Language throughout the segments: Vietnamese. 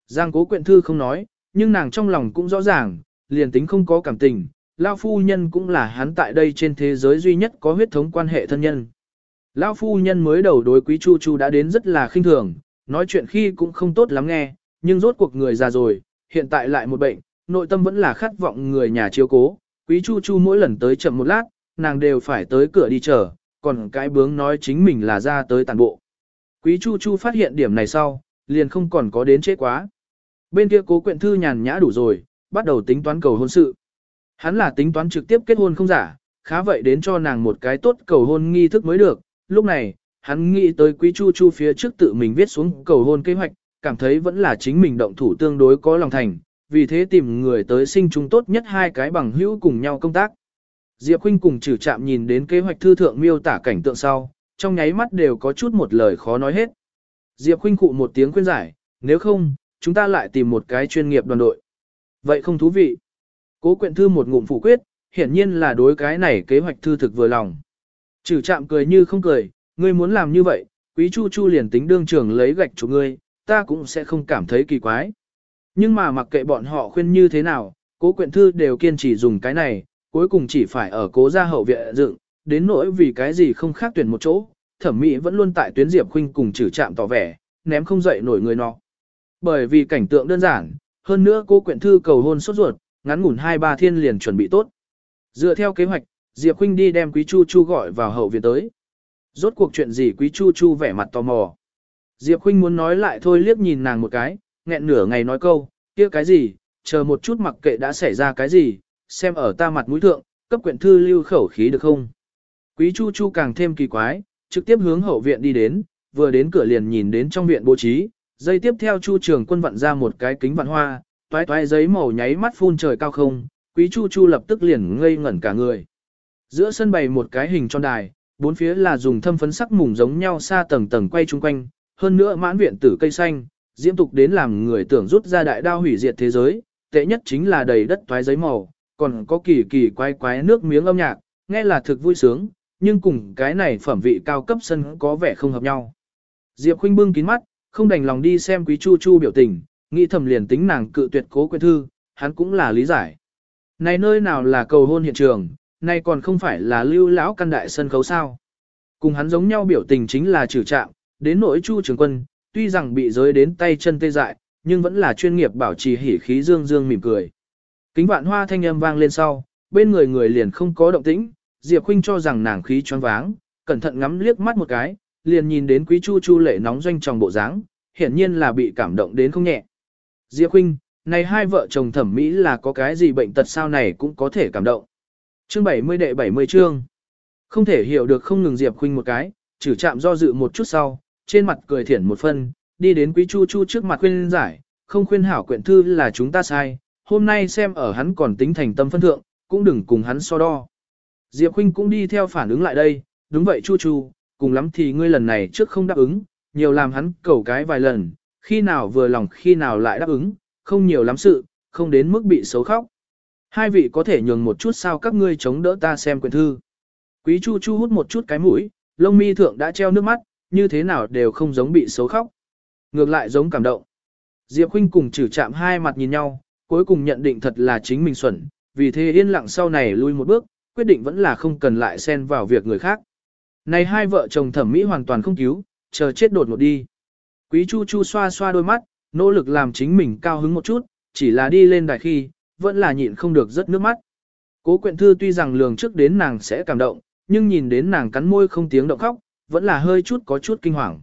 Giang Cố Quyện Thư không nói, nhưng nàng trong lòng cũng rõ ràng, liền tính không có cảm tình, Lao phu nhân cũng là hắn tại đây trên thế giới duy nhất có huyết thống quan hệ thân nhân. Lão phu nhân mới đầu đối Quý Chu Chu đã đến rất là khinh thường, nói chuyện khi cũng không tốt lắm nghe, nhưng rốt cuộc người già rồi, hiện tại lại một bệnh, nội tâm vẫn là khát vọng người nhà chiếu cố. Quý Chu Chu mỗi lần tới chậm một lát, nàng đều phải tới cửa đi chờ, còn cái bướng nói chính mình là ra tới tàn bộ. Quý Chu Chu phát hiện điểm này sau, liền không còn có đến chế quá. Bên kia Cố Quyện Thư nhàn nhã đủ rồi, bắt đầu tính toán cầu hôn sự. Hắn là tính toán trực tiếp kết hôn không giả, khá vậy đến cho nàng một cái tốt cầu hôn nghi thức mới được. Lúc này, hắn nghĩ tới Quý Chu Chu phía trước tự mình viết xuống cầu hôn kế hoạch, cảm thấy vẫn là chính mình động thủ tương đối có lòng thành, vì thế tìm người tới sinh chúng tốt nhất hai cái bằng hữu cùng nhau công tác. Diệp Khuynh cùng Trử Trạm nhìn đến kế hoạch thư thượng miêu tả cảnh tượng sau, trong nháy mắt đều có chút một lời khó nói hết. Diệp Khuynh cụ một tiếng khuyên giải, nếu không, chúng ta lại tìm một cái chuyên nghiệp đoàn đội. Vậy không thú vị. Cố Quyện Thư một ngụm phủ quyết, hiển nhiên là đối cái này kế hoạch thư thực vừa lòng. Trử Trạm cười như không cười, ngươi muốn làm như vậy, Quý Chu Chu liền tính đương trưởng lấy gạch của ngươi, ta cũng sẽ không cảm thấy kỳ quái. Nhưng mà mặc kệ bọn họ khuyên như thế nào, Cố Quyện Thư đều kiên trì dùng cái này, cuối cùng chỉ phải ở Cố gia hậu viện dựng, đến nỗi vì cái gì không khác tuyển một chỗ, Thẩm Mỹ vẫn luôn tại tuyến Diệp Khuynh cùng Trử Trạm tỏ vẻ, ném không dậy nổi người nọ. Bởi vì cảnh tượng đơn giản, hơn nữa Cố Quyện Thư cầu hôn sốt ruột, ngắn ngủn 2-3 thiên liền chuẩn bị tốt. Dựa theo kế hoạch, Diệp Khuynh đi đem Quý Chu Chu gọi vào hậu viện tới. Rốt cuộc chuyện gì? Quý Chu Chu vẻ mặt tò mò. Diệp Khuynh muốn nói lại thôi, liếc nhìn nàng một cái, nghẹn nửa ngày nói câu, kia cái gì, chờ một chút mặc kệ đã xảy ra cái gì, xem ở ta mặt mũi thượng, cấp Quyện Thư lưu khẩu khí được không? Quý Chu Chu càng thêm kỳ quái, trực tiếp hướng hậu viện đi đến, vừa đến cửa liền nhìn đến trong viện bố trí, dây tiếp theo Chu Trường Quân vặn ra một cái kính vạn hoa, toái toái giấy màu nháy mắt phun trời cao không, Quý Chu Chu lập tức liền ngây ngẩn cả người. Giữa sân bày một cái hình tròn đài, bốn phía là dùng thâm phấn sắc mùng giống nhau xa tầng tầng quay chung quanh, hơn nữa mãn viện tử cây xanh, diễm tục đến làm người tưởng rút ra đại đao hủy diệt thế giới, tệ nhất chính là đầy đất toái giấy màu, còn có kỳ kỳ quái quái nước miếng âm nhạc, nghe là thực vui sướng, nhưng cùng cái này phẩm vị cao cấp sân có vẻ không hợp nhau. Diệp Khuynh bưng kín mắt, không đành lòng đi xem Quý Chu Chu biểu tình, nghĩ thầm liền tính nàng cự tuyệt Cố Quyện Thư, hắn cũng là lý giải. Này nơi nào là cầu hôn hiện trường, này còn không phải là Lưu lão căn đại sân khấu sao? Cùng hắn giống nhau biểu tình chính là Trử Trạm, đến nỗi Chu Trường Quân, tuy rằng bị giới đến tay chân tê dại, nhưng vẫn là chuyên nghiệp bảo trì hỉ khí dương dương mỉm cười. Kính vạn hoa thanh âm vang lên sau, bên người người liền không có động tĩnh, Diệp Khuynh cho rằng nàng khí choáng váng, cẩn thận ngắm liếc mắt một cái, liền nhìn đến Quý Chu Chu lệ nóng doanh tròng bộ dáng, hiển nhiên là bị cảm động đến không nhẹ. Diệp Khuynh, này hai vợ chồng thẩm mỹ là có cái gì bệnh tật sao này cũng có thể cảm động. Chương 70 đệ 70 chương. Không thể hiểu được không ngừng Diệp Khuynh một cái, Trử Trạm do dự một chút sau, trên mặt cười thiển một phân, đi đến Quý Chu Chu trước mặt khuyên giải, không khuyên hảo Quyện Thư là chúng ta sai, hôm nay xem ở hắn còn tính thành tâm phân thượng, cũng đừng cùng hắn so đo. Diệp Khuynh cũng đi theo phản ứng lại đây, đúng vậy Chu Chu, cùng lắm thì ngươi lần này trước không đáp ứng, nhiều làm hắn cầu cái vài lần, khi nào vừa lòng khi nào lại đáp ứng, không nhiều lắm sự, không đến mức bị xấu khóc. Hai vị có thể nhường một chút sao các ngươi chống đỡ ta xem Quyện Thư. Quý Chu Chu hút một chút cái mũi, lông mi thượng đã treo nước mắt, như thế nào đều không giống bị xấu khóc. Ngược lại giống cảm động. Diệp Khuynh cùng Trử Trạm hai mặt nhìn nhau, cuối cùng nhận định thật là chính mình xuẩn, vì thế yên lặng sau này lui một bước, quyết định vẫn là không cần lại xen vào việc người khác. Này hai vợ chồng thẩm mỹ hoàn toàn không cứu, chờ chết đột ngột đi. Quý Chu Chu xoa xoa đôi mắt, nỗ lực làm chính mình cao hứng một chút, chỉ là đi lên đài khi, vẫn là nhịn không được rớt nước mắt. Cố Quyện Thư tuy rằng lường trước đến nàng sẽ cảm động, nhưng nhìn đến nàng cắn môi không tiếng động khóc, vẫn là hơi chút có chút kinh hoàng.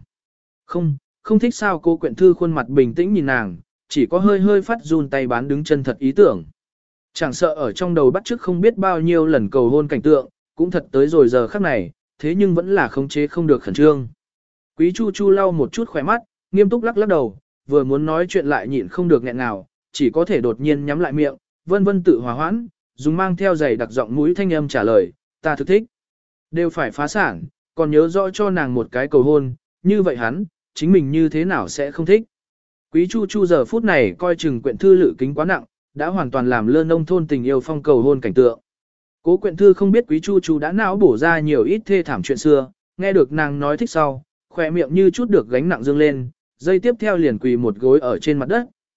Không thích sao? Cố Quyện Thư khuôn mặt bình tĩnh nhìn nàng, chỉ có hơi hơi phát run tay bán đứng chân thật ý tưởng. Chẳng sợ ở trong đầu bắt chước không biết bao nhiêu lần cầu hôn cảnh tượng, cũng thật tới rồi giờ khắc này, thế nhưng vẫn là khống chế không được khẩn trương. Quý Chu Chu lau một chút khóe mắt, nghiêm túc lắc lắc đầu, vừa muốn nói chuyện lại nhịn không được nghẹn nào, chỉ có thể đột nhiên nhắm lại miệng, vân vân tự hòa hoãn, dùng mang theo giày đặc giọng mũi thanh âm trả lời, ta thực thích. Đều phải phá sản, còn nhớ rõ cho nàng một cái cầu hôn, như vậy hắn, chính mình như thế nào sẽ không thích. Quý Chu Chu giờ phút này coi chừng Quyện Thư lự kính quá nặng, đã hoàn toàn làm lơ nông thôn tình yêu phong cầu hôn cảnh tượng. Cố Quyện Thư không biết Quý Chu Chu đã não bổ ra nhiều ít thê thảm chuyện xưa, nghe được nàng nói thích sau, khỏe miệng như chút được gánh nặng dương lên, dây tiếp theo liền quỳ một gối ở trên mặt đất,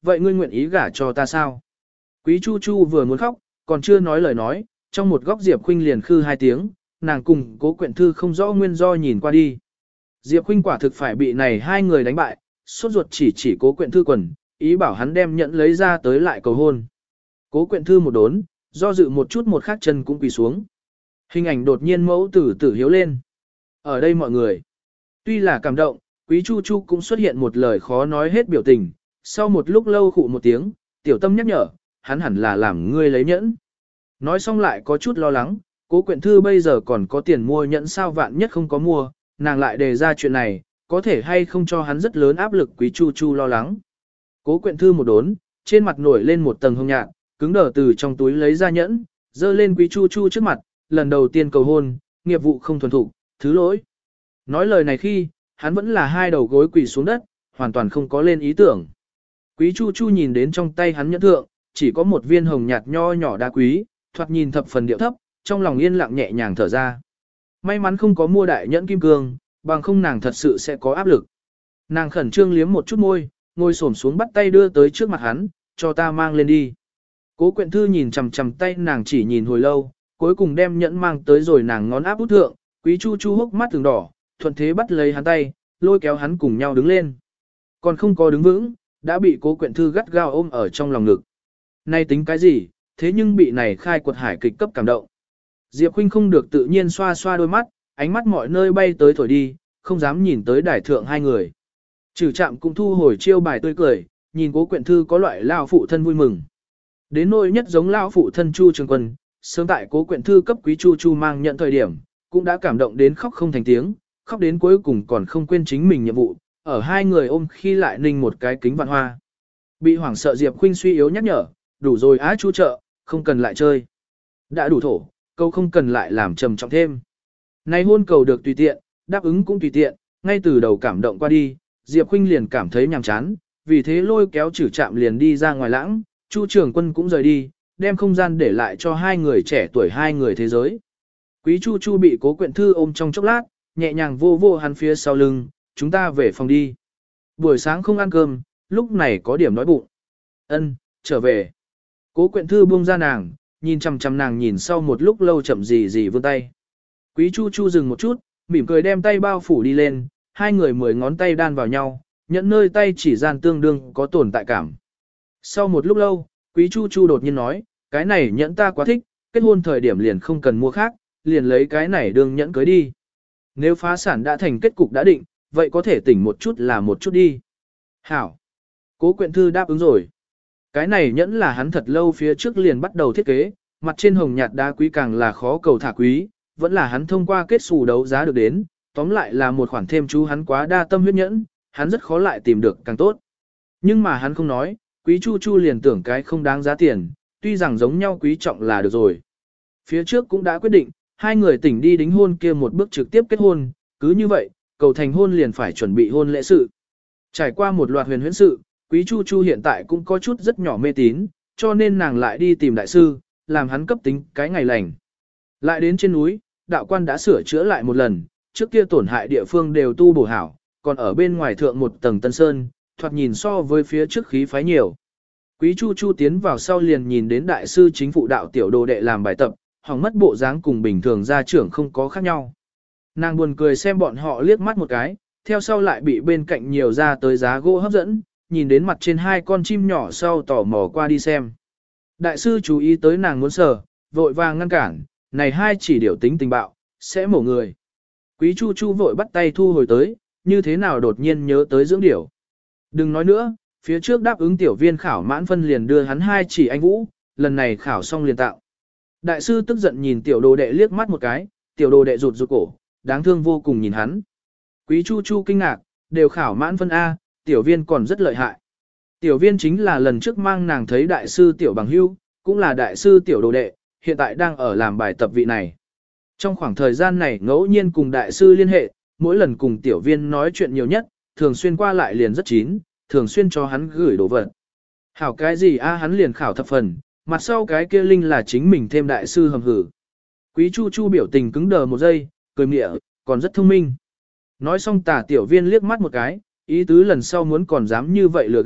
vậy ngươi nguyện ý gả cho ta sao? Quý Chu Chu vừa muốn khóc, còn chưa nói lời nói, trong một góc Diệp Khuynh liền khư hai tiếng, nàng cùng Cố Quyện Thư không rõ nguyên do nhìn qua đi. Diệp Khuynh quả thực phải bị này hai người đánh bại, sốt ruột chỉ Cố Quyện Thư quần, ý bảo hắn đem nhẫn lấy ra tới lại cầu hôn. Cố Quyện Thư một đốn, do dự một chút một khắc chân cũng quỳ xuống. Hình ảnh đột nhiên mẫu tử hiếu lên. Ở đây mọi người, tuy là cảm động, Quý Chu Chu cũng xuất hiện một lời khó nói hết biểu tình, sau một lúc lâu khụ một tiếng, tiểu tâm nhắc nhở, hắn hẳn là làm ngươi lấy nhẫn. Nói xong lại có chút lo lắng, Cố Quyện Thư bây giờ còn có tiền mua nhẫn sao vạn nhất không có mua, nàng lại đề ra chuyện này, có thể hay không cho hắn rất lớn áp lực. Quý Chu Chu lo lắng. Cố Quyện Thư một đốn, trên mặt nổi lên một tầng hồng nhạt, cứng đờ từ trong túi lấy ra nhẫn, dơ lên Quý Chu Chu trước mặt, lần đầu tiên cầu hôn, nghiệp vụ không thuần thục, thứ lỗi. Nói lời này khi, hắn vẫn là hai đầu gối quỳ xuống đất, hoàn toàn không có lên ý tưởng. Quý Chu Chu nhìn đến trong tay hắn nhẫn thượng, chỉ có một viên hồng nhạt nho nhỏ đá quý, thoạt nhìn thập phần điệu thấp, trong lòng yên lặng nhẹ nhàng thở ra. May mắn không có mua đại nhẫn kim cương, bằng không nàng thật sự sẽ có áp lực. Nàng khẩn trương liếm một chút môi, ngồi xổm xuống bắt tay đưa tới trước mặt hắn, cho ta mang lên đi. Cố Quyện Thư nhìn chằm chằm tay nàng chỉ nhìn hồi lâu, cuối cùng đem nhẫn mang tới rồi nàng ngón áp út thượng, Quý Chu Chu hốc mắt từng đỏ, thuận thế bắt lấy hắn tay, lôi kéo hắn cùng nhau đứng lên. Còn không có đứng vững, đã bị Cố Quyện Thư gắt gao ôm ở trong lòng ngực. Nay tính cái gì, thế nhưng bị này khai quật hải kịch cấp cảm động. Diệp Khuynh không được tự nhiên xoa xoa đôi mắt, ánh mắt mọi nơi bay tới thổi đi, không dám nhìn tới đài thượng hai người. Trừ Trạm cũng thu hồi chiêu bài tươi cười, nhìn Cố Quyện Thư có loại lao phụ thân vui mừng. Đến nỗi nhất giống lao phụ thân Chu Trường Quân, sớm tại Cố Quyện Thư cấp Quý Chu Chu mang nhận thời điểm, cũng đã cảm động đến khóc không thành tiếng, khóc đến cuối cùng còn không quên chính mình nhiệm vụ, ở hai người ôm khi lại ninh một cái kính vạn hoa. Bị hoảng sợ Diệp Khuynh suy yếu nhắc nhở, đủ rồi á Chu trợ, không cần lại chơi. Đã đủ thổ, câu không cần lại làm trầm trọng thêm. Này hôn cầu được tùy tiện, đáp ứng cũng tùy tiện, ngay từ đầu cảm động qua đi, Diệp Khuynh liền cảm thấy nhàm chán, vì thế lôi kéo Trử Trạm liền đi ra ngoài lãng, Chu Trường Quân cũng rời đi, đem không gian để lại cho hai người trẻ tuổi hai người thế giới. Quý Chu Chu bị Cố Quyện Thư ôm trong chốc lát, nhẹ nhàng vô vô hắn phía sau lưng, chúng ta về phòng đi. Buổi sáng không ăn cơm, lúc này có điểm đói bụng. Ân, trở về. Cố Quyện Thư buông ra nàng, nhìn chằm chằm nàng nhìn sau một lúc lâu chậm gì vươn tay. Quý Chu Chu dừng một chút, mỉm cười đem tay bao phủ đi lên, hai người 10 ngón tay đan vào nhau, nhận nơi tay chỉ gian tương đương có tồn tại cảm. Sau một lúc lâu, Quý Chu Chu đột nhiên nói, cái này nhẫn ta quá thích, kết hôn thời điểm liền không cần mua khác, liền lấy cái này đương nhẫn cưới đi. Nếu phá sản đã thành kết cục đã định, vậy có thể tỉnh một chút là một chút đi. Hảo. Cố Quyện Thư đáp ứng rồi. Cái này nhẫn là hắn thật lâu phía trước liền bắt đầu thiết kế, mặt trên hồng nhạt đá quý càng là khó cầu thả quý, vẫn là hắn thông qua kết xù đấu giá được đến, tóm lại là một khoản thêm chú hắn quá đa tâm huyết nhẫn, hắn rất khó lại tìm được càng tốt. Nhưng mà hắn không nói, Quý Chu Chu liền tưởng cái không đáng giá tiền, tuy rằng giống nhau quý trọng là được rồi. Phía trước cũng đã quyết định, hai người tỉnh đi đính hôn kia một bước trực tiếp kết hôn, cứ như vậy, cầu thành hôn liền phải chuẩn bị hôn lễ sự. Trải qua một loạt huyền huyễn sự, Quý Chu Chu hiện tại cũng có chút rất nhỏ mê tín, cho nên nàng lại đi tìm đại sư, làm hắn cấp tính cái ngày lành. Lại đến trên núi, đạo quan đã sửa chữa lại một lần, trước kia tổn hại địa phương đều tu bổ hảo, còn ở bên ngoài thượng một tầng tân sơn, thoạt nhìn so với phía trước khí phái nhiều. Quý Chu Chu tiến vào sau liền nhìn đến đại sư chính phụ đạo tiểu đồ đệ làm bài tập, hỏng mất bộ dáng cùng bình thường gia trưởng không có khác nhau. Nàng buồn cười xem bọn họ liếc mắt một cái, theo sau lại bị bên cạnh nhiều ra tới giá gỗ hấp dẫn, nhìn đến mặt trên hai con chim nhỏ sau tò mò qua đi xem. Đại sư chú ý tới nàng muốn sờ, vội vàng ngăn cản, này hai chỉ điều tính tình bạo, sẽ mổ người. Quý Chu Chu vội bắt tay thu hồi tới, như thế nào đột nhiên nhớ tới dưỡng điểu. Đừng nói nữa, phía trước đáp ứng tiểu viên khảo mãn phân liền đưa hắn hai chỉ anh vũ, lần này khảo xong liền tạo. Đại sư tức giận nhìn tiểu đồ đệ liếc mắt một cái, tiểu đồ đệ rụt rụt cổ, đáng thương vô cùng nhìn hắn. Quý Chu Chu kinh ngạc, đều khảo mãn phân A, tiểu viên còn rất lợi hại. Tiểu viên chính là lần trước mang nàng thấy đại sư tiểu bằng hưu, cũng là đại sư tiểu đồ đệ, hiện tại đang ở làm bài tập vị này. Trong khoảng thời gian này ngẫu nhiên cùng đại sư liên hệ, mỗi lần cùng tiểu viên nói chuyện nhiều nhất, thường xuyên qua lại liền rất chín, thường xuyên cho hắn gửi đồ vật. Hảo cái gì a hắn liền khảo thập phần, mặt sau cái kia linh là chính mình thêm đại sư hầm hử. Quý Chu Chu biểu tình cứng đờ một giây, cười mỉa, còn rất thông minh. Nói xong tả tiểu viên liếc mắt một cái, ý tứ lần sau muốn còn dám như vậy lừa gạt,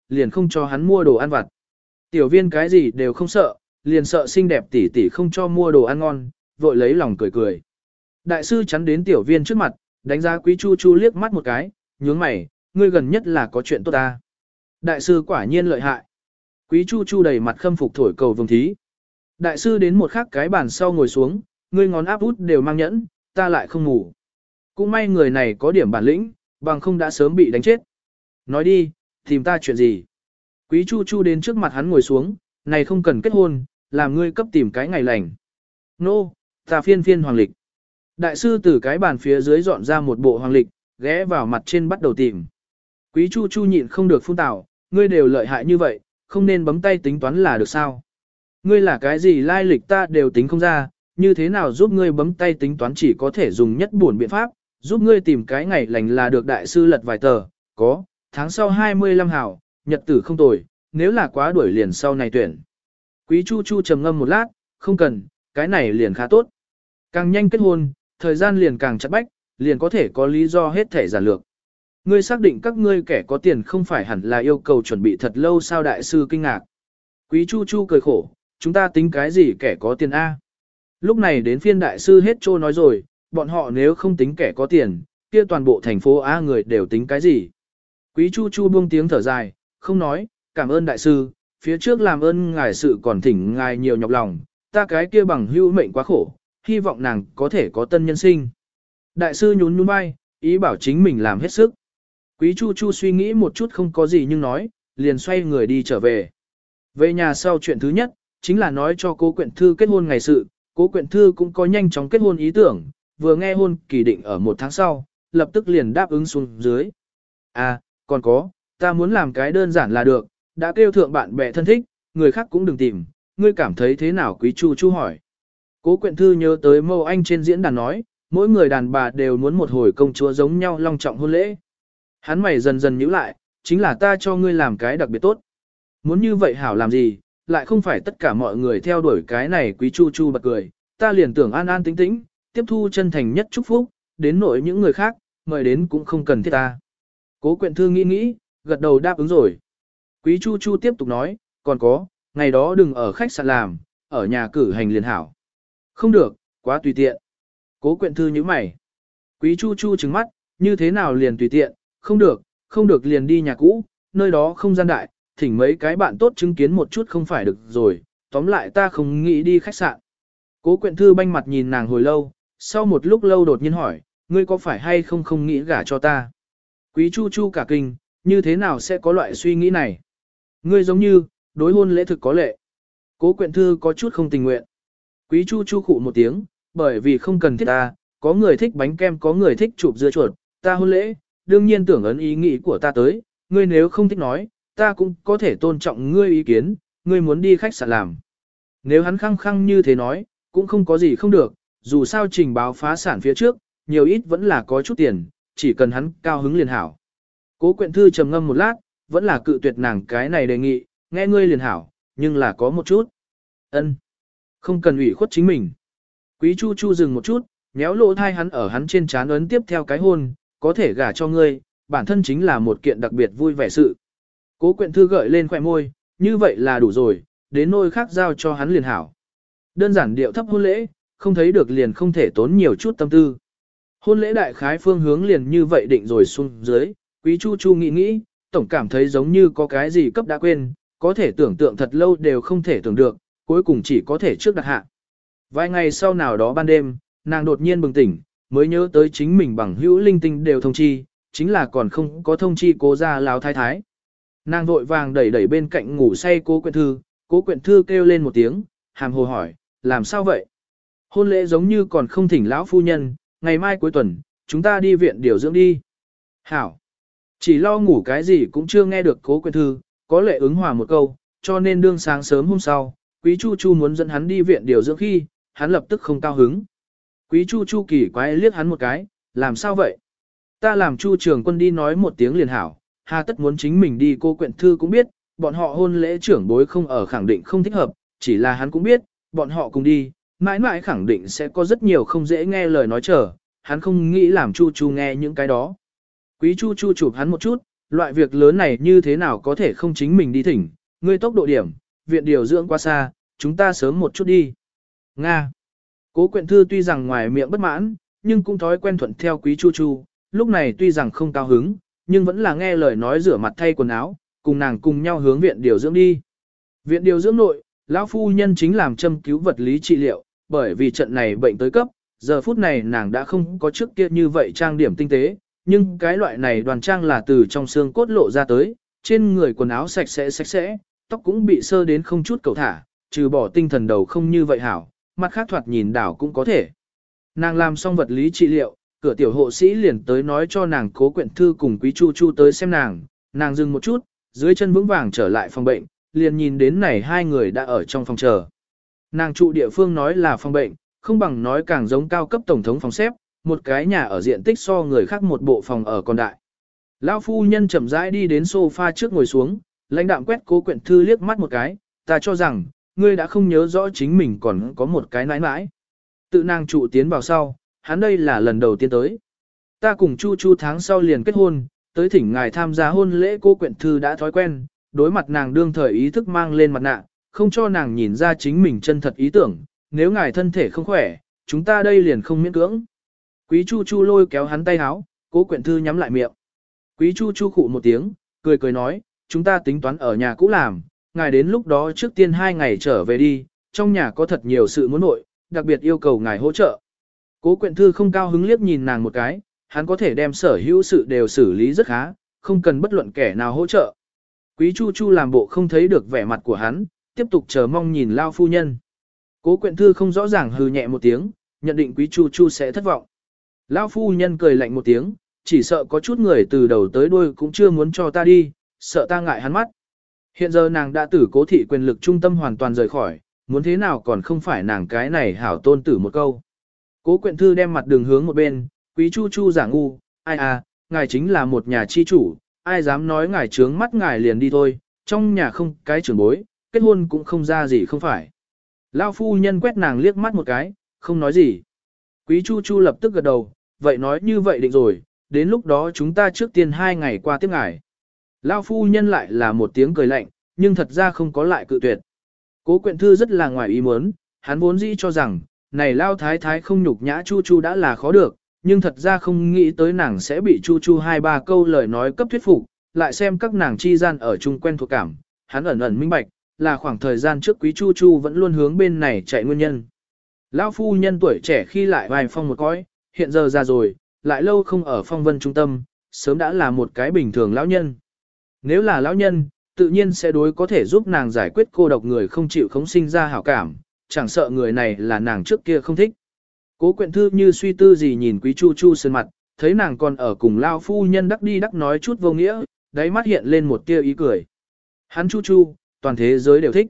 liền không cho hắn mua đồ ăn vặt. Tiểu viên cái gì đều không sợ, liền sợ xinh đẹp tỷ tỷ không cho mua đồ ăn ngon, vội lấy lòng cười cười. Đại sư chắn đến tiểu viên trước mặt, đánh giá Quý Chu Chu liếc mắt một cái, nhướng mày, ngươi gần nhất là có chuyện tốt ta. Đại sư quả nhiên lợi hại. Quý Chu Chu đầy mặt khâm phục thổi cầu vồng thí. Đại sư đến một khắc cái bàn sau ngồi xuống, ngươi ngón áp út đều mang nhẫn, ta lại không ngủ. Cũng may người này có điểm bản lĩnh, bằng không đã sớm bị đánh chết. Nói đi, tìm ta chuyện gì? Quý Chu Chu đến trước mặt hắn ngồi xuống, này không cần kết hôn, làm ngươi cấp tìm cái ngày lành. Nô, ta phiên phiên hoàng lịch. Đại sư từ cái bàn phía dưới dọn ra một bộ hoàng lịch, ghé vào mặt trên bắt đầu tìm. Quý Chu Chu nhịn không được phun tảo, ngươi đều lợi hại như vậy, không nên bấm tay tính toán là được sao? Ngươi là cái gì lai lịch ta đều tính không ra, như thế nào giúp ngươi bấm tay tính toán chỉ có thể dùng nhất buồn biện pháp, giúp ngươi tìm cái ngày lành là được đại sư lật vài tờ, có, tháng sau 25 hảo, nhật tử không tồi, nếu là quá đuổi liền sau này tuyển. Quý Chu Chu trầm ngâm một lát, không cần, cái này liền khá tốt. Càng nhanh kết hôn, thời gian liền càng chặt bách, liền có thể có lý do hết thể giản lược. Ngươi xác định các ngươi kẻ có tiền không phải hẳn là yêu cầu chuẩn bị thật lâu sao đại sư kinh ngạc. Quý Chu Chu cười khổ, chúng ta tính cái gì kẻ có tiền A. Lúc này đến phiên đại sư hết trô nói rồi, bọn họ nếu không tính kẻ có tiền, kia toàn bộ thành phố A người đều tính cái gì. Quý Chu Chu buông tiếng thở dài, không nói, cảm ơn đại sư, phía trước làm ơn ngài sự còn thỉnh ngài nhiều nhọc lòng, ta cái kia bằng hữu mệnh quá khổ, hy vọng nàng có thể có tân nhân sinh. Đại sư nhún nhún vai, ý bảo chính mình làm hết sức. Quý Chu Chu suy nghĩ một chút không có gì nhưng nói, liền xoay người đi trở về. Về nhà sau chuyện thứ nhất, chính là nói cho Cố Quyện Thư kết hôn ngày sự, Cố Quyện Thư cũng có nhanh chóng kết hôn ý tưởng, vừa nghe hôn kỳ định ở 1 tháng sau, lập tức liền đáp ứng xuống dưới. À, còn có, ta muốn làm cái đơn giản là được, đã kêu thượng bạn bè thân thích, người khác cũng đừng tìm, ngươi cảm thấy thế nào Quý Chu Chu hỏi. Cố Quyện Thư nhớ tới Mâu Anh trên diễn đàn nói, mỗi người đàn bà đều muốn một hồi công chúa giống nhau long trọng hôn lễ. Hắn mày dần dần nhíu lại, chính là ta cho ngươi làm cái đặc biệt tốt. Muốn như vậy hảo làm gì, lại không phải tất cả mọi người theo đuổi cái này. Quý Chu Chu bật cười, ta liền tưởng an an tĩnh tĩnh, tiếp thu chân thành nhất chúc phúc, đến nỗi những người khác, mời đến cũng không cần thiết ta. Cố Quyện Thư nghĩ nghĩ, gật đầu đáp ứng rồi. Quý Chu Chu tiếp tục nói, còn có, ngày đó đừng ở khách sạn làm, ở nhà cử hành liền hảo. Không được, quá tùy tiện. Cố Quyện Thư nhíu mày. Quý Chu Chu trừng mắt, như thế nào liền tùy tiện, không được liền đi nhà cũ, nơi đó không gian đại, thỉnh mấy cái bạn tốt chứng kiến một chút không phải được rồi, tóm lại ta không nghĩ đi khách sạn. Cố Quyện Thư banh mặt nhìn nàng hồi lâu, sau một lúc lâu đột nhiên hỏi, ngươi có phải hay không nghĩ gả cho ta? Quý Chu Chu cả kinh, như thế nào sẽ có loại suy nghĩ này? Ngươi giống như, đối hôn lễ thực có lệ. Cố Quyện Thư có chút không tình nguyện. Quý Chu Chu khụ một tiếng, bởi vì không cần thiết ta, có người thích bánh kem có người thích chụp dưa chuột, ta hôn lễ, đương nhiên tưởng ấn ý nghĩ của ta tới, ngươi nếu không thích nói, ta cũng có thể tôn trọng ngươi ý kiến, ngươi muốn đi khách sạn làm. Nếu hắn khăng khăng như thế nói, cũng không có gì không được, dù sao trình báo phá sản phía trước, nhiều ít vẫn là có chút tiền, chỉ cần hắn cao hứng liền hảo. Cố Quyện Thư trầm ngâm một lát, vẫn là cự tuyệt nàng cái này đề nghị, nghe ngươi liền hảo, nhưng là có một chút. Ân, không cần ủy khuất chính mình. Quý Chu Chu dừng một chút, nhéo lỗ thai hắn ở hắn trên trán ấn tiếp theo cái hôn, có thể gả cho ngươi, bản thân chính là một kiện đặc biệt vui vẻ sự. Cố Quyện Thư gợi lên khỏe môi, như vậy là đủ rồi, đến nơi khác giao cho hắn liền hảo. Đơn giản điệu thấp hôn lễ, không thấy được liền không thể tốn nhiều chút tâm tư. Hôn lễ đại khái phương hướng liền như vậy định rồi xuống dưới, Quý Chu Chu nghĩ, tổng cảm thấy giống như có cái gì cấp đã quên, có thể tưởng tượng thật lâu đều không thể tưởng được, cuối cùng chỉ có thể trước đặt hạ. Vài ngày sau nào đó ban đêm, nàng đột nhiên bừng tỉnh, mới nhớ tới chính mình bằng hữu linh tinh đều thông chi, chính là còn không có thông chi Cố gia Láo thái thái. Nàng vội vàng đẩy bên cạnh ngủ say Cố Quyện Thư kêu lên một tiếng, hàm hồ hỏi, làm sao vậy? Hôn lễ giống như còn không thỉnh lão phu nhân, ngày mai cuối tuần, chúng ta đi viện điều dưỡng đi. Hảo! Chỉ lo ngủ cái gì cũng chưa nghe được Cố Quyện Thư, có lệ ứng hòa một câu, cho nên đương sáng sớm hôm sau, Quý Chu Chu muốn dẫn hắn đi viện điều dưỡng khi, hắn lập tức không cao hứng. Quý Chu Chu kỳ quái liếc hắn một cái, làm sao vậy? Ta làm Chu Trường Quân đi nói một tiếng liền hảo, hà tất muốn chính mình đi. Cô Quyện Thư cũng biết, bọn họ hôn lễ trưởng bối không ở khẳng định không thích hợp, chỉ là hắn cũng biết, bọn họ cùng đi, mãi mãi khẳng định sẽ có rất nhiều không dễ nghe lời nói trở, hắn không nghĩ làm Chu Chu nghe những cái đó. Quý Chu Chu chụp hắn một chút, loại việc lớn này như thế nào có thể không chính mình đi thỉnh, ngươi tốc độ điểm, viện điều dưỡng quá xa, chúng ta sớm một chút đi. Nga. Cố Quyện Thư tuy rằng ngoài miệng bất mãn, nhưng cũng thói quen thuận theo Quý Chu Chu, lúc này tuy rằng không cao hứng, nhưng vẫn là nghe lời nói rửa mặt thay quần áo, cùng nàng cùng nhau hướng viện điều dưỡng đi. Viện điều dưỡng nội, lão phu nhân chính làm châm cứu vật lý trị liệu, bởi vì trận này bệnh tới cấp, giờ phút này nàng đã không có trước kia như vậy trang điểm tinh tế, nhưng cái loại này đoàn trang là từ trong xương cốt lộ ra tới, trên người quần áo sạch sẽ, tóc cũng bị sơ đến không chút cầu thả, trừ bỏ tinh thần đầu không như vậy hảo, mặt khác thoạt nhìn đảo cũng có thể. Nàng làm xong vật lý trị liệu, cửa tiểu hộ sĩ liền tới nói cho nàng Cố Quyện Thư cùng Quý Chu Chu tới xem nàng dừng một chút, dưới chân vững vàng trở lại phòng bệnh, liền nhìn đến này hai người đã ở trong phòng chờ. Nàng trụ địa phương nói là phòng bệnh, không bằng nói càng giống cao cấp tổng thống phòng xếp, một cái nhà ở diện tích so người khác một bộ phòng ở còn đại. Lão phu nhân chậm rãi đi đến sofa trước ngồi xuống, lãnh đạm quét Cố Quyện Thư liếc mắt một cái, ta cho rằng, ngươi đã không nhớ rõ chính mình còn có một cái nãi nãi. Tự nàng trụ tiến vào sau, hắn đây là lần đầu tiên tới. Ta cùng Chu Chu tháng sau liền kết hôn, tới thỉnh ngài tham gia hôn lễ. Cố Quyện Thư đã thói quen, đối mặt nàng đương thời ý thức mang lên mặt nạ, không cho nàng nhìn ra chính mình chân thật ý tưởng, nếu ngài thân thể không khỏe, chúng ta đây liền không miễn cưỡng. Quý Chu Chu lôi kéo hắn tay áo, Cố Quyện Thư nhắm lại miệng. Quý Chu Chu khụ một tiếng, cười nói, chúng ta tính toán ở nhà cũ làm, ngài đến lúc đó trước tiên 2 ngày trở về đi, trong nhà có thật nhiều sự muốn nội, đặc biệt yêu cầu ngài hỗ trợ. Cố Quyện Thư không cao hứng liếc nhìn nàng một cái, hắn có thể đem sở hữu sự đều xử lý rất khá, không cần bất luận kẻ nào hỗ trợ. Quý Chu Chu làm bộ không thấy được vẻ mặt của hắn, tiếp tục chờ mong nhìn Lao phu nhân. Cố Quyện Thư không rõ ràng hừ nhẹ một tiếng, nhận định Quý Chu Chu sẽ thất vọng. Lao phu nhân cười lạnh một tiếng, chỉ sợ có chút người từ đầu tới đuôi cũng chưa muốn cho ta đi, sợ ta ngại hắn mắt. Hiện giờ nàng đã tử Cố thị quyền lực trung tâm hoàn toàn rời khỏi, muốn thế nào còn không phải nàng cái này hảo tôn tử một câu. Cố Quyện Thư đem mặt đường hướng một bên, Quý Chu Chu giả ngu, ai à, ngài chính là một nhà chi chủ, ai dám nói ngài trướng mắt ngài liền đi thôi, trong nhà không cái trưởng bối, kết hôn cũng không ra gì không phải. Lao phu nhân quét nàng liếc mắt một cái, không nói gì. Quý Chu Chu lập tức gật đầu, vậy nói như vậy định rồi, đến lúc đó chúng ta trước tiên 2 ngày qua tiếp ngài. Lao phu nhân lại là một tiếng cười lạnh, nhưng thật ra không có lại cự tuyệt. Cố Quyện Thư rất là ngoài ý muốn, hắn vốn dĩ cho rằng, này Lao thái thái không nhục nhã Chu Chu đã là khó được, nhưng thật ra không nghĩ tới nàng sẽ bị Chu Chu 2-3 câu lời nói cấp thuyết phục, lại xem các nàng chi gian ở chung quen thuộc cảm, hắn ẩn ẩn minh bạch, là khoảng thời gian trước Quý Chu Chu vẫn luôn hướng bên này chạy nguyên nhân. Lão phu nhân tuổi trẻ khi lại vài phong một cõi, hiện giờ già rồi, lại lâu không ở phong vân trung tâm, sớm đã là một cái bình thường lão nhân. Nếu là lão nhân, tự nhiên sẽ đối có thể giúp nàng giải quyết cô độc người không chịu khống sinh ra hảo cảm, chẳng sợ người này là nàng trước kia không thích. Cố Quyện Thư như suy tư gì nhìn Quý Chu Chu sơn mặt, thấy nàng còn ở cùng lao phu nhân đắc đi đắc nói chút vô nghĩa, đáy mắt hiện lên một tia ý cười. Hắn Chu Chu, toàn thế giới đều thích.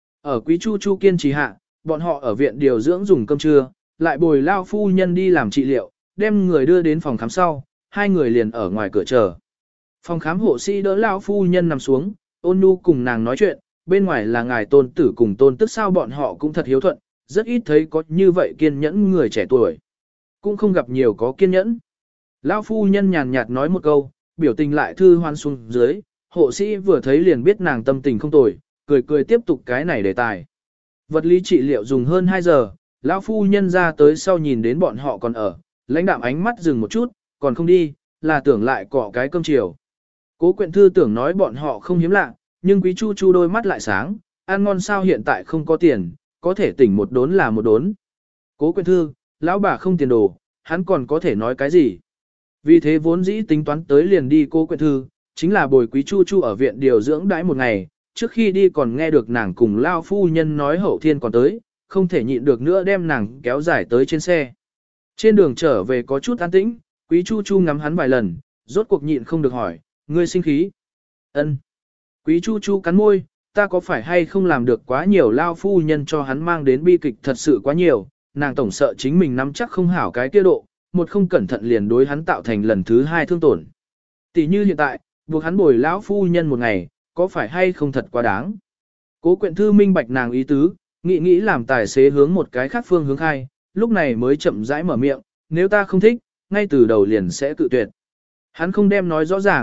Ở Quý Chu Chu kiên trì hạ, bọn họ ở viện điều dưỡng dùng cơm trưa, lại bồi lao phu nhân đi làm trị liệu, đem người đưa đến phòng khám sau, 2 người liền ở ngoài cửa chờ. Phòng khám hộ sĩ đỡ lao phu nhân nằm xuống, ôn nhu cùng nàng nói chuyện, bên ngoài là ngài tôn tử cùng tôn tức sao bọn họ cũng thật hiếu thuận, rất ít thấy có như vậy kiên nhẫn người trẻ tuổi. Cũng không gặp nhiều có kiên nhẫn. Lão phu nhân nhàn nhạt nói một câu, biểu tình lại thư hoan xuống dưới, hộ sĩ vừa thấy liền biết nàng tâm tình không tồi, cười tiếp tục cái này đề tài. Vật lý trị liệu dùng hơn 2 giờ, lão phu nhân ra tới sau nhìn đến bọn họ còn ở, lãnh đạm ánh mắt dừng một chút, còn không đi, là tưởng lại cọ cái cơm chiều. Cố Quyện Thư tưởng nói bọn họ không hiếm lạ, nhưng Quý Chu Chu đôi mắt lại sáng, ăn ngon sao hiện tại không có tiền, có thể tỉnh một đốn là một đốn. Cố Quyện Thư, lão bà không tiền đồ, hắn còn có thể nói cái gì. Vì thế vốn dĩ tính toán tới liền đi Cố Quyện Thư, chính là bồi Quý Chu Chu ở viện điều dưỡng đãi một ngày, trước khi đi còn nghe được nàng cùng lao phu nhân nói hậu thiên còn tới, không thể nhịn được nữa đem nàng kéo dài tới trên xe. Trên đường trở về có chút an tĩnh, Quý Chu Chu ngắm hắn vài lần, rốt cuộc nhịn không được hỏi, ngươi sinh khí. Ân. Quý Chu Chu cắn môi, ta có phải hay không làm được quá nhiều lao phu nhân cho hắn mang đến bi kịch thật sự quá nhiều, nàng tổng sợ chính mình nắm chắc không hảo cái kia độ, một không cẩn thận liền đối hắn tạo thành lần thứ 2 thương tổn. Tỷ như hiện tại, buộc hắn bồi lão phu nhân một ngày, có phải hay không thật quá đáng. Cố Quyện Thư minh bạch nàng ý tứ, nghĩ làm tài xế hướng một cái khác phương hướng khai, lúc này mới chậm rãi mở miệng, nếu ta không thích, ngay từ đầu liền sẽ cự tuyệt. Hắn không đem nói rõ ràng,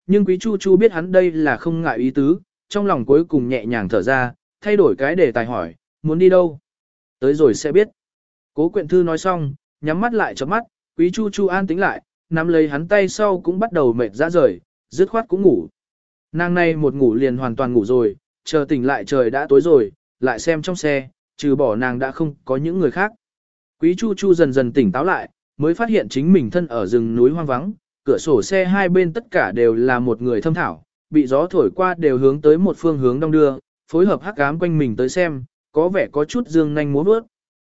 Nhưng Quý Chu Chu biết hắn đây là không ngại ý tứ, trong lòng cuối cùng nhẹ nhàng thở ra, thay đổi cái đề tài hỏi, muốn đi đâu? Tới rồi sẽ biết. Cố Quyện Thư nói xong, nhắm mắt lại chớp mắt, Quý Chu Chu an tĩnh lại, nắm lấy hắn tay sau cũng bắt đầu mệt ra rời, dứt khoát cũng ngủ. Nàng này một ngủ liền hoàn toàn ngủ rồi, chờ tỉnh lại trời đã tối rồi, lại xem trong xe, trừ bỏ nàng đã không có những người khác. Quý Chu Chu dần dần tỉnh táo lại, mới phát hiện chính mình thân ở rừng núi hoang vắng, cửa sổ xe hai bên tất cả đều là một người thâm thảo, bị gió thổi qua đều hướng tới một phương hướng đông đưa, phối hợp hắc ám quanh mình tới xem, có vẻ có chút dương nhanh múa vớt.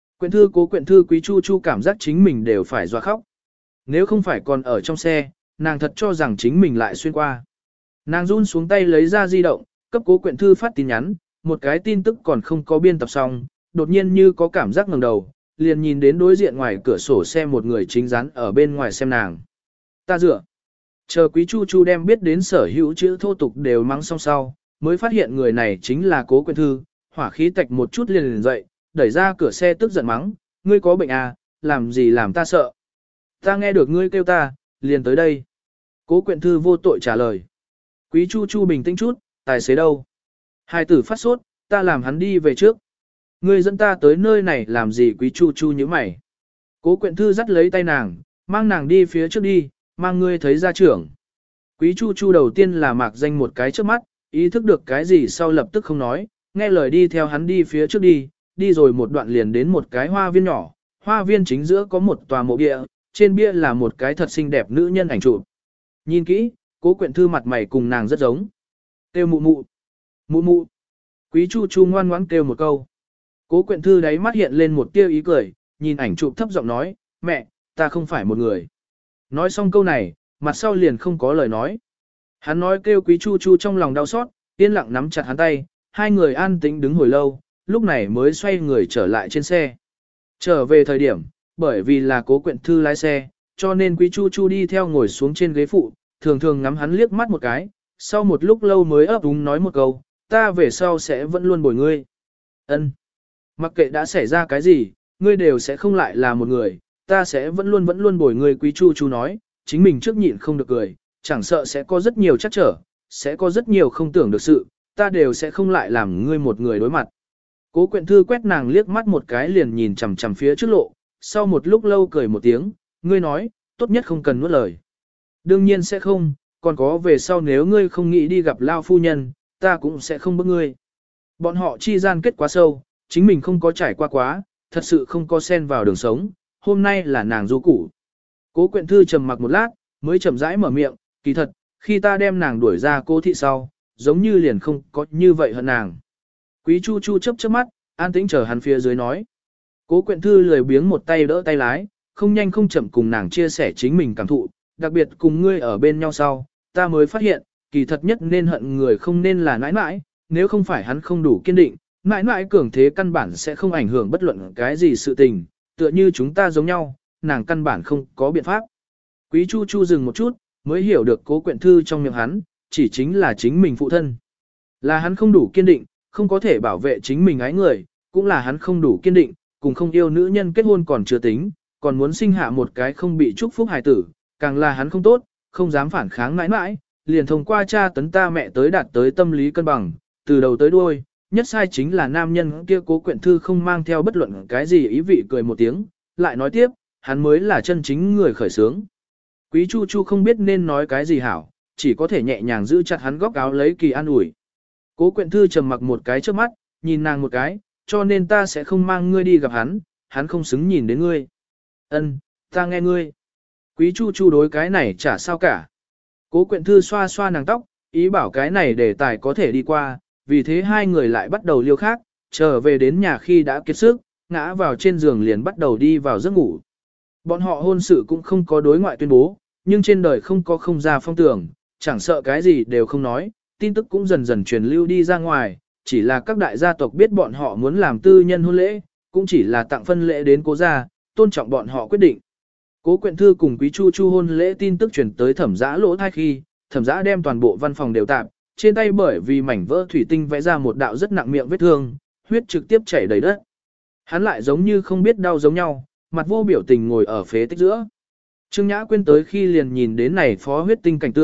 Cố Quyện Thư Quý Chu Chu cảm giác chính mình đều phải doa khóc. Nếu không phải còn ở trong xe, nàng thật cho rằng chính mình lại xuyên qua. Nàng run xuống tay lấy ra di động, cấp Cố Quyện Thư phát tin nhắn, một cái tin tức còn không có biên tập xong, đột nhiên như có cảm giác ngẩng đầu, liền nhìn đến đối diện ngoài cửa sổ xe một người chính rắn ở bên ngoài xem nàng. Ta dựa. Chờ Quý Chu Chu đem biết đến sở hữu chữ thô tục đều mắng xong sau, mới phát hiện người này chính là Cố Quyện Thư, hỏa khí tạch một chút liền dậy, đẩy ra cửa xe tức giận mắng, ngươi có bệnh à, làm gì làm ta sợ. Ta nghe được ngươi kêu ta, liền tới đây. Cố Quyện Thư vô tội trả lời. Quý Chu Chu bình tĩnh chút, tài xế đâu? Hai tử phát sốt, ta làm hắn đi về trước. Ngươi dẫn ta tới nơi này làm gì? Quý Chu Chu như mày. Cố Quyện Thư dắt lấy tay nàng, mang nàng đi phía trước đi, mang ngươi thấy gia trưởng. Quý Chu Chu đầu tiên là mạc danh một cái trước mắt, ý thức được cái gì sau lập tức không nói, nghe lời đi theo hắn đi phía trước đi, đi rồi một đoạn liền đến một cái hoa viên nhỏ, hoa viên chính giữa có một tòa mộ bia, trên bia là một cái thật xinh đẹp nữ nhân ảnh chụp. Nhìn kỹ, Cố Quyện Thư mặt mày cùng nàng rất giống. Kêu mụ mụ, mụ mụ. Quý Chu Chu ngoan ngoãn kêu một câu. Cố Quyện Thư đáy mắt hiện lên một tia ý cười, nhìn ảnh chụp thấp giọng nói, mẹ, ta không phải một người. Nói xong câu này, mặt sau liền không có lời nói. Hắn nói kêu Quý Chu Chu trong lòng đau xót, yên lặng nắm chặt hắn tay, hai người an tĩnh đứng hồi lâu, lúc này mới xoay người trở lại trên xe. Trở về thời điểm, bởi vì là Cố Quyện Thư lái xe, cho nên Quý Chu Chu đi theo ngồi xuống trên ghế phụ, thường thường ngắm hắn liếc mắt một cái, sau một lúc lâu mới ấp úng nói một câu, ta về sau sẽ vẫn luôn bồi ngươi. Ân. Mặc kệ đã xảy ra cái gì, ngươi đều sẽ không lại là một người, ta sẽ vẫn luôn bồi ngươi. Quý Chu Chu nói, chính mình trước nhịn không được cười, chẳng sợ sẽ có rất nhiều trắc trở, sẽ có rất nhiều không tưởng được sự, ta đều sẽ không lại làm ngươi một người đối mặt. Cố Quyện Thư quét nàng liếc mắt một cái liền nhìn chằm chằm phía trước lộ, sau một lúc lâu cười một tiếng, ngươi nói, tốt nhất không cần nuốt lời. Đương nhiên sẽ không, còn có về sau nếu ngươi không nghĩ đi gặp Lao phu nhân, ta cũng sẽ không bức ngươi. Bọn họ chi gian kết quá sâu, chính mình không có trải qua quá, thật sự không có xen vào đường sống, hôm nay là nàng du củ. Cố Quyện Thư trầm mặc một lát, mới chậm rãi mở miệng, kỳ thật, khi ta đem nàng đuổi ra Cố thị sau, giống như liền không có như vậy hơn nàng. Quý Chu Chu chớp chớp mắt, an tĩnh chờ hắn phía dưới nói. Cố Quyện Thư lười biếng một tay đỡ tay lái, không nhanh không chậm cùng nàng chia sẻ chính mình cảm thụ, đặc biệt cùng ngươi ở bên nhau sau, ta mới phát hiện, kỳ thật nhất nên hận người không nên là nãi nãi, nếu không phải hắn không đủ kiên định, nãi nãi cường thế căn bản sẽ không ảnh hưởng bất luận cái gì sự tình, tựa như chúng ta giống nhau, nàng căn bản không có biện pháp. Quý Chu Chu dừng một chút, mới hiểu được Cố Quyện Thư trong miệng hắn, chỉ chính là chính mình phụ thân. Là hắn không đủ kiên định, không có thể bảo vệ chính mình ái người, cũng là hắn không đủ kiên định, cùng không yêu nữ nhân kết hôn còn chưa tính, còn muốn sinh hạ một cái không bị chúc phúc hài tử, càng là hắn không tốt, không dám phản kháng mãi mãi, liền thông qua cha tấn ta mẹ tới đạt tới tâm lý cân bằng, từ đầu tới đuôi, nhất sai chính là nam nhân kia. Cố Quyện Thư không mang theo bất luận cái gì ý vị cười một tiếng, lại nói tiếp, hắn mới là chân chính người khởi sướng. Quý Chu Chu không biết nên nói cái gì hảo, chỉ có thể nhẹ nhàng giữ chặt hắn góc áo lấy kỳ an ủi. Cố Quyện Thư trầm mặc một cái trước mắt, nhìn nàng một cái, cho nên ta sẽ không mang ngươi đi gặp hắn, hắn không xứng nhìn đến ngươi. Ân, ta nghe ngươi. Quý Chu Chu đối cái này chả sao cả. Cố Quyện Thư xoa xoa nàng tóc, ý bảo cái này đề tài có thể đi qua, vì thế hai người lại bắt đầu liêu khác, trở về đến nhà khi đã kiệt sức, ngã vào trên giường liền bắt đầu đi vào giấc ngủ. Bọn họ hôn sự cũng không có đối ngoại tuyên bố, nhưng trên đời không có không ra phong tưởng, chẳng sợ cái gì đều không nói, tin tức cũng dần dần truyền lưu đi ra ngoài, chỉ là các đại gia tộc biết bọn họ muốn làm tư nhân hôn lễ, cũng chỉ là tặng phân lễ đến Cố gia, tôn trọng bọn họ quyết định. Cố Quyện Thư cùng Quý Chu Chu hôn lễ tin tức truyền tới Thẩm Dã lỗ thai khi, Thẩm Dã đem toàn bộ văn phòng đều tạp, trên tay bởi vì mảnh vỡ thủy tinh vẽ ra một đạo rất nặng miệng vết thương, huyết trực tiếp chảy đầy đất. Hắn lại giống như không biết đau giống nhau, mặt vô biểu tình ngồi ở phế tích giữa. Trương Nhã Quyên tới khi liền nhìn đến này phó huyết tinh cảnh tượng,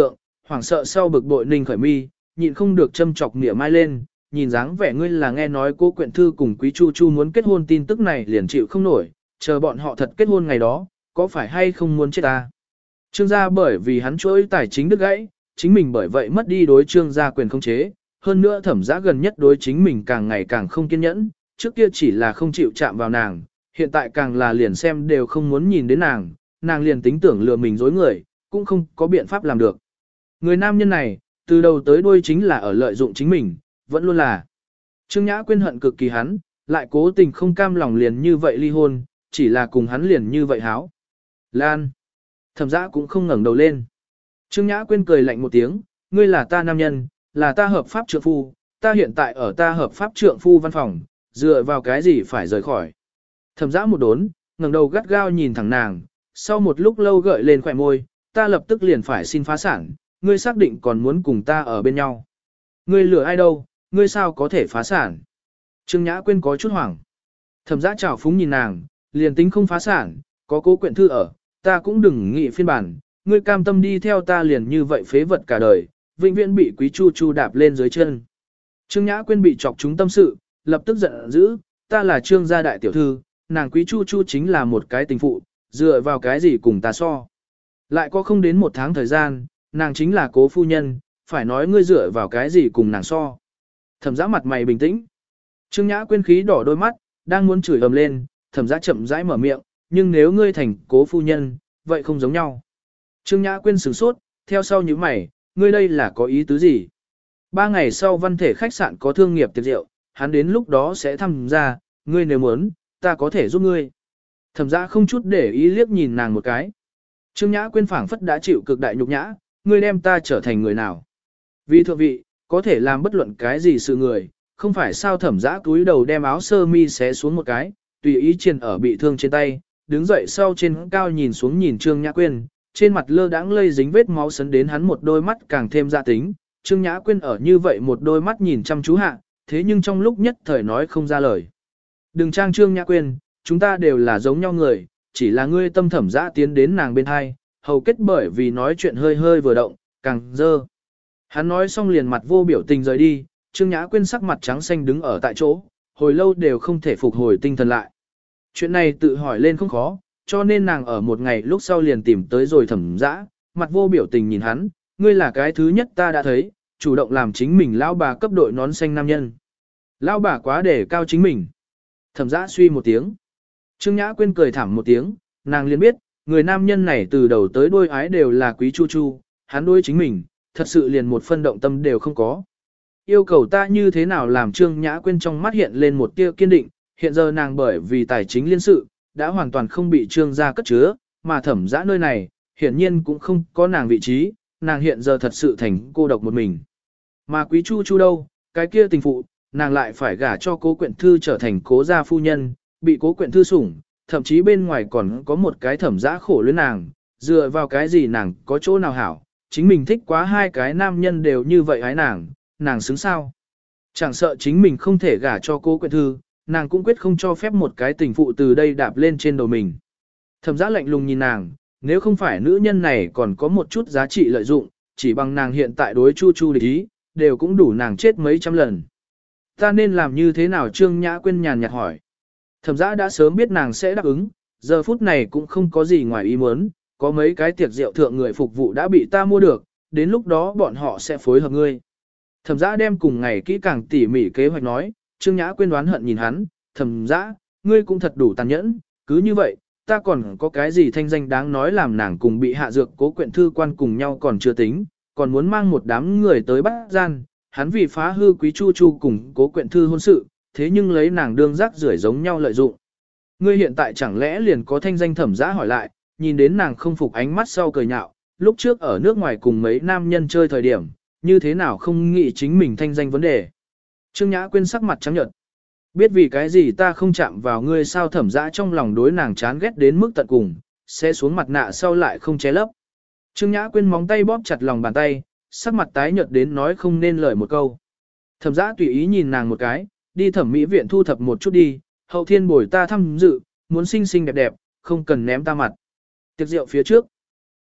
hoảng sợ sau bực bội ninh khởi mi, nhịn không được châm chọc mỉa mai lên, nhìn dáng vẻ ngươi là nghe nói cô quyện thư cùng Quý Chu Chu muốn kết hôn tin tức này liền chịu không nổi, chờ bọn họ thật kết hôn ngày đó, có phải hay không muốn chết ta. Trương gia bởi vì hắn chuỗi tài chính đứt gãy, chính mình bởi vậy mất đi đối trương gia quyền khống chế, hơn nữa thẩm giã gần nhất đối chính mình càng ngày càng không kiên nhẫn, trước kia chỉ là không chịu chạm vào nàng, hiện tại càng là liền xem đều không muốn nhìn đến nàng liền tính tưởng lừa mình dối người, cũng không có biện pháp làm được. Người nam nhân này, từ đầu tới đuôi chính là ở lợi dụng chính mình, vẫn luôn là. Trương Nhã Quyên hận cực kỳ hắn, lại cố tình không cam lòng liền như vậy ly hôn, chỉ là cùng hắn liền như vậy háo. Lan. Thẩm giã cũng không ngẩng đầu lên. Trương Nhã Quyên cười lạnh một tiếng, ngươi là ta nam nhân, là ta hợp pháp trượng phu, ta hiện tại ở ta hợp pháp trượng phu văn phòng, dựa vào cái gì phải rời khỏi. Thẩm giã một đốn, ngẩng đầu gắt gao nhìn thẳng nàng, sau một lúc lâu gợi lên khỏe môi, ta lập tức liền phải xin phá sản, ngươi xác định còn muốn cùng ta ở bên nhau. Ngươi lừa ai đâu, ngươi sao có thể phá sản. Trương Nhã Quyên có chút hoảng. Thẩm giã trào phúng nhìn nàng, liền tính không phá sản, có cố quyện thư ở, ta cũng đừng nghĩ phiên bản, ngươi cam tâm đi theo ta liền như vậy phế vật cả đời, vĩnh viễn bị Quý Chu Chu đạp lên dưới chân. Trương Nhã Quyên bị chọc trúng tâm sự, lập tức giận dữ, ta là Trương gia đại tiểu thư, nàng Quý Chu Chu chính là một cái tình phụ, dựa vào cái gì cùng ta so. Lại có không đến một tháng thời gian, nàng chính là cố phu nhân, phải nói ngươi dựa vào cái gì cùng nàng so. Thẩm giã mặt mày bình tĩnh. Trương Nhã Quyên khí đỏ đôi mắt, đang muốn chửi ầm lên, thẩm giã chậm rãi mở miệng, nhưng nếu ngươi thành cố phu nhân, vậy không giống nhau. Trương Nhã Quyên sửng sốt, theo sau như mày, ngươi đây là có ý tứ gì? 3 ngày sau văn thể khách sạn có thương nghiệp tiệc rượu, hắn đến lúc đó sẽ tham gia, ngươi nếu muốn, ta có thể giúp ngươi. Thẩm giã không chút để ý liếc nhìn nàng một cái. Trương Nhã Quyên phảng phất đã chịu cực đại nhục nhã, ngươi đem ta trở thành người nào? Vì thượng vị, có thể làm bất luận cái gì sự người, không phải sao. Thẩm giã túi đầu đem áo sơ mi xé xuống một cái, tùy ý triền ở bị thương trên tay, đứng dậy sau trên cao nhìn xuống nhìn Trương Nhã Quyên, trên mặt lơ đãng lây dính vết máu sấn đến hắn một đôi mắt càng thêm dạ tính. Trương Nhã Quyên ở như vậy một đôi mắt nhìn chăm chú hạ, thế nhưng trong lúc nhất thời nói không ra lời. Đừng trang Trương Nhã Quyên, chúng ta đều là giống nhau người, chỉ là ngươi tâm thẩm dã tiến đến nàng bên hai, hầu kết bởi vì nói chuyện hơi hơi vừa động, càng dơ. Hắn nói xong liền mặt vô biểu tình rời đi, Trương Nhã Quyên sắc mặt trắng xanh đứng ở tại chỗ, hồi lâu đều không thể phục hồi tinh thần lại. Chuyện này tự hỏi lên không khó, cho nên nàng ở một ngày lúc sau liền tìm tới rồi thẩm dã, mặt vô biểu tình nhìn hắn, ngươi là cái thứ nhất ta đã thấy, chủ động làm chính mình lão bà cấp đội nón xanh nam nhân. Lão bà quá để cao chính mình. Thẩm dã suy một tiếng. Trương Nhã Quyên cười thảm một tiếng, nàng liền biết, người nam nhân này từ đầu tới đuôi ái đều là Quý Chu Chu, hắn đối chính mình, thật sự liền một phân động tâm đều không có. Yêu cầu ta như thế nào làm Trương Nhã Quyên trong mắt hiện lên một tia kiên định, hiện giờ nàng bởi vì tài chính liên sự, đã hoàn toàn không bị Trương gia cất chứa, mà thẩm dã nơi này, hiển nhiên cũng không có nàng vị trí, nàng hiện giờ thật sự thành cô độc một mình. Mà Quý Chu Chu đâu, cái kia tình phụ, nàng lại phải gả cho cố quyện thư trở thành cố gia phu nhân, bị cố quyện thư sủng, thậm chí bên ngoài còn có một cái thẩm dã khổ luyến nàng, dựa vào cái gì nàng có chỗ nào hảo, chính mình thích quá hai cái nam nhân đều như vậy hái nàng xứng sao. Chẳng sợ chính mình không thể gả cho cố quyện thư, nàng cũng quyết không cho phép một cái tình phụ từ đây đạp lên trên đầu mình. Thẩm dã lạnh lùng nhìn nàng, nếu không phải nữ nhân này còn có một chút giá trị lợi dụng, chỉ bằng nàng hiện tại đối Chu Chu địch ý, đều cũng đủ nàng chết mấy trăm lần. Ta nên làm như thế nào? Trương Nhã Quyên nhàn nhạt hỏi. Thẩm dã đã sớm biết nàng sẽ đáp ứng, giờ phút này cũng không có gì ngoài ý muốn, có mấy cái tiệc rượu thượng người phục vụ đã bị ta mua được, đến lúc đó bọn họ sẽ phối hợp ngươi. Thẩm dã đem cùng ngày kỹ càng tỉ mỉ kế hoạch nói, Trương Nhã Quyên đoán hận nhìn hắn, thẩm dã, ngươi cũng thật đủ tàn nhẫn, cứ như vậy, ta còn có cái gì thanh danh đáng nói làm nàng cùng bị hạ dược cố quyện thư quan cùng nhau còn chưa tính, còn muốn mang một đám người tới bắt gian, hắn vì phá hư Quý Chu Chu cùng cố quyện thư hôn sự, thế nhưng lấy nàng đương rác rưởi giống nhau lợi dụng. Ngươi hiện tại chẳng lẽ liền có thanh danh? Thẩm dã hỏi lại, nhìn đến nàng không phục ánh mắt sau cười nhạo, lúc trước ở nước ngoài cùng mấy nam nhân chơi thời điểm, như thế nào không nghĩ chính mình thanh danh vấn đề. Trương Nhã Quyên sắc mặt trắng nhợt. Biết vì cái gì ta không chạm vào ngươi sao? Thẩm dã trong lòng đối nàng chán ghét đến mức tận cùng, sẽ xuống mặt nạ sau lại không che lấp. Trương Nhã Quyên móng tay bóp chặt lòng bàn tay, sắc mặt tái nhợt đến nói không nên lời một câu. Thẩm dã tùy ý nhìn nàng một cái, đi thẩm mỹ viện thu thập một chút đi, hậu thiên bồi ta thăm dự, muốn xinh xinh đẹp đẹp, không cần ném ta mặt. Tiệc rượu phía trước,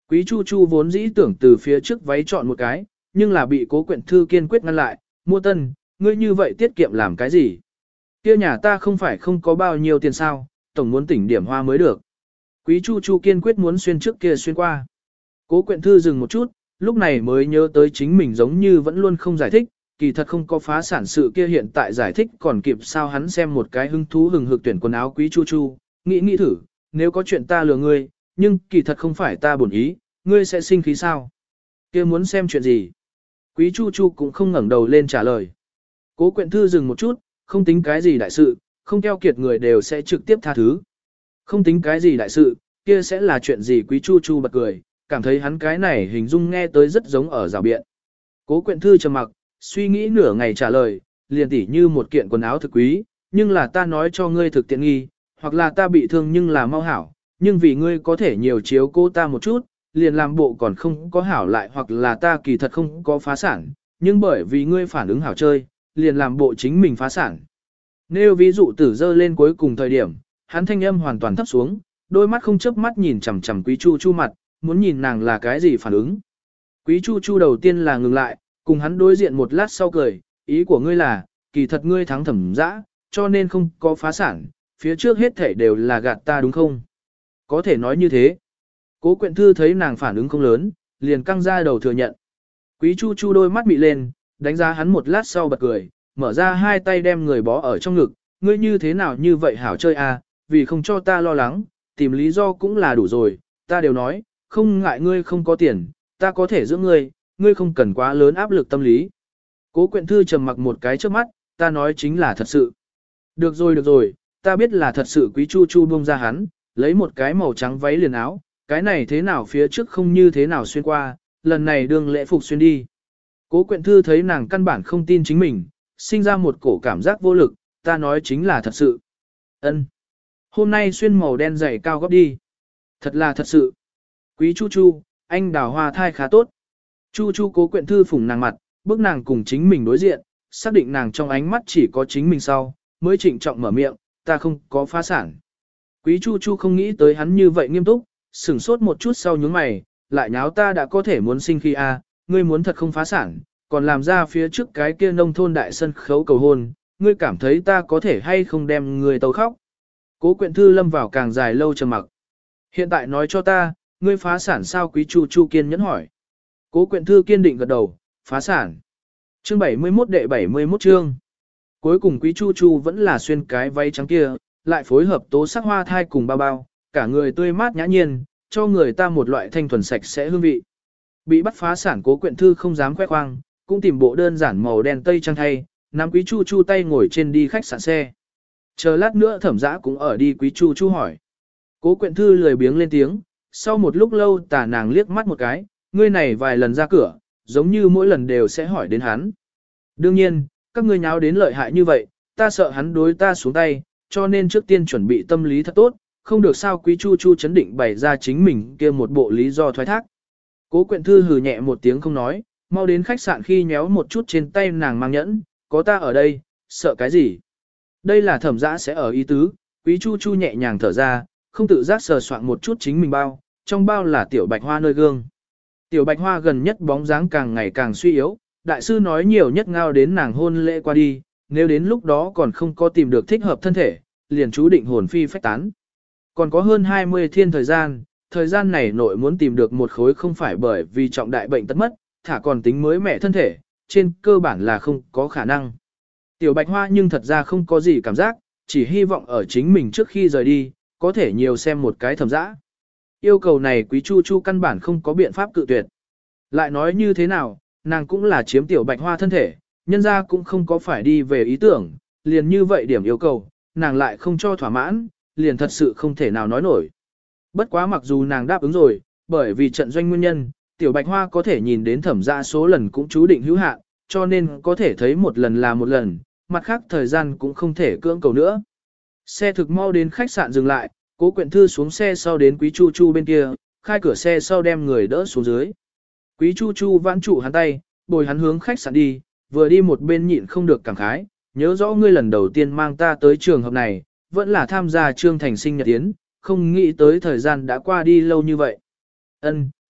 Quý Chu Chu vốn dĩ tưởng từ phía trước váy chọn một cái, nhưng là bị Cố Quyện Thư kiên quyết ngăn lại, mua tân, ngươi như vậy tiết kiệm làm cái gì? Kia nhà ta không phải không có bao nhiêu tiền sao, tổng muốn tỉnh điểm hoa mới được. Quý Chu Chu kiên quyết muốn xuyên trước kia xuyên qua. Cố Quyện Thư dừng một chút, lúc này mới nhớ tới chính mình giống như vẫn luôn không giải thích, kỳ thật không có phá sản sự kia hiện tại giải thích còn kịp sao hắn xem một cái hứng thú hừng hực tuyển quần áo Quý Chu Chu, nghĩ thử, nếu có chuyện ta lừa ngươi, nhưng kỳ thật không phải ta bổn ý, ngươi sẽ sinh khí sao? Kia muốn xem chuyện gì? Quý Chu Chu cũng không ngẩng đầu lên trả lời. Cố Quyện Thư dừng một chút, không tính cái gì đại sự, không keo kiệt người đều sẽ trực tiếp tha thứ. Không tính cái gì đại sự, kia sẽ là chuyện gì? Quý Chu Chu bật cười, cảm thấy hắn cái này hình dung nghe tới rất giống ở rào biện. Cố Quyện Thư trầm mặc, suy nghĩ nửa ngày trả lời, liền tỉ như một kiện quần áo thực quý, nhưng là ta nói cho ngươi thực tiện nghi, hoặc là ta bị thương nhưng là mau hảo, nhưng vì ngươi có thể nhiều chiếu cố ta một chút, liền làm bộ còn không có hảo lại, hoặc là ta kỳ thật không có phá sản, nhưng bởi vì ngươi phản ứng hảo chơi, liền làm bộ chính mình phá sản. Nêu ví dụ tử dơ lên cuối cùng thời điểm, hắn thanh âm hoàn toàn thấp xuống, đôi mắt không chớp mắt nhìn chằm chằm Quý Chu Chu mặt, muốn nhìn nàng là cái gì phản ứng. Quý Chu Chu đầu tiên là ngừng lại, cùng hắn đối diện một lát sau cười, ý của ngươi là, kỳ thật ngươi thắng Thẩm Dã, cho nên không có phá sản, phía trước hết thể đều là gạt ta đúng không? Có thể nói như thế. Cố Quyện Thư thấy nàng phản ứng không lớn, liền căng ra đầu thừa nhận. Quý Chu Chu đôi mắt mị lên, đánh giá hắn một lát sau bật cười, mở ra hai tay đem người bó ở trong ngực, ngươi như thế nào như vậy hảo chơi à, vì không cho ta lo lắng, tìm lý do cũng là đủ rồi, ta đều nói, không ngại ngươi không có tiền, ta có thể giữ ngươi, ngươi không cần quá lớn áp lực tâm lý. Cố Quyện Thư trầm mặc một cái trước mắt, ta nói chính là thật sự. Được rồi, ta biết là thật sự. Quý Chu Chu buông ra hắn, lấy một cái màu trắng váy liền áo, cái này thế nào phía trước không như thế nào xuyên qua, lần này đương lễ phục xuyên đi. Cố Quyện Thư thấy nàng căn bản không tin chính mình, sinh ra một cổ cảm giác vô lực, ta nói chính là thật sự. Ân, hôm nay xuyên màu đen dày cao gót đi. Thật là thật sự. Quý Chu Chu, anh đào hoa thai khá tốt. Chu Chu. Cố Quyện Thư phủng nàng mặt, bước nàng cùng chính mình đối diện, xác định nàng trong ánh mắt chỉ có chính mình sau, mới trịnh trọng mở miệng, ta không có phá sản. Quý Chu Chu không nghĩ tới hắn như vậy nghiêm túc, sửng sốt một chút sau nhướng mày, lại nháo ta đã có thể muốn sinh khi a, ngươi muốn thật không phá sản, còn làm ra phía trước cái kia nông thôn đại sân khấu cầu hôn, ngươi cảm thấy ta có thể hay không đem người tàu khóc. Cố Quyện Thư lâm vào càng dài lâu trầm mặc. Hiện tại nói cho ta, ngươi phá sản sao? Quý Chu Chu kiên nhẫn hỏi. Cố Quyện Thư kiên định gật đầu, phá sản. Chương 71 đệ 71 chương. Cuối cùng Quý Chu Chu vẫn là xuyên cái váy trắng kia, lại phối hợp tố sắc hoa thai cùng bao bao, cả người tươi mát nhã nhiên, cho người ta một loại thanh thuần sạch sẽ hương vị. Bị bắt phá sản Cố Quyện Thư không dám khoe khoang, cũng tìm bộ đơn giản màu đen tây trang thay, nắm Quý Chu Chu tay ngồi trên đi khách sạn xe. Chờ lát nữa Thẩm Dã cũng ở đi. Quý Chu Chu hỏi. Cố Quyện Thư lười biếng lên tiếng, sau một lúc lâu tả nàng liếc mắt một cái, ngươi này vài lần ra cửa, giống như mỗi lần đều sẽ hỏi đến hắn. Đương nhiên, các ngươi nháo đến lợi hại như vậy, ta sợ hắn đối ta xuống tay, cho nên trước tiên chuẩn bị tâm lý thật tốt, không được sao? Quý Chu Chu chấn định bày ra chính mình kia một bộ lý do thoái thác. Cố Quyện Thư hừ nhẹ một tiếng không nói, mau đến khách sạn khi nhéo một chút trên tay nàng mang nhẫn, có ta ở đây, sợ cái gì? Đây là Thẩm Dã sẽ ở ý tứ. Quý Chu Chu nhẹ nhàng thở ra, không tự giác sờ soạn một chút chính mình bao, trong bao là Tiểu Bạch Hoa nơi gương. Tiểu Bạch Hoa gần nhất bóng dáng càng ngày càng suy yếu, đại sư nói nhiều nhất ngao đến nàng hôn lễ qua đi, nếu đến lúc đó còn không có tìm được thích hợp thân thể, liền chú định hồn phi phách tán. Còn có hơn 20 thiên thời gian này nội muốn tìm được một khối không phải bởi vì trọng đại bệnh tật mất, thả còn tính mới mẻ thân thể, trên cơ bản là không có khả năng. Tiểu Bạch Hoa nhưng thật ra không có gì cảm giác, chỉ hy vọng ở chính mình trước khi rời đi, có thể nhiều xem một cái Thẩm Dã. Yêu cầu này Quý Chu Chu căn bản không có biện pháp cự tuyệt. Lại nói như thế nào, nàng cũng là chiếm Tiểu Bạch Hoa thân thể, nhân ra cũng không có phải đi về ý tưởng, liền như vậy điểm yêu cầu, nàng lại không cho thỏa mãn, liền thật sự không thể nào nói nổi. Bất quá mặc dù nàng đáp ứng rồi, bởi vì trận doanh nguyên nhân, Tiểu Bạch Hoa có thể nhìn đến Thẩm Dã số lần cũng chú định hữu hạn, cho nên có thể thấy một lần là một lần, mặt khác thời gian cũng không thể cưỡng cầu nữa. Xe thực mau đến khách sạn dừng lại, Cố Quyện Thư xuống xe sau đến Quý Chu Chu bên kia, khai cửa xe sau đem người đỡ xuống dưới. Quý Chu Chu vãn trụ hắn tay, bồi hắn hướng khách sạn đi, vừa đi một bên nhịn không được cảm khái, nhớ rõ ngươi lần đầu tiên mang ta tới trường hợp này, vẫn là tham gia Trương Thành sinh nhật yến, không nghĩ tới thời gian đã qua đi lâu như vậy. Ân,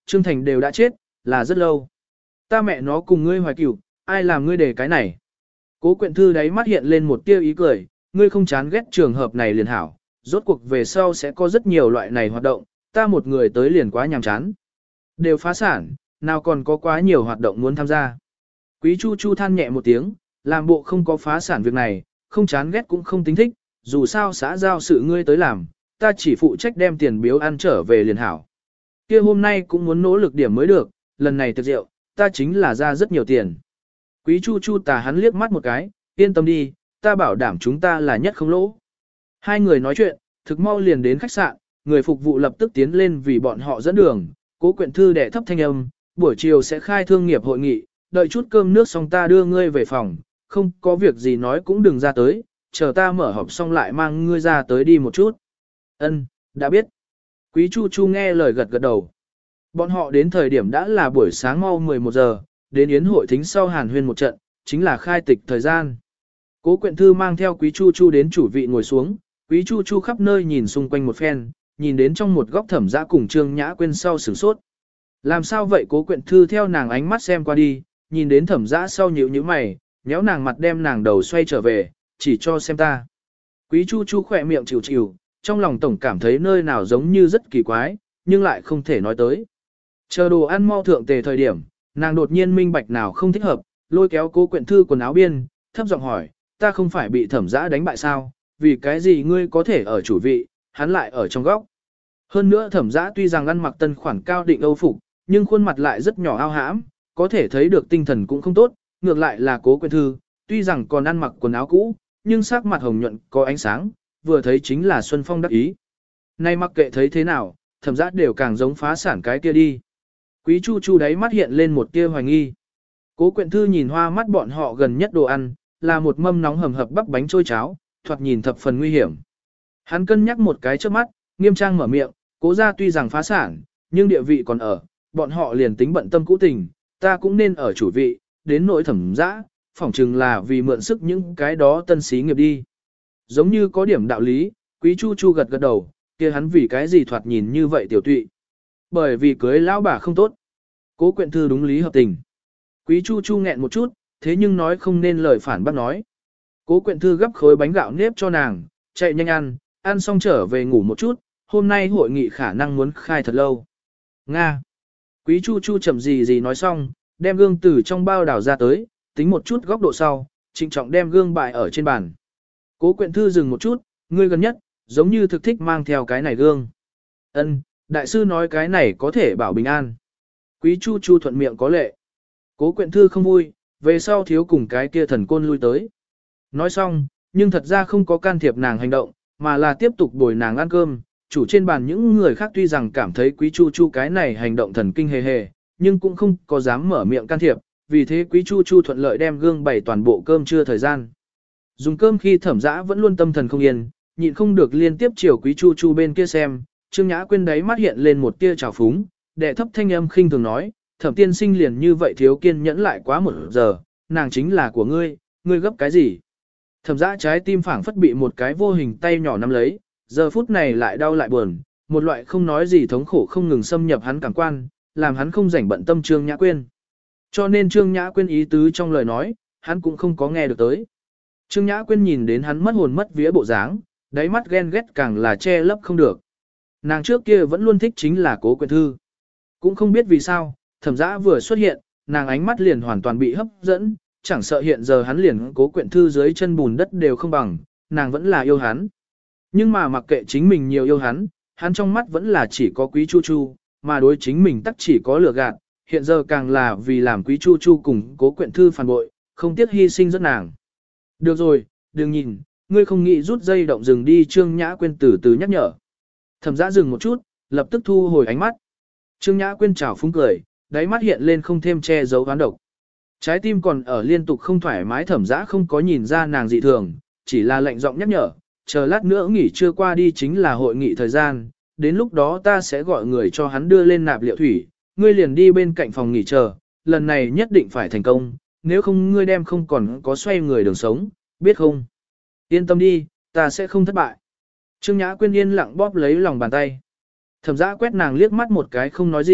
Trương Thành đều đã chết, là rất lâu. Ta mẹ nó cùng ngươi hoài cửu, ai làm ngươi để cái này? Cố Quyện Thư đáy mắt hiện lên một tia ý cười, ngươi không chán ghét trường hợp này liền hảo, rốt cuộc về sau sẽ có rất nhiều loại này hoạt động, ta một người tới liền quá nhàm chán. Đều phá sản, nào còn có quá nhiều hoạt động muốn tham gia. Quý Chu Chu than nhẹ một tiếng, làm bộ không có phá sản việc này, không chán ghét cũng không tính thích, dù sao xã giao sự ngươi tới làm, ta chỉ phụ trách đem tiền biếu ăn trở về liền hảo. Kia hôm nay cũng muốn nỗ lực điểm mới được, lần này tiệc rượu, ta chính là ra rất nhiều tiền. Quý Chu Chu tà hắn liếc mắt một cái, yên tâm đi, ta bảo đảm chúng ta là nhất không lỗ. Hai người nói chuyện, thực mau liền đến khách sạn, người phục vụ lập tức tiến lên vì bọn họ dẫn đường, Cố Quyện Thư đẻ thấp thanh âm, buổi chiều sẽ khai thương nghiệp hội nghị, đợi chút cơm nước xong ta đưa ngươi về phòng, không có việc gì nói cũng đừng ra tới, chờ ta mở họp xong lại mang ngươi ra tới đi một chút. Ân, đã biết. Quý Chu Chu nghe lời gật gật đầu. Bọn họ đến thời điểm đã là buổi sáng mau 11 giờ, đến yến hội thính sau hàn huyên một trận, chính là khai tịch thời gian. Cố Quyện Thư mang theo Quý Chu Chu đến chủ vị ngồi xuống, Quý Chu Chu khắp nơi nhìn xung quanh một phen, nhìn đến trong một góc Thẩm Dã cùng Trương Nhã Quyên sau sửng sốt. Làm sao vậy? Cố Quyện Thư theo nàng ánh mắt xem qua đi, nhìn đến Thẩm Dã sau nhíu nhíu mày, nhéo nàng mặt đem nàng đầu xoay trở về, chỉ cho xem ta. Quý Chu Chu khỏe miệng chịu chịu, trong lòng tổng cảm thấy nơi nào giống như rất kỳ quái, nhưng lại không thể nói tới. Chờ đồ ăn mau thượng tề thời điểm, nàng đột nhiên minh bạch nào không thích hợp, lôi kéo Cố Quyện Thư quần áo biên, thấp giọng hỏi, ta không phải bị Thẩm Dã đánh bại sao, vì cái gì ngươi có thể ở chủ vị, hắn lại ở trong góc. Hơn nữa Thẩm Dã tuy rằng ăn mặc tân khoản cao định Âu phục, nhưng khuôn mặt lại rất nhỏ ao hãm, có thể thấy được tinh thần cũng không tốt, ngược lại là Cố Quyện Thư, tuy rằng còn ăn mặc quần áo cũ, nhưng sắc mặt hồng nhuận có ánh sáng, vừa thấy chính là Xuân Phong đắc ý. Nay mặc kệ thấy thế nào, Thẩm Dã đều càng giống phá sản cái kia đi. Quý Chu Chu đáy mắt hiện lên một tia hoài nghi. Cố Quyện Thư nhìn hoa mắt bọn họ gần nhất đồ ăn, là một mâm nóng hầm hập bắp bánh trôi cháo, thoạt nhìn thập phần nguy hiểm. Hắn cân nhắc một cái trước mắt, nghiêm trang mở miệng, Cố gia tuy rằng phá sản, nhưng địa vị còn ở, bọn họ liền tính bận tâm cũ tình, ta cũng nên ở chủ vị, đến nỗi Thẩm Dã, phỏng chừng là vì mượn sức những cái đó tân xí nghiệp đi. Giống như có điểm đạo lý, Quý Chu Chu gật gật đầu, kia hắn vì cái gì thoạt nhìn như vậy tiểu tụy. Bởi vì cưới lão bà không tốt. Cố Quyện Thư đúng lý hợp tình. Quý Chu Chu nghẹn một chút, thế nhưng nói không nên lời phản bác nói. Cố Quyện Thư gấp khối bánh gạo nếp cho nàng, chạy nhanh ăn xong trở về ngủ một chút, hôm nay hội nghị khả năng muốn khai thật lâu. Nga. Quý Chu Chu chậm gì nói xong, đem gương từ trong bao đảo ra tới, tính một chút góc độ sau, trịnh trọng đem gương bại ở trên bàn. Cố Quyện Thư dừng một chút, ngươi gần nhất, giống như thực thích mang theo cái này gương. Ân, đại sư nói cái này có thể bảo bình an. Quý Chu Chu thuận miệng có lệ. Cố Quyện Thư không vui, về sau thiếu cùng cái kia thần côn lui tới. Nói xong, nhưng thật ra không có can thiệp nàng hành động, mà là tiếp tục bồi nàng ăn cơm. Chủ trên bàn những người khác tuy rằng cảm thấy Quý Chu Chu cái này hành động thần kinh hề hề, nhưng cũng không có dám mở miệng can thiệp, vì thế Quý Chu Chu thuận lợi đem gương bày toàn bộ cơm trưa thời gian. Dùng cơm khi Thẩm Dã vẫn luôn tâm thần không yên, nhịn không được liên tiếp chiều Quý Chu Chu bên kia xem, Trương Nhã Quyên đáy mắt hiện lên một tia trào phúng, đệ thấp thanh âm khinh thường nói, Thẩm tiên sinh liền như vậy thiếu kiên nhẫn lại quá một giờ, nàng chính là của ngươi, ngươi gấp cái gì? Thẩm Dã trái tim phảng phất bị một cái vô hình tay nhỏ nắm lấy, giờ phút này lại đau lại buồn, một loại không nói gì thống khổ không ngừng xâm nhập hắn cảm quan, làm hắn không rảnh bận tâm Trương Nhã Quyên. Cho nên Trương Nhã Quyên ý tứ trong lời nói, hắn cũng không có nghe được tới. Trương Nhã Quyên nhìn đến hắn mất hồn mất vía bộ dáng, đáy mắt ghen ghét càng là che lấp không được. Nàng trước kia vẫn luôn thích chính là Cố Quyện Thư. Cũng không biết vì sao, Thẩm Dã vừa xuất hiện, nàng ánh mắt liền hoàn toàn bị hấp dẫn, chẳng sợ hiện giờ hắn liền Cố Quyện Thư dưới chân bùn đất đều không bằng, nàng vẫn là yêu hắn. Nhưng mà mặc kệ chính mình nhiều yêu hắn, hắn trong mắt vẫn là chỉ có Quý Chu Chu, mà đối chính mình tắc chỉ có lừa gạt, hiện giờ càng là vì làm Quý Chu Chu cùng Cố Quyện Thư phản bội, không tiếc hy sinh rất nàng. Được rồi, đừng nhìn, ngươi không nghĩ rút dây động dừng đi. Trương Nhã Quyên từ từ nhắc nhở. Thẩm Dã dừng một chút, lập tức thu hồi ánh mắt. Trương Nhã Quyên chào phúng cười, đáy mắt hiện lên không thêm che giấu oán độc. Trái tim còn ở liên tục không thoải mái. Thẩm Dã không có nhìn ra nàng dị thường, chỉ là lạnh giọng nhắc nhở, chờ lát nữa nghỉ trưa qua đi chính là hội nghị thời gian, đến lúc đó ta sẽ gọi người cho hắn đưa lên nạp liệu thủy, ngươi liền đi bên cạnh phòng nghỉ chờ, lần này nhất định phải thành công, nếu không ngươi đem không còn có xoay người đường sống, biết không? Yên tâm đi, ta sẽ không thất bại. Trương Nhã Quyên yên lặng bóp lấy lòng bàn tay. Thẩm Dã quét nàng liếc mắt một cái không nói gì,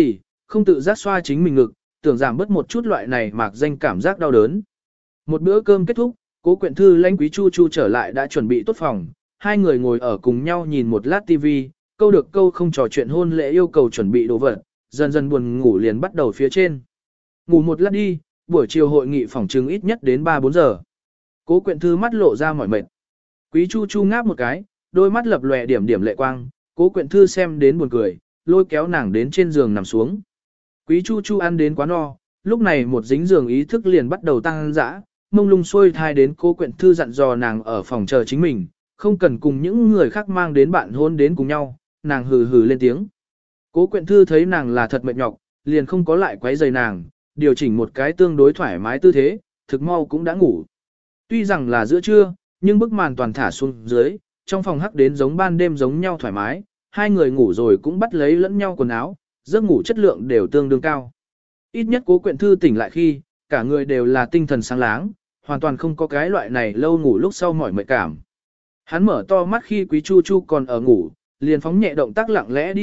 không tự giác xoa chính mình ngực, tưởng giảm bớt một chút loại này mạc danh cảm giác đau đớn. Một bữa cơm kết thúc, Cố Quyện Thư lãnh Quý Chu Chu trở lại đã chuẩn bị tốt phòng, hai người ngồi ở cùng nhau nhìn một lát tivi, câu được câu không trò chuyện hôn lễ yêu cầu chuẩn bị đồ vật, dần dần buồn ngủ liền bắt đầu phía trên. Ngủ một lát đi, buổi chiều hội nghị phòng trừng ít nhất đến 3-4 giờ. Cố Quyện Thư mắt lộ ra mỏi mệt. Quý Chu Chu ngáp một cái, đôi mắt lập lòe điểm điểm lệ quang, Cố Quyện Thư xem đến buồn cười, lôi kéo nàng đến trên giường nằm xuống. Quý Chu Chu ăn đến quá no, lúc này một dính giường ý thức liền bắt đầu tăng dã, mông lung xuôi thai đến Cố Quyện Thư dặn dò nàng ở phòng chờ chính mình, không cần cùng những người khác mang đến bạn hôn đến cùng nhau, nàng hừ hừ lên tiếng. Cố Quyện Thư thấy nàng là thật mệt nhọc, liền không có lại quấy rầy nàng, điều chỉnh một cái tương đối thoải mái tư thế, thực mau cũng đã ngủ. Tuy rằng là giữa trưa, nhưng bức màn toàn thả xuống dưới, trong phòng hắc đến giống ban đêm giống nhau thoải mái, hai người ngủ rồi cũng bắt lấy lẫn nhau quần áo, giấc ngủ chất lượng đều tương đương cao. Ít nhất Cố Quyện Thư tỉnh lại khi, cả người đều là tinh thần sáng láng, hoàn toàn không có cái loại này lâu ngủ lúc sau mỏi mệt cảm. Hắn mở to mắt khi Quý Chu Chu còn ở ngủ, liền phóng nhẹ động tác lặng lẽ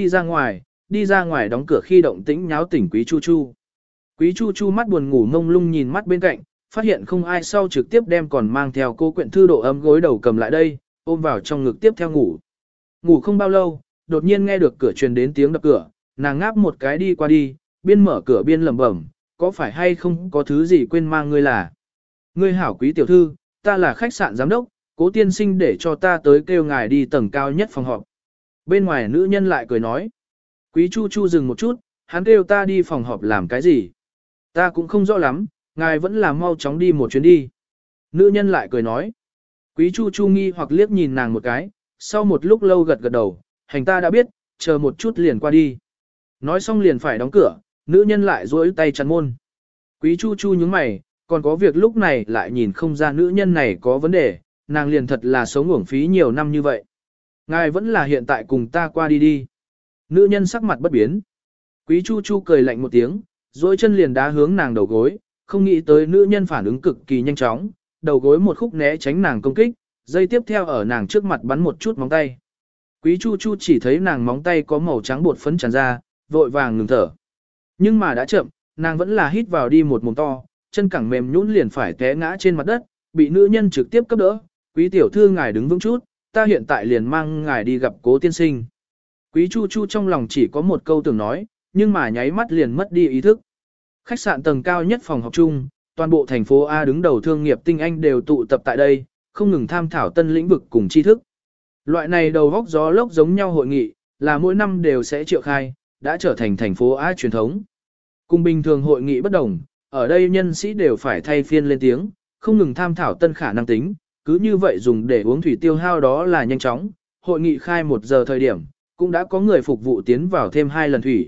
đi ra ngoài đóng cửa khi động tĩnh nháo tỉnh Quý Chu Chu. Quý Chu Chu mắt buồn ngủ mông lung nhìn mắt bên cạnh, phát hiện không ai sau trực tiếp đem còn mang theo Cố Quyện Thư độ ấm gối đầu cầm lại đây, ôm vào trong ngực tiếp theo ngủ. Ngủ không bao lâu, đột nhiên nghe được cửa truyền đến tiếng đập cửa, nàng ngáp một cái đi qua đi, biên mở cửa biên lẩm bẩm, có phải hay không có thứ gì quên mang ngươi là. Ngươi hảo Quý tiểu thư, ta là khách sạn giám đốc, Cố tiên sinh để cho ta tới kêu ngài đi tầng cao nhất phòng họp. Bên ngoài nữ nhân lại cười nói. Quý Chu Chu dừng một chút, hắn kêu ta đi phòng họp làm cái gì? Ta cũng không rõ lắm, ngài vẫn là mau chóng đi một chuyến đi. Nữ nhân lại cười nói. Quý Chu Chu nghi hoặc liếc nhìn nàng một cái, sau một lúc lâu gật gật đầu, hành ta đã biết, chờ một chút liền qua đi. Nói xong liền phải đóng cửa, nữ nhân lại duỗi tay chắn môn. Quý Chu Chu nhướng mày, còn có việc lúc này lại nhìn không ra nữ nhân này có vấn đề, nàng liền thật là sống uổng phí nhiều năm như vậy. Ngài vẫn là hiện tại cùng ta qua đi đi. Nữ nhân sắc mặt bất biến. Quý Chu Chu cười lạnh một tiếng, duỗi chân liền đá hướng nàng đầu gối, không nghĩ tới nữ nhân phản ứng cực kỳ nhanh chóng, đầu gối một khúc né tránh nàng công kích, dây tiếp theo ở nàng trước mặt bắn một chút móng tay. Quý Chu Chu chỉ thấy nàng móng tay có màu trắng bột phấn tràn ra, vội vàng ngừng thở. Nhưng mà đã chậm, nàng vẫn là hít vào đi một mồm to, chân cẳng mềm nhũn liền phải té ngã trên mặt đất, bị nữ nhân trực tiếp cấp đỡ. Quý tiểu thư ngài đứng vững chút, ta hiện tại liền mang ngài đi gặp Cố tiên sinh. Quý Chu Chu trong lòng chỉ có một câu tưởng nói, nhưng mà nháy mắt liền mất đi ý thức. Khách sạn tầng cao nhất phòng học chung, toàn bộ thành phố A đứng đầu thương nghiệp tinh anh đều tụ tập tại đây, không ngừng tham thảo tân lĩnh vực cùng tri thức. Loại này đầu góc gió lốc giống nhau hội nghị, là mỗi năm đều sẽ triệu khai, đã trở thành thành phố A truyền thống. Cùng bình thường hội nghị bất đồng, ở đây nhân sĩ đều phải thay phiên lên tiếng, không ngừng tham thảo tân khả năng tính, cứ như vậy dùng để uống thủy tiêu hao đó là nhanh chóng. Hội nghị khai 1 giờ thời điểm, cũng đã có người phục vụ tiến vào thêm 2 lần thủy.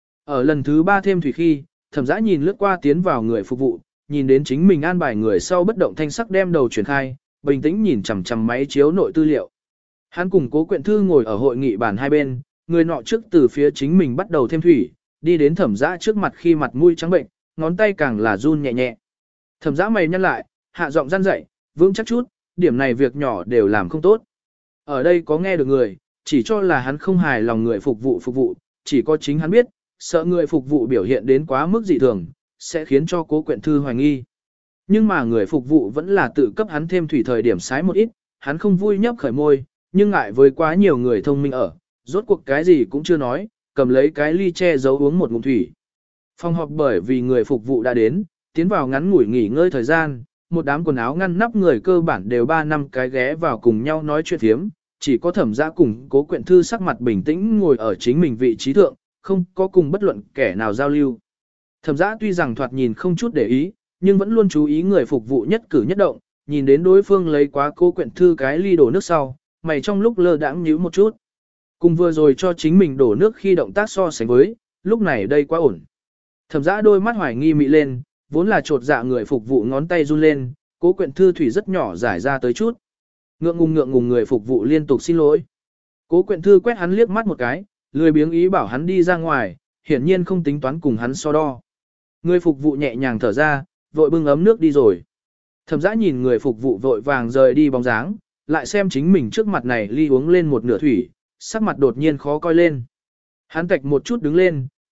Ở lần thứ 3 thêm thủy khi, Thẩm Dã nhìn lướt qua tiến vào người phục vụ, nhìn đến chính mình an bài người sau bất động thanh sắc đem đầu chuyển khai, bình tĩnh nhìn chằm chằm máy chiếu nội tư liệu. Hắn cùng Cố Quyện Thư ngồi ở hội nghị bàn hai bên, người nọ trước từ phía chính mình bắt đầu thêm thủy, đi đến Thẩm Dã trước mặt khi mặt mũi trắng bệnh, ngón tay càng là run nhẹ nhẹ. Thẩm Dã mày nhăn lại, hạ giọng răn dậy, vững chắc chút, điểm này việc nhỏ đều làm không tốt. Ở đây có nghe được người, chỉ cho là hắn không hài lòng người phục vụ, chỉ có chính hắn biết, sợ người phục vụ biểu hiện đến quá mức dị thường, sẽ khiến cho Cố Quyện Thư hoài nghi. Nhưng mà người phục vụ vẫn là tự cấp hắn thêm thủy thời điểm sái một ít, hắn không vui nhấp khởi môi, nhưng ngại với quá nhiều người thông minh ở, rốt cuộc cái gì cũng chưa nói, cầm lấy cái ly che giấu uống một ngụm thủy. Phòng họp bởi vì người phục vụ đã đến, tiến vào ngắn ngủi nghỉ ngơi thời gian, một đám quần áo ngăn nắp người cơ bản đều 3 năm cái ghé vào cùng nhau nói chuyện thiếm, chỉ có Thẩm Dã cùng Cố Quyện Thư sắc mặt bình tĩnh ngồi ở chính mình vị trí thượng, không có cùng bất luận kẻ nào giao lưu. Thẩm Dã tuy rằng thoạt nhìn không chút để ý, nhưng vẫn luôn chú ý người phục vụ nhất cử nhất động, nhìn đến đối phương lấy quá Cố Quyện Thư cái ly đổ nước sau, mày trong lúc lơ đãng nhíu một chút. Cùng vừa rồi cho chính mình đổ nước khi động tác so sánh với, lúc này đây quá ổn. Thẩm Dã đôi mắt hoài nghi mị lên, vốn là trột dạ người phục vụ ngón tay run lên, Cố Quyện Thư thủy rất nhỏ giải ra tới chút. Ngượng ngùng người phục vụ liên tục xin lỗi. Cố Quyện Thư quét hắn liếc mắt một cái, lười biếng ý bảo hắn đi ra ngoài, hiển nhiên không tính toán cùng hắn so đo. Người phục vụ nhẹ nhàng thở ra, vội bưng ấm nước đi rồi. Thẩm Dã nhìn người phục vụ vội vàng rời đi bóng dáng, lại xem chính mình trước mặt này ly uống lên một nửa thủy, sắc mặt đột nhiên khó coi lên. Hắn tạch một chút đứng lên,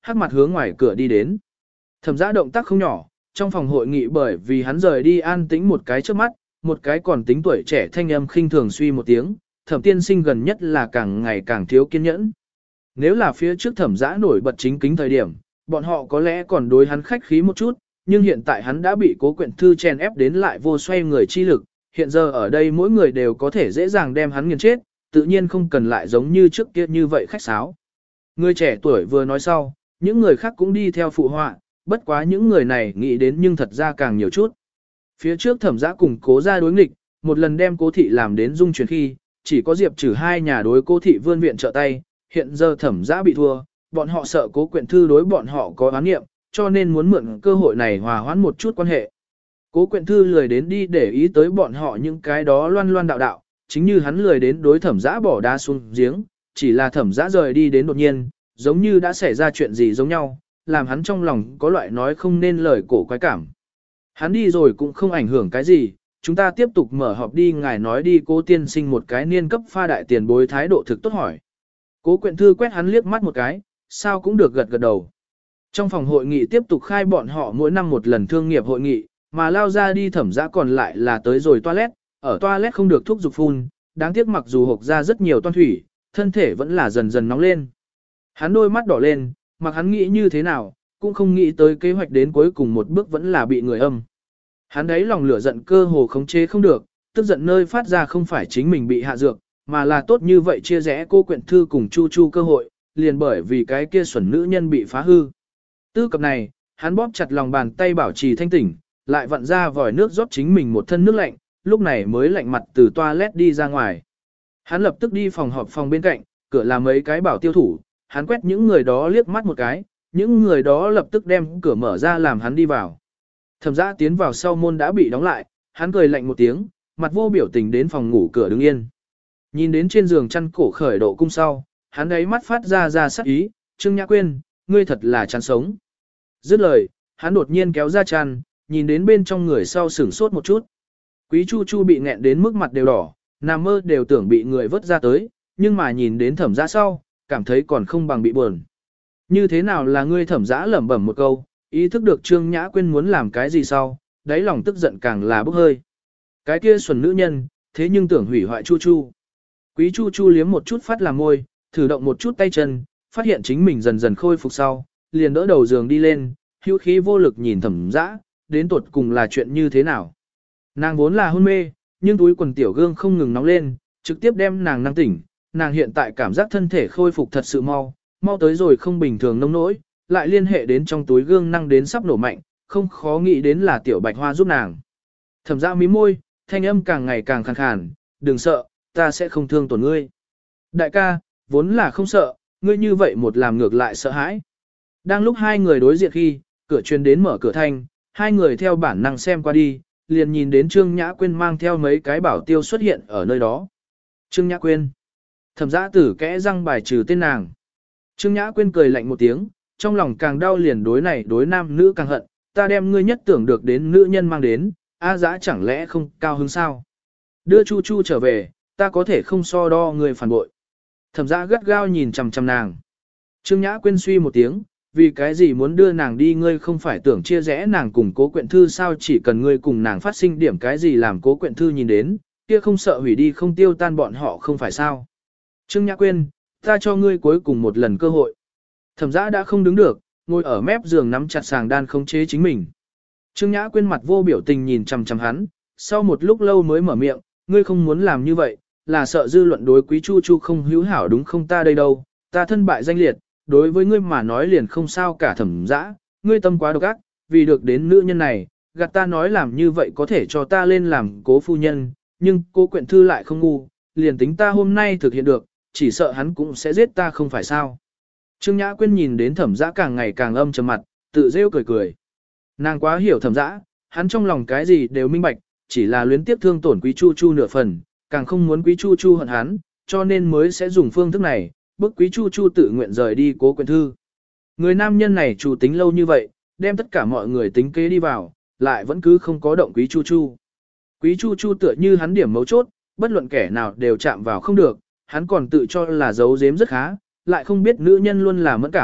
hắc mặt hướng ngoài cửa đi đến. Thẩm Dã động tác không nhỏ, trong phòng hội nghị bởi vì hắn rời đi an tĩnh một cái trước mắt, một cái còn tính tuổi trẻ thanh âm khinh thường suy một tiếng, Thẩm tiên sinh gần nhất là càng ngày càng thiếu kiên nhẫn. Nếu là phía trước Thẩm Dã nổi bật chính kính thời điểm, bọn họ có lẽ còn đối hắn khách khí một chút, nhưng hiện tại hắn đã bị Cố Quyện Thư chèn ép đến lại vô xoay người chi lực, hiện giờ ở đây mỗi người đều có thể dễ dàng đem hắn nghiền chết, tự nhiên không cần lại giống như trước kia như vậy khách sáo. Người trẻ tuổi vừa nói sau, những người khác cũng đi theo phụ họa, bất quá những người này nghĩ đến nhưng thật ra càng nhiều chút. Phía trước Thẩm Dã cùng Cố gia đối nghịch, một lần đem Cố thị làm đến dung chuyển khi, chỉ có Diệp Trừ hai nhà đối Cố thị vươn viện trợ tay, hiện giờ Thẩm Dã bị thua, bọn họ sợ Cố Quyện Thư đối bọn họ có oán nghiệm, cho nên muốn mượn cơ hội này hòa hoãn một chút quan hệ. Cố Quyện Thư lười đến đi để ý tới bọn họ những cái đó loan loan đạo đạo, chính như hắn lười đến đối Thẩm Dã bỏ đá xuống giếng, chỉ là Thẩm Dã rời đi đến đột nhiên, giống như đã xảy ra chuyện gì giống nhau, làm hắn trong lòng có loại nói không nên lời cổ quái cảm. Hắn đi rồi cũng không ảnh hưởng cái gì, chúng ta tiếp tục mở họp đi, ngài nói đi. Cố tiên sinh một cái niên cấp pha đại tiền bối thái độ thực tốt hỏi. Cố Quyện Thư quét hắn liếc mắt một cái, sao cũng được gật gật đầu. Trong phòng hội nghị tiếp tục khai bọn họ mỗi năm một lần thương nghiệp hội nghị, mà lao ra đi Thẩm Dã còn lại là tới rồi toilet, ở toilet không được thuốc dục phun, đáng tiếc mặc dù hộc ra rất nhiều toan thủy, thân thể vẫn là dần dần nóng lên. Hắn đôi mắt đỏ lên, mặc hắn nghĩ như thế nào, cũng không nghĩ tới kế hoạch đến cuối cùng một bước vẫn là bị người âm. Hắn đấy lòng lửa giận cơ hồ khống chế không được, tức giận nơi phát ra không phải chính mình bị hạ dược, mà là tốt như vậy chia rẽ Cô Quyện Thư cùng Chu Chu cơ hội, liền bởi vì cái kia xuẩn nữ nhân bị phá hư. Tư cập này, hắn bóp chặt lòng bàn tay bảo trì thanh tỉnh, lại vặn ra vòi nước rót chính mình một thân nước lạnh, lúc này mới lạnh mặt từ toilet đi ra ngoài. Hắn lập tức đi phòng họp phòng bên cạnh, cửa là mấy cái bảo tiêu thủ, hắn quét những người đó liếc mắt một cái, những người đó lập tức đem cửa mở ra làm hắn đi vào. Thẩm Dã tiến vào sau môn đã bị đóng lại, hắn cười lạnh một tiếng, mặt vô biểu tình đến phòng ngủ cửa đứng yên. Nhìn đến trên giường chăn cổ khởi độ cung sau, hắn ấy mắt phát ra sắc ý, Trương Nhã Quyên, ngươi thật là chán sống. Dứt lời, hắn đột nhiên kéo ra chăn, nhìn đến bên trong người sau sửng sốt một chút. Quý Chu Chu bị nghẹn đến mức mặt đều đỏ, nằm mơ đều tưởng bị người vớt ra tới, nhưng mà nhìn đến Thẩm Dã sau, cảm thấy còn không bằng bị buồn. Như thế nào là ngươi? Thẩm Dã lẩm bẩm một câu, ý thức được Trương Nhã Quyên muốn làm cái gì sau, đáy lòng tức giận càng là bốc hơi. Cái kia xuẩn nữ nhân, thế nhưng tưởng hủy hoại Chu Chu. Quý Chu Chu liếm một chút phát làm môi, thử động một chút tay chân, phát hiện chính mình dần dần khôi phục sau, liền đỡ đầu giường đi lên, hữu khí vô lực nhìn Thẩm Dã, đến tột cùng là chuyện như thế nào. Nàng vốn là hôn mê, nhưng túi quần tiểu gương không ngừng nóng lên, trực tiếp đem nàng năng tỉnh, nàng hiện tại cảm giác thân thể khôi phục thật sự mau tới rồi không bình thường nông nỗi, lại liên hệ đến trong túi gương năng đến sắp nổ mạnh, không khó nghĩ đến là tiểu Bạch Hoa giúp nàng. Thẩm Dã mím môi, thanh âm càng ngày càng khàn khàn, đừng sợ, ta sẽ không thương tổn ngươi. Đại ca, vốn là không sợ, ngươi như vậy một làm ngược lại sợ hãi. Đang lúc hai người đối diện khi, cửa truyền đến mở cửa thanh, hai người theo bản năng xem qua đi, liền nhìn đến Trương Nhã Quyên mang theo mấy cái bảo tiêu xuất hiện ở nơi đó. Trương Nhã Quyên. Thẩm Dã tử kẽ răng bài trừ tên nàng. Trương Nhã Quyên cười lạnh một tiếng, trong lòng càng đau liền đối này đối nam nữ càng hận, ta đem ngươi nhất tưởng được đến nữ nhân mang đến, A Dã chẳng lẽ không cao hứng sao? Đưa Chu Chu trở về, ta có thể không so đo người phản bội. Thẩm Dã gắt gao nhìn chằm chằm nàng. Trương Nhã Quyên suy một tiếng, vì cái gì muốn đưa nàng đi? Ngươi không phải tưởng chia rẽ nàng cùng Cố Quyện Thư sao? Chỉ cần ngươi cùng nàng phát sinh điểm cái gì làm Cố Quyện Thư nhìn đến, kia không sợ hủy đi không tiêu tan bọn họ không phải sao? Trương Nhã Quyên, ta cho ngươi cuối cùng một lần cơ hội. Thẩm Dã đã không đứng được, ngồi ở mép giường nắm chặt sàng đan khống chế chính mình. Trương Nhã Quyên mặt vô biểu tình nhìn chằm chằm hắn, sau một lúc lâu mới mở miệng, ngươi không muốn làm như vậy, là sợ dư luận đối Quý Chu Chu không hữu hảo đúng không? Ta đây đâu, ta thân bại danh liệt, đối với ngươi mà nói liền không sao cả. Thẩm Dã, ngươi tâm quá độc ác, vì được đến nữ nhân này, gạt ta nói làm như vậy có thể cho ta lên làm Cố phu nhân, nhưng Cố Quyện Thư lại không ngu, liền tính ta hôm nay thực hiện được, chỉ sợ hắn cũng sẽ giết ta không phải sao? Trương Nhã Quyên nhìn đến Thẩm Dã càng ngày càng âm trầm mặt, tự rêu cười cười. Nàng quá hiểu Thẩm Dã, hắn trong lòng cái gì đều minh bạch, chỉ là luyến tiếc thương tổn Quý Chu Chu nửa phần, càng không muốn Quý Chu Chu hận hắn, cho nên mới sẽ dùng phương thức này, bức Quý Chu Chu tự nguyện rời đi Cố Quyện Thư. Người nam nhân này chủ tính lâu như vậy, đem tất cả mọi người tính kế đi vào, lại vẫn cứ không có động Quý Chu Chu. Quý Chu Chu tựa như hắn điểm mấu chốt, bất luận kẻ nào đều chạm vào không được, hắn còn tự cho là giấu giếm rất khá, lại không biết nữ nhân luôn là mẫn cảm,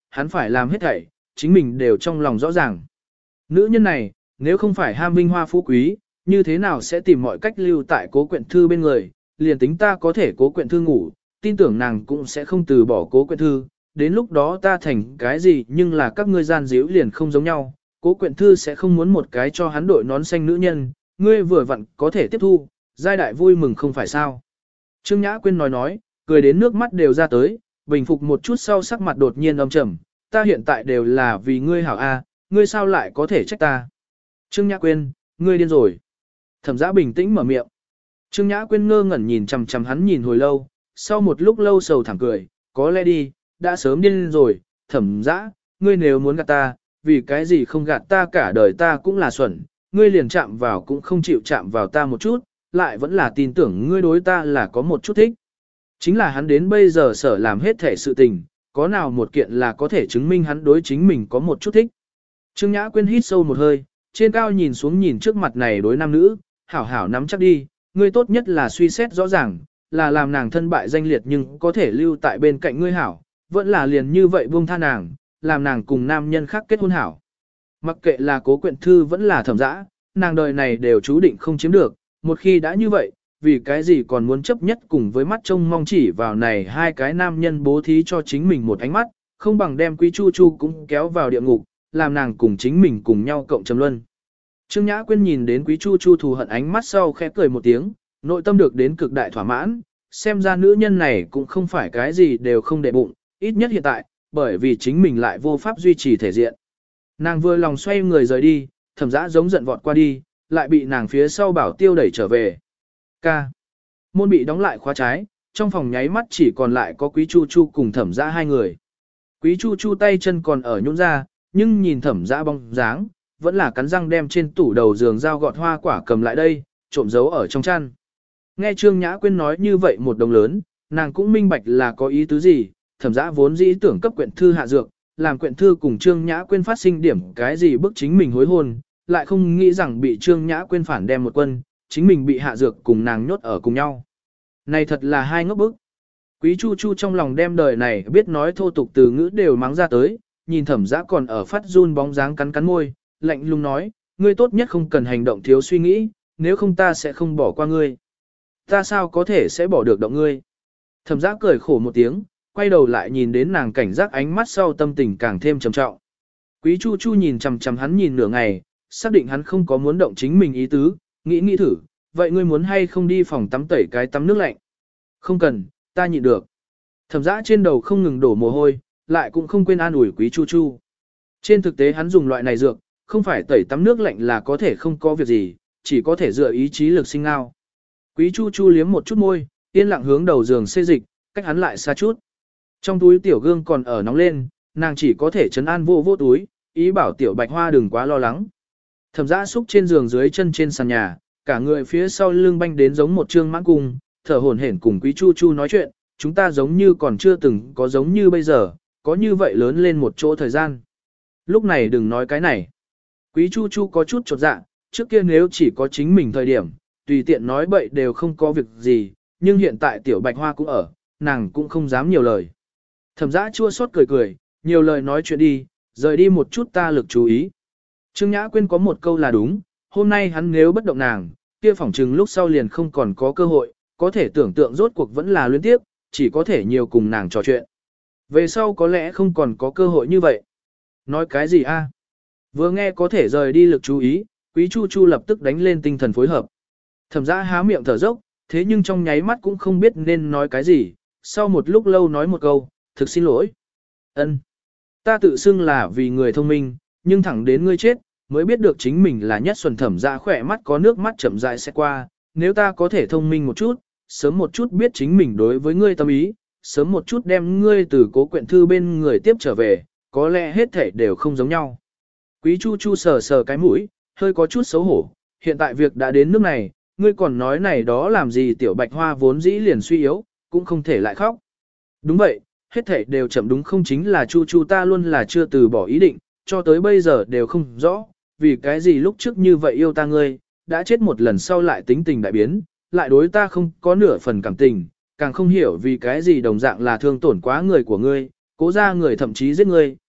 hắn phải làm hết thảy, chính mình đều trong lòng rõ ràng. Nữ nhân này, nếu không phải ham vinh hoa phú quý, như thế nào sẽ tìm mọi cách lưu tại Cố Quyện Thư bên người, liền tính ta có thể Cố Quyện Thư ngủ, tin tưởng nàng cũng sẽ không từ bỏ Cố Quyện Thư, đến lúc đó ta thành cái gì nhưng là các ngươi gian díu liền không giống nhau, Cố Quyện Thư sẽ không muốn một cái cho hắn đội nón xanh nữ nhân, ngươi vừa vặn có thể tiếp thu, giai đại vui mừng không phải sao. Trương Nhã Quyên nói, cười đến nước mắt đều ra tới, bình phục một chút sau sắc mặt đột nhiên âm trầm, ta hiện tại đều là vì ngươi hảo a, ngươi sao lại có thể trách ta. Trương Nhã Quyên, ngươi điên rồi. Thẩm Dã bình tĩnh mở miệng. Trương Nhã Quyên ngơ ngẩn nhìn chằm chằm hắn nhìn hồi lâu, sau một lúc lâu sầu thẳng cười, có lẽ đi, đã sớm điên rồi, Thẩm Dã, ngươi nếu muốn gạt ta, vì cái gì không gạt ta cả đời ta cũng là xuẩn, ngươi liền chạm vào cũng không chịu chạm vào ta một chút, lại vẫn là tin tưởng ngươi đối ta là có một chút thích. Chính là hắn đến bây giờ sở làm hết thể sự tình, có nào một kiện là có thể chứng minh hắn đối chính mình có một chút thích. Trương Nhã Quyên hít sâu một hơi, trên cao nhìn xuống nhìn trước mặt này đối nam nữ, hảo hảo nắm chắc đi, ngươi tốt nhất là suy xét rõ ràng, là làm nàng thân bại danh liệt nhưng có thể lưu tại bên cạnh ngươi hảo, vẫn là liền như vậy buông tha nàng, làm nàng cùng nam nhân khác kết hôn hảo. Mặc kệ là Cố Quyện Thư vẫn là Thẩm Dã, nàng đời này đều chú định không chiếm được, một khi đã như vậy, vì cái gì còn muốn chấp nhất cùng với mắt trông mong chỉ vào này hai cái nam nhân bố thí cho chính mình một ánh mắt, không bằng đem Quý Chu Chu cũng kéo vào địa ngục, làm nàng cùng chính mình cùng nhau cộng trầm luân. Trương Nhã Quyên nhìn đến Quý Chu Chu thù hận ánh mắt sau khẽ cười một tiếng, nội tâm được đến cực đại thỏa mãn, xem ra nữ nhân này cũng không phải cái gì đều không để bụng, ít nhất hiện tại, bởi vì chính mình lại vô pháp duy trì thể diện. Nàng vừa lòng xoay người rời đi, Thẩm Dã giống giận vọt qua đi, lại bị nàng phía sau Bảo Tiêu đẩy trở về. Ca. Môn bị đóng lại khóa trái, trong phòng nháy mắt chỉ còn lại có Quý Chu Chu cùng Thẩm Dã hai người. Quý Chu Chu tay chân còn ở nhũn ra, nhưng nhìn Thẩm Dã bóng dáng, vẫn là cắn răng đem trên tủ đầu giường dao gọt hoa quả cầm lại đây, trộm giấu ở trong chăn. Nghe Trương Nhã Quyên nói như vậy một đồng lớn, nàng cũng minh bạch là có ý tứ gì, Thẩm Dã vốn dĩ tưởng cấp Quyện Thư hạ dược, làm Quyện Thư cùng Trương Nhã Quyên phát sinh điểm cái gì bức chính mình hối hôn, lại không nghĩ rằng bị Trương Nhã Quyên phản đem một quân, chính mình bị hạ dược cùng nàng nhốt ở cùng nhau. Này thật là hai ngốc bức. Quý Chu Chu trong lòng đem đời này biết nói thô tục từ ngữ đều mắng ra tới, nhìn Thẩm Dã còn ở phát run bóng dáng cắn cắn môi, lạnh lùng nói, ngươi tốt nhất không cần hành động thiếu suy nghĩ, nếu không ta sẽ không bỏ qua ngươi. Ta sao có thể sẽ bỏ được động ngươi. Thẩm Dã cười khổ một tiếng, quay đầu lại nhìn đến nàng cảnh giác ánh mắt sau tâm tình càng thêm trầm trọng. Quý Chu Chu nhìn chằm chằm hắn nhìn nửa ngày, xác định hắn không có muốn động chính mình ý tứ, nghĩ thử, vậy ngươi muốn hay không đi phòng tắm tẩy cái tắm nước lạnh? Không cần, ta nhịn được. Thẩm Dã trên đầu không ngừng đổ mồ hôi, lại cũng không quên an ủi Quý Chu Chu. Trên thực tế hắn dùng loại này dược, không phải tẩy tắm nước lạnh là có thể không có việc gì, chỉ có thể dựa ý chí lực sinh ngao. Quý Chu Chu liếm một chút môi, yên lặng hướng đầu giường xê dịch, cách hắn lại xa chút. Trong túi tiểu gương còn ở nóng lên, nàng chỉ có thể trấn an vô túi, ý bảo tiểu Bạch Hoa đừng quá lo lắng. Thẩm Dã xúc trên giường dưới chân trên sàn nhà, cả người phía sau lưng banh đến giống một trương mãn cung, thở hổn hển cùng Quý Chu Chu nói chuyện, chúng ta giống như còn chưa từng có giống như bây giờ, có như vậy lớn lên một chỗ thời gian. Lúc này đừng nói cái này. Quý Chu Chu có chút chột dạ, trước kia nếu chỉ có chính mình thời điểm, tùy tiện nói bậy đều không có việc gì, nhưng hiện tại tiểu Bạch Hoa cũng ở, nàng cũng không dám nhiều lời. Thẩm Dã chua xót cười cười, nhiều lời nói chuyện đi, rời đi một chút ta lực chú ý. Trương Nhã Quyên có một câu là đúng, hôm nay hắn nếu bất động nàng, kia phỏng chừng lúc sau liền không còn có cơ hội, có thể tưởng tượng rốt cuộc vẫn là luyến tiếp, chỉ có thể nhiều cùng nàng trò chuyện. Về sau có lẽ không còn có cơ hội như vậy. Nói cái gì a? Vừa nghe có thể rời đi lực chú ý, Quý Chu Chu lập tức đánh lên tinh thần phối hợp. Thẩm Dã há miệng thở dốc, thế nhưng trong nháy mắt cũng không biết nên nói cái gì, sau một lúc lâu nói một câu, thực xin lỗi. Ân, ta tự xưng là vì người thông minh, nhưng thẳng đến ngươi chết, mới biết được chính mình là nhất xuẩn. Thẩm Dã khỏe mắt có nước mắt chậm rãi sẽ qua, nếu ta có thể thông minh một chút, sớm một chút biết chính mình đối với ngươi tâm ý, sớm một chút đem ngươi từ Cố Quyện Thư bên người tiếp trở về, có lẽ hết thảy đều không giống nhau. Quý Chu Chu sờ sờ cái mũi, hơi có chút xấu hổ, hiện tại việc đã đến nước này, ngươi còn nói này đó làm gì, tiểu Bạch Hoa vốn dĩ liền suy yếu, cũng không thể lại khóc. Đúng vậy, hết thảy đều chậm, đúng không, chính là Chu Chu ta luôn là chưa từ bỏ ý định, cho tới bây giờ đều không rõ, vì cái gì lúc trước như vậy yêu ta ngươi, đã chết một lần sau lại tính tình đại biến, lại đối ta không có nửa phần cảm tình, càng không hiểu vì cái gì đồng dạng là thương tổn quá người của ngươi, cố ra người thậm chí giết ngươi,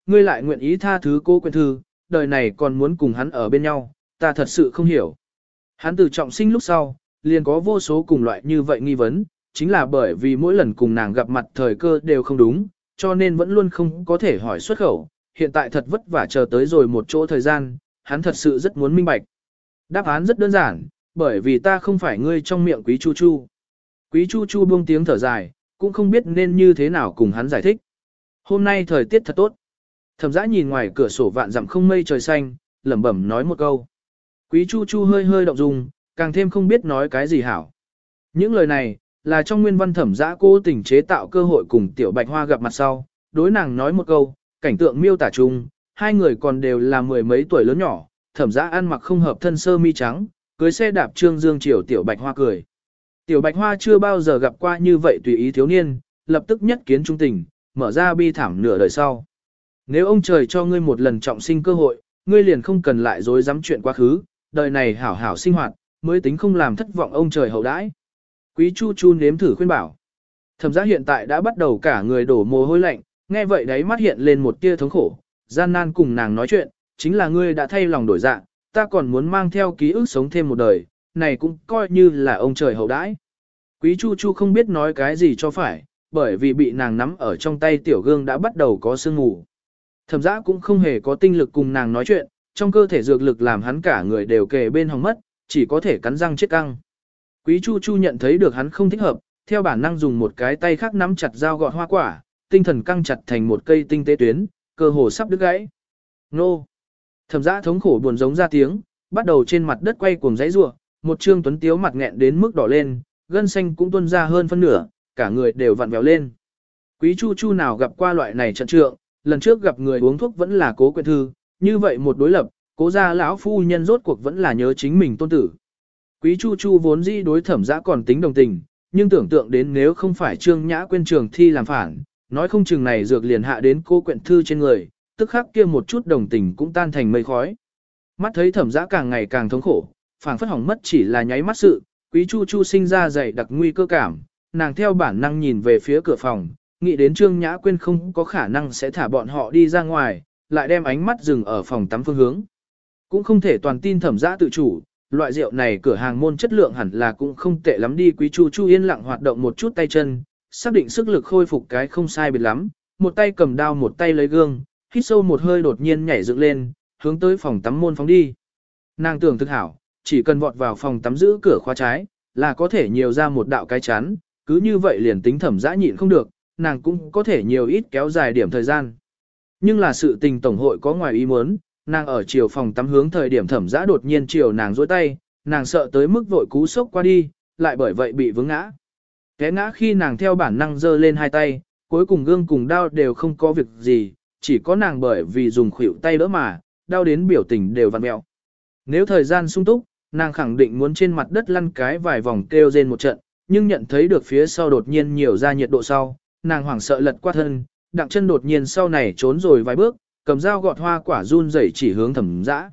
ngươi lại nguyện ý tha thứ Cố Quyện Thư, đời này còn muốn cùng hắn ở bên nhau, ta thật sự không hiểu. Hắn từ trọng sinh lúc sau, liền có vô số cùng loại như vậy nghi vấn, chính là bởi vì mỗi lần cùng nàng gặp mặt thời cơ đều không đúng, cho nên vẫn luôn không có thể hỏi xuất khẩu, hiện tại thật vất vả chờ tới rồi một chỗ thời gian, hắn thật sự rất muốn minh bạch. Đáp án rất đơn giản, bởi vì ta không phải ngươi trong miệng Quý Chu Chu. Quý Chu Chu buông tiếng thở dài, cũng không biết nên như thế nào cùng hắn giải thích. Hôm nay thời tiết thật tốt. Thẩm Dã nhìn ngoài cửa sổ vạn dặm không mây trời xanh, lẩm bẩm nói một câu. Quý Chu Chu hơi hơi động dung, càng thêm không biết nói cái gì hảo. Những lời này, là trong nguyên văn Thẩm Dã cố tình chế tạo cơ hội cùng Tiểu Bạch Hoa gặp mặt sau, đối nàng nói một câu, cảnh tượng miêu tả chung, hai người còn đều là mười mấy tuổi lớn nhỏ, Thẩm Dã ăn mặc không hợp thân sơ mi trắng, cưới xe đạp trương dương chiều Tiểu Bạch Hoa cười. Tiểu Bạch Hoa chưa bao giờ gặp qua như vậy tùy ý thiếu niên, lập tức nhất kiến trung tình, mở ra bi thảm nửa đời sau. Nếu ông trời cho ngươi một lần trọng sinh cơ hội, ngươi liền không cần lại dối dám chuyện quá khứ, đời này hảo hảo sinh hoạt, mới tính không làm thất vọng ông trời hậu đãi. Quý Chu Chu nếm thử khuyên bảo. Thẩm Dã hiện tại đã bắt đầu cả người đổ mồ hôi lạnh, nghe vậy đấy mắt hiện lên một tia thống khổ, gian nan cùng nàng nói chuyện, chính là ngươi đã thay lòng đổi dạ, ta còn muốn mang theo ký ức sống thêm một đời, này cũng coi như là ông trời hậu đãi. Quý Chu Chu không biết nói cái gì cho phải, bởi vì bị nàng nắm ở trong tay tiểu gương đã bắt đầu có sương mù. Thẩm Dã cũng không hề có tinh lực cùng nàng nói chuyện, trong cơ thể dược lực làm hắn cả người đều kề bên hỏng mất, chỉ có thể cắn răng chết căng. Quý Chu Chu nhận thấy được hắn không thích hợp, theo bản năng dùng một cái tay khác nắm chặt dao gọt hoa quả, tinh thần căng chặt thành một cây tinh tế tuyến, cơ hồ sắp đứt gãy. Nô! Thẩm Dã thống khổ buồn giống ra tiếng, bắt đầu trên mặt đất quay cuồng giãy giụa, một trương tuấn tiếu mặt nghẹn đến mức đỏ lên, gân xanh cũng tuôn ra hơn phân nửa, cả người đều vặn vẹo lên. Quý Chu Chu nào gặp qua loại này trận trượng, lần trước gặp người uống thuốc vẫn là Cố Quyện Thư, như vậy một đối lập, Cố gia lão phu nhân rốt cuộc vẫn là nhớ chính mình tôn tử. Quý Chu Chu vốn dĩ đối Thẩm Dã còn tính đồng tình, nhưng tưởng tượng đến nếu không phải Trương Nhã quên trường thi làm phản, nói không chừng này dược liền hạ đến Cố Quyện Thư trên người, tức khắc kia một chút đồng tình cũng tan thành mây khói. Mắt thấy Thẩm Dã càng ngày càng thống khổ, phảng phất hỏng mất chỉ là nháy mắt sự, Quý Chu Chu sinh ra dày đặc nguy cơ cảm, nàng theo bản năng nhìn về phía cửa phòng, nghĩ đến Trương Nhã Quyên không có khả năng sẽ thả bọn họ đi ra ngoài, lại đem ánh mắt dừng ở phòng tắm phương hướng. Cũng không thể toàn tin Thẩm Dã tự chủ, loại rượu này cửa hàng môn chất lượng hẳn là cũng không tệ lắm đi. Quý Chu Chu yên lặng hoạt động một chút tay chân, xác định sức lực khôi phục cái không sai biệt lắm, một tay cầm đao một tay lấy gương, hít sâu một hơi đột nhiên nhảy dựng lên, hướng tới phòng tắm môn phóng đi. Nàng tưởng thực hảo, chỉ cần vọt vào phòng tắm giữ cửa khóa trái, là có thể nhiều ra một đạo cái chắn, cứ như vậy liền tính Thẩm Dã nhịn không được, nàng cũng có thể nhiều ít kéo dài điểm thời gian. Nhưng là sự tình tổng hội có ngoài ý muốn, nàng ở chiều phòng tắm hướng thời điểm Thẩm Dã đột nhiên chiều nàng duỗi tay, nàng sợ tới mức vội cú sốc qua đi, lại bởi vậy bị vướng ngã. Té ngã khi nàng theo bản năng giơ lên hai tay, cuối cùng gương cùng đao đều không có việc gì, chỉ có nàng bởi vì dùng khuỷu tay đỡ mà, đau đến biểu tình đều vặn mẹo. Nếu thời gian sung túc, nàng khẳng định muốn trên mặt đất lăn cái vài vòng kêu rên một trận, nhưng nhận thấy được phía sau đột nhiên nhiều ra nhiệt độ sau, nàng hoảng sợ lật qua thân, đặng chân đột nhiên sau này trốn rồi vài bước, cầm dao gọt hoa quả run rẩy chỉ hướng Thẩm Dã.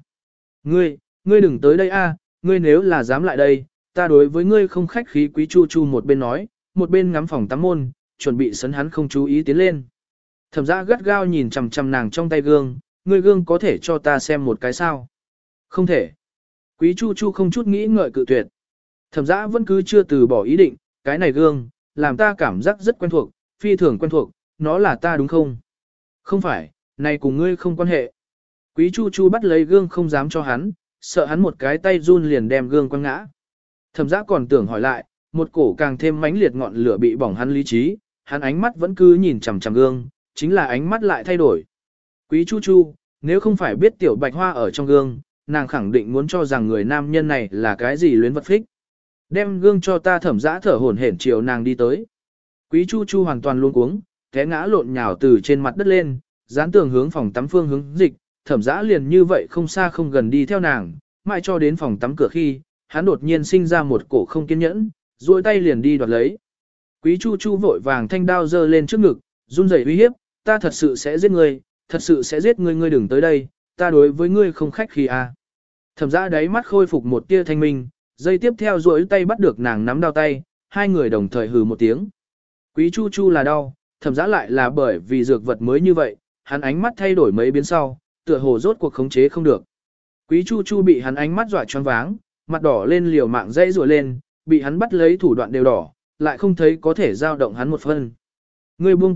Ngươi đừng tới đây a, ngươi nếu là dám lại đây, ta đối với ngươi không khách khí. Quý Chu Chu một bên nói, một bên ngắm phòng tắm môn, chuẩn bị sấn hắn không chú ý tiến lên. Thẩm Dã gắt gao nhìn chằm chằm nàng trong tay gương, ngươi gương có thể cho ta xem một cái sao? Không thể. Quý Chu Chu không chút nghĩ ngợi cự tuyệt. Thẩm Dã vẫn cứ chưa từ bỏ ý định, cái này gương, làm ta cảm giác rất quen thuộc, phi thường quen thuộc, nó là ta đúng không? Không phải, này cùng ngươi không quan hệ. Quý Chu Chu bắt lấy gương không dám cho hắn, sợ hắn một cái tay run liền đem gương quăng ngã. Thẩm Dã còn tưởng hỏi lại, một cổ càng thêm mãnh liệt ngọn lửa bị bỏng hắn lý trí, hắn ánh mắt vẫn cứ nhìn chằm chằm gương, chính là ánh mắt lại thay đổi. Quý Chu Chu, nếu không phải biết Tiểu Bạch Hoa ở trong gương, nàng khẳng định muốn cho rằng người nam nhân này là cái gì luyến vật phích. Đem gương cho ta. Thẩm Dã thở hổn hển chiều nàng đi tới. Quý Chu Chu hoàn toàn luống cuống, té ngã lộn nhào từ trên mặt đất lên, dán tường hướng phòng tắm phương hướng dịch, Thẩm Dã liền như vậy không xa không gần đi theo nàng, mãi cho đến phòng tắm cửa khi, hắn đột nhiên sinh ra một cổ không kiên nhẫn, duỗi tay liền đi đoạt lấy. Quý Chu Chu vội vàng thanh đao giơ lên trước ngực, run rẩy uy hiếp, ta thật sự sẽ giết ngươi, thật sự sẽ giết ngươi, ngươi đừng tới đây, ta đối với ngươi không khách khí à. Thẩm Dã đáy mắt khôi phục một tia thanh minh, giây tiếp theo duỗi tay bắt được nàng nắm đao tay, hai người đồng thời hừ một tiếng. Quý Chu Chu là đau, Thẩm Dã lại là bởi vì dược vật mới như vậy, hắn ánh mắt thay đổi mấy biến sau, tựa hồ rốt cuộc khống chế không được. Quý Chu Chu bị hắn ánh mắt dọa choáng váng, mặt đỏ lên liều mạng dây rùa lên, bị hắn bắt lấy thủ đoạn đều đỏ, lại không thấy có thể giao động hắn một phân. Ngươi buông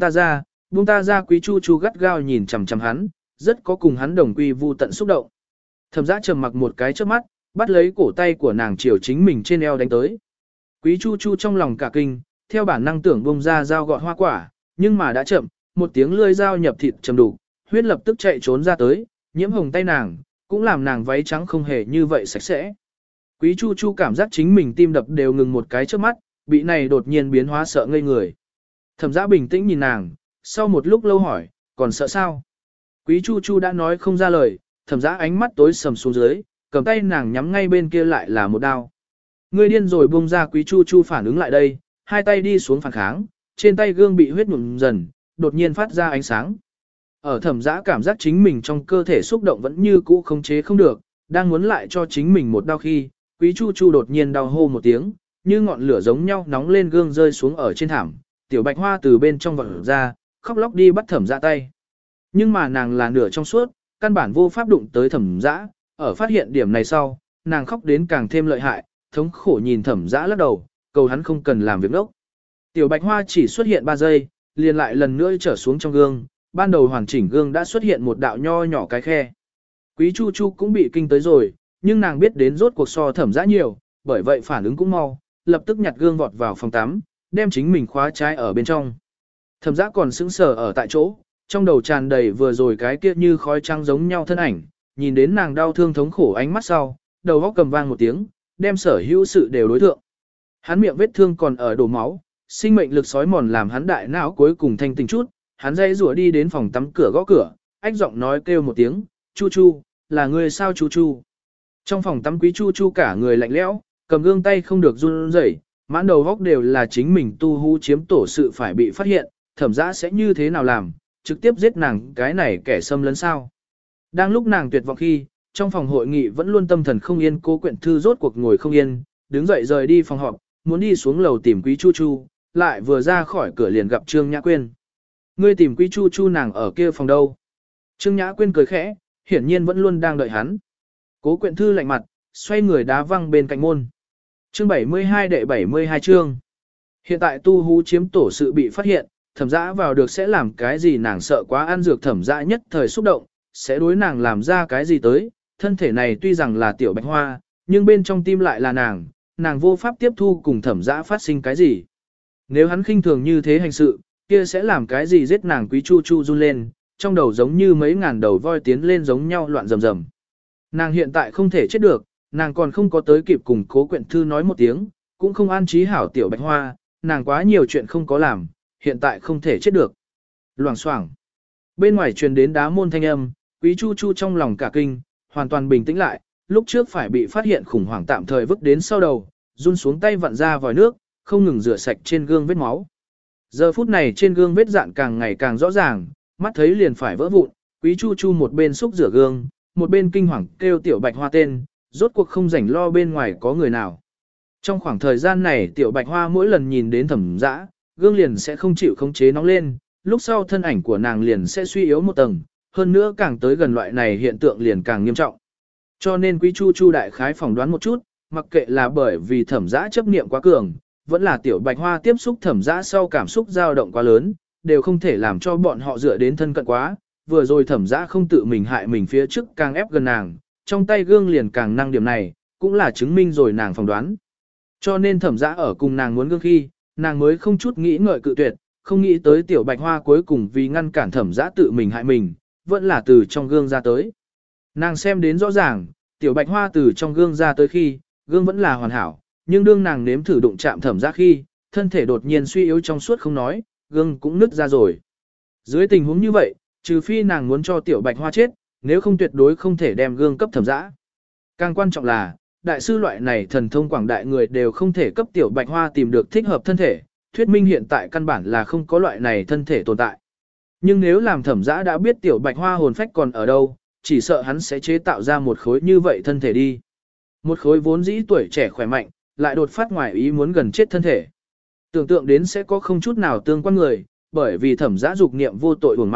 ta ra Quý Chu Chu gắt gao nhìn chằm chằm hắn, rất có cùng hắn đồng quy vu tận xúc động. Thẩm Dã trầm mặc một cái trước mắt, bắt lấy cổ tay của nàng chiều chính mình trên eo đánh tới. Quý Chu Chu trong lòng cả kinh, theo bản năng tưởng buông ra dao gọt hoa quả, nhưng mà đã chậm, một tiếng lưỡi dao nhập thịt trầm đủ, huyết lập tức chạy trốn ra tới, nhiễm hồng tay nàng, cũng làm nàng váy trắng không hề như vậy sạch sẽ. Quý Chu Chu cảm giác chính mình tim đập đều ngừng một cái trước mắt, bị này đột nhiên biến hóa sợ ngây người. Thẩm Dã bình tĩnh nhìn nàng, sau một lúc lâu hỏi, còn sợ sao? Quý Chu Chu đã nói không ra lời, Thẩm Dã ánh mắt tối sầm xuống dưới, cầm tay nàng nhắm ngay bên kia lại là một đao. Ngươi điên rồi, buông ra. Quý Chu Chu phản ứng lại đây, hai tay đi xuống phản kháng, trên tay gương bị huyết nhuộm dần, đột nhiên phát ra ánh sáng. Ở Thẩm Dã cảm giác chính mình trong cơ thể xúc động vẫn như cũ khống chế không được, đang muốn lại cho chính mình một đau khi, Quý Chu Chu đột nhiên đau hô một tiếng, như ngọn lửa giống nhau nóng lên gương rơi xuống ở trên thảm, Tiểu Bạch Hoa từ bên trong vọt ra, khóc lóc đi bắt Thẩm Dã tay. Nhưng mà nàng là nửa trong suốt, căn bản vô pháp đụng tới Thẩm Dã, ở phát hiện điểm này sau, nàng khóc đến càng thêm lợi hại, thống khổ nhìn Thẩm Dã lắc đầu, cầu hắn không cần làm việc đốc. Tiểu Bạch Hoa chỉ xuất hiện 3 giây, liền lại lần nữa trở xuống trong gương, ban đầu hoàn chỉnh gương đã xuất hiện một đạo nho nhỏ cái khe. Quý Chu Chu cũng bị kinh tới rồi, nhưng nàng biết đến rốt cuộc so Thẩm Dã nhiều, bởi vậy phản ứng cũng mau, lập tức nhặt gương vọt vào phòng tắm, đem chính mình khóa trái ở bên trong. Thẩm Dã còn sững sờ ở tại chỗ, trong đầu tràn đầy vừa rồi cái kia như khói trắng giống nhau thân ảnh, nhìn đến nàng đau thương thống khổ ánh mắt sau, đầu óc cầm vang một tiếng, đem sở hữu sự đều đối thượng. Hắn miệng vết thương còn ở đổ máu, sinh mệnh lực sói mòn làm hắn đại não cuối cùng thanh tỉnh chút, hắn dây rủa đi đến phòng tắm cửa gõ cửa, ách giọng nói kêu một tiếng, Chu Chu, là ngươi sao Chu Chu? Trong phòng tắm Quý Chu Chu cả người lạnh lẽo, cầm gương tay không được run rẩy, mãn đầu góc đều là chính mình tu hú chiếm tổ sự phải bị phát hiện, Thẩm Dã sẽ như thế nào làm, trực tiếp giết nàng cái này kẻ xâm lấn sao? Đang lúc nàng tuyệt vọng khi, trong phòng hội nghị vẫn luôn tâm thần không yên, Cố Quyện Thư rốt cuộc ngồi không yên, đứng dậy rời đi phòng họp, muốn đi xuống lầu tìm Quý Chu Chu, lại vừa ra khỏi cửa liền gặp Trương Nhã Quyên. Ngươi tìm Quý Chu Chu nàng ở kia phòng đâu? Trương Nhã Quyên cười khẽ, hiển nhiên vẫn luôn đang đợi hắn. Cố Quyện Thư lạnh mặt, xoay người đá văng bên cạnh môn. Chương 72 đệ 72 chương. Hiện tại tu hú chiếm tổ sự bị phát hiện, Thẩm Dã vào được sẽ làm cái gì, nàng sợ quá ăn dược. Thẩm Dã nhất thời xúc động, sẽ đối nàng làm ra cái gì tới, thân thể này tuy rằng là Tiểu Bạch Hoa, nhưng bên trong tim lại là nàng vô pháp tiếp thu cùng Thẩm Dã phát sinh cái gì. Nếu hắn khinh thường như thế hành sự, kia sẽ làm cái gì giết nàng. Quý Chu Chu run lên, trong đầu giống như mấy ngàn đầu voi tiến lên giống nhau loạn rầm rầm. Nàng hiện tại không thể chết được, nàng còn không có tới kịp cùng Cố Quyện Thư nói một tiếng, cũng không an trí hảo Tiểu Bạch Hoa, nàng quá nhiều chuyện không có làm, hiện tại không thể chết được. Loảng xoảng. Bên ngoài truyền đến đá môn thanh âm, Quý Chu Chu trong lòng cả kinh, hoàn toàn bình tĩnh lại, lúc trước phải bị phát hiện khủng hoảng tạm thời vứt đến sau đầu, run xuống tay vặn ra vòi nước, không ngừng rửa sạch trên gương vết máu. Giờ phút này trên gương vết dạn càng ngày càng rõ ràng, mắt thấy liền phải vỡ vụn, Quý Chu Chu một bên xúc rửa gương, một bên kinh hoàng kêu Tiểu Bạch Hoa tên, rốt cuộc không rảnh lo bên ngoài có người nào. Trong khoảng thời gian này Tiểu Bạch Hoa mỗi lần nhìn đến Thẩm Dã, gương liền sẽ không chịu khống chế nóng lên, lúc sau thân ảnh của nàng liền sẽ suy yếu một tầng, hơn nữa càng tới gần loại này hiện tượng liền càng nghiêm trọng. Cho nên Quý Chu Chu đại khái phỏng đoán một chút, mặc kệ là bởi vì Thẩm Dã chấp niệm quá cường, vẫn là Tiểu Bạch Hoa tiếp xúc Thẩm Dã sau cảm xúc dao động quá lớn, đều không thể làm cho bọn họ dựa đến thân cận quá. Vừa rồi Thẩm Dã không tự mình hại mình phía trước càng ép gần nàng, trong tay gương liền càng năng điểm này, cũng là chứng minh rồi nàng phỏng đoán. Cho nên Thẩm Dã ở cùng nàng muốn gương khi, nàng mới không chút nghĩ ngợi cự tuyệt, không nghĩ tới Tiểu Bạch Hoa cuối cùng vì ngăn cản Thẩm Dã tự mình hại mình, vẫn là từ trong gương ra tới. Nàng xem đến rõ ràng, Tiểu Bạch Hoa từ trong gương ra tới khi, gương vẫn là hoàn hảo, nhưng đương nàng nếm thử đụng chạm Thẩm Dã khi, thân thể đột nhiên suy yếu trong suốt không nói, gương cũng nứt ra rồi. Dưới tình huống như vậy, trừ phi nàng muốn cho Tiểu Bạch Hoa chết, nếu không tuyệt đối không thể đem gương cấp Thẩm Dã. Càng quan trọng là, đại sư loại này thần thông quảng đại người đều không thể cấp Tiểu Bạch Hoa tìm được thích hợp thân thể, thuyết minh hiện tại căn bản là không có loại này thân thể tồn tại. Nhưng nếu làm Thẩm Dã đã biết Tiểu Bạch Hoa hồn phách còn ở đâu, chỉ sợ hắn sẽ chế tạo ra một khối như vậy thân thể đi. Một khối vốn dĩ tuổi trẻ khỏe mạnh, lại đột phát ngoài ý muốn gần chết thân thể. Tưởng tượng đến sẽ có không chút nào tương quan người, bởi vì Thẩm Dã dục niệm vô tội uổng mạng,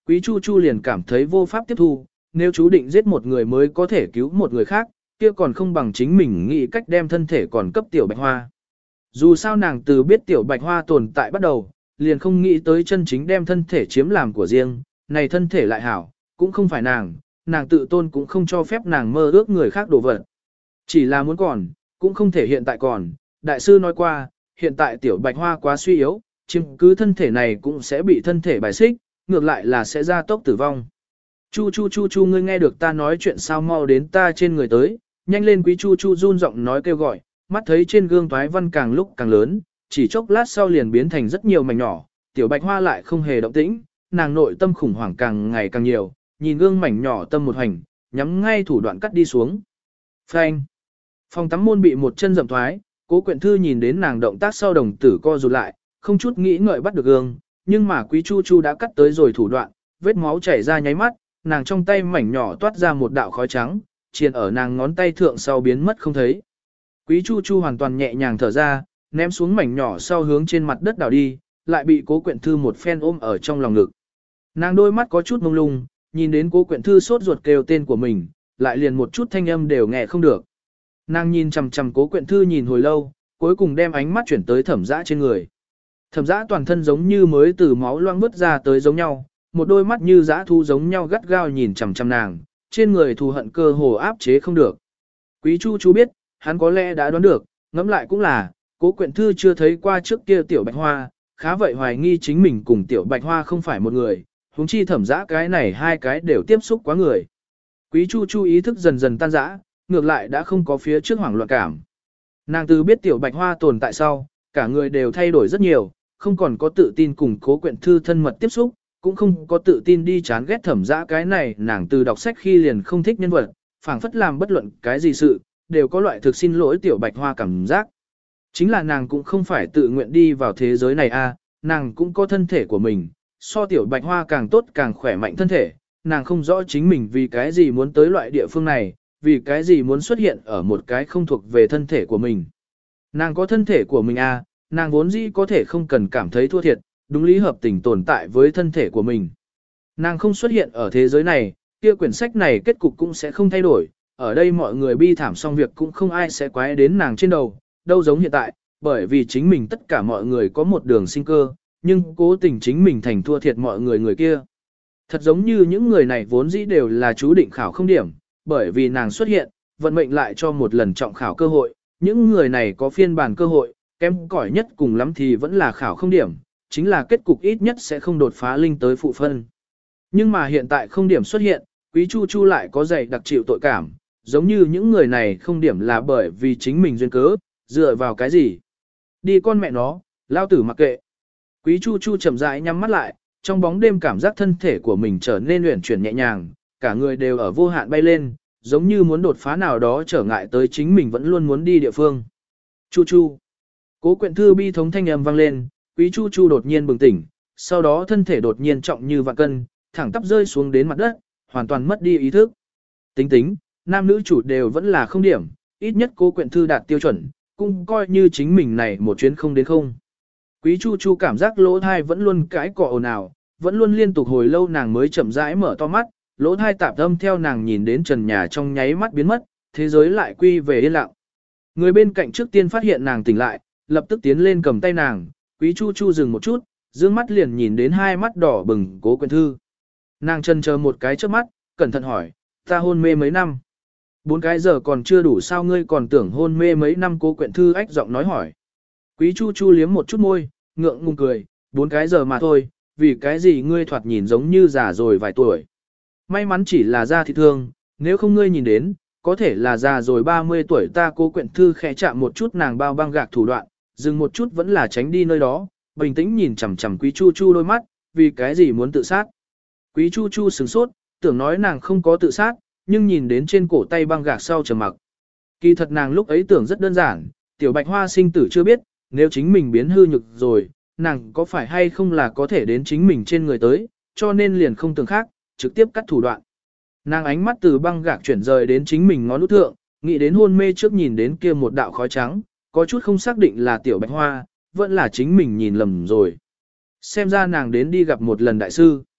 Quý Chu Chu liền cảm thấy vô pháp tiếp thu, nếu chú định giết một người mới có thể cứu một người khác, kia còn không bằng chính mình nghĩ cách đem thân thể còn cấp tiểu bạch hoa. Dù sao nàng từ biết tiểu bạch hoa tồn tại bắt đầu, liền không nghĩ tới chân chính đem thân thể chiếm làm của riêng, này thân thể lại hảo, cũng không phải nàng tự tôn cũng không cho phép nàng mơ ước người khác đổ vật. Chỉ là muốn còn, cũng không thể hiện tại còn, đại sư nói qua, hiện tại tiểu bạch hoa quá suy yếu, chiếm cứ thân thể này cũng sẽ bị thân thể bài xích, ngược lại là sẽ ra tốc tử vong. Chu chu chu chu ngươi nghe được ta nói chuyện sao mau đến ta trên người tới, nhanh lên quý chu chu run giọng nói kêu gọi, mắt thấy trên gương toái văn càng lúc càng lớn, chỉ chốc lát sau liền biến thành rất nhiều mảnh nhỏ, tiểu bạch hoa lại không hề động tĩnh, nàng nội tâm khủng hoảng càng ngày càng nhiều, nhìn gương mảnh nhỏ tâm một hành, nhắm ngay thủ đoạn cắt đi xuống. Phanh. Phòng tắm môn bị một chân dậm thoái, Cố Quyện Thư nhìn đến nàng động tác sau đồng tử co rụt lại, không chút nghĩ ngợi bắt được gương, nhưng mà Quý Chu Chu đã cắt tới rồi thủ đoạn, vết máu chảy ra nháy mắt, nàng trong tay mảnh nhỏ toát ra một đạo khói trắng, triền ở nàng ngón tay thượng sau biến mất không thấy. Quý Chu Chu hoàn toàn nhẹ nhàng thở ra, ném xuống mảnh nhỏ sau hướng trên mặt đất đảo đi, lại bị Cố Quyện Thư một phen ôm ở trong lòng ngực. Nàng đôi mắt có chút mông lung, nhìn đến Cố Quyện Thư sốt ruột kêu tên của mình, lại liền một chút thanh âm đều nghe không được. Nàng nhìn chằm chằm Cố Quyện Thư nhìn hồi lâu, cuối cùng đem ánh mắt chuyển tới Thẩm Dã trên người. Thẩm Dã toàn thân giống như mới từ máu loang bứt ra tới giống nhau, một đôi mắt như dã thu giống nhau gắt gao nhìn chằm chằm nàng, trên người thù hận cơ hồ áp chế không được. Quý Chu Chu biết, hắn có lẽ đã đoán được, ngẫm lại cũng là, Cố Quyện Thư chưa thấy qua trước kia tiểu Bạch Hoa, khá vậy hoài nghi chính mình cùng tiểu Bạch Hoa không phải một người, huống chi Thẩm Dã cái này hai cái đều tiếp xúc quá người. Quý Chu Chu ý thức dần dần tan rã, ngược lại đã không có phía trước hoảng loạn cảm. Nàng từ biết tiểu Bạch Hoa tồn tại sau, cả người đều thay đổi rất nhiều, không còn có tự tin cùng Cố Quyện Thư thân mật tiếp xúc, cũng không có tự tin đi chán ghét Thẩm Dã cái này nàng từ đọc sách khi liền không thích nhân vật, phảng phất làm bất luận cái gì sự, đều có loại thực xin lỗi tiểu Bạch Hoa cảm giác. Chính là nàng cũng không phải tự nguyện đi vào thế giới này a, nàng cũng có thân thể của mình, so tiểu Bạch Hoa càng tốt càng khỏe mạnh thân thể, nàng không rõ chính mình vì cái gì muốn tới loại địa phương này, vì cái gì muốn xuất hiện ở một cái không thuộc về thân thể của mình. Nàng có thân thể của mình a, nàng vốn dĩ có thể không cần cảm thấy thua thiệt, đúng lý hợp tình tồn tại với thân thể của mình. Nàng không xuất hiện ở thế giới này, kia quyển sách này kết cục cũng sẽ không thay đổi, ở đây mọi người bi thảm xong việc cũng không ai sẽ quái đến nàng trên đầu, đâu giống hiện tại, bởi vì chính mình tất cả mọi người có một đường sinh cơ, nhưng cố tình chính mình thành thua thiệt mọi người kia. Thật giống như những người này vốn dĩ đều là chú định khảo không điểm, bởi vì nàng xuất hiện, vận mệnh lại cho một lần trọng khảo cơ hội, những người này có phiên bản cơ hội, kém cỏi nhất cùng lắm thì vẫn là khảo không điểm, chính là kết cục ít nhất sẽ không đột phá linh tới phụ phân. Nhưng mà hiện tại không điểm xuất hiện, Quý Chu Chu lại có dày đặc chịu tội cảm, giống như những người này không điểm là bởi vì chính mình duyên cớ, dựa vào cái gì. Đi con mẹ nó, lao tử mặc kệ. Quý Chu Chu chậm rãi nhắm mắt lại, trong bóng đêm cảm giác thân thể của mình trở nên uyển chuyển nhẹ nhàng, cả người đều ở vô hạn bay lên, giống như muốn đột phá nào đó trở ngại tới chính mình vẫn luôn muốn đi địa phương. Chu Chu. Cố Quyện Thư bi thống thanh âm vang lên, Quý Chu Chu đột nhiên bừng tỉnh, sau đó thân thể đột nhiên trọng như vạn cân, thẳng tắp rơi xuống đến mặt đất, hoàn toàn mất đi ý thức. Tính, nam nữ chủ đều vẫn là không điểm, ít nhất Cố Quyện Thư đạt tiêu chuẩn, cũng coi như chính mình này một chuyến không đến không. Quý Chu Chu cảm giác lỗ thai vẫn luôn cãi cọ ồn ào, vẫn luôn liên tục hồi lâu nàng mới chậm rãi mở to mắt, lỗ thai tạp âm theo nàng nhìn đến trần nhà trong nháy mắt biến mất, thế giới lại quy về yên lặng. Người bên cạnh trước tiên phát hiện nàng tỉnh lại, lập tức tiến lên cầm tay nàng, Quý Chu Chu dừng một chút, dương mắt liền nhìn đến hai mắt đỏ bừng Cố Quyện Thư. Nàng chần chờ một cái trước mắt, cẩn thận hỏi, ta hôn mê mấy năm? 4 cái giờ còn chưa đủ sao ngươi còn tưởng hôn mê mấy năm? Cố Quyện Thư ách giọng nói hỏi. Quý Chu Chu liếm một chút môi, ngượng ngùng cười, 4 cái giờ mà thôi, vì cái gì ngươi thoạt nhìn giống như già rồi vài tuổi. May mắn chỉ là da thịt thương, nếu không ngươi nhìn đến, có thể là già rồi 30 tuổi. Ta Cố Quyện Thư khẽ chạm một chút nàng bao băng gạc thủ đoạn, dừng một chút vẫn là tránh đi nơi đó, bình tĩnh nhìn chằm chằm Quý Chu Chu đôi mắt, vì cái gì muốn tự sát. Quý Chu Chu sửng sốt, tưởng nói nàng không có tự sát, nhưng nhìn đến trên cổ tay băng gạc sau trầm mặc. Kỳ thật nàng lúc ấy tưởng rất đơn giản, tiểu Bạch Hoa sinh tử chưa biết, nếu chính mình biến hư nhược rồi, nàng có phải hay không là có thể đến chính mình trên người tới, cho nên liền không tưởng khác, trực tiếp cắt thủ đoạn. Nàng ánh mắt từ băng gạc chuyển rời đến chính mình ngón út thượng, nghĩ đến hôn mê trước nhìn đến kia một đạo khói trắng, có chút không xác định là tiểu Bạch Hoa, vẫn là chính mình nhìn lầm rồi. Xem ra nàng đến đi gặp một lần đại sư.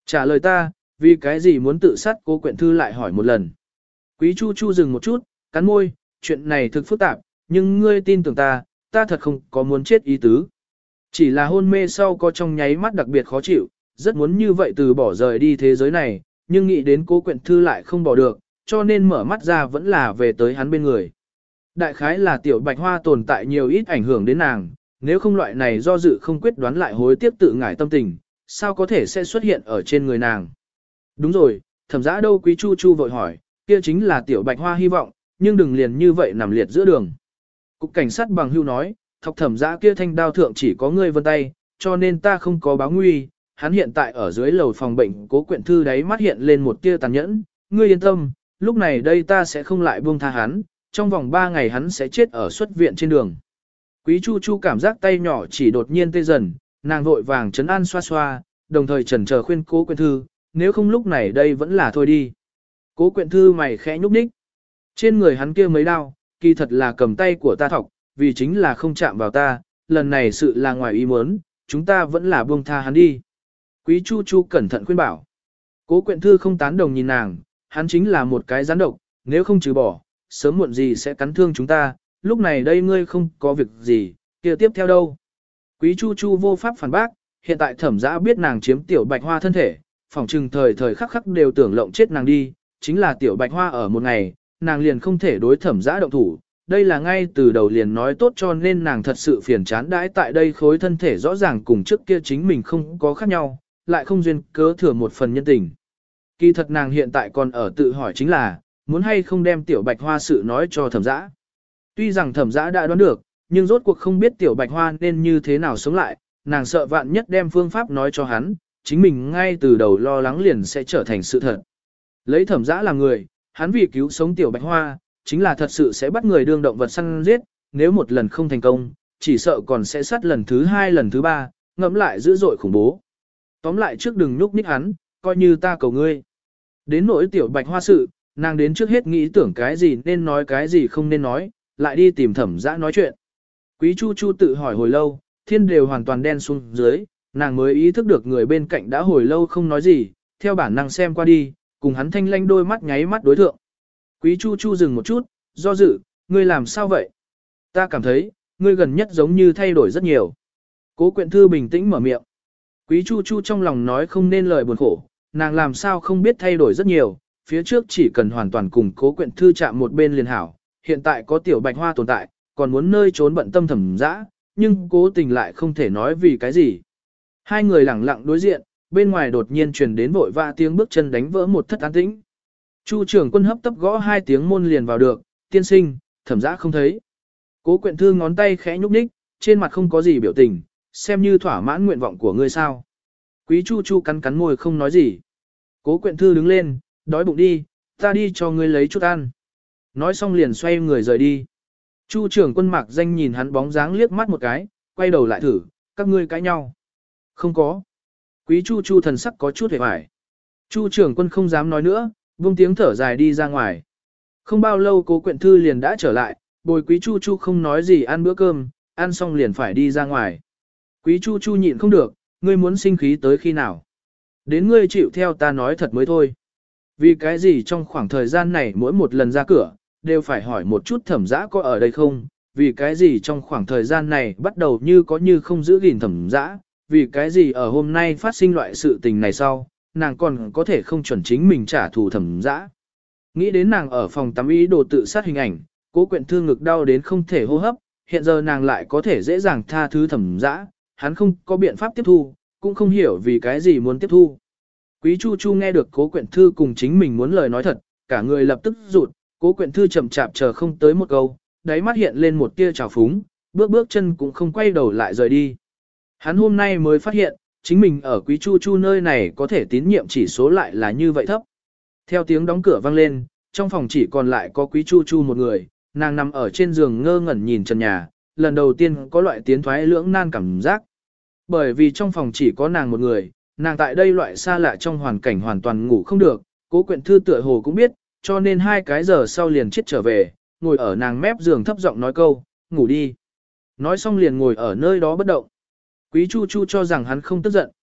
Trả lời ta, vì cái gì muốn tự sát? Cố Quyện Thư lại hỏi một lần. Quý Chu Chu dừng một chút, cắn môi, chuyện này thực phức tạp, nhưng ngươi tin tưởng ta, ta thật không có muốn chết ý tứ. Chỉ là hôn mê sau có trong nháy mắt đặc biệt khó chịu, rất muốn như vậy từ bỏ rời đi thế giới này, nhưng nghĩ đến Cố Quyện Thư lại không bỏ được, cho nên mở mắt ra vẫn là về tới hắn bên người. Đại khái là tiểu bạch hoa tồn tại nhiều ít ảnh hưởng đến nàng, nếu không loại này do dự không quyết đoán lại hối tiếc tự ngại tâm tình, sao có thể sẽ xuất hiện ở trên người nàng. Đúng rồi, Thẩm Dã đâu? Quý Chu Chu vội hỏi, kia chính là tiểu bạch hoa hy vọng, nhưng đừng liền như vậy nằm liệt giữa đường. Cục cảnh sát bằng hưu nói, thọc Thẩm Dã kia thanh đao thượng chỉ có ngươi vân tay, cho nên ta không có báo nguy, hắn hiện tại ở dưới lầu phòng bệnh. Cố Quyện Thư đáy mắt hiện lên một tia tàn nhẫn, ngươi yên tâm, lúc này đây ta sẽ không lại buông tha hắn, trong vòng 3 ngày hắn sẽ chết ở xuất viện trên đường. Quý Chu Chu cảm giác tay nhỏ chỉ đột nhiên tê dần, nàng vội vàng trấn an xoa xoa, đồng thời chần chờ khuyên Cố Quyện Thư, nếu không lúc này đây vẫn là thôi đi. Cố Quyện Thư mày khẽ nhúc nhích. Trên người hắn kia mấy đao, kỳ thật là cầm tay của ta thọc, vì chính là không chạm vào ta, lần này sự là ngoài ý muốn, chúng ta vẫn là buông tha hắn đi. Quý Chu Chu cẩn thận khuyên bảo. Cố Quyện Thư không tán đồng nhìn nàng, hắn chính là một cái rắn độc, nếu không trừ bỏ, sớm muộn gì sẽ cắn thương chúng ta, lúc này đây ngươi không có việc gì, kia tiếp theo đâu. Quý Chu Chu vô pháp phản bác, hiện tại Thẩm Dã biết nàng chiếm tiểu bạch hoa thân thể, phỏng chừng thời khắc khắc đều tưởng lộng chết nàng đi, chính là tiểu bạch hoa ở một ngày, nàng liền không thể đối Thẩm Dã động thủ, đây là ngay từ đầu liền nói tốt, cho nên nàng thật sự phiền chán đãi tại đây khối thân thể rõ ràng cùng trước kia chính mình không có khác nhau, lại không duyên cớ thừa một phần nhân tình. Kỳ thật nàng hiện tại còn ở tự hỏi chính là, muốn hay không đem tiểu bạch hoa sự nói cho Thẩm Dã. Tuy rằng Thẩm Dã đã đoán được, nhưng rốt cuộc không biết tiểu bạch hoa nên như thế nào sống lại, nàng sợ vạn nhất đem phương pháp nói cho hắn, chính mình ngay từ đầu lo lắng liền sẽ trở thành sự thật. Lấy Thẩm Dã làm người, hắn vì cứu sống tiểu bạch hoa, chính là thật sự sẽ bắt người đương động vật săn giết, nếu một lần không thành công, chỉ sợ còn sẽ sát lần thứ 2 lần thứ 3, ngẫm lại dữ dội khủng bố. Tóm lại trước đừng nhúc nhích hắn, coi như ta cầu ngươi. Đến nỗi tiểu bạch hoa sự, nàng đến trước hết nghĩ tưởng cái gì nên nói cái gì không nên nói, lại đi tìm Thẩm Dã nói chuyện. Quý Chu Chu tự hỏi hồi lâu, thiên đều hoàn toàn đen xuống dưới, nàng mới ý thức được người bên cạnh đã hồi lâu không nói gì, theo bản năng xem qua đi, cùng hắn thanh lanh đôi mắt nháy mắt đối thượng. Quý Chu Chu dừng một chút, do dự, ngươi làm sao vậy? Ta cảm thấy, ngươi gần nhất giống như thay đổi rất nhiều. Cố Quyện Thư bình tĩnh mở miệng. Quý Chu Chu trong lòng nói không nên lời buồn khổ, nàng làm sao không biết thay đổi rất nhiều, phía trước chỉ cần hoàn toàn cùng Cố Quyện Thư chạm một bên liền hảo, hiện tại có tiểu bạch hoa tồn tại, còn muốn nơi trốn bận tâm Thẩm Dã, nhưng cố tình lại không thể nói vì cái gì. Hai người lẳng lặng đối diện, bên ngoài đột nhiên truyền đến vội vã tiếng bước chân đánh vỡ một thất an tĩnh. Chu trưởng quân hấp tấp gõ 2 tiếng môn liền vào được, tiên sinh, Thẩm Dã không thấy. Cố Quyện Thư ngón tay khẽ nhúc nhích, trên mặt không có gì biểu tình, xem như thỏa mãn nguyện vọng của ngươi sao. Quý Chu Chu cắn cắn môi không nói gì. Cố Quyện Thư đứng lên, đói bụng đi, ta đi cho ngươi lấy chút ăn. Nói xong liền xoay người rời đi. Chu trưởng quân Mạc Danh nhìn hắn bóng dáng liếc mắt một cái, quay đầu lại thử, các ngươi cãi nhau. Không có. Quý Chu Chu thần sắc có chút hề hoài. Chu trưởng quân không dám nói nữa, buông tiếng thở dài đi ra ngoài. Không bao lâu Cố Quyện Thư liền đã trở lại, bồi Quý Chu Chu không nói gì ăn bữa cơm, ăn xong liền phải đi ra ngoài. Quý Chu Chu nhịn không được, ngươi muốn sinh khí tới khi nào? Đến ngươi chịu theo ta nói thật mới thôi. Vì cái gì trong khoảng thời gian này mỗi một lần ra cửa, đều phải hỏi một chút Thẩm Dã có ở đây không? Vì cái gì trong khoảng thời gian này bắt đầu như có như không giữ gìn Thẩm Dã? Vì cái gì ở hôm nay phát sinh loại sự tình này sau, nàng còn có thể không chuẩn chính mình trả thù Thẩm Dã? Nghĩ đến nàng ở phòng tắm ý đồ tự sát hình ảnh, Cố Quyện Thư ngực đau đến không thể hô hấp, hiện giờ nàng lại có thể dễ dàng tha thứ Thẩm Dã, hắn không có biện pháp tiếp thu, cũng không hiểu vì cái gì muốn tiếp thu. Quý Chu Chu nghe được Cố Quyện Thư cùng chính mình muốn lời nói thật, cả người lập tức rụt, Cố Quyện Thư chậm chạp chờ không tới một câu, đáy mắt hiện lên một tia trào phúng, bước chân cũng không quay đầu lại rời đi. Hắn hôm nay mới phát hiện, chính mình ở Quý Chu Chu nơi này có thể tín nhiệm chỉ số lại là như vậy thấp. Theo tiếng đóng cửa vang lên, trong phòng chỉ còn lại có Quý Chu Chu một người, nàng nằm ở trên giường ngơ ngẩn nhìn trần nhà, lần đầu tiên có loại tiến thoái lưỡng nan cảm giác. Bởi vì trong phòng chỉ có nàng một người, nàng tại đây loại xa lạ trong hoàn cảnh hoàn toàn ngủ không được, Cố Quyện Thư tựa hồ cũng biết, cho nên 2 cái giờ sau liền chết trở về, ngồi ở nàng mép giường thấp giọng nói câu, ngủ đi. Nói xong liền ngồi ở nơi đó bất động. Quý Chu Chu cho rằng hắn không tức giận,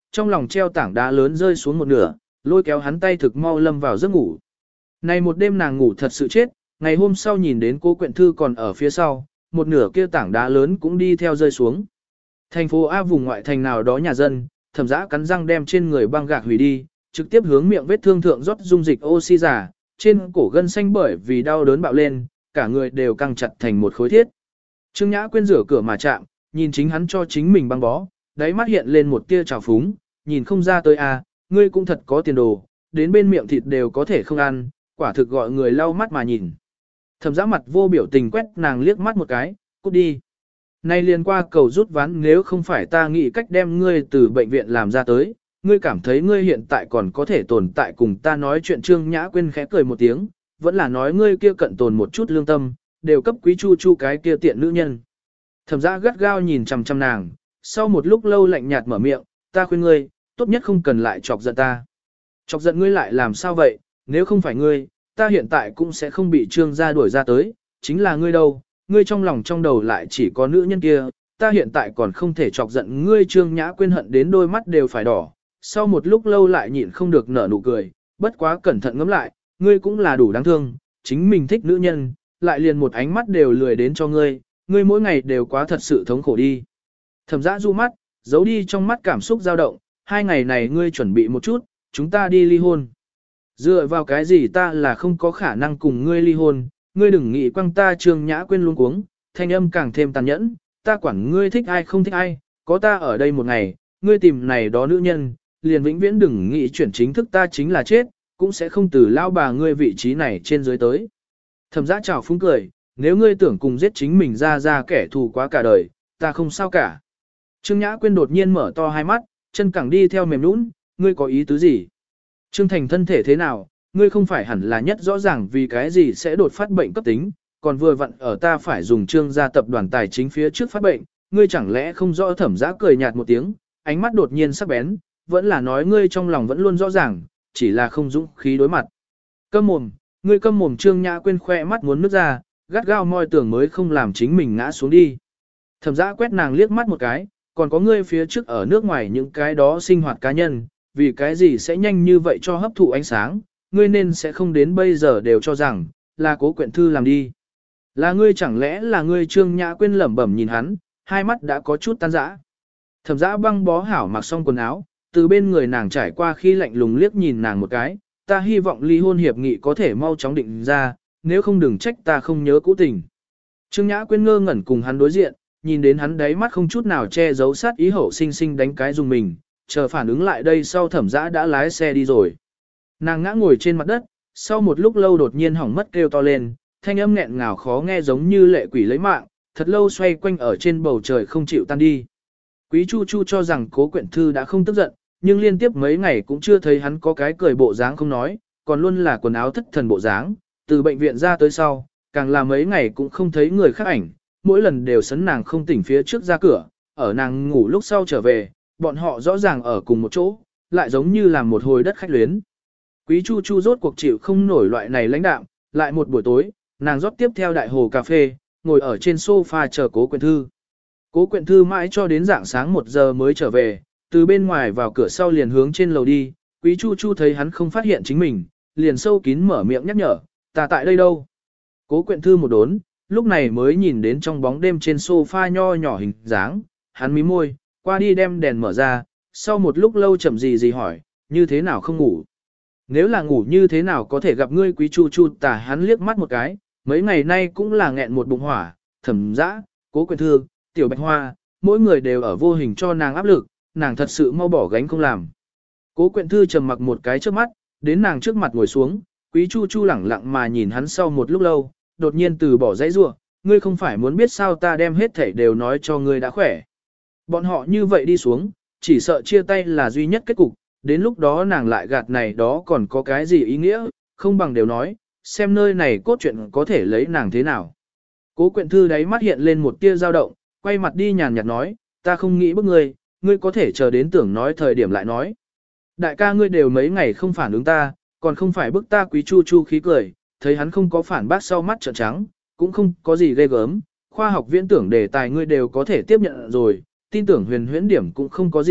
trong lòng treo tảng đá lớn rơi xuống một nửa, lôi kéo hắn tay thực mau lâm vào giấc ngủ. Này một đêm nàng ngủ thật sự chết, ngày hôm sau nhìn đến Cố Quyện Thư còn ở phía sau, một nửa kia tảng đá lớn cũng đi theo rơi xuống. Thành phố A vùng ngoại thành nào đó nhà dân, Thẩm Dã cắn răng đem trên người băng gạc hủy đi, trực tiếp hướng miệng vết thương thượng rót dung dịch oxy giả, trên cổ gân xanh bởi vì đau đớn bạo lên, cả người đều căng chặt thành một khối thiết. Trương Nhã Quyên rửa cửa mà chạm, nhìn chính hắn cho chính mình băng bó, đáy mắt hiện lên một tia trào phúng, nhìn không ra tới à, ngươi cũng thật có tiền đồ, đến bên miệng thịt đều có thể không ăn, quả thực gọi người lau mắt mà nhìn. Thẩm Dã mặt vô biểu tình quét nàng liếc mắt một cái, cút đi. Nay liền qua cầu rút ván, nếu không phải ta nghĩ cách đem ngươi từ bệnh viện làm ra tới, ngươi cảm thấy ngươi hiện tại còn có thể tồn tại cùng ta nói chuyện. Trương Nhã Quyên khẽ cười một tiếng, vẫn là nói ngươi kia cận tồn một chút lương tâm, đều cấp Quý Chu Chu cái kia tiện nữ nhân. Thẩm Dã gắt gao nhìn chằm chằm nàng, sau một lúc lâu lạnh nhạt mở miệng, ta khuyên ngươi, tốt nhất không cần lại chọc giận ta. Chọc giận ngươi lại làm sao vậy, nếu không phải ngươi, ta hiện tại cũng sẽ không bị Trương gia đuổi ra tới, chính là ngươi đâu, ngươi trong lòng trong đầu lại chỉ có nữ nhân kia, ta hiện tại còn không thể chọc giận ngươi. Trương Nhã Quyên hận đến đôi mắt đều phải đỏ, sau một lúc lâu lại nhịn không được nở nụ cười, bất quá cẩn thận ngẫm lại, ngươi cũng là đủ đáng thương, chính mình thích nữ nhân, lại liền một ánh mắt đều lười đến cho ngươi, ngươi mỗi ngày đều quá thật sự thống khổ đi. Thẩm Dã du mắt, giấu đi trong mắt cảm xúc dao động, 2 ngày này ngươi chuẩn bị một chút, chúng ta đi ly hôn. Dựa vào cái gì ta là không có khả năng cùng ngươi ly hôn, ngươi đừng nghĩ quăng ta. Trương Nhã Quyên luống cuống, thanh âm càng thêm tàn nhẫn, ta quản ngươi thích ai không thích ai, có ta ở đây một ngày, ngươi tìm này đó nữ nhân, liền vĩnh viễn đừng nghĩ chuyển chính thức, ta chính là chết, cũng sẽ không từ lao bà ngươi vị trí này trên dưới tới. Thẩm Dã chào phúng cười, nếu ngươi tưởng cùng giết chính mình ra kẻ thù quá cả đời, ta không sao cả. Trương Nhã Quyên đột nhiên mở to hai mắt, chân cẳng đi theo mềm nhũn, ngươi có ý tứ gì? Trương Thành thân thể thế nào, ngươi không phải hẳn là nhất rõ ràng vì cái gì sẽ đột phát bệnh cấp tính, còn vừa vặn ở ta phải dùng Trương gia tập đoàn tài chính phía trước phát bệnh, ngươi chẳng lẽ không rõ? Thẩm Dã cười nhạt một tiếng, ánh mắt đột nhiên sắc bén, vẫn là nói ngươi trong lòng vẫn luôn rõ ràng, chỉ là không dũng khí đối mặt. Câm mồm, ngươi câm mồm. Trương Nhã Quyên khoe mắt muốn nứt ra, gắt gao moi tưởng mới không làm chính mình ngã xuống đi. Thẩm Dã quét nàng liếc mắt một cái, còn có ngươi phía trước ở nước ngoài những cái đó sinh hoạt cá nhân, vì cái gì sẽ nhanh như vậy cho hấp thụ ánh sáng, ngươi nên sẽ không đến bây giờ đều cho rằng, là Cố Quyện Thư làm đi. Là ngươi, chẳng lẽ là ngươi? Trương Nhã Quyên lẩm bẩm nhìn hắn, hai mắt đã có chút tan rã. Thẩm Dã băng bó hảo mặc xong quần áo, từ bên người nàng trải qua khi lạnh lùng liếc nhìn nàng một cái, ta hy vọng ly hôn hiệp nghị có thể mau chóng định ra, nếu không đừng trách ta không nhớ cũ tình. Trương Nhã Quyên ngơ ngẩn cùng hắn đối diện, nhìn đến hắn đáy mắt không chút nào che giấu sát ý, hậu sinh sinh đánh cái dùng mình, chờ phản ứng lại đây sau Thẩm Dã đã lái xe đi rồi. Nàng ngã ngồi trên mặt đất, sau một lúc lâu đột nhiên hỏng mất kêu to lên, thanh âm nghẹn ngào khó nghe giống như lệ quỷ lấy mạng, thật lâu xoay quanh ở trên bầu trời không chịu tan đi. Quý Chu Chu cho rằng Cố Quyện Thư đã không tức giận, nhưng liên tiếp mấy ngày cũng chưa thấy hắn có cái cười bộ dáng không nói, còn luôn là quần áo thất thần bộ dáng, từ bệnh viện ra tới sau, càng là mấy ngày cũng không thấy người khác ảnh, mỗi lần đều sấn nàng không tỉnh phía trước ra cửa, ở nàng ngủ lúc sau trở về, bọn họ rõ ràng ở cùng một chỗ, lại giống như là một hồi đất khách luyến. Quý Chu Chu rốt cuộc chịu không nổi loại này lãnh đạm, lại một buổi tối, nàng rót tiếp theo đại hồ cà phê, ngồi ở trên sofa chờ Cố Quyện Thư. Cố Quyện Thư mãi cho đến rạng sáng 1 giờ mới trở về, từ bên ngoài vào cửa sau liền hướng trên lầu đi, Quý Chu Chu thấy hắn không phát hiện chính mình, liền sâu kín mở miệng nhắc nhở, ta tại đây đâu? Cố Quyện Thư một đốn, lúc này mới nhìn đến trong bóng đêm trên sofa nho nhỏ hình dáng, hắn mím môi, qua đi đem đèn mở ra, sau một lúc lâu chậm gì hỏi, như thế nào không ngủ? Nếu là ngủ như thế nào có thể gặp ngươi? Quý Chu Chu tả hắn liếc mắt một cái, mấy ngày nay cũng là nghẹn một bụng hỏa, Thẩm Dã, Cố Quyện Thư, Tiểu Bạch Hoa, mỗi người đều ở vô hình cho nàng áp lực, nàng thật sự mau bỏ gánh không làm. Cố Quyện Thư trầm mặc một cái trước mắt, đến nàng trước mặt ngồi xuống, Quý Chu Chu lẳng lặng mà nhìn hắn sau một lúc lâu, đột nhiên từ bỏ dãy rủa, ngươi không phải muốn biết sao ta đem hết thảy đều nói cho ngươi đã khỏe. Bọn họ như vậy đi xuống, chỉ sợ chia tay là duy nhất kết cục, đến lúc đó nàng lại gạt này đó còn có cái gì ý nghĩa, không bằng đều nói, xem nơi này cốt truyện có thể lấy nàng thế nào. Cố Quyện Thư đáy mắt hiện lên một tia dao động, quay mặt đi nhàn nhạt nói, ta không nghĩ bức ngươi, ngươi có thể chờ đến tưởng nói thời điểm lại nói. Đại ca ngươi đều mấy ngày không phản ứng ta, còn không phải bức ta. Quý Chu Chu khí cười, thấy hắn không có phản bác sau mắt trợn trắng, cũng không có gì ghê gớm, khoa học viễn tưởng đề tài ngươi đều có thể tiếp nhận rồi, tin tưởng huyền huyễn điểm cũng không có gì,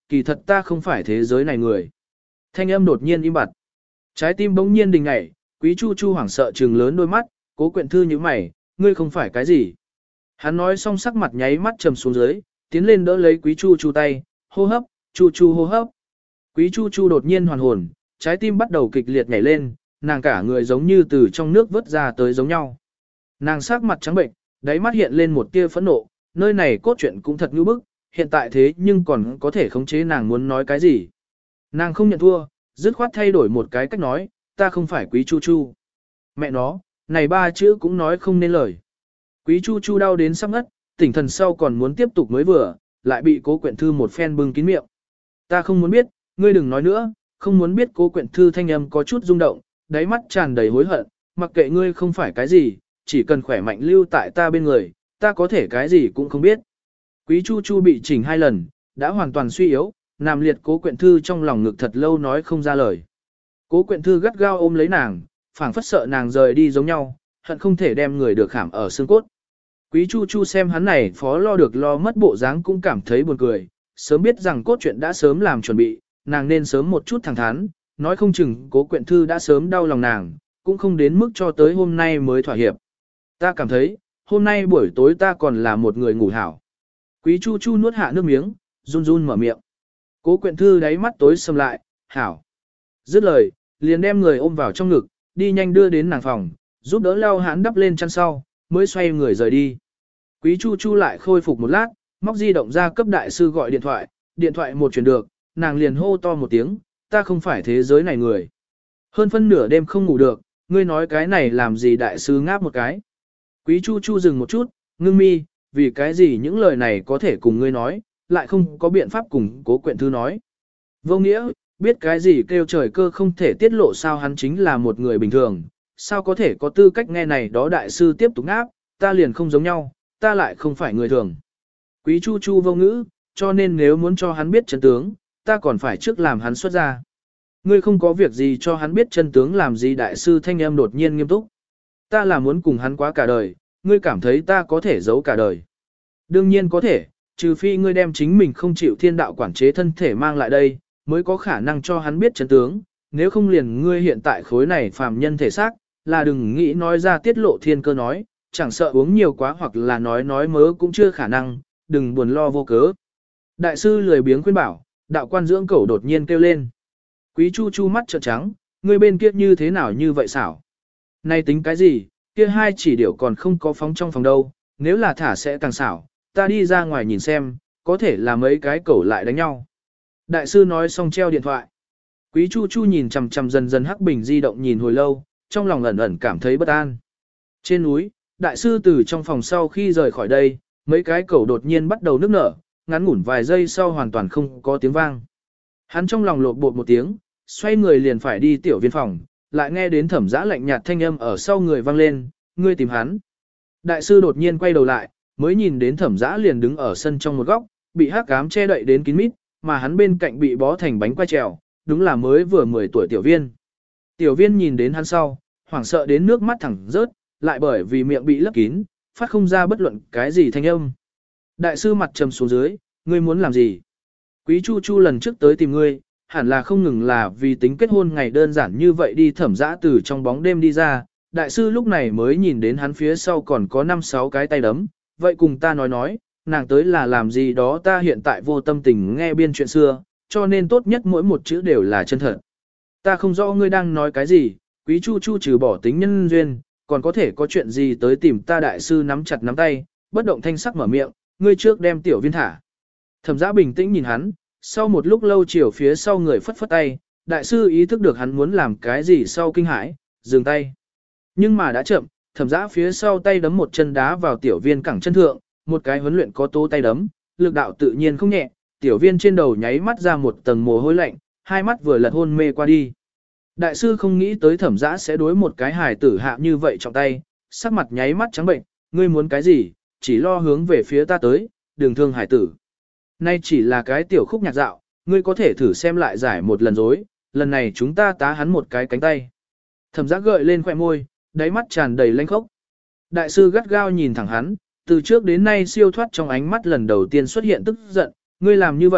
kỳ thật ta không phải thế giới này người. Thanh âm đột nhiên im bặt. Trái tim bỗng nhiên đình ngảy, Quý Chu Chu hoảng sợ trừng lớn đôi mắt, Cố Quyện Thư như mày, ngươi không phải cái gì. Hắn nói xong sắc mặt nháy mắt trầm xuống dưới, tiến lên đỡ lấy Quý Chu Chu tay, hô hấp, Chu Chu hô hấp. Quý Chu Chu đột nhiên hoàn hồn, trái tim bắt đầu kịch liệt nhảy lên, nàng cả người giống như từ trong nước vớt ra tới giống nhau. Nàng sắc mặt trắng bệnh, đáy mắt hiện lên một tia phẫn nộ, nơi này cốt truyện cũng thật ngữ bức, hiện tại thế nhưng còn có thể khống chế nàng muốn nói cái gì. Nàng không nhận thua, dứt khoát thay đổi một cái cách nói, ta không phải Quý Chu Chu. Mẹ nó, này ba chữ cũng nói không nên lời. Quý Chu Chu đau đến sắp ngất, tỉnh thần sau còn muốn tiếp tục mới vừa, lại bị Cố Quyện Thư một phen bưng kín miệng. Ta không muốn biết, ngươi đừng nói nữa, không muốn biết. Cố Quyện Thư thanh âm có chút rung động, đáy mắt tràn đầy hối hận, mặc kệ ngươi không phải cái gì, chỉ cần khỏe mạnh lưu tại ta bên người, ta có thể cái gì cũng không biết. Quý Chu Chu bị chỉnh 2 lần, đã hoàn toàn suy yếu, nằm liệt Cố Quyện Thư trong lòng ngực thật lâu nói không ra lời. Cố Quyện Thư gắt gao ôm lấy nàng, phảng phất sợ nàng rời đi giống nhau, hận không thể đem người được khảm ở xương cốt. Quý Chu Chu xem hắn này phó lo được lo mất bộ dáng cũng cảm thấy buồn cười, sớm biết rằng cốt truyện đã sớm làm chuẩn bị, nàng nên sớm một chút thẳng thắn, nói không chừng Cố Quyện Thư đã sớm đau lòng nàng, cũng không đến mức cho tới hôm nay mới thỏa hiệp. Ta cảm thấy, hôm nay buổi tối ta còn là một người ngủ hảo. Quý Chu Chu nuốt hạ nước miếng, run run mở miệng. Cố Quyện Thư đáy mắt tối sầm lại, hảo. Dứt lời, liền đem người ôm vào trong ngực, đi nhanh đưa đến nàng phòng, giúp đỡ lau hãn đắp lên chăn sau, mới xoay người rời đi. Quý Chu Chu lại khôi phục một lát, móc di động ra cấp đại sư gọi điện thoại một truyền được, nàng liền hô to một tiếng, ta không phải thế giới này người. Hơn phân nửa đêm không ngủ được, ngươi nói cái này làm gì đại sư ngáp một cái. Quý Chu Chu dừng một chút, ngưng mi, vì cái gì những lời này có thể cùng ngươi nói, lại không có biện pháp cùng Cố Quyện Thư nói. Vô nghĩa, biết cái gì kêu trời cơ không thể tiết lộ sao hắn chính là một người bình thường, sao có thể có tư cách nghe này đó đại sư tiếp tục ngáp, ta liền không giống nhau, ta lại không phải người thường. Quý Chu Chu vô ngữ, cho nên nếu muốn cho hắn biết chân tướng, ta còn phải trước làm hắn xuất ra. Ngươi không có việc gì cho hắn biết chân tướng làm gì đại sư thanh âm đột nhiên nghiêm túc. Ta là muốn cùng hắn quá cả đời, ngươi cảm thấy ta có thể giấu cả đời. Đương nhiên có thể, trừ phi ngươi đem chính mình không chịu thiên đạo quản chế thân thể mang lại đây, mới có khả năng cho hắn biết chân tướng, nếu không liền ngươi hiện tại khối này phàm nhân thể xác, là đừng nghĩ nói ra tiết lộ thiên cơ nói, chẳng sợ uống nhiều quá hoặc là nói mớ cũng chưa khả năng, đừng buồn lo vô cớ. Đại sư lười biếng khuyên bảo, đạo quan dưỡng cẩu đột nhiên kêu lên. Quý Chu Chu mắt trợn trắng, ngươi bên kia như thế nào như vậy xảo? Này tính cái gì, kia hai chỉ điểu còn không có phóng trong phòng đâu, nếu là thả sẽ càng xảo, ta đi ra ngoài nhìn xem, có thể là mấy cái cẩu lại đánh nhau. Đại sư nói xong treo điện thoại. Quý Chu Chu nhìn chằm chằm dần dần hắc bình di động nhìn hồi lâu, trong lòng ẩn ẩn cảm thấy bất an. Trên núi, đại sư từ trong phòng sau khi rời khỏi đây, mấy cái cẩu đột nhiên bắt đầu nức nở, ngắn ngủn vài giây sau hoàn toàn không có tiếng vang. Hắn trong lòng lột bột một tiếng, xoay người liền phải đi tiểu viên phòng, lại nghe đến Thẩm Dã lạnh nhạt thanh âm ở sau người vang lên, ngươi tìm hắn. Đại sư đột nhiên quay đầu lại, mới nhìn đến Thẩm Dã liền đứng ở sân trong một góc, bị hắc ám che đậy đến kín mít, mà hắn bên cạnh bị bó thành bánh quai trèo, đúng là mới vừa 10 tuổi tiểu viên. Tiểu viên nhìn đến hắn sau, hoảng sợ đến nước mắt thẳng rớt, lại bởi vì miệng bị lấp kín, phát không ra bất luận cái gì thanh âm. Đại sư mặt trầm xuống dưới, ngươi muốn làm gì? Quý Chu Chu lần trước tới tìm ngươi, hẳn là không ngừng là vì tính kết hôn ngày đơn giản như vậy đi. Thẩm Dã từ trong bóng đêm đi ra, đại sư lúc này mới nhìn đến hắn phía sau còn có 5-6 cái tay đấm, vậy cùng ta nói, nàng tới là làm gì đó, ta hiện tại vô tâm tình nghe biên chuyện xưa, cho nên tốt nhất mỗi một chữ đều là chân thật. Ta không rõ ngươi đang nói cái gì, Quý Chu Chu trừ bỏ tính nhân duyên, còn có thể có chuyện gì tới tìm ta. Đại sư nắm chặt nắm tay, bất động thanh sắc mở miệng, ngươi trước đem tiểu viên thả. Thẩm Dã bình tĩnh nhìn hắn, sau một lúc lâu chiều phía sau người phất phất tay, đại sư ý thức được hắn muốn làm cái gì sau kinh hãi, dừng tay. Nhưng mà đã chậm, Thẩm Dã phía sau tay đấm một chân đá vào tiểu viên cẳng chân thượng, một cái huấn luyện có tố tay đấm, lực đạo tự nhiên không nhẹ, tiểu viên trên đầu nháy mắt ra một tầng mồ hôi lạnh, hai mắt vừa lật hôn mê qua đi. Đại sư không nghĩ tới Thẩm Dã sẽ đối một cái hài tử hạ như vậy trong tay, sắc mặt nháy mắt trắng bệnh, ngươi muốn cái gì, chỉ lo hướng về phía ta tới, đừng thương hài tử. Nay chỉ là cái tiểu khúc nhạc dạo, ngươi có thể thử xem lại giải một lần dối, lần này chúng ta tá hắn một cái cánh tay. Thẩm Dã gợi lên khóe môi, đáy mắt tràn đầy lanh khốc. Đại sư gắt gao nhìn thẳng hắn, từ trước đến nay siêu thoát trong ánh mắt lần đầu tiên xuất hiện tức giận, ngươi làm như vậy,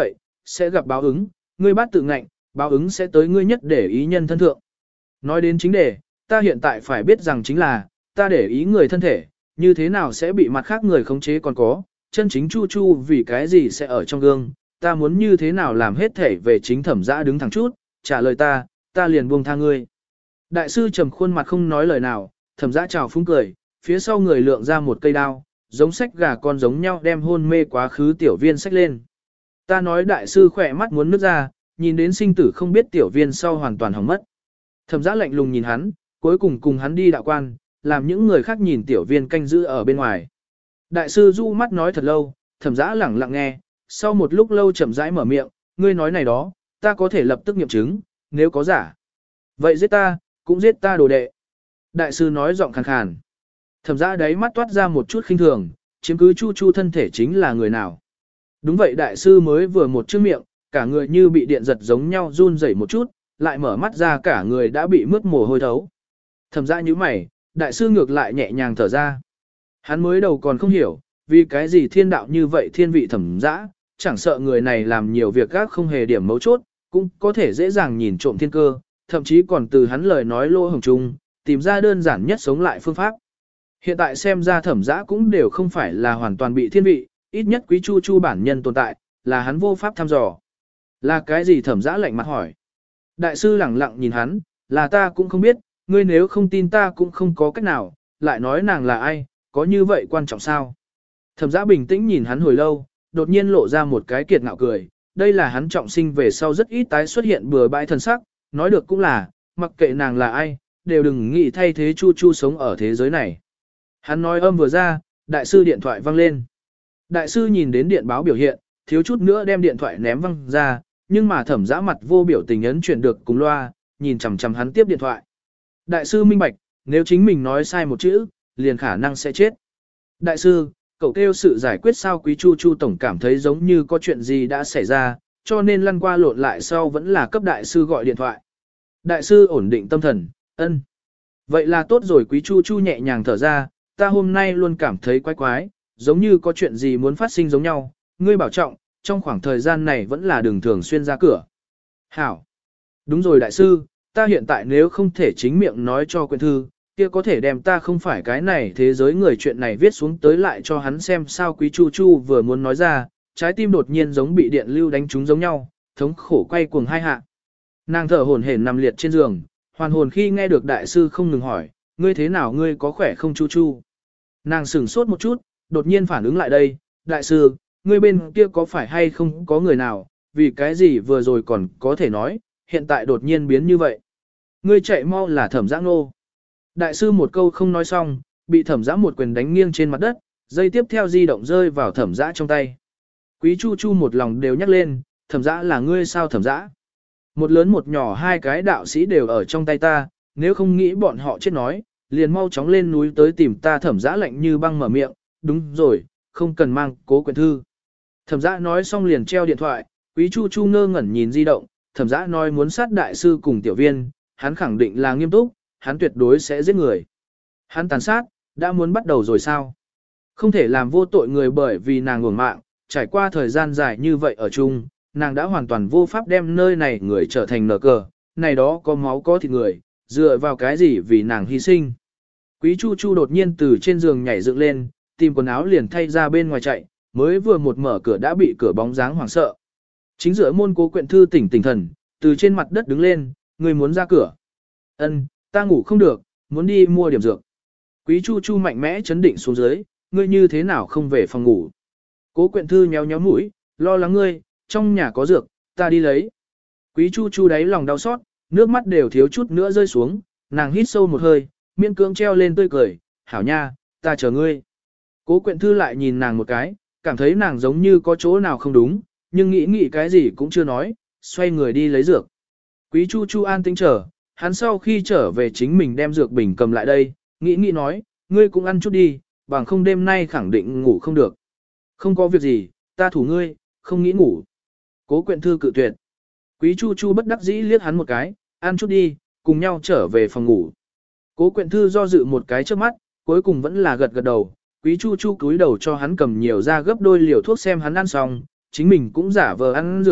sẽ gặp báo ứng, ngươi bát tự ngạnh, báo ứng sẽ tới ngươi nhất để ý nhân thân thượng. Nói đến chính đề, ta hiện tại phải biết rằng chính là, ta để ý người thân thể, như thế nào sẽ bị mặt khác người khống chế còn có, chân chính Chu Chu vì cái gì sẽ ở trong gương, ta muốn như thế nào làm hết thể về chính Thẩm Dã đứng thẳng chút, trả lời ta liền buông tha ngươi. Đại sư trầm khuôn mặt không nói lời nào, Thẩm Dã chào phúng cười, phía sau người lượng ra một cây đao, giống sách gà con giống nhau đem hôn mê quá khứ tiểu viên sách lên. Ta nói đại sư khỏe mắt muốn nứt ra, nhìn đến sinh tử không biết tiểu viên sau hoàn toàn hỏng mất. Thẩm Dã lạnh lùng nhìn hắn, cuối cùng cùng hắn đi đạo quan, làm những người khác nhìn tiểu viên canh giữ ở bên ngoài. Đại sư du mắt nói thật lâu, Thẩm Dã lẳng lặng nghe, sau một lúc lâu chậm rãi mở miệng, ngươi nói này đó, ta có thể lập tức nghiệm chứng, nếu có giả. Vậy giết ta, cũng giết ta đồ đệ. Đại sư nói giọng khàn khàn. Thẩm Dã đáy mắt toát ra một chút khinh thường, chiếm cứ Chu Chu thân thể chính là người nào. Đúng vậy đại sư mới vừa một chữ miệng, cả người như bị điện giật giống nhau run rẩy một chút, lại mở mắt ra cả người đã bị mướt mồ hôi thấu. Thẩm Dã nhíu mày, đại sư ngược lại nhẹ nhàng thở ra. Hắn mới đầu còn không hiểu, vì cái gì thiên đạo như vậy thiên vị Thẩm Dã, chẳng sợ người này làm nhiều việc gác không hề điểm mấu chốt, cũng có thể dễ dàng nhìn trộm thiên cơ, thậm chí còn từ hắn lời nói lô hồng trung, tìm ra đơn giản nhất sống lại phương pháp. Hiện tại xem ra Thẩm Dã cũng đều không phải là hoàn toàn bị thiên vị, ít nhất Quý Chu Chu bản nhân tồn tại, là hắn vô pháp thăm dò. Là cái gì? Thẩm Dã lạnh mặt hỏi. Đại sư lẳng lặng nhìn hắn, là ta cũng không biết, ngươi nếu không tin ta cũng không có cách nào, lại nói nàng là ai, có như vậy quan trọng sao? Thẩm Dã bình tĩnh nhìn hắn hồi lâu, đột nhiên lộ ra một cái kiệt ngạo cười, đây là hắn trọng sinh về sau rất ít tái xuất hiện bừa bãi thần sắc, nói được cũng là, mặc kệ nàng là ai, đều đừng nghĩ thay thế Chu Chu sống ở thế giới này. Hắn nói âm vừa ra, đại sư điện thoại vang lên. Đại sư nhìn đến điện báo biểu hiện, thiếu chút nữa đem điện thoại ném văng ra, nhưng mà Thẩm Dã mặt vô biểu tình ấn chuyển được cùng loa, nhìn chằm chằm hắn tiếp điện thoại. Đại sư minh bạch, nếu chính mình nói sai một chữ, liền khả năng sẽ chết. Đại sư, cậu kêu sự giải quyết sao? Quý Chu Chu tổng cảm thấy giống như có chuyện gì đã xảy ra, cho nên lăn qua lộn lại sau vẫn là cấp đại sư gọi điện thoại. Đại sư ổn định tâm thần, ân. Vậy là tốt rồi. Quý Chu Chu nhẹ nhàng thở ra, ta hôm nay luôn cảm thấy quái quái, giống như có chuyện gì muốn phát sinh giống nhau, ngươi bảo trọng, trong khoảng thời gian này vẫn là đường thường xuyên ra cửa. Hảo. Đúng rồi đại sư, ta hiện tại nếu không thể chính miệng nói cho quyển thư, kia có thể đem ta không phải cái này thế giới người chuyện này viết xuống tới lại cho hắn xem sao? Quý Chu Chu vừa muốn nói ra, trái tim đột nhiên giống bị điện lưu đánh trúng giống nhau, thống khổ quay cuồng hai hạ. Nàng thở hổn hển nằm liệt trên giường, hoàn hồn khi nghe được đại sư không ngừng hỏi, ngươi thế nào, ngươi có khỏe không Chu Chu? Nàng sửng sốt một chút, đột nhiên phản ứng lại đây, đại sư, ngươi bên kia có phải hay không có người nào, vì cái gì vừa rồi còn có thể nói, hiện tại đột nhiên biến như vậy. Ngươi chạy mau là Thẩm Dã nô. Đại sư một câu không nói xong, bị Thẩm Dã một quyền đánh nghiêng trên mặt đất, dây tiếp theo di động rơi vào Thẩm Dã trong tay. Quý Chu Chu một lòng đều nhắc lên, Thẩm Dã là ngươi sao? Thẩm Dã. Một lớn một nhỏ hai cái đạo sĩ đều ở trong tay ta, nếu không nghĩ bọn họ chết nói, liền mau chóng lên núi tới tìm ta. Thẩm Dã lạnh như băng mở miệng, đúng rồi, không cần mang cố quyển thư. Thẩm Dã nói xong liền treo điện thoại, Quý Chu Chu ngơ ngẩn nhìn di động, Thẩm Dã nói muốn sát đại sư cùng tiểu viên, hắn khẳng định là nghiêm túc, hắn tuyệt đối sẽ giết người. Hắn tàn sát, đã muốn bắt đầu rồi sao? Không thể làm vô tội người bởi vì nàng uổng mạng, trải qua thời gian dài như vậy ở chung, nàng đã hoàn toàn vô pháp đem nơi này người trở thành nở cờ, này đó có máu có thịt người, dựa vào cái gì vì nàng hy sinh. Quý Chu Chu đột nhiên từ trên giường nhảy dựng lên, tìm quần áo liền thay ra bên ngoài chạy, mới vừa một mở cửa đã bị cửa bóng dáng hoảng sợ. Chính giữa môn Cố Quyện Thư tỉnh thần, từ trên mặt đất đứng lên, người muốn ra cửa. Ân, ta ngủ không được, muốn đi mua điểm dược. Quý Chu Chu mạnh mẽ chấn định xuống dưới, ngươi như thế nào không về phòng ngủ? Cố Quyện Thư nhéo nhéo mũi, lo lắng ngươi, trong nhà có dược, ta đi lấy. Quý Chu Chu đáy lòng đau xót, nước mắt đều thiếu chút nữa rơi xuống, nàng hít sâu một hơi, miễn cưỡng treo lên tươi cười, hảo nha, ta chờ ngươi. Cố Quyện Thư lại nhìn nàng một cái, cảm thấy nàng giống như có chỗ nào không đúng, nhưng nghĩ cái gì cũng chưa nói, xoay người đi lấy dược. Quý Chu Chu an tĩnh chờ, hắn sau khi trở về chính mình đem dược bình cầm lại đây, nghĩ nói, ngươi cũng ăn chút đi, bằng không đêm nay khẳng định ngủ không được. Không có việc gì, ta thủ ngươi, không nghĩ ngủ. Cố Quyện Thư cự tuyệt. Quý Chu Chu bất đắc dĩ liếc hắn một cái, ăn chút đi, cùng nhau trở về phòng ngủ. Cố Quyện Thư do dự một cái trước mắt, cuối cùng vẫn là gật đầu. Quý Chu Chu cúi đầu cho hắn cầm nhiều ra gấp đôi liều thuốc xem hắn ăn xong, chính mình cũng giả vờ ăn dược,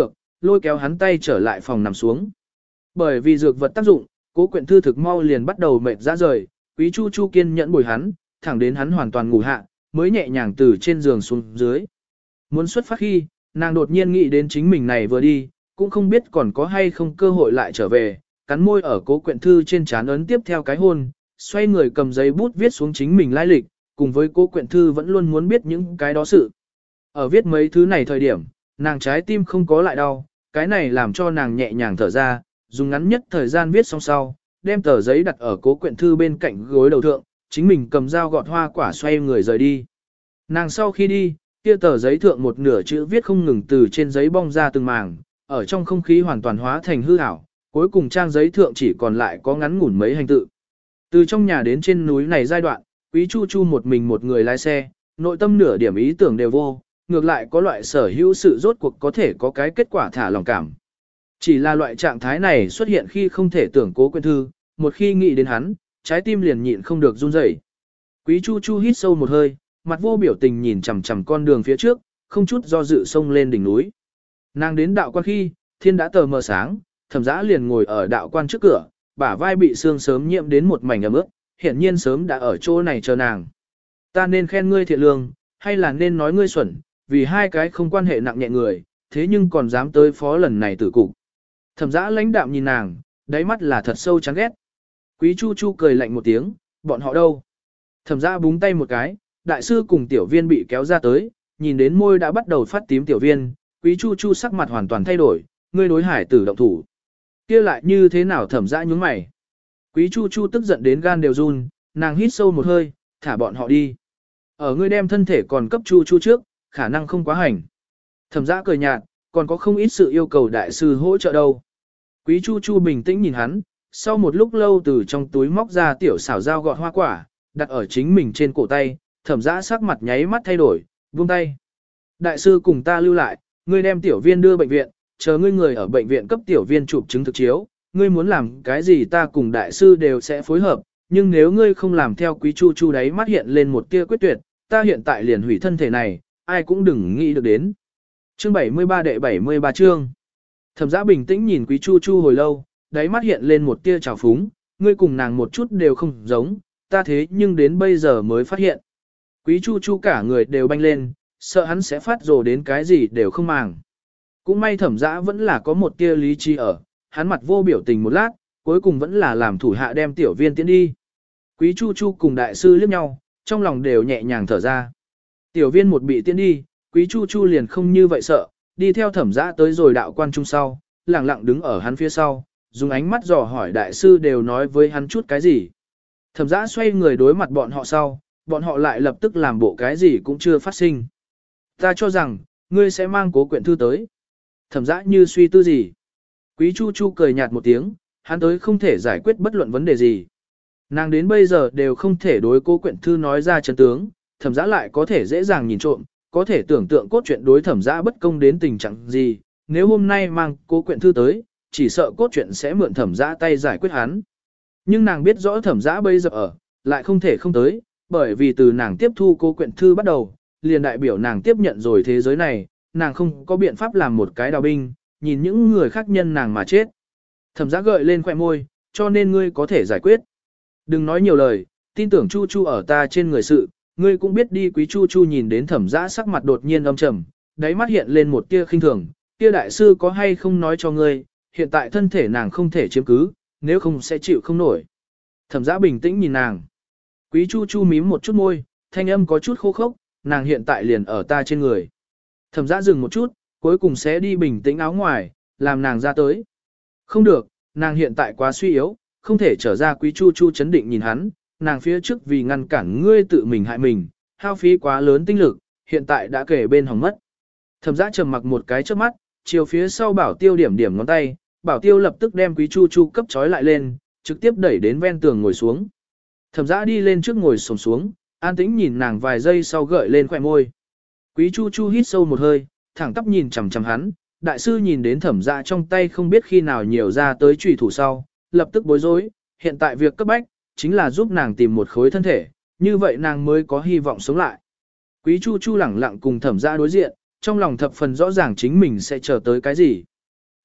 lôi kéo hắn tay trở lại phòng nằm xuống. Bởi vì dược vật tác dụng, Cố Quyện Thư thực mau liền bắt đầu mệt ra rời, Quý Chu Chu kiên nhẫn bồi hắn, thẳng đến hắn hoàn toàn ngủ hạ, mới nhẹ nhàng từ trên giường xuống dưới. Muốn xuất phát khi, nàng đột nhiên nghĩ đến chính mình này vừa đi, cũng không biết còn có hay không cơ hội lại trở về, cắn môi ở Cố Quyện Thư trên trán ấn tiếp theo cái hôn, xoay người cầm giấy bút viết xuống chính mình lai lịch, cùng với Cố Quyện Thư vẫn luôn muốn biết những cái đó sự. Ở viết mấy thứ này thời điểm, nàng trái tim không có lại đau, cái này làm cho nàng nhẹ nhàng thở ra, dùng ngắn nhất thời gian viết xong sau, đem tờ giấy đặt ở Cố Quyện Thư bên cạnh gối đầu thượng, chính mình cầm dao gọt hoa quả xoay người rời đi. Nàng sau khi đi, kia tờ giấy thượng một nửa chữ viết không ngừng từ trên giấy bong ra từng màng, ở trong không khí hoàn toàn hóa thành hư ảo, cuối cùng trang giấy thượng chỉ còn lại có ngắn ngủn mấy hành tự. Từ trong nhà đến trên núi này giai đoạn, Quý Chu Chu một mình một người lái xe, nội tâm nửa điểm ý tưởng đều vô, ngược lại có loại sở hữu sự rốt cuộc có thể có cái kết quả thả lòng cảm. Chỉ là loại trạng thái này xuất hiện khi không thể tưởng Cố Quyện Thư, một khi nghĩ đến hắn, trái tim liền nhịn không được run rẩy. Quý Chu Chu hít sâu một hơi, mặt vô biểu tình nhìn chằm chằm con đường phía trước, không chút do dự xông lên đỉnh núi. Nàng đến đạo quan khi, thiên đã tờ mờ sáng, Thẩm Dã liền ngồi ở đạo quan trước cửa, bả vai bị sương sớm nhiễm đến một mảnh ẩm ướt, hiển nhiên sớm đã ở chỗ này chờ nàng. Ta nên khen ngươi thiện lương, hay là nên nói ngươi xuẩn, vì hai cái không quan hệ nặng nhẹ người, thế nhưng còn dám tới phó lần này tử cục. Thẩm Dã lãnh đạm nhìn nàng, đáy mắt là thật sâu chán ghét. Quý Chu Chu cười lạnh một tiếng, bọn họ đâu? Thẩm Dã búng tay một cái, đại sư cùng tiểu viên bị kéo ra tới, nhìn đến môi đã bắt đầu phát tím tiểu viên, Quý Chu Chu sắc mặt hoàn toàn thay đổi, ngươi đối hải tử động thủ. Kia lại như thế nào? Thẩm Dã nhướng mày. Quý Chu Chu tức giận đến gan đều run, nàng hít sâu một hơi, thả bọn họ đi. Ở ngươi đem thân thể còn cấp Chu Chu trước, khả năng không quá hành. Thẩm Dã cười nhạt, còn có không ít sự yêu cầu đại sư hỗ trợ đâu. Quý Chu Chu bình tĩnh nhìn hắn, sau một lúc lâu từ trong túi móc ra tiểu xảo dao gọt hoa quả, đặt ở chính mình trên cổ tay, Thẩm Dã sắc mặt nháy mắt thay đổi, buông tay. Đại sư cùng ta lưu lại, ngươi đem tiểu viên đưa bệnh viện, chờ ngươi người ở bệnh viện cấp tiểu viên chụp chứng thực chiếu, ngươi muốn làm cái gì ta cùng đại sư đều sẽ phối hợp, nhưng nếu ngươi không làm theo Quý Chu Chu đấy mắt hiện lên một tia quyết tuyệt, ta hiện tại liền hủy thân thể này, ai cũng đừng nghĩ được đến. Chương 73 đệ 73 chương. Thẩm Dã bình tĩnh nhìn Quý Chu Chu hồi lâu, đáy mắt hiện lên một tia trào phúng, ngươi cùng nàng một chút đều không giống, ta thế nhưng đến bây giờ mới phát hiện. Quý Chu Chu cả người đều banh lên, sợ hắn sẽ phát rồ đến cái gì đều không màng. Cũng may Thẩm Dã vẫn là có một tia lý trí ở, hắn mặt vô biểu tình một lát, cuối cùng vẫn là làm thủ hạ đem tiểu viên tiến đi. Quý Chu Chu cùng đại sư liếc nhau, trong lòng đều nhẹ nhàng thở ra. Tiểu viên một bị tiến đi, Quý Chu Chu liền không như vậy sợ, đi theo Thẩm Dã tới rồi đạo quan trung sau, lặng lặng đứng ở hắn phía sau, dùng ánh mắt dò hỏi đại sư đều nói với hắn chút cái gì. Thẩm Dã xoay người đối mặt bọn họ sau, bọn họ lại lập tức làm bộ cái gì cũng chưa phát sinh. Ta cho rằng, ngươi sẽ mang Cố Quyện Thư tới. Thẩm Dã như suy tư gì. Quý Chu Chu cười nhạt một tiếng, hắn tới không thể giải quyết bất luận vấn đề gì. Nàng đến bây giờ đều không thể đối Cố Quyện Thư nói ra chân tướng, Thẩm Dã lại có thể dễ dàng nhìn trộm, có thể tưởng tượng cốt truyện đối Thẩm Dã bất công đến tình trạng gì, nếu hôm nay mang Cố Quyện Thư tới, chỉ sợ cốt truyện sẽ mượn Thẩm Dã tay giải quyết hắn. Nhưng nàng biết rõ Thẩm Dã bây giờ ở, lại không thể không tới, bởi vì từ nàng tiếp thu Cố Quyện Thư bắt đầu, liền đại biểu nàng tiếp nhận rồi thế giới này, nàng không có biện pháp làm một cái đào binh, nhìn những người khác nhân nàng mà chết. Thẩm Dã gợi lên khóe môi, cho nên ngươi có thể giải quyết. Đừng nói nhiều lời, tin tưởng Chu Chu ở ta trên người sự, ngươi cũng biết đi. Quý Chu Chu nhìn đến Thẩm Dã sắc mặt đột nhiên âm trầm, đáy mắt hiện lên một tia khinh thường, kia đại sư có hay không nói cho ngươi, hiện tại thân thể nàng không thể chiếm cứ, nếu không sẽ chịu không nổi. Thẩm Dã bình tĩnh nhìn nàng. Quý Chu Chu mím một chút môi, thanh âm có chút khô khốc, nàng hiện tại liền ở ta trên người. Thẩm Dã dừng một chút, cuối cùng sẽ đi bình tĩnh áo ngoài, làm nàng ra tới. Không được, nàng hiện tại quá suy yếu, không thể trở ra. Quý Chu Chu chấn định nhìn hắn, nàng phía trước vì ngăn cản ngươi tự mình hại mình, hao phí quá lớn tinh lực, hiện tại đã kể bên hỏng mất. Thẩm Dã trầm mặc một cái trước mắt, chiều phía sau Bảo Tiêu điểm điểm ngón tay, Bảo Tiêu lập tức đem Quý Chu Chu cấp trói lại lên, trực tiếp đẩy đến ven tường ngồi xuống. Thẩm Dã đi lên trước ngồi xổm xuống, an tĩnh nhìn nàng vài giây sau gợi lên khóe môi. Quý Chu Chu hít sâu một hơi, thẳng tắp nhìn chằm chằm hắn, đại sư nhìn đến Thẩm Dã trong tay không biết khi nào nhiều ra tới chủy thủ sau, lập tức bối rối, hiện tại việc cấp bách chính là giúp nàng tìm một khối thân thể, như vậy nàng mới có hy vọng sống lại. Quý Chu Chu lẳng lặng cùng Thẩm Dã đối diện, trong lòng thập phần rõ ràng chính mình sẽ chờ tới cái gì.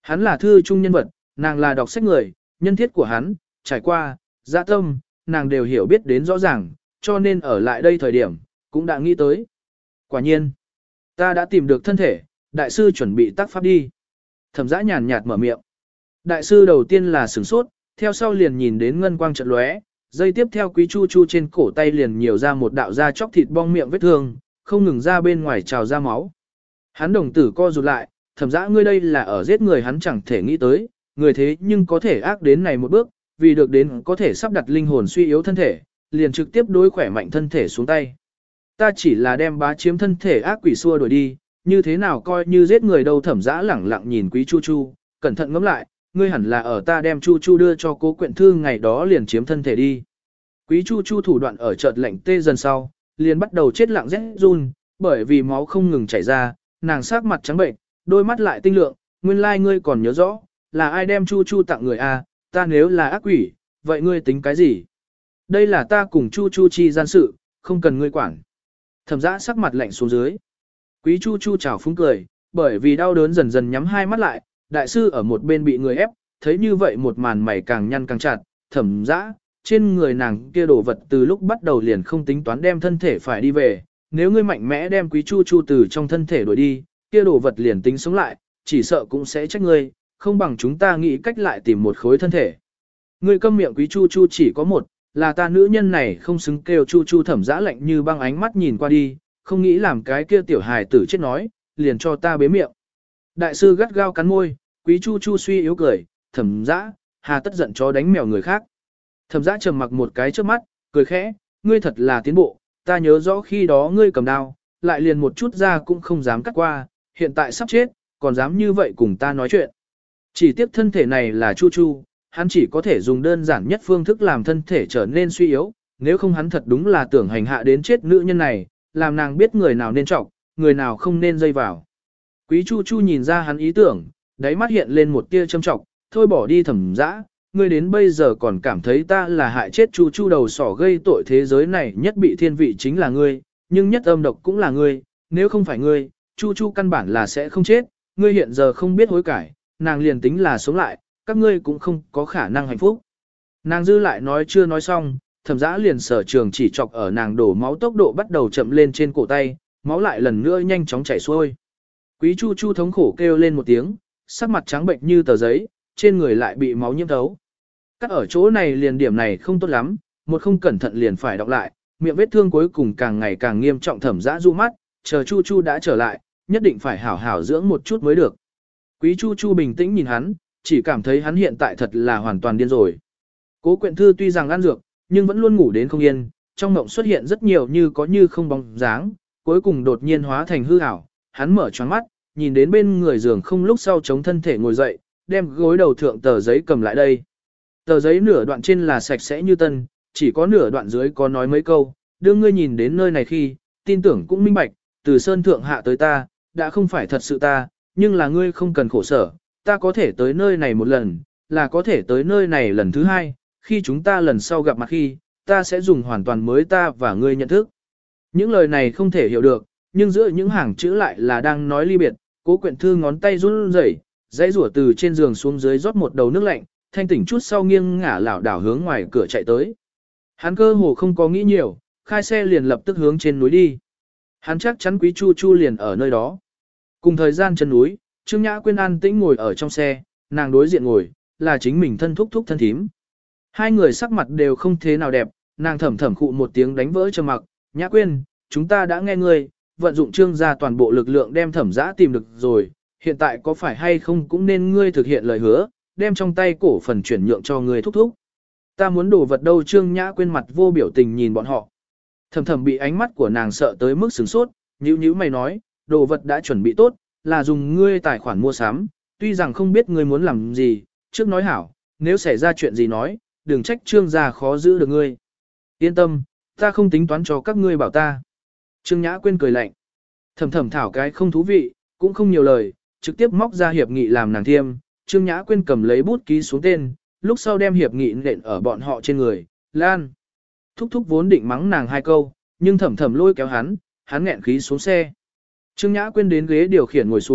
Hắn là thư trung nhân vật, nàng là đọc sách người, nhân thiết của hắn, trải qua, dạ tâm, nàng đều hiểu biết đến rõ ràng, cho nên ở lại đây thời điểm, cũng đã nghĩ tới. Quả nhiên, ta đã tìm được thân thể, đại sư chuẩn bị tác pháp đi. Thẩm Dã nhàn nhạt mở miệng. Đại sư đầu tiên là sửng sốt, theo sau liền nhìn đến ngân quang chợt lóe, giây tiếp theo Quý Chu Chu trên cổ tay liền nhiều ra một đạo da chóc thịt bong miệng vết thương, không ngừng ra bên ngoài trào ra máu. Hắn đồng tử co rụt lại, Thẩm Dã ngươi đây là ở giết người, hắn chẳng thể nghĩ tới, người thế nhưng có thể ác đến này một bước, vì được đến có thể sắp đặt linh hồn suy yếu thân thể, liền trực tiếp đối khỏe mạnh thân thể xuống tay. Ta chỉ là đem bá chiếm thân thể ác quỷ xua đuổi đi, như thế nào coi như giết người đâu. Thẩm Dã lẳng lặng nhìn Quý Chu Chu, cẩn thận ngẫm lại, ngươi hẳn là ở ta đem Chu Chu đưa cho Cố Quyện Thư ngày đó liền chiếm thân thể đi. Quý Chu Chu thủ đoạn ở chợt lạnh tê dần sau, liền bắt đầu chết lặng rét run, bởi vì máu không ngừng chảy ra, nàng sắc mặt trắng bệnh, đôi mắt lại tinh lượng, nguyên lai ngươi còn nhớ rõ, là ai đem Chu Chu tặng người a? Ta nếu là ác quỷ, vậy ngươi tính cái gì? Đây là ta cùng Chu Chu chi gian sự, không cần ngươi quản. Thẩm Dã sắc mặt lạnh xuống dưới. Quý Chu Chu chào phúng cười, bởi vì đau đớn dần dần nhắm hai mắt lại, đại sư ở một bên bị người ép, thấy như vậy một màn mày càng nhăn càng chặt, Thẩm Dã, trên người nàng kia đồ vật từ lúc bắt đầu liền không tính toán đem thân thể phải đi về, nếu ngươi mạnh mẽ đem Quý Chu Chu từ trong thân thể đuổi đi, kia đồ vật liền tính sống lại, chỉ sợ cũng sẽ trách ngươi, không bằng chúng ta nghĩ cách lại tìm một khối thân thể. Ngươi câm miệng, Quý Chu Chu chỉ có một, là ta nữ nhân này không xứng kêu Chu Chu. Thẩm Dã lạnh như băng ánh mắt nhìn qua đi, không nghĩ làm cái kia tiểu hài tử chết nói, liền cho ta bế miệng. Đại sư gắt gao cắn môi, Quý Chu Chu suy yếu cười, Thẩm Dã, hà tất giận chó đánh mèo người khác. Thẩm Dã trầm mặc một cái trước mắt, cười khẽ, ngươi thật là tiến bộ, ta nhớ rõ khi đó ngươi cầm đao, lại liền một chút ra cũng không dám cắt qua, hiện tại sắp chết, còn dám như vậy cùng ta nói chuyện. Chỉ tiếc thân thể này là Chu Chu, hắn chỉ có thể dùng đơn giản nhất phương thức làm thân thể trở nên suy yếu, nếu không hắn thật đúng là tưởng hành hạ đến chết nữ nhân này, làm nàng biết người nào nên trọng, người nào không nên dây vào. Quý Chu Chu nhìn ra hắn ý tưởng, đáy mắt hiện lên một tia châm trọng, thôi bỏ đi. Thẩm Dã, ngươi đến bây giờ còn cảm thấy ta là hại chết Chu Chu đầu sỏ gây tội thế giới này nhất bị thiên vị chính là ngươi, nhưng nhất âm độc cũng là ngươi, nếu không phải ngươi, Chu Chu căn bản là sẽ không chết, ngươi hiện giờ không biết hối cải, nàng liền tính là sống lại, các ngươi cũng không có khả năng hạnh phúc. Nàng dư lại nói chưa nói xong, Thẩm Dã liền sở trường chỉ chọc ở nàng đổ máu, tốc độ bắt đầu chậm lên trên cổ tay, máu lại lần nữa nhanh chóng chảy xuôi. Quý Chu Chu thống khổ kêu lên một tiếng, sắc mặt trắng bệnh như tờ giấy, trên người lại bị máu nhiễm thấu. Cắt ở chỗ này liền điểm này không tốt lắm, một không cẩn thận liền phải đọc lại, miệng vết thương cuối cùng càng ngày càng nghiêm trọng. Thẩm Dã du mắt, chờ Chu Chu đã trở lại, nhất định phải hảo hảo dưỡng một chút mới được. Quý Chu Chu bình tĩnh nhìn hắn, chỉ cảm thấy hắn hiện tại thật là hoàn toàn điên rồi. Cố Quyện Thư tuy rằng ăn dược, nhưng vẫn luôn ngủ đến không yên, trong mộng xuất hiện rất nhiều như có như không bóng dáng, cuối cùng đột nhiên hóa thành hư ảo. Hắn mở choáng mắt, nhìn đến bên người giường không, lúc sau chống thân thể ngồi dậy, đem gối đầu thượng tờ giấy cầm lại đây. Tờ giấy nửa đoạn trên là sạch sẽ như tân, chỉ có nửa đoạn dưới có nói mấy câu, đưa ngươi nhìn đến nơi này khi, tin tưởng cũng minh bạch, từ sơn thượng hạ tới ta, đã không phải thật sự ta, nhưng là ngươi không cần khổ sở, ta có thể tới nơi này một lần, là có thể tới nơi này lần thứ hai, khi chúng ta lần sau gặp mặt khi, ta sẽ dùng hoàn toàn mới ta và ngươi nhận thức. Những lời này không thể hiểu được, nhưng giữa những hàng chữ lại là đang nói ly biệt. Cố Quyện Thư ngón tay run rẩy, dãy rủa từ trên giường xuống dưới rót một đầu nước lạnh, thanh tỉnh chút sau nghiêng ngả lảo đảo hướng ngoài cửa chạy tới. Hắn cơ hồ không có nghĩ nhiều, khai xe liền lập tức hướng trên núi đi. Hắn chắc chắn Quý Chu Chu liền ở nơi đó. Cùng thời gian chân núi, Trương Nhã Quyên an tĩnh ngồi ở trong xe, nàng đối diện ngồi, là chính mình thân thúc thân thím. Hai người sắc mặt đều không thế nào đẹp, nàng thầm thầm khụ một tiếng đánh vỡ trầm mặc. Nhã Quyên, chúng ta đã nghe ngươi, vận dụng Trương gia toàn bộ lực lượng đem Thẩm Dã tìm được rồi, hiện tại có phải hay không cũng nên ngươi thực hiện lời hứa, đem trong tay cổ phần chuyển nhượng cho ngươi thúc. Ta muốn đổ vật đâu? Trương Nhã Quyên mặt vô biểu tình nhìn bọn họ. Thầm thầm bị ánh mắt của nàng sợ tới mức sửng sốt, nhíu mày nói, đồ vật đã chuẩn bị tốt, là dùng ngươi tài khoản mua sắm, tuy rằng không biết ngươi muốn làm gì, trước nói hảo, nếu xảy ra chuyện gì nói, đừng trách Trương gia khó giữ được ngươi. Yên tâm, ta không tính toán cho các ngươi bảo ta. Trương Nhã Quyên cười lạnh. Thầm thầm thảo cái không thú vị, cũng không nhiều lời, trực tiếp móc ra hiệp nghị làm nàng thiêm. Trương Nhã Quyên cầm lấy bút ký xuống tên, lúc sau đem hiệp nghị nện ở bọn họ trên người. Lan. Thúc vốn định mắng nàng hai câu, nhưng thầm thầm lôi kéo hắn nghẹn khí xuống xe. Trương Nhã Quyên đến ghế điều khiển ngồi xuống,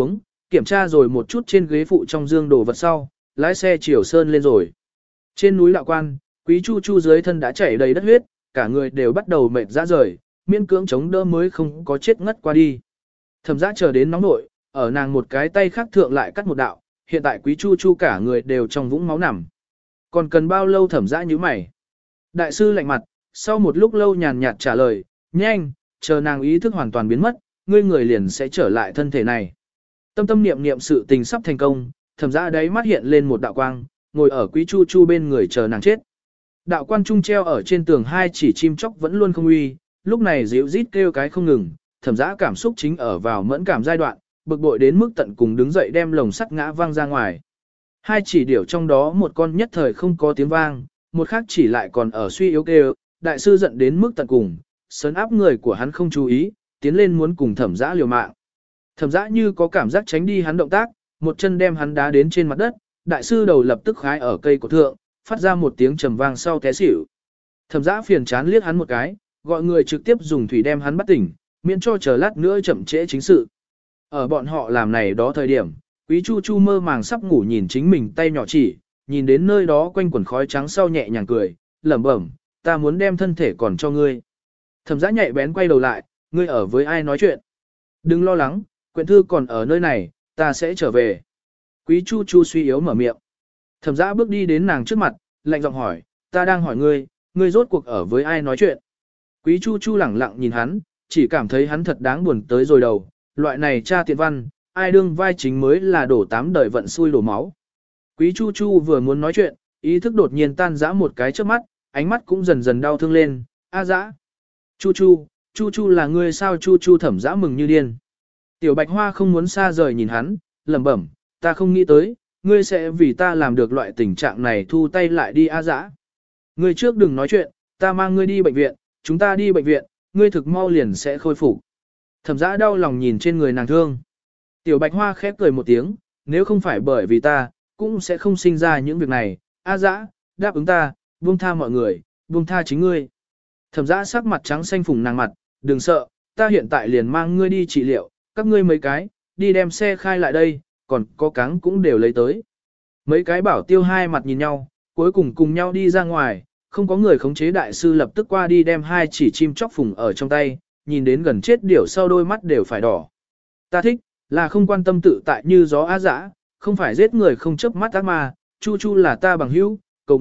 kiểm tra rồi một chút trên ghế phụ trong dương đồ vật sau, lái xe chiều sơn lên rồi. Trên núi Đạo Quan, Quý Chu Chu dưới thân đã chảy đầy đất huyết, cả người đều bắt đầu mệt ra rời, miễn cưỡng chống đỡ mới không có chết ngất qua đi. Thẩm Dã chờ đến nóng nội, ở nàng một cái tay khác thượng lại cắt một đạo, hiện tại Quý Chu Chu cả người đều trong vũng máu nằm. Còn cần bao lâu? Thẩm Dã nhíu mày. Đại sư lạnh mặt, sau một lúc lâu nhàn nhạt trả lời, nhanh, chờ nàng ý thức hoàn toàn biến mất, ngươi người liền sẽ trở lại thân thể này. Tâm tâm niệm niệm sự tình sắp thành công, Thẩm Dã đáy mắt hiện lên một đạo quang, ngồi ở Quý Chu Chu bên người chờ nàng chết. Đạo quan trung treo ở trên tường hai chỉ chim chóc vẫn luôn không uy, lúc này ríu rít kêu cái không ngừng, Thẩm Dã cảm xúc chính ở vào mẫn cảm giai đoạn, bực bội đến mức tận cùng đứng dậy đem lồng sắt ngã văng ra ngoài. Hai chỉ điểu trong đó một con nhất thời không có tiếng vang, một khác chỉ lại còn ở suy yếu kêu, đại sư giận đến mức tận cùng, sớn áp người của hắn không chú ý, tiến lên muốn cùng Thẩm Dã liều mạng. Thẩm Dã như có cảm giác tránh đi hắn động tác, một chân đem hắn đá đến trên mặt đất, đại sư đầu lập tức khái ở cây cổ thượng, phát ra một tiếng trầm vang sau té xỉu. Thẩm Dã phiền chán liếc hắn một cái, gọi người trực tiếp dùng thủy đem hắn bắt tỉnh, miễn cho chờ lát nữa chậm trễ chính sự. Ở bọn họ làm này đó thời điểm, Quý Chu Chu mơ màng sắp ngủ nhìn chính mình tay nhỏ chỉ, nhìn đến nơi đó quanh quần khói trắng sau nhẹ nhàng cười, lẩm bẩm, ta muốn đem thân thể còn cho ngươi. Thẩm Dã nhạy bén quay đầu lại, ngươi ở với ai nói chuyện? Đừng lo lắng, quyển thư còn ở nơi này, ta sẽ trở về. Quý Chu Chu suy yếu mở miệng. Thẩm Dã bước đi đến nàng trước mặt, lạnh giọng hỏi, ta đang hỏi ngươi, ngươi rốt cuộc ở với ai nói chuyện? Quý Chu Chu lẳng lặng nhìn hắn, chỉ cảm thấy hắn thật đáng buồn tới rồi đầu, loại này tra tiện văn, ai đương vai chính mới là đổ tám đời vận xui đổ máu. Quý Chu Chu vừa muốn nói chuyện, ý thức đột nhiên tan rã một cái trước mắt, ánh mắt cũng dần dần đau thương lên, a dã. Chu Chu, Chu Chu là ngươi sao? Chu Chu Thẩm Dã mừng như điên. Tiểu Bạch Hoa không muốn xa rời nhìn hắn, lẩm bẩm, ta không nghĩ tới, ngươi sẽ vì ta làm được loại tình trạng này thu tay lại đi a dã. Ngươi trước đừng nói chuyện, ta mang ngươi đi bệnh viện, chúng ta đi bệnh viện, ngươi thực mau liền sẽ khôi phục. Thẩm Dã đau lòng nhìn trên người nàng thương. Tiểu Bạch Hoa khép cười một tiếng, nếu không phải bởi vì ta, cũng sẽ không sinh ra những việc này, a dã, đáp ứng ta, buông tha mọi người, buông tha chính ngươi. Thẩm Dã sắc mặt trắng xanh phủng nàng mặt, đừng sợ, ta hiện tại liền mang ngươi đi trị liệu, các ngươi mấy cái, đi đem xe khai lại đây, còn có cáng cũng đều lấy tới. Mấy cái bảo tiêu hai mặt nhìn nhau, cuối cùng cùng nhau đi ra ngoài, không có người khống chế đại sư lập tức qua đi đem hai chỉ chim chóc phùng ở trong tay, nhìn đến gần chết điểu sau đôi mắt đều phải đỏ. Ta thích, là không quan tâm tự tại như gió á dã, không phải giết người không chớp mắt ác ma, Chu Chu là ta bằng hữu,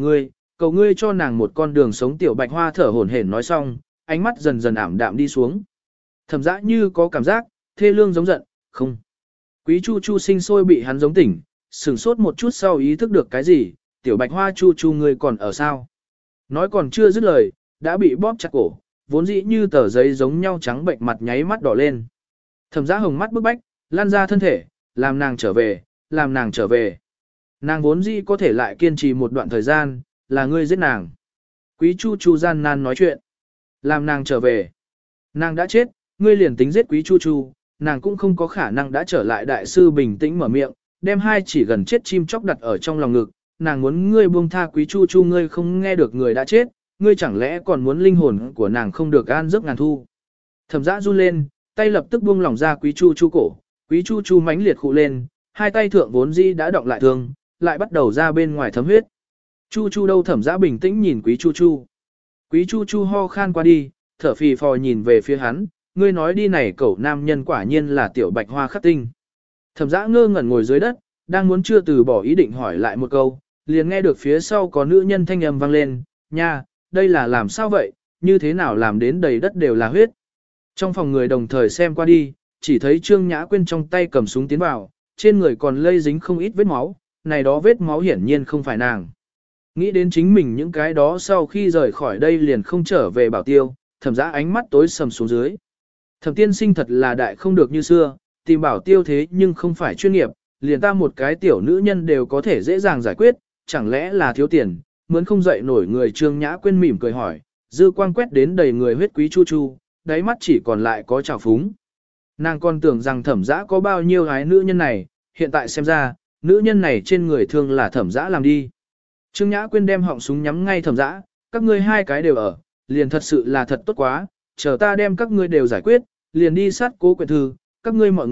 cầu ngươi cho nàng một con đường sống. Tiểu Bạch Hoa thở hổn hển nói xong, ánh mắt dần dần ảm đạm đi xuống. Thẩm Dã như có cảm giác, thê lương giống giận, không. Quý Chu Chu sinh sôi bị hắn giống tỉnh, sửng sốt một chút sau ý thức được cái gì, Tiểu Bạch Hoa Chu Chu ngươi còn ở sao? Nói còn chưa dứt lời, đã bị bóp chặt cổ, vốn dĩ như tờ giấy giống nhau trắng bệnh mặt nháy mắt đỏ lên. Thẩm Dã hồng mắt bức bách, lan ra thân thể, làm nàng trở về, làm nàng trở về. Nàng vốn dĩ có thể lại kiên trì một đoạn thời gian, là ngươi giết nàng. Quý Chu Chu gian nan nói chuyện. Làm nàng trở về. Nàng đã chết, ngươi liền tính giết Quý Chu Chu, nàng cũng không có khả năng đã trở lại. Đại sư bình tĩnh mở miệng, đem hai chỉ gần chết chim chóc đặt ở trong lòng ngực. Nàng muốn ngươi buông tha Quý Chu Chu, ngươi không nghe được người đã chết, ngươi chẳng lẽ còn muốn linh hồn của nàng không được an giấc ngàn thu. Thẩm Dã run lên, tay lập tức buông lỏng ra Quý Chu Chu cổ, Quý Chu Chu mãnh liệt khụ lên, hai tay thượng vốn dĩ đã động lại thương, lại bắt đầu ra bên ngoài thấm huyết. Chu Chu đâu? Thẩm Dã bình tĩnh nhìn Quý Chu Chu. Quý Chu Chu ho khan qua đi, thở phì phò nhìn về phía hắn, ngươi nói đi này cẩu nam nhân quả nhiên là Tiểu Bạch Hoa khắc tinh. Thẩm Dã ngơ ngẩn ngồi dưới đất, đang muốn chưa từ bỏ ý định hỏi lại một câu, liền nghe được phía sau có nữ nhân thanh âm vang lên, nha, đây là làm sao vậy, như thế nào làm đến đầy đất đều là huyết. Trong phòng người đồng thời xem qua đi, chỉ thấy Trương Nhã Quyên trong tay cầm súng tiến vào, trên người còn lây dính không ít vết máu, này đó vết máu hiển nhiên không phải nàng. Nghĩ đến chính mình những cái đó sau khi rời khỏi đây liền không trở về bảo tiêu, Thẩm Dã ánh mắt tối sầm xuống dưới. Thẩm tiên sinh thật là đại không được như xưa, tìm bảo tiêu thế nhưng không phải chuyên nghiệp, liền ta một cái tiểu nữ nhân đều có thể dễ dàng giải quyết, chẳng lẽ là thiếu tiền, mướn không dậy nổi người. Trương Nhã Quyên mỉm cười hỏi, dư quang quét đến đầy người huyết Quý Chu Chu, đáy mắt chỉ còn lại có trào phúng. Nàng còn tưởng rằng Thẩm Dã có bao nhiêu gái nữ nhân này, hiện tại xem ra, nữ nhân này trên người thương là Thẩm Dã làm đi. Trương Nhã Quyên đem họng súng nhắm ngay Thẩm Dã, các ngươi hai cái đều ở, liền thật sự là thật tốt quá, chờ ta đem các ngươi đều giải quyết, liền đi sát Cố Quyện Thư, các ngươi mọi người,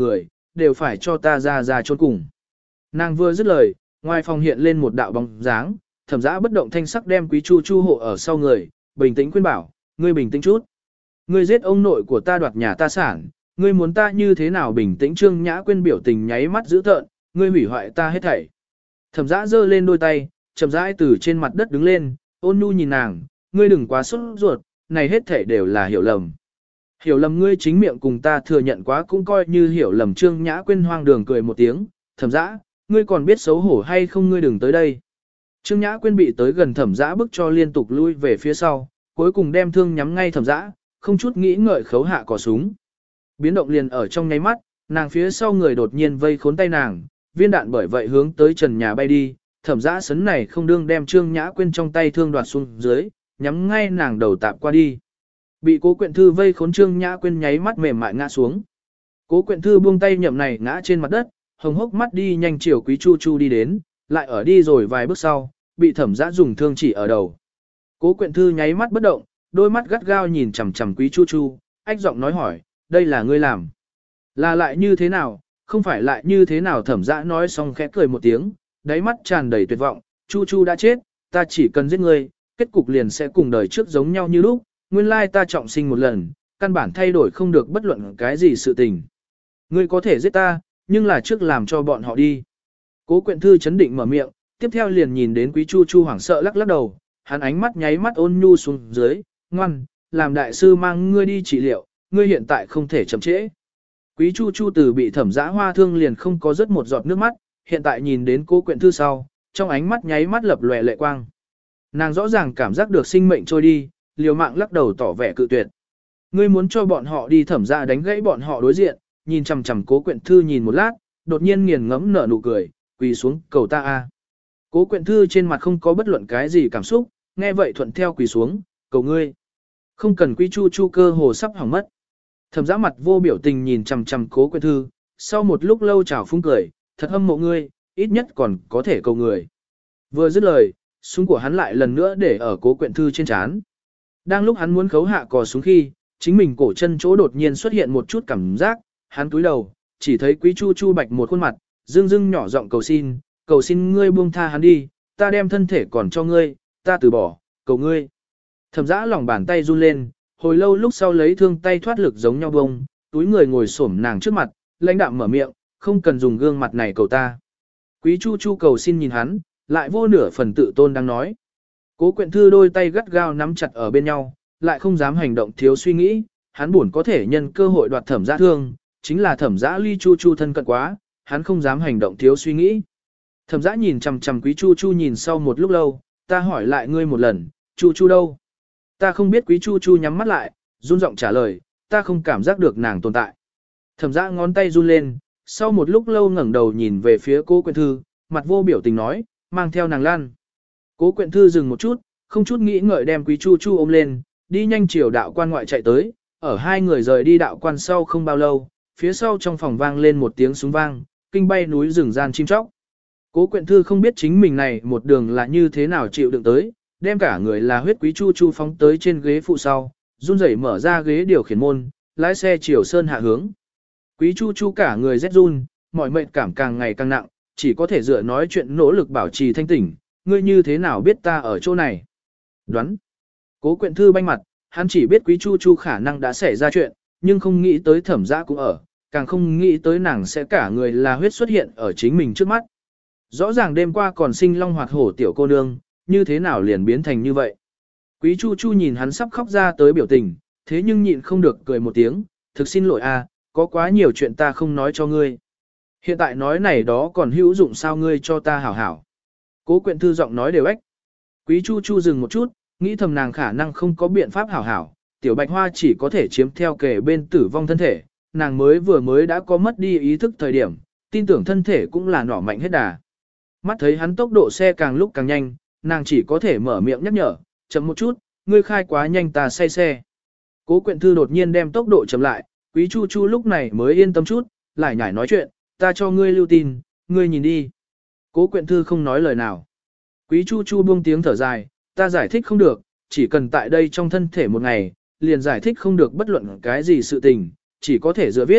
đều phải cho ta ra chôn cùng. Nàng vừa dứt lời, ngoài phòng hiện lên một đạo bóng dáng, Thẩm Dã bất động thanh sắc đem Quý Chu Chu hộ ở sau người, bình tĩnh khuyên bảo, ngươi bình tĩnh chút. Ngươi giết ông nội của ta đoạt nhà ta sản, ngươi muốn ta như thế nào bình tĩnh? Trương Nhã Quyên biểu tình nháy mắt dữ tợn, ngươi hủy hoại ta hết thảy. Thẩm Dã giơ lên đôi tay, chậm rãi từ trên mặt đất đứng lên, ôn nhu nhìn nàng, ngươi đừng quá sốt ruột, này hết thảy đều là hiểu lầm. Hiểu lầm ngươi chính miệng cùng ta thừa nhận quá cũng coi như hiểu lầm. Trương Nhã Quyên hoang đường cười một tiếng, Thẩm Dã, ngươi còn biết xấu hổ hay không? Ngươi đừng tới đây. Trương Nhã Quyên bị tới gần Thẩm Dã bức cho liên tục lui về phía sau, cuối cùng đem thương nhắm ngay Thẩm Dã, không chút nghĩ ngợi khấu hạ cò súng. Biến động liền ở trong nháy mắt, nàng phía sau người đột nhiên vây khốn tay nàng, viên đạn bởi vậy hướng tới trần nhà bay đi, Thẩm Dã sấn này không đương đem Trương Nhã Quyên trong tay thương đoạt xuống dưới, nhắm ngay nàng đầu tạp qua đi. Bị Cố Quyện Thư vây khốn Trương Nhã Quyên nháy mắt mềm mại ngã xuống. Cố Quyện Thư buông tay nhậm này ngã trên mặt đất, hồng hốc mắt đi nhanh chiều Quý Chu Chu đi đến, lại ở đi rồi vài bước sau, bị Thẩm Dã dùng thương chỉ ở đầu. Cố Quyện Thư nháy mắt bất động, đôi mắt gắt gao nhìn chằm chằm Quý Chu Chu, ách giọng nói hỏi, đây là ngươi làm. Là lại như thế nào, không phải lại như thế nào? Thẩm Dã nói xong khẽ cười một tiếng, đáy mắt tràn đầy tuyệt vọng, Chu Chu đã chết, ta chỉ cần giết ngươi, kết cục liền sẽ cùng đời trước giống nhau như lúc, nguyên lai ta trọng sinh một lần, căn bản thay đổi không được bất luận cái gì sự tình. Ngươi có thể giết ta, nhưng là trước làm cho bọn họ đi. Cố Quyện Thư chấn định mở miệng, tiếp theo liền nhìn đến Quý Chu Chu hoảng sợ lắc lắc đầu, hắn ánh mắt nháy mắt ôn nhu xuống dưới, ngoan, làm đại sư mang ngươi đi trị liệu, ngươi hiện tại không thể chậm trễ. Quý Chu Chu từ bị Thẩm Dã hoa thương liền không có rớt một giọt nước mắt, hiện tại nhìn đến Cố Quyện Thư sau, trong ánh mắt nháy mắt lập lòe lệ quang. Nàng rõ ràng cảm giác được sinh mệnh trôi đi, liều mạng lắc đầu tỏ vẻ cự tuyệt. Ngươi muốn cho bọn họ đi? Thẩm Dã đánh gãy bọn họ đối diện, nhìn chằm chằm Cố Quyện Thư nhìn một lát, đột nhiên nghiền ngẫm nở nụ cười, quỳ xuống cầu ta a. Cố Quyện Thư trên mặt không có bất luận cái gì cảm xúc, nghe vậy thuận theo quỳ xuống, cầu ngươi. Không cần. Quý Chu Chu cơ hồ sắp hỏng mất. Thẩm Dã mặt vô biểu tình nhìn chằm chằm Cố Quyện Thư, sau một lúc lâu chào phúng cười, thật hâm mộ ngươi, ít nhất còn có thể cầu người. Vừa dứt lời, súng của hắn lại lần nữa để ở Cố Quyện Thư trên trán. Đang lúc hắn muốn khấu hạ cò súng khi, chính mình cổ chân chỗ đột nhiên xuất hiện một chút cảm giác, hắn cúi đầu, chỉ thấy Quý Chu Chu bạch một khuôn mặt, dưng dưng nhỏ giọng cầu xin ngươi buông tha hắn đi, ta đem thân thể còn cho ngươi, ta từ bỏ, cầu ngươi. Thẩm Dã lòng bàn tay run lên, hồi lâu lúc sau lấy thương tay thoát lực giống nhau bông, túi người ngồi xổm nàng trước mặt, lãnh đạm mở miệng, không cần dùng gương mặt này cầu ta. Quý Chu Chu cầu xin nhìn hắn, lại vô nửa phần tự tôn đang nói. Cố Quyện Thư đôi tay gắt gao nắm chặt ở bên nhau, lại không dám hành động thiếu suy nghĩ, hắn buồn có thể nhân cơ hội đoạt Thẩm Dã thương, chính là Thẩm Dã ly Chu Chu thân cận quá, hắn không dám hành động thiếu suy nghĩ. Thẩm Dã nhìn chằm chằm Quý Chu Chu nhìn sau một lúc lâu, ta hỏi lại ngươi một lần, Chu Chu đâu? Ta không biết. Quý Chu Chu nhắm mắt lại, run giọng trả lời, ta không cảm giác được nàng tồn tại. Thẩm Dã ngón tay run lên, sau một lúc lâu ngẩng đầu nhìn về phía Cố Quyện Thư, mặt vô biểu tình nói, mang theo nàng lan. Cố Quyện Thư dừng một chút, không chút nghĩ ngợi đem Quý Chu Chu ôm lên, đi nhanh chiều đạo quan ngoại chạy tới, ở hai người rời đi đạo quan sau không bao lâu, phía sau trong phòng vang lên một tiếng súng vang, kinh bay núi rừng gian chim chóc. Cố Quyện Thư không biết chính mình này một đường là như thế nào chịu đựng tới, đem cả người là huyết. Quý Chu Chu phóng tới trên ghế phụ sau, run rẩy mở ra ghế điều khiển môn, lái xe chiều sơn hạ hướng. Quý Chu Chu cả người rét run, mọi mệt cảm càng ngày càng nặng, chỉ có thể dựa nói chuyện nỗ lực bảo trì thanh tỉnh, ngươi như thế nào biết ta ở chỗ này? Đoán. Cố Quyện Thư banh mặt, hắn chỉ biết Quý Chu Chu khả năng đã xảy ra chuyện, nhưng không nghĩ tới Thẩm Dã cũng ở, càng không nghĩ tới nàng sẽ cả người là huyết xuất hiện ở chính mình trước mắt. Rõ ràng đêm qua còn sinh long hoạt hổ tiểu cô nương, như thế nào liền biến thành như vậy? Quý Chu Chu nhìn hắn sắp khóc ra tới biểu tình, thế nhưng nhịn không được cười một tiếng, thực xin lỗi a, có quá nhiều chuyện ta không nói cho ngươi. Hiện tại nói này đó còn hữu dụng sao? Ngươi cho ta hảo hảo. Cố Quyện Thư giọng nói đều ếch. Quý Chu Chu dừng một chút, nghĩ thầm nàng khả năng không có biện pháp hảo hảo, tiểu Bạch Hoa chỉ có thể chiếm theo kề bên tử vong thân thể, nàng mới đã có mất đi ý thức thời điểm, tin tưởng thân thể cũng là nỏ mạnh hết đà. Mắt thấy hắn tốc độ xe càng lúc càng nhanh, nàng chỉ có thể mở miệng nhắc nhở, chậm một chút, ngươi khai quá nhanh ta say xe. Cố Quyện Thư đột nhiên đem tốc độ chậm lại, Quý Chu Chu lúc này mới yên tâm chút, lại nhảy nói chuyện, ta cho ngươi lưu tin, ngươi nhìn đi. Cố Quyện Thư không nói lời nào. Quý Chu Chu buông tiếng thở dài, ta giải thích không được, chỉ cần tại đây trong thân thể một ngày, liền giải thích không được bất luận cái gì sự tình, chỉ có thể dựa viết,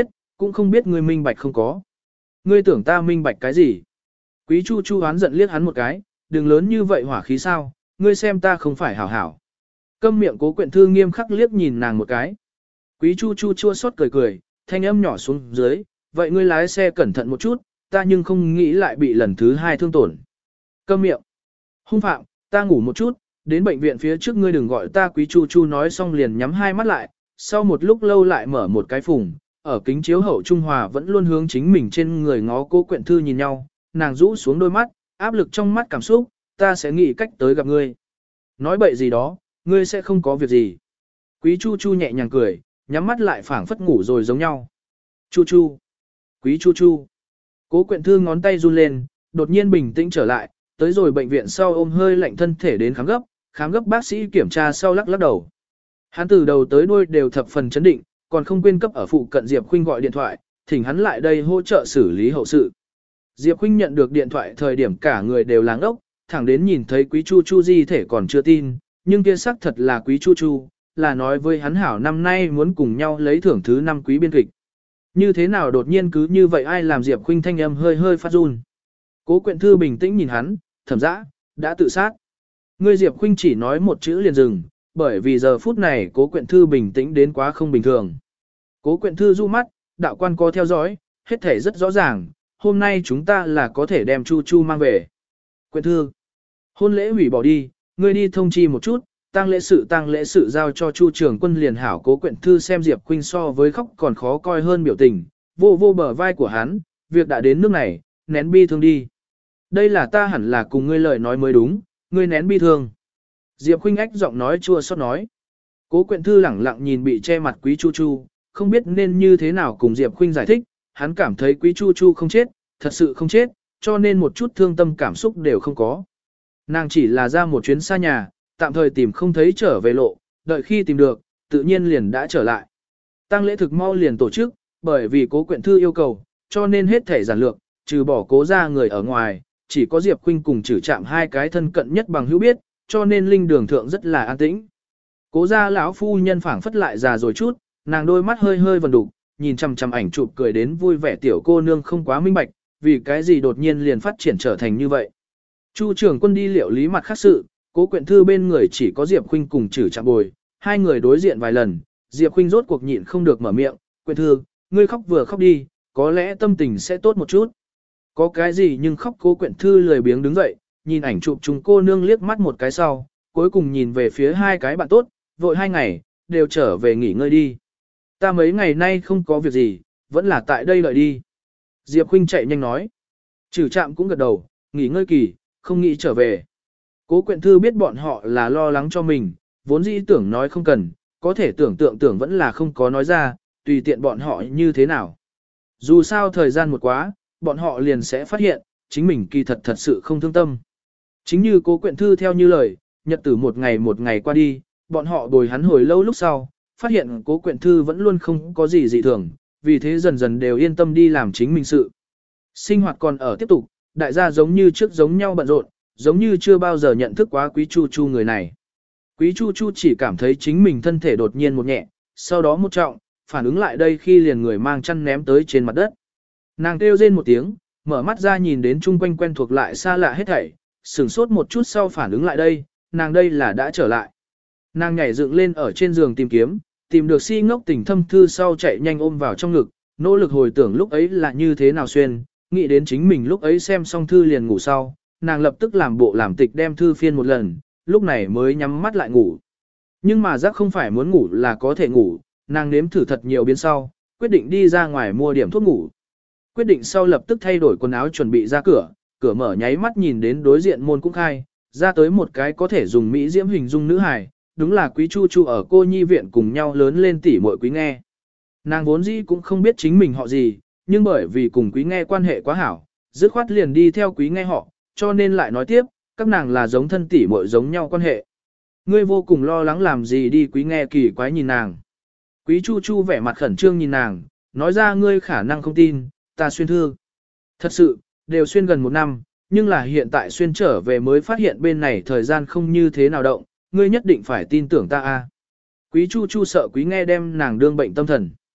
cũng không biết ngươi minh bạch không có. Ngươi tưởng ta minh bạch cái gì? Quý Chu Chu hoán giận liếc hắn một cái, đừng lớn như vậy hỏa khí sao, ngươi xem ta không phải hảo hảo. Câm miệng Cố Quyện Thư nghiêm khắc liếc nhìn nàng một cái. Quý Chu Chu chua xót cười cười, thanh âm nhỏ xuống dưới, vậy ngươi lái xe cẩn thận một chút, ta nhưng không nghĩ lại bị lần thứ hai thương tổn. Câm miệng. Hung phạm, ta ngủ một chút, đến bệnh viện phía trước ngươi đừng gọi ta. Quý Chu Chu nói xong liền nhắm hai mắt lại, sau một lúc lâu lại mở một cái phùng, ở kính chiếu hậu Trung Hòa vẫn luôn hướng chính mình trên người ngó Cố Quyện Thư nhìn nhau, nàng rũ xuống đôi mắt, áp lực trong mắt cảm xúc, ta sẽ nghĩ cách tới gặp ngươi. Nói bậy gì đó, ngươi sẽ không có việc gì. Quý Chu Chu nhẹ nhàng cười, nhắm mắt lại phảng phất ngủ rồi giống nhau. Chu Chu. Quý Chu Chu. Cố Quyện Thư ngón tay run lên, đột nhiên bình tĩnh trở lại, tới rồi bệnh viện sau ôm hơi lạnh thân thể đến khám gấp bác sĩ kiểm tra sau lắc đầu. Hắn từ đầu tới đuôi đều thập phần chấn định, còn không quên cấp ở phụ cận Diệp Khuynh gọi điện thoại, thỉnh hắn lại đây hỗ trợ xử lý hậu sự. Diệp Khuynh nhận được điện thoại thời điểm cả người đều làng ốc, thẳng đến nhìn thấy Quý Chu Chu di thể còn chưa tin, nhưng kia xác thật là Quý Chu Chu, là nói với hắn hảo năm nay muốn cùng nhau lấy thưởng thứ 5 quý biên kịch. Như thế nào đột nhiên cứ như vậy, ai làm Diệp Khuynh thanh âm hơi hơi phát run. Cố Quyện Thư bình tĩnh nhìn hắn, thẩm dã, đã tự sát. Ngươi Diệp Khuynh chỉ nói một chữ liền dừng, bởi vì giờ phút này Cố Quyện Thư bình tĩnh đến quá không bình thường. Cố Quyện Thư du mắt, đạo quan có theo dõi, hết thể rất rõ ràng, hôm nay chúng ta là có thể đem Chu Chu mang về. Quyện Thư, hôn lễ hủy bỏ đi, ngươi đi thông chi một chút, tang lễ sự giao cho Chu Trường Quân liền hảo. Cố Quyện Thư xem Diệp Khuynh so với khóc còn khó coi hơn biểu tình, vô bờ vai của hắn, việc đã đến nước này, nén bi thương đi. Đây là ta hẳn là cùng ngươi lời nói mới đúng, ngươi nén bi thương. Diệp Khuynh ách giọng nói chua xót nói. Cố Quyện Thư lẳng lặng nhìn bị che mặt Quý Chu Chu, không biết nên như thế nào cùng Diệp Khuynh giải thích, hắn cảm thấy Quý Chu Chu không chết, thật sự không chết, cho nên một chút thương tâm cảm xúc đều không có. Nàng chỉ là ra một chuyến xa nhà, tạm thời tìm không thấy trở về lộ, đợi khi tìm được, tự nhiên liền đã trở lại. Tang lễ thực mau liền tổ chức, bởi vì Cố Quyện Thư yêu cầu, cho nên hết thể giản lược, trừ bỏ Cố gia người ở ngoài, chỉ có Diệp Khuynh cùng Trử Trạm hai cái thân cận nhất bằng hữu biết, cho nên linh đường thượng rất là an tĩnh. Cố gia lão phu nhân phảng phất lại già rồi chút, nàng đôi mắt hơi hơi vần đục, nhìn chằm chằm ảnh chụp cười đến vui vẻ tiểu cô nương không quá minh bạch, vì cái gì đột nhiên liền phát triển trở thành như vậy. Chu Trường Quân đi liệu lý mặt khác sự, Cố Quyện Thư bên người chỉ có Diệp Khuynh cùng Trử Trạm bồi, hai người đối diện vài lần, Diệp Khuynh rốt cuộc nhịn không được mở miệng, "Quyện Thư, ngươi khóc vừa khóc đi, có lẽ tâm tình sẽ tốt một chút." Có cái gì nhưng khóc. Cố Quyện Thư lười biếng đứng dậy, nhìn ảnh chụp chúng cô nương liếc mắt một cái sau, cuối cùng nhìn về phía hai cái bạn tốt, vội 2 ngày, đều trở về nghỉ ngơi đi. Ta mấy ngày nay không có việc gì, vẫn là tại đây đợi đi. Diệp Khuynh chạy nhanh nói. Trử Trạm cũng gật đầu, nghỉ ngơi kỳ, không nghĩ trở về. Cố Quyện Thư biết bọn họ là lo lắng cho mình, vốn dĩ tưởng nói không cần, có thể tưởng vẫn là không có nói ra, tùy tiện bọn họ như thế nào. Dù sao thời gian một quá, bọn họ liền sẽ phát hiện, chính mình kỳ thật sự không thương tâm. Chính như Cố Quyện Thư theo như lời, nhật tử một ngày qua đi, bọn họ bồi hắn hồi lâu lúc sau, phát hiện Cố Quyện Thư vẫn luôn không có gì dị thường, vì thế dần dần đều yên tâm đi làm chính mình sự. Sinh hoạt còn ở tiếp tục, đại gia giống như trước giống nhau bận rộn, giống như chưa bao giờ nhận thức quá Quý Chu Chu người này. Quý Chu Chu chỉ cảm thấy chính mình thân thể đột nhiên một nhẹ, sau đó một trọng, phản ứng lại đây khi liền người mang chăn ném tới trên mặt đất. Nàng kêu rên một tiếng, mở mắt ra nhìn đến chung quanh quen thuộc lại xa lạ hết thảy, sửng sốt một chút sau phản ứng lại đây, nàng đây là đã trở lại. Nàng nhảy dựng lên ở trên giường tìm kiếm, tìm được Si Ngốc Tình thâm thư sau chạy nhanh ôm vào trong ngực, nỗ lực hồi tưởng lúc ấy là như thế nào xuyên, nghĩ đến chính mình lúc ấy xem xong thư liền ngủ sau, nàng lập tức làm bộ làm tịch đem thư phiên một lần, lúc này mới nhắm mắt lại ngủ. Nhưng mà giác không phải muốn ngủ là có thể ngủ, nàng nếm thử thật nhiều biến sau, quyết định đi ra ngoài mua điểm thuốc ngủ. Quyết định sau lập tức thay đổi quần áo chuẩn bị ra cửa, cửa mở nháy mắt nhìn đến đối diện môn cũng khai, ra tới một cái có thể dùng mỹ diễm hình dung nữ hài, đúng là Quý Chu Chu ở cô nhi viện cùng nhau lớn lên tỉ muội Quý Nghe. Nàng vốn dĩ cũng không biết chính mình họ gì, nhưng bởi vì cùng Quý Nghe quan hệ quá hảo, dứt khoát liền đi theo Quý Nghe họ, cho nên lại nói tiếp, các nàng là giống thân tỉ muội giống nhau quan hệ. Ngươi vô cùng lo lắng làm gì đi? Quý Nghe kỳ quái nhìn nàng. Quý Chu Chu vẻ mặt khẩn trương nhìn nàng, nói ra ngươi khả năng không tin, ta xuyên thư. Thật sự, đều xuyên gần 1 năm, nhưng là hiện tại xuyên trở về mới phát hiện bên này thời gian không như thế nào động, ngươi nhất định phải tin tưởng ta a. Quý Chu Chu sợ Quý Nghe đem nàng đương bệnh tâm thần.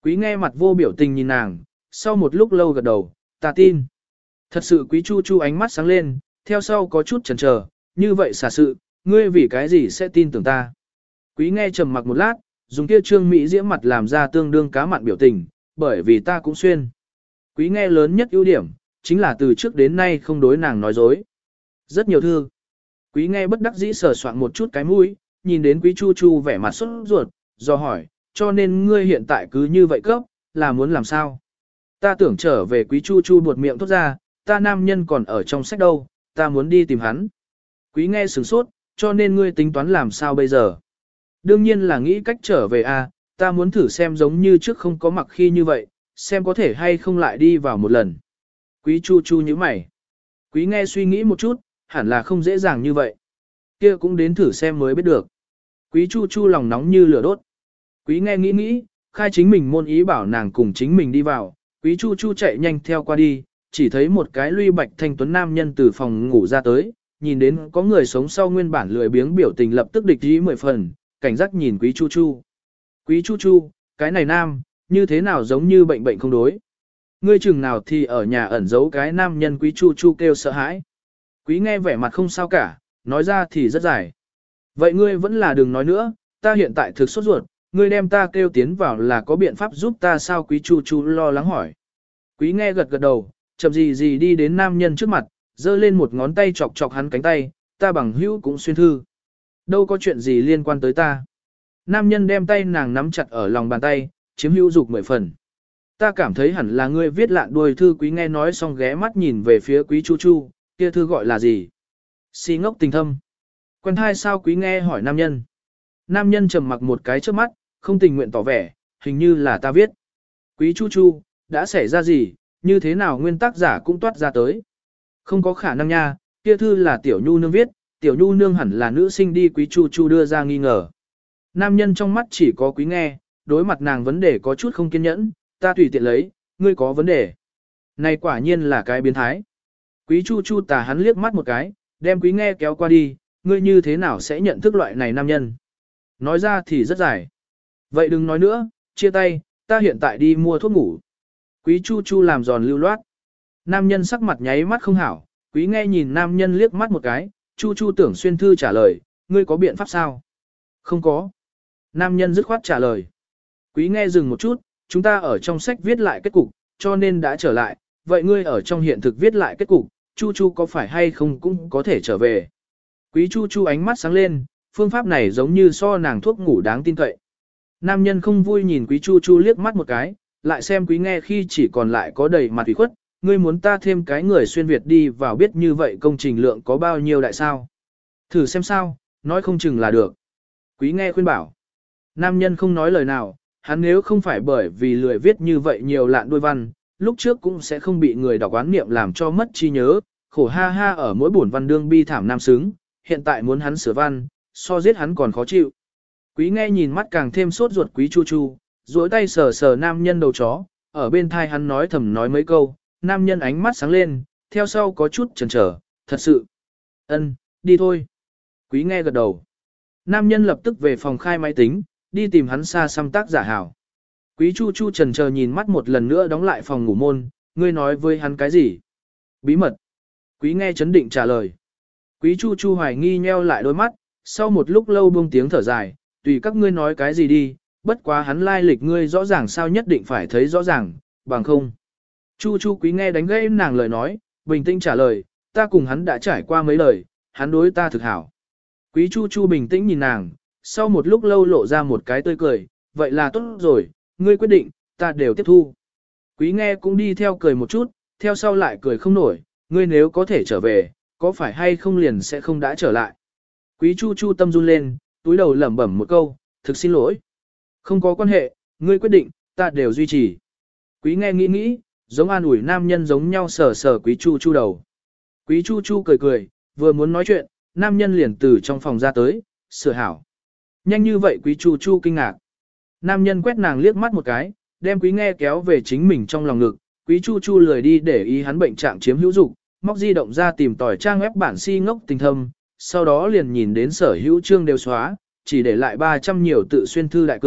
Quý nghe mặt vô biểu tình nhìn nàng, sau một lúc lâu gật đầu, ta tin. Thật sự Quý Chu Chu ánh mắt sáng lên, theo sau có chút chần chờ, như vậy xả sự, ngươi vì cái gì sẽ tin tưởng ta. Quý nghe trầm mặc một lát, dùng kia trương mỹ diễm mặt làm ra tương đương cá mặn biểu tình, bởi vì ta cũng xuyên. Quý nghe lớn nhất ưu điểm, chính là từ trước đến nay không đối nàng nói dối. Rất nhiều thư. Quý nghe bất đắc dĩ sờ soạn một chút cái mũi, nhìn đến Quý Chu Chu vẻ mặt sốt ruột, do hỏi, cho nên ngươi hiện tại cứ như vậy cấp, là muốn làm sao? Ta tưởng trở về. Quý Chu Chu buột miệng thốt ra, ta nam nhân còn ở trong sách đâu, ta muốn đi tìm hắn. Quý nghe sửng sốt, cho nên ngươi tính toán làm sao bây giờ? Đương nhiên là nghĩ cách trở về a, ta muốn thử xem giống như trước không có mặc khi như vậy, xem có thể hay không lại đi vào một lần. Quý Chu Chu nhíu mày. Quý nghe suy nghĩ một chút, hẳn là không dễ dàng như vậy. Kia cũng đến thử xem mới biết được. Quý Chu Chu lòng nóng như lửa đốt. Quý nghe nghĩ, khai chính mình môn ý bảo nàng cùng chính mình đi vào. Quý Chu Chu chạy nhanh theo qua đi, chỉ thấy một cái luy bạch thanh tuấn nam nhân từ phòng ngủ ra tới, nhìn đến có người sống sau nguyên bản lười biếng biểu tình lập tức địch ý 10 phần, cảnh giác nhìn Quý Chu Chu. Quý Chu Chu, cái này nam, như thế nào giống như bệnh không đối. Ngươi chừng nào thì ở nhà ẩn giấu cái nam nhân. Quý Chu Chu kêu sợ hãi. Quý nghe vẻ mặt không sao cả, nói ra thì rất dài. Vậy ngươi vẫn là đừng nói nữa, ta hiện tại thực sốt ruột, ngươi đem ta kêu tiến vào là có biện pháp giúp ta sao? Quý Chu Chu lo lắng hỏi. Quý nghe gật gật đầu, chậm gì đi đến nam nhân trước mặt, giơ lên một ngón tay chọc chọc hắn cánh tay, ta bằng hữu cũng xuyên thư. Đâu có chuyện gì liên quan tới ta. Nam nhân đem tay nàng nắm chặt ở lòng bàn tay, chiếm hữu dục 10 phần. Ta cảm thấy hẳn là ngươi viết lạn đuôi thư. Quý nghe nói xong ghé mắt nhìn về phía Quý Chu Chu, kia thư gọi là gì? Si ngốc tình thâm. Quen thai sao? Quý nghe hỏi nam nhân. Nam nhân trầm mặc một cái trước mắt, không tình nguyện tỏ vẻ, hình như là ta viết. Quý Chu Chu, đã xảy ra gì, như thế nào nguyên tác giả cũng toát ra tới. Không có khả năng nha, kia thư là Tiểu Nhu Nương viết, Tiểu Nhu Nương hẳn là nữ sinh đi. Quý Chu Chu đưa ra nghi ngờ. Nam nhân trong mắt chỉ có Quý nghe, đối mặt nàng vấn đề có chút không kiên nhẫn, ta tùy tiện lấy, ngươi có vấn đề. Này quả nhiên là cái biến thái. Quý Chu Chu tà hắn liếc mắt một cái, đem Quý nghe kéo qua đi, ngươi như thế nào sẽ nhận thức loại này nam nhân. Nói ra thì rất dài. Vậy đừng nói nữa, chia tay, ta hiện tại đi mua thuốc ngủ. Quý Chu Chu làm giòn lưu loát. Nam nhân sắc mặt nháy mắt không hảo, Quý nghe nhìn nam nhân liếc mắt một cái, Chu Chu tưởng xuyên thư trả lời, ngươi có biện pháp sao? Không có. Nam nhân dứt khoát trả lời. Quý nghe dừng một chút, chúng ta ở trong sách viết lại kết cục, cho nên đã trở lại, vậy ngươi ở trong hiện thực viết lại kết cục, Chu Chu có phải hay không cũng có thể trở về. Quý Chu Chu ánh mắt sáng lên, phương pháp này giống như so nàng thuốc ngủ đáng tin cậy. Nam nhân không vui nhìn Quý Chu Chu liếc mắt một cái, lại xem Quý nghe khi chỉ còn lại có đầy mặt ủy khuất, ngươi muốn ta thêm cái người xuyên Việt đi vào biết như vậy công trình lượng có bao nhiêu đại sao. Thử xem sao, nói không chừng là được. Quý nghe khuyên bảo. Nam nhân không nói lời nào, hắn nếu không phải bởi vì lười viết như vậy nhiều lạn đôi văn, lúc trước cũng sẽ không bị người đọc oán niệm làm cho mất trí nhớ, khổ ha ha ở mỗi buồn văn đương bi thảm nam xứng, hiện tại muốn hắn sửa văn, so giết hắn còn khó chịu. Quý nghe nhìn mắt càng thêm sốt ruột Quý Chu Chu, duỗi tay sờ sờ nam nhân đầu chó, ở bên thai hắn nói thầm nói mấy câu, nam nhân ánh mắt sáng lên, theo sau có chút chần chờ, thật sự. Ân, đi thôi. Quý nghe gật đầu. Nam nhân lập tức về phòng khai máy tính, đi tìm hắn xa xăm tác giả hảo. Quý Chu Chu chần chờ nhìn mắt một lần nữa đóng lại phòng ngủ môn, ngươi nói với hắn cái gì? Bí mật. Quý nghe chấn định trả lời. Quý Chu Chu hoài nghi nheo lại đôi mắt, sau một lúc lâu buông tiếng thở dài, tùy các ngươi nói cái gì đi, bất quá hắn lai lịch ngươi rõ ràng sao nhất định phải thấy rõ ràng, bằng không. Chu Chu Quý nghe đánh gãy nàng lời nói, bình tĩnh trả lời, ta cùng hắn đã trải qua mấy lời, hắn đối ta thực hảo. Quý Chu Chu bình tĩnh nhìn nàng, sau một lúc lâu lộ ra một cái tươi cười, vậy là tốt rồi, ngươi quyết định, ta đều tiếp thu. Quý nghe cũng đi theo cười một chút, theo sau lại cười không nổi, ngươi nếu có thể trở về, có phải hay không liền sẽ không đã trở lại. Quý Chu Chu tâm run lên, túi đầu lẩm bẩm một câu, thực xin lỗi. Không có quan hệ, ngươi quyết định, ta đều duy trì. Quý nghe nghĩ, giống an ủi nam nhân giống nhau sờ sờ Quý Chu Chu đầu. Quý Chu Chu cười cười, vừa muốn nói chuyện, nam nhân liền từ trong phòng ra tới, sửa hảo. Nhanh như vậy Quý Chu Chu kinh ngạc. Nam nhân quét nàng liếc mắt một cái, đem Quý nghe kéo về chính mình trong lòng ngực. Quý Chu Chu lười đi để ý hắn bệnh trạng chiếm hữu dục, móc di động ra tìm tòi trang web bản si ngốc tình thâm, sau đó liền nhìn đến sở hữu chương đều xóa, chỉ để lại 300 nhiều tự xuyên thư đại cương,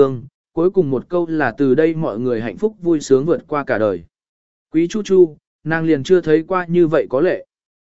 cuối cùng một câu là từ đây mọi người hạnh phúc vui sướng vượt qua cả đời. Quý Chu Chu, nàng liền chưa thấy qua như vậy có lệ.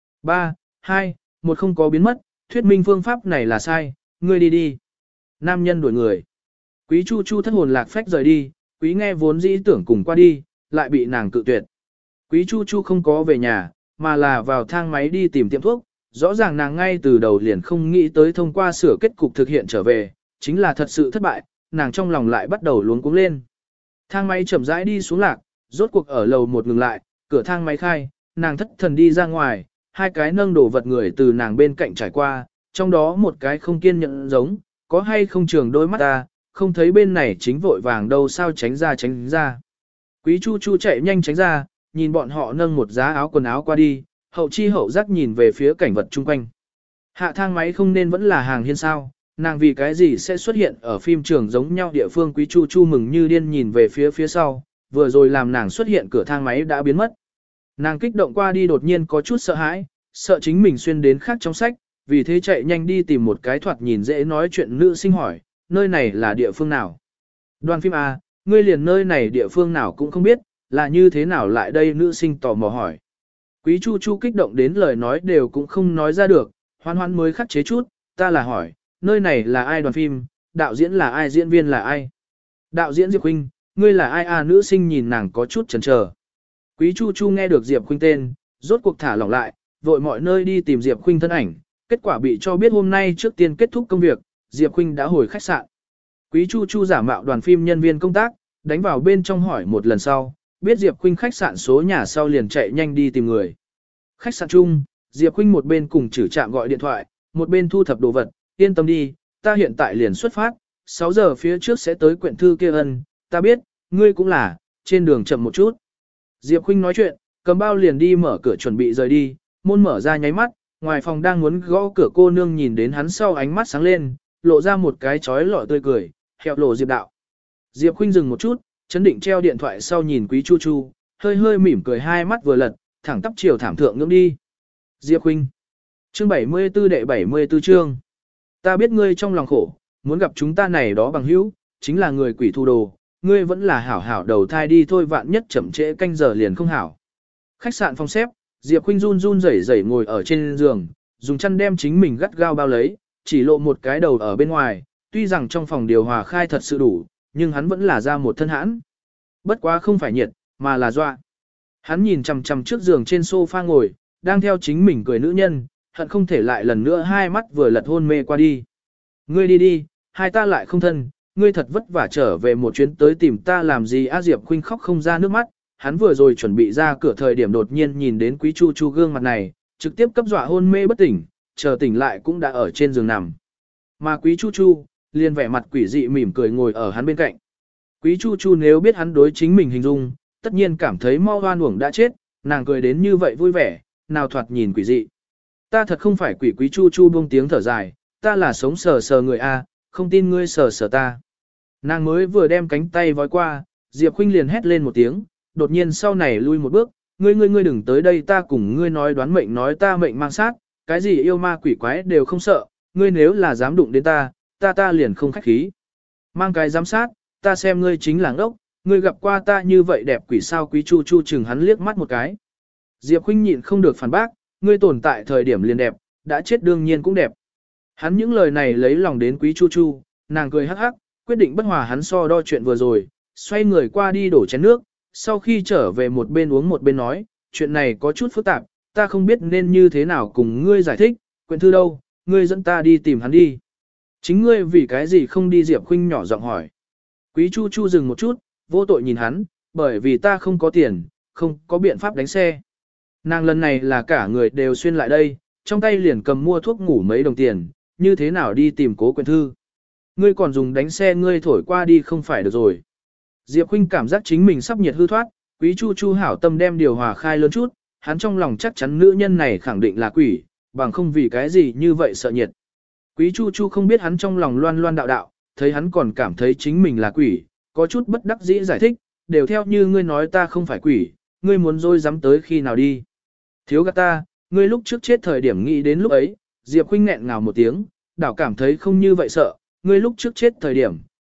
3, 2, 1 không có biến mất, thuyết minh phương pháp này là sai, ngươi đi đi. Nam nhân đuổi người. Quý Chu Chu thất hồn lạc phách rời đi, Quý Nghe vốn dĩ tưởng cùng qua đi, lại bị nàng cự tuyệt. Quý Chu Chu không có về nhà, mà là vào thang máy đi tìm tiệm thuốc, rõ ràng nàng ngay từ đầu liền không nghĩ tới thông qua sửa kết cục thực hiện trở về, chính là thật sự thất bại, nàng trong lòng lại bắt đầu luống cuống lên. Thang máy chậm rãi đi xuống lạc, rốt cuộc ở lầu 1 ngừng lại, cửa thang máy khai, nàng thất thần đi ra ngoài, hai cái nâng đổ vật người từ nàng bên cạnh trải qua, trong đó một cái không kiên nhẫn giống, có hay không trường đôi mắt ta, không thấy bên này chính vội vàng đâu sao tránh ra tránh ra. Quý Chu Chu chạy nhanh tránh ra, nhìn bọn họ nâng một giá áo quần áo qua đi, hậu chi hậu giác nhìn về phía cảnh vật chung quanh. Hạ thang máy không nên vẫn là hàng hiên sao, nàng vì cái gì sẽ xuất hiện ở phim trường giống nhau địa phương. Quý Chu Chu mừng như điên nhìn về phía sau, vừa rồi làm nàng xuất hiện cửa thang máy đã biến mất. Nàng kích động qua đi đột nhiên có chút sợ hãi, sợ chính mình xuyên đến khác trong sách, vì thế chạy nhanh đi tìm một cái thoạt nhìn dễ nói chuyện nữ sinh hỏi, nơi này là địa phương nào? Đoàn phim A, ngươi liền nơi này địa phương nào cũng không biết, là như thế nào lại đây? Nữ sinh tò mò hỏi. Quý Chu Chu kích động đến lời nói đều cũng không nói ra được, Hoan Hoan mới khắc chế chút, ta là hỏi, nơi này là ai? Đoàn phim, đạo diễn là ai? Diễn viên là ai? Đạo diễn Diệp Khuynh, ngươi là ai à? Nữ sinh nhìn nàng có chút chần chờ. Quý Chu Chu nghe được Diệp Khuynh tên, rốt cuộc thả lỏng lại, vội mọi nơi đi tìm Diệp Khuynh thân ảnh, kết quả bị cho biết hôm nay trước tiên kết thúc công việc, Diệp Khuynh đã hồi khách sạn. Quý Chu Chu giả mạo đoàn phim nhân viên công tác, đánh vào bên trong hỏi một lần sau, biết Diệp Khuynh khách sạn số nhà sau liền chạy nhanh đi tìm người. Khách sạn chung, Diệp Khuynh một bên cùng Trử Trạm gọi điện thoại, một bên thu thập đồ vật, yên tâm đi, ta hiện tại liền xuất phát, 6 giờ phía trước sẽ tới quyện thư kia. Ân, ta biết, ngươi cũng là, trên đường chậm một chút. Diệp Khuynh nói chuyện, cầm bao liền đi mở cửa chuẩn bị rời đi, môn mở ra nháy mắt, ngoài phòng đang muốn gõ cửa cô nương nhìn đến hắn sau ánh mắt sáng lên, lộ ra một cái chói lọi tươi cười, hẹo lộ Diệp đạo. Diệp Khuynh dừng một chút, chấn định treo điện thoại sau nhìn Quý Chu Chu, hơi hơi mỉm cười, hai mắt vừa lật, thẳng tắp chiều thảm thượng ngưỡng đi. Diệp Khuynh. Chương 74 đệ 74 chương. Ta biết ngươi trong lòng khổ, muốn gặp chúng ta này đó bằng hữu, chính là người quỷ thu đồ, ngươi vẫn là hảo hảo đầu thai đi thôi, vạn nhất chậm trễ canh giờ liền không hảo. Khách sạn phòng xếp, Diệp Khuynh run run rẩy rẩy ngồi ở trên giường, dùng chăn đem chính mình gắt gao bao lấy, chỉ lộ một cái đầu ở bên ngoài, tuy rằng trong phòng điều hòa khai thật sự đủ, nhưng hắn vẫn là ra một thân hãn. Bất quá không phải nhiệt, mà là dọa. Hắn nhìn chằm chằm trước giường trên sofa ngồi, đang theo chính mình cười nữ nhân, hận không thể lại lần nữa hai mắt vừa lật hôn mê qua đi. Ngươi đi đi, hai ta lại không thân, ngươi thật vất vả trở về một chuyến tới tìm ta làm gì? A Diệp Khuynh khóc không ra nước mắt, hắn vừa rồi chuẩn bị ra cửa thời điểm đột nhiên nhìn đến Quý Chu Chu gương mặt này, trực tiếp cấp dọa hôn mê bất tỉnh, chờ tỉnh lại cũng đã ở trên giường nằm. Mà Quý Chu Chu, liền vẻ mặt quỷ dị mỉm cười ngồi ở hắn bên cạnh. Quý Chu Chu nếu biết hắn đối chính mình hình dung, tất nhiên cảm thấy mau hoan uổng đã chết, nàng cười đến như vậy vui vẻ, nào thoạt nhìn quỷ dị. Ta thật không phải quỷ. Quý Chu Chu buông tiếng thở dài, ta là sống sờ sờ người A, không tin ngươi sờ sờ ta. Nàng mới vừa đem cánh tay vói qua, Diệp Khuynh liền hét lên một tiếng, đột nhiên sau này lui một bước, ngươi đừng tới đây, ta cùng ngươi nói đoán mệnh, nói ta mệnh mang sát, cái gì yêu ma quỷ quái đều không sợ, ngươi nếu là dám đụng đến ta liền không khách khí. Mang cái giám sát, ta xem ngươi chính là ngốc, ngươi gặp qua ta như vậy đẹp quỷ sao? Quý Chu Chu chừng hắn liếc mắt một cái. Diệp Khuynh nhịn không được phản bác, ngươi tồn tại thời điểm liền đẹp, đã chết đương nhiên cũng đẹp. Hắn những lời này lấy lòng đến Quý Chu Chu, nàng cười hắc hắc, quyết định bất hòa hắn so đo chuyện vừa rồi, xoay người qua đi đổ chén nước, sau khi trở về một bên uống một bên nói, chuyện này có chút phức tạp, ta không biết nên như thế nào cùng ngươi giải thích, quyển thư đâu, ngươi dẫn ta đi tìm hắn đi. Chính ngươi vì cái gì không đi? Diệp Khuynh nhỏ giọng hỏi. Quý Chu Chu dừng một chút, vô tội nhìn hắn, bởi vì ta không có tiền, không có biện pháp đánh xe. Nàng lần này là cả người đều xuyên lại đây, trong tay liền cầm mua thuốc ngủ mấy đồng tiền, như thế nào đi tìm Cố Quyển thư. Ngươi còn dùng đánh xe, ngươi thổi qua đi không phải được rồi. Diệp Khuynh cảm giác chính mình sắp nhiệt hư thoát, Quý Chu Chu hảo tâm đem điều hòa khai lớn chút, hắn trong lòng chắc chắn nữ nhân này khẳng định là quỷ, bằng không vì cái gì như vậy sợ nhiệt. Quý Chu Chu không biết hắn trong lòng loan loan đạo đạo, thấy hắn còn cảm thấy chính mình là quỷ, có chút bất đắc dĩ giải thích, đều theo như ngươi nói ta không phải quỷ, ngươi muốn dối dám tới khi nào đi. Thiếu gạt ta, ngươi lúc trước chết thời điểm nghĩ đến lúc ấy. Diệp Khuynh nghẹn ngào một tiếng, đảo cảm thấy không như vậy sợ, ngươi lúc trước chết thời điểm,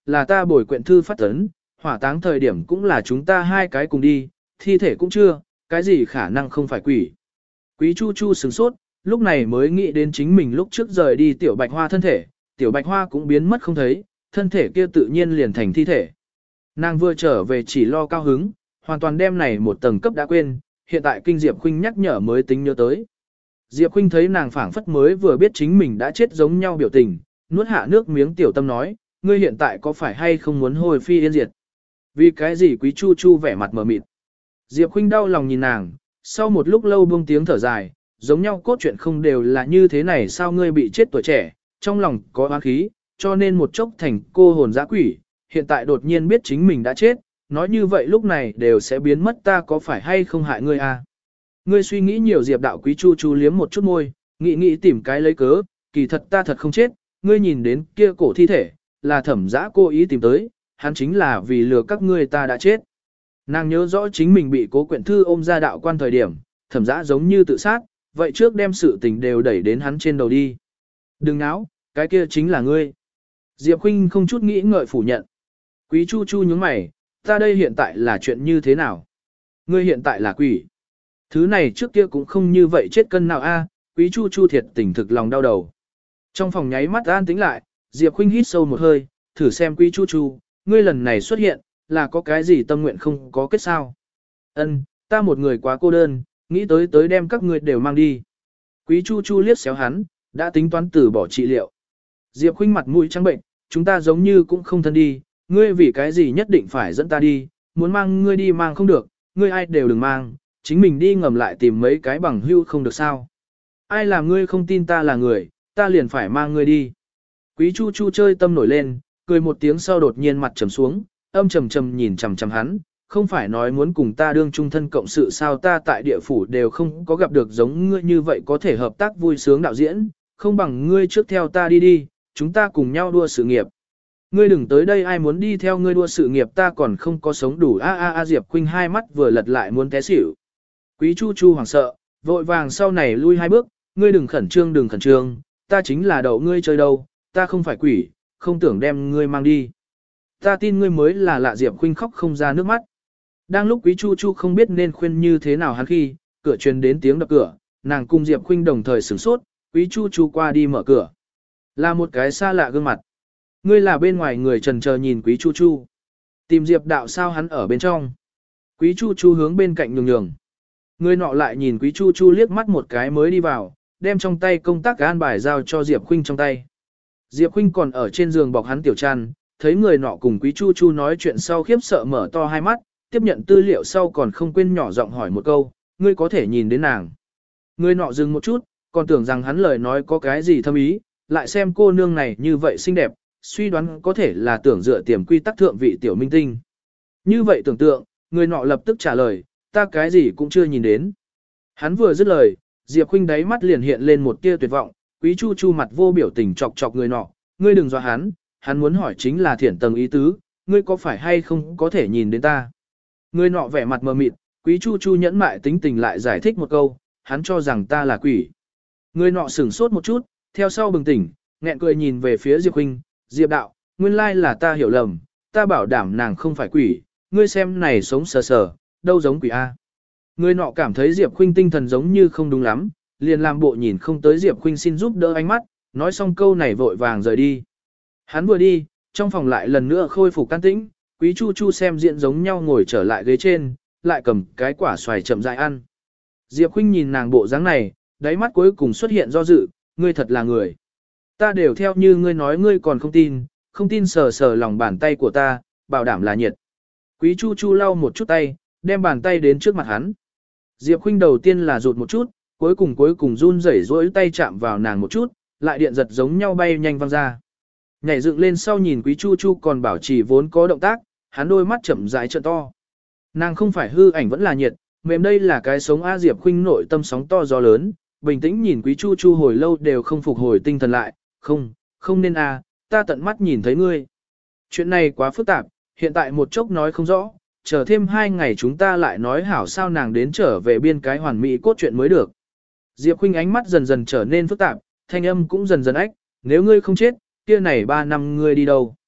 là ta bồi quyện thư phát tấn, hỏa táng thời điểm cũng là chúng ta hai cái cùng đi, thi thể cũng chưa, cái gì khả năng không phải quỷ. Quý Chu Chu sửng sốt, lúc này mới nghĩ đến chính mình lúc trước rời đi tiểu bạch hoa thân thể, tiểu bạch hoa cũng biến mất không thấy, thân thể kia tự nhiên liền thành thi thể. Nàng vừa trở về chỉ lo cao hứng, hoàn toàn đem này một tầng cấp đã quên, hiện tại kinh Diệp Khuynh nhắc nhở mới tính nhớ tới. Diệp Khuynh thấy nàng phảng phất mới vừa biết chính mình đã chết giống nhau biểu tình, nuốt hạ nước miếng tiểu tâm nói, ngươi hiện tại có phải hay không muốn hồi phi yên diệt? Vì cái gì Quý Chu Chu vẻ mặt mờ mịt. Diệp Khuynh đau lòng nhìn nàng, sau một lúc lâu buông tiếng thở dài, giống nhau cốt truyện không đều là như thế này sao ngươi bị chết tuổi trẻ, trong lòng có oán khí, cho nên một chốc thành cô hồn dã quỷ, hiện tại đột nhiên biết chính mình đã chết, nói như vậy lúc này đều sẽ biến mất ta có phải hay không hại ngươi à? Ngươi suy nghĩ nhiều Diệp đạo Quý Chu Chu liếm một chút môi, nghĩ tìm cái lấy cớ, kỳ thật ta thật không chết, ngươi nhìn đến kia cổ thi thể, là Thẩm Dã cố ý tìm tới, hắn chính là vì lừa các ngươi ta đã chết. Nàng nhớ rõ chính mình bị Cố Quyện Thư ôm ra đạo quan thời điểm, Thẩm Dã giống như tự sát, vậy trước đem sự tình đều đẩy đến hắn trên đầu đi. Đừng náo, cái kia chính là ngươi. Diệp Khuynh không chút nghĩ ngợi phủ nhận. Quý Chu Chu nhướng mày, ta đây hiện tại là chuyện như thế nào? Ngươi hiện tại là quỷ. Thứ này trước kia cũng không như vậy chết cân nào a, Quý Chu Chu thiệt tình thực lòng đau đầu. Trong phòng nháy mắt an tĩnh lại, Diệp Khuynh hít sâu một hơi, thử xem Quý Chu Chu, ngươi lần này xuất hiện, là có cái gì tâm nguyện không có kết sao? Ân, ta một người quá cô đơn, nghĩ tới đem các ngươi đều mang đi. Quý Chu Chu liếc xéo hắn, đã tính toán từ bỏ trị liệu. Diệp Khuynh mặt mũi trắng bệnh, chúng ta giống như cũng không thân đi, ngươi vì cái gì nhất định phải dẫn ta đi, muốn mang ngươi đi mang không được, ngươi ai đều đừng mang, chính mình đi ngầm lại tìm mấy cái bằng hữu không được sao. Ai làm ngươi không tin ta là người, ta liền phải mang ngươi đi. Quý Chu Chu chơi tâm nổi lên, cười một tiếng sau đột nhiên mặt trầm xuống, âm trầm trầm nhìn chằm chằm hắn, không phải nói muốn cùng ta đương chung thân cộng sự sao ta tại địa phủ đều không có gặp được giống ngươi như vậy có thể hợp tác vui sướng đạo diễn, không bằng ngươi trước theo ta đi, chúng ta cùng nhau đua sự nghiệp. Ngươi đừng tới đây ai muốn đi theo ngươi đua sự nghiệp ta còn không có sống đủ Diệp Khuynh hai mắt vừa lật lại muốn té xỉu. Quý Chu Chu hoảng sợ, vội vàng sau này lui hai bước, ngươi đừng khẩn trương, ta chính là đậu ngươi chơi đâu, ta không phải quỷ, không tưởng đem ngươi mang đi. Ta tin ngươi mới là lạ Diệp Khuynh khóc không ra nước mắt. Đang lúc Quý Chu Chu không biết nên khuyên như thế nào hắn khi, cửa truyền đến tiếng đập cửa, nàng cùng Diệp Khuynh đồng thời sửng sốt, Quý Chu Chu qua đi mở cửa. Là một cái xa lạ gương mặt. Ngươi là bên ngoài người trần chờ nhìn Quý Chu Chu. Tìm Diệp đạo sao hắn ở bên trong. Quý Chu Chu hướng bên cạnh nhường. Người nọ lại nhìn Quý Chu Chu liếc mắt một cái mới đi vào, đem trong tay công tác an bài giao cho Diệp Khuynh trong tay. Diệp Khuynh còn ở trên giường bọc hắn tiểu chăn, thấy người nọ cùng Quý Chu Chu nói chuyện sau khiếp sợ mở to hai mắt, tiếp nhận tư liệu sau còn không quên nhỏ giọng hỏi một câu, ngươi có thể nhìn đến nàng. Người nọ dừng một chút, còn tưởng rằng hắn lời nói có cái gì thâm ý, lại xem cô nương này như vậy xinh đẹp, suy đoán có thể là tưởng dựa tiềm quy tắc thượng vị tiểu minh tinh. Như vậy tưởng tượng, người nọ lập tức trả lời, ta cái gì cũng chưa nhìn đến. Hắn vừa dứt lời, Diệp Khuynh đáy mắt liền hiện lên một tia tuyệt vọng, Quý Chu Chu mặt vô biểu tình chọc chọc người nọ, ngươi đừng dọa hắn muốn hỏi chính là thiển tầng ý tứ, ngươi có phải hay không có thể nhìn đến ta. Người nọ vẻ mặt mờ mịt, Quý Chu Chu nhẫn mại tính tình lại giải thích một câu, hắn cho rằng ta là quỷ. Người nọ sửng sốt một chút, theo sau bừng tỉnh, nghẹn cười nhìn về phía Diệp Khuynh, Diệp đạo, nguyên lai là ta hiểu lầm, ta bảo đảm nàng không phải quỷ, ngươi xem này sống sờ sờ, đâu giống quỷ A. Người nọ cảm thấy Diệp Khuynh tinh thần giống như không đúng lắm, liền làm bộ nhìn không tới Diệp Khuynh xin giúp đỡ ánh mắt, nói xong câu này vội vàng rời đi. Hắn vừa đi, trong phòng lại lần nữa khôi phục can tĩnh, Quý Chu Chu xem diện giống nhau ngồi trở lại ghế trên, lại cầm cái quả xoài chậm rãi ăn. Diệp Khuynh nhìn nàng bộ dáng này, đáy mắt cuối cùng xuất hiện do dự, ngươi thật là người. Ta đều theo như ngươi nói ngươi còn không tin sờ sờ lòng bàn tay của ta, bảo đảm là nhiệt. Quý Chu Chu lau một chút tay, đem bàn tay đến trước mặt hắn. Diệp Khuynh đầu tiên là rụt một chút, cuối cùng run rẩy rỗi tay chạm vào nàng một chút, lại điện giật giống nhau bay nhanh văng ra. Nhảy dựng lên sau nhìn Quý Chu Chu còn bảo trì vốn có động tác, hắn đôi mắt chậm rãi trợn to. Nàng không phải hư ảnh vẫn là nhiệt, mềm đây là cái sống A Diệp Khuynh nội tâm sóng to gió lớn, bình tĩnh nhìn Quý Chu Chu hồi lâu đều không phục hồi tinh thần lại, không nên a, ta tận mắt nhìn thấy ngươi. Chuyện này quá phức tạp, hiện tại một chốc nói không rõ, chờ thêm 2 ngày chúng ta lại nói hảo sao nàng đến trở về biên cái hoàn mỹ cốt truyện mới được. Diệp Khuynh ánh mắt dần dần trở nên phức tạp, thanh âm cũng dần dần ách, nếu ngươi không chết, kia này 3 năm ngươi đi đâu?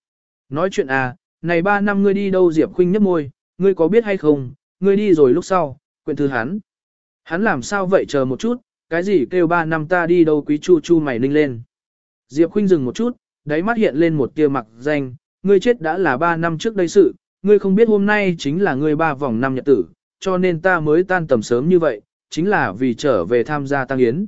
Nói chuyện à, này 3 năm ngươi đi đâu? Diệp Khuynh nhếch môi, ngươi có biết hay không, ngươi đi rồi lúc sau, quyển thư hắn. Hắn làm sao vậy? Chờ một chút, cái gì kêu 3 năm ta đi đâu? Quý Chu Chu mày ninh lên. Diệp Khuynh dừng một chút, đáy mắt hiện lên một tia mặc danh, ngươi chết đã là 3 năm trước đây sự, ngươi không biết hôm nay chính là ngươi 3 vòng năm nhật tử, cho nên ta mới tan tầm sớm như vậy, chính là vì trở về tham gia tang yến.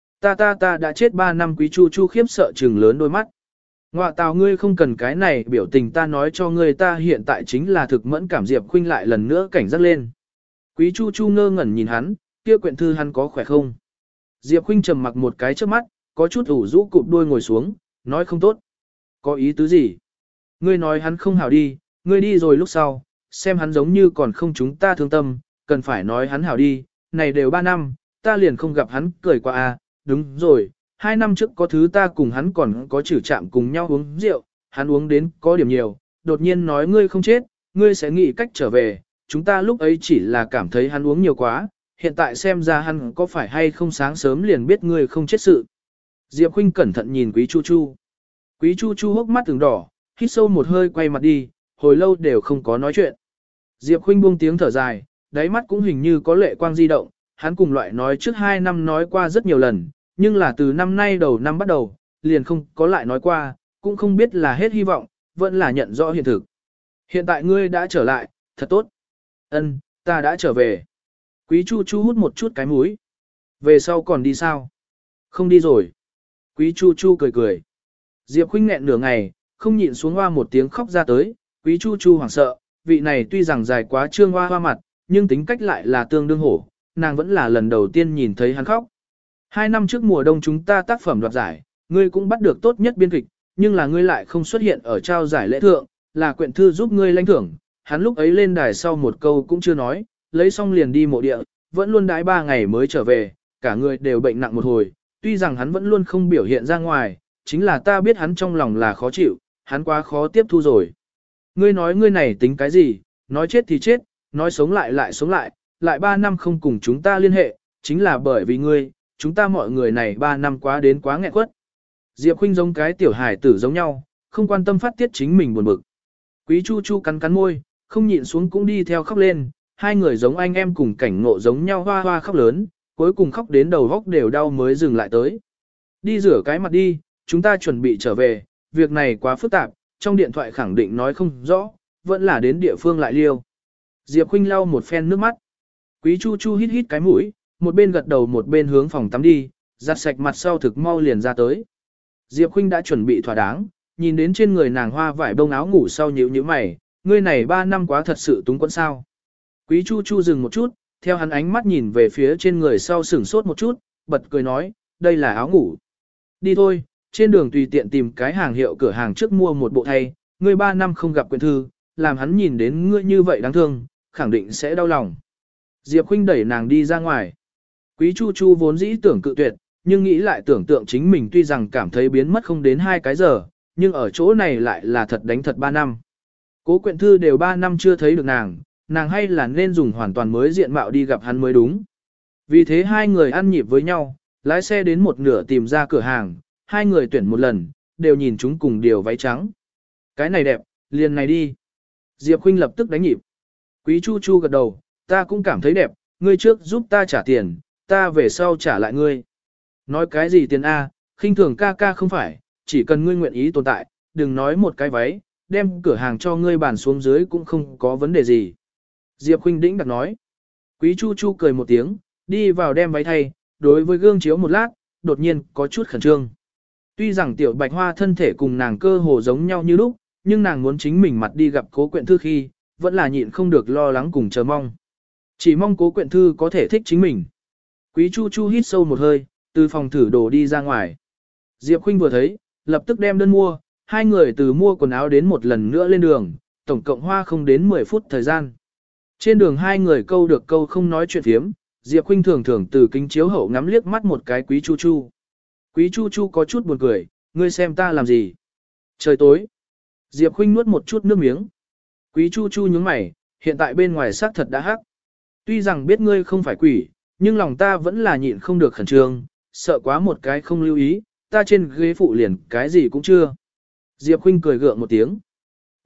Ta đã chết 3 năm. Quý Chu Chu khiếp sợ trừng lớn đôi mắt. Ngoạ tào, ngươi không cần cái này biểu tình, ta nói cho ngươi ta hiện tại chính là thực mẫn cảm. Diệp Khuynh lại lần nữa cảnh giác lên. Quý Chu Chu ngơ ngẩn nhìn hắn, kia quyển thư hắn có khỏe không? Diệp Khuynh trầm mặc một cái trước mắt, có chút ủ rũ cụp đuôi ngồi xuống, nói không tốt. Có ý tứ gì? Ngươi nói hắn không hảo đi, ngươi đi rồi lúc sau, xem hắn giống như còn không chúng ta thương tâm, cần phải nói hắn hảo đi, này đều 3 năm, ta liền không gặp hắn cười qua à, đúng rồi, 2 năm trước có thứ ta cùng hắn còn có chử chạm cùng nhau uống rượu, hắn uống đến có điểm nhiều, đột nhiên nói ngươi không chết, ngươi sẽ nghĩ cách trở về, chúng ta lúc ấy chỉ là cảm thấy hắn uống nhiều quá, hiện tại xem ra hắn có phải hay không sáng sớm liền biết ngươi không chết sự. Diệp Khuynh cẩn thận nhìn Quý Chu Chu. Quý Chu Chu hốc mắt từng đỏ, hít sâu một hơi quay mặt đi, hồi lâu đều không có nói chuyện. Diệp Khuynh buông tiếng thở dài, đáy mắt cũng hình như có lệ quang di động, hắn cùng loại nói trước 2 năm nói qua rất nhiều lần, nhưng là từ năm nay đầu năm bắt đầu, liền không có lại nói qua, cũng không biết là hết hy vọng, vẫn là nhận rõ hiện thực. Hiện tại ngươi đã trở lại, thật tốt. Ân, ta đã trở về. Quý Chu Chu hút một chút cái mũi. Về sau còn đi sao? Không đi rồi. Quý Chu Chu cười cười. Diệp Khuynh nghẹn nửa ngày, không nhịn xuống hoa một tiếng khóc ra tới. Quý Chu Chu hoảng sợ, vị này tuy rằng dài quá trương hoa hoa mặt, nhưng tính cách lại là tương đương hổ, nàng vẫn là lần đầu tiên nhìn thấy hắn khóc. 2 năm trước mùa đông chúng ta tác phẩm đoạt giải, ngươi cũng bắt được tốt nhất biên kịch, nhưng là ngươi lại không xuất hiện ở trao giải lễ thượng, là quyển thư giúp ngươi lãnh thưởng. Hắn lúc ấy lên đài sau một câu cũng chưa nói, lấy xong liền đi mộ địa, vẫn luôn đái 3 ngày mới trở về, cả người đều bệnh nặng một hồi, tuy rằng hắn vẫn luôn không biểu hiện ra ngoài, chính là ta biết hắn trong lòng là khó chịu, hắn quá khó tiếp thu rồi. Ngươi nói ngươi này tính cái gì, nói chết thì chết, nói sống lại sống lại 3 năm không cùng chúng ta liên hệ, chính là bởi vì ngươi, chúng ta mọi người này 3 năm quá đến quá nghẹn quất. Diệp Khuynh giống cái tiểu hài tử giống nhau, không quan tâm phát tiết chính mình buồn bực. Quý Chu Chu cắn cắn môi, không nhịn xuống cũng đi theo khóc lên, hai người giống anh em cùng cảnh ngộ giống nhau hoa hoa khóc lớn, cuối cùng khóc đến đầu góc đều đau mới dừng lại tới. Đi rửa cái mặt đi, chúng ta chuẩn bị trở về, việc này quá phức tạp, trong điện thoại khẳng định nói không rõ, vẫn là đến địa phương lại liêu. Diệp Khuynh lau một phen nước mắt. Quý Chu Chu hít hít cái mũi, một bên gật đầu một bên hướng phòng tắm đi, giặt sạch mặt sau thực mau liền ra tới. Diệp Khuynh đã chuẩn bị thỏa đáng, nhìn đến trên người nàng hoa vải bông áo ngủ sau nhíu nhíu mày, ngươi này 3 năm quá thật sự túng quẫn sao. Quý Chu Chu dừng một chút, theo hắn ánh mắt nhìn về phía trên người sau sửng sốt một chút, bật cười nói, đây là áo ngủ. Đi thôi, trên đường tùy tiện tìm cái hàng hiệu cửa hàng trước mua một bộ thay, ngươi 3 năm không gặp quyển thư, làm hắn nhìn đến ngươi như vậy đáng thương, khẳng định sẽ đau lòng. Diệp Khuynh đẩy nàng đi ra ngoài. Quý Chu Chu vốn dĩ tưởng cự tuyệt, nhưng nghĩ lại tưởng tượng chính mình tuy rằng cảm thấy biến mất không đến 2 cái giờ, nhưng ở chỗ này lại là thật đánh thật 3 năm. Cố quyển thư đều 3 năm chưa thấy được nàng hay là nên dùng hoàn toàn mới diện mạo đi gặp hắn mới đúng. Vì thế hai người ăn nhịp với nhau, lái xe đến một nửa tìm ra cửa hàng, hai người tuyển một lần, đều nhìn chúng cùng điều váy trắng. Cái này đẹp, liền này đi. Diệp Khuynh lập tức đánh nhịp. Quý Chu Chu gật đầu, ta cũng cảm thấy đẹp, ngươi trước giúp ta trả tiền, ta về sau trả lại ngươi. Nói cái gì tiền A, khinh thường ca ca không phải, chỉ cần ngươi nguyện ý tồn tại, đừng nói một cái váy, đem cửa hàng cho ngươi bàn xuống dưới cũng không có vấn đề gì. Diệp Khuynh đĩnh đặc nói. Quý Chu Chu cười một tiếng, đi vào đem váy thay, đối với gương chiếu một lát, đột nhiên có chút khẩn trương. Tuy rằng tiểu bạch hoa thân thể cùng nàng cơ hồ giống nhau như lúc, nhưng nàng muốn chính mình mặt đi gặp Cố Quyện Thư khi, vẫn là nhịn không được lo lắng cùng chờ mong. Chỉ mong Cố Quyện Thư có thể thích chính mình. Quý Chu Chu hít sâu một hơi, từ phòng thử đồ đi ra ngoài. Diệp Khuynh vừa thấy, lập tức đem đơn mua, hai người từ mua quần áo đến một lần nữa lên đường, tổng cộng hoa không đến 10 phút thời gian. Trên đường hai người câu được câu không nói chuyện phiếm, Diệp Khuynh thường thường từ kính chiếu hậu ngắm liếc mắt một cái Quý Chu Chu. Quý Chu Chu có chút buồn cười, ngươi xem ta làm gì? Trời tối. Diệp Khuynh nuốt một chút nước miếng. Quý Chu Chu nhướng mày, hiện tại bên ngoài xác thật đã hắc. Tuy rằng biết ngươi không phải quỷ, nhưng lòng ta vẫn là nhịn không được khẩn trương, sợ quá một cái không lưu ý, ta trên ghế phụ liền cái gì cũng chưa. Diệp Khuynh cười gượng một tiếng.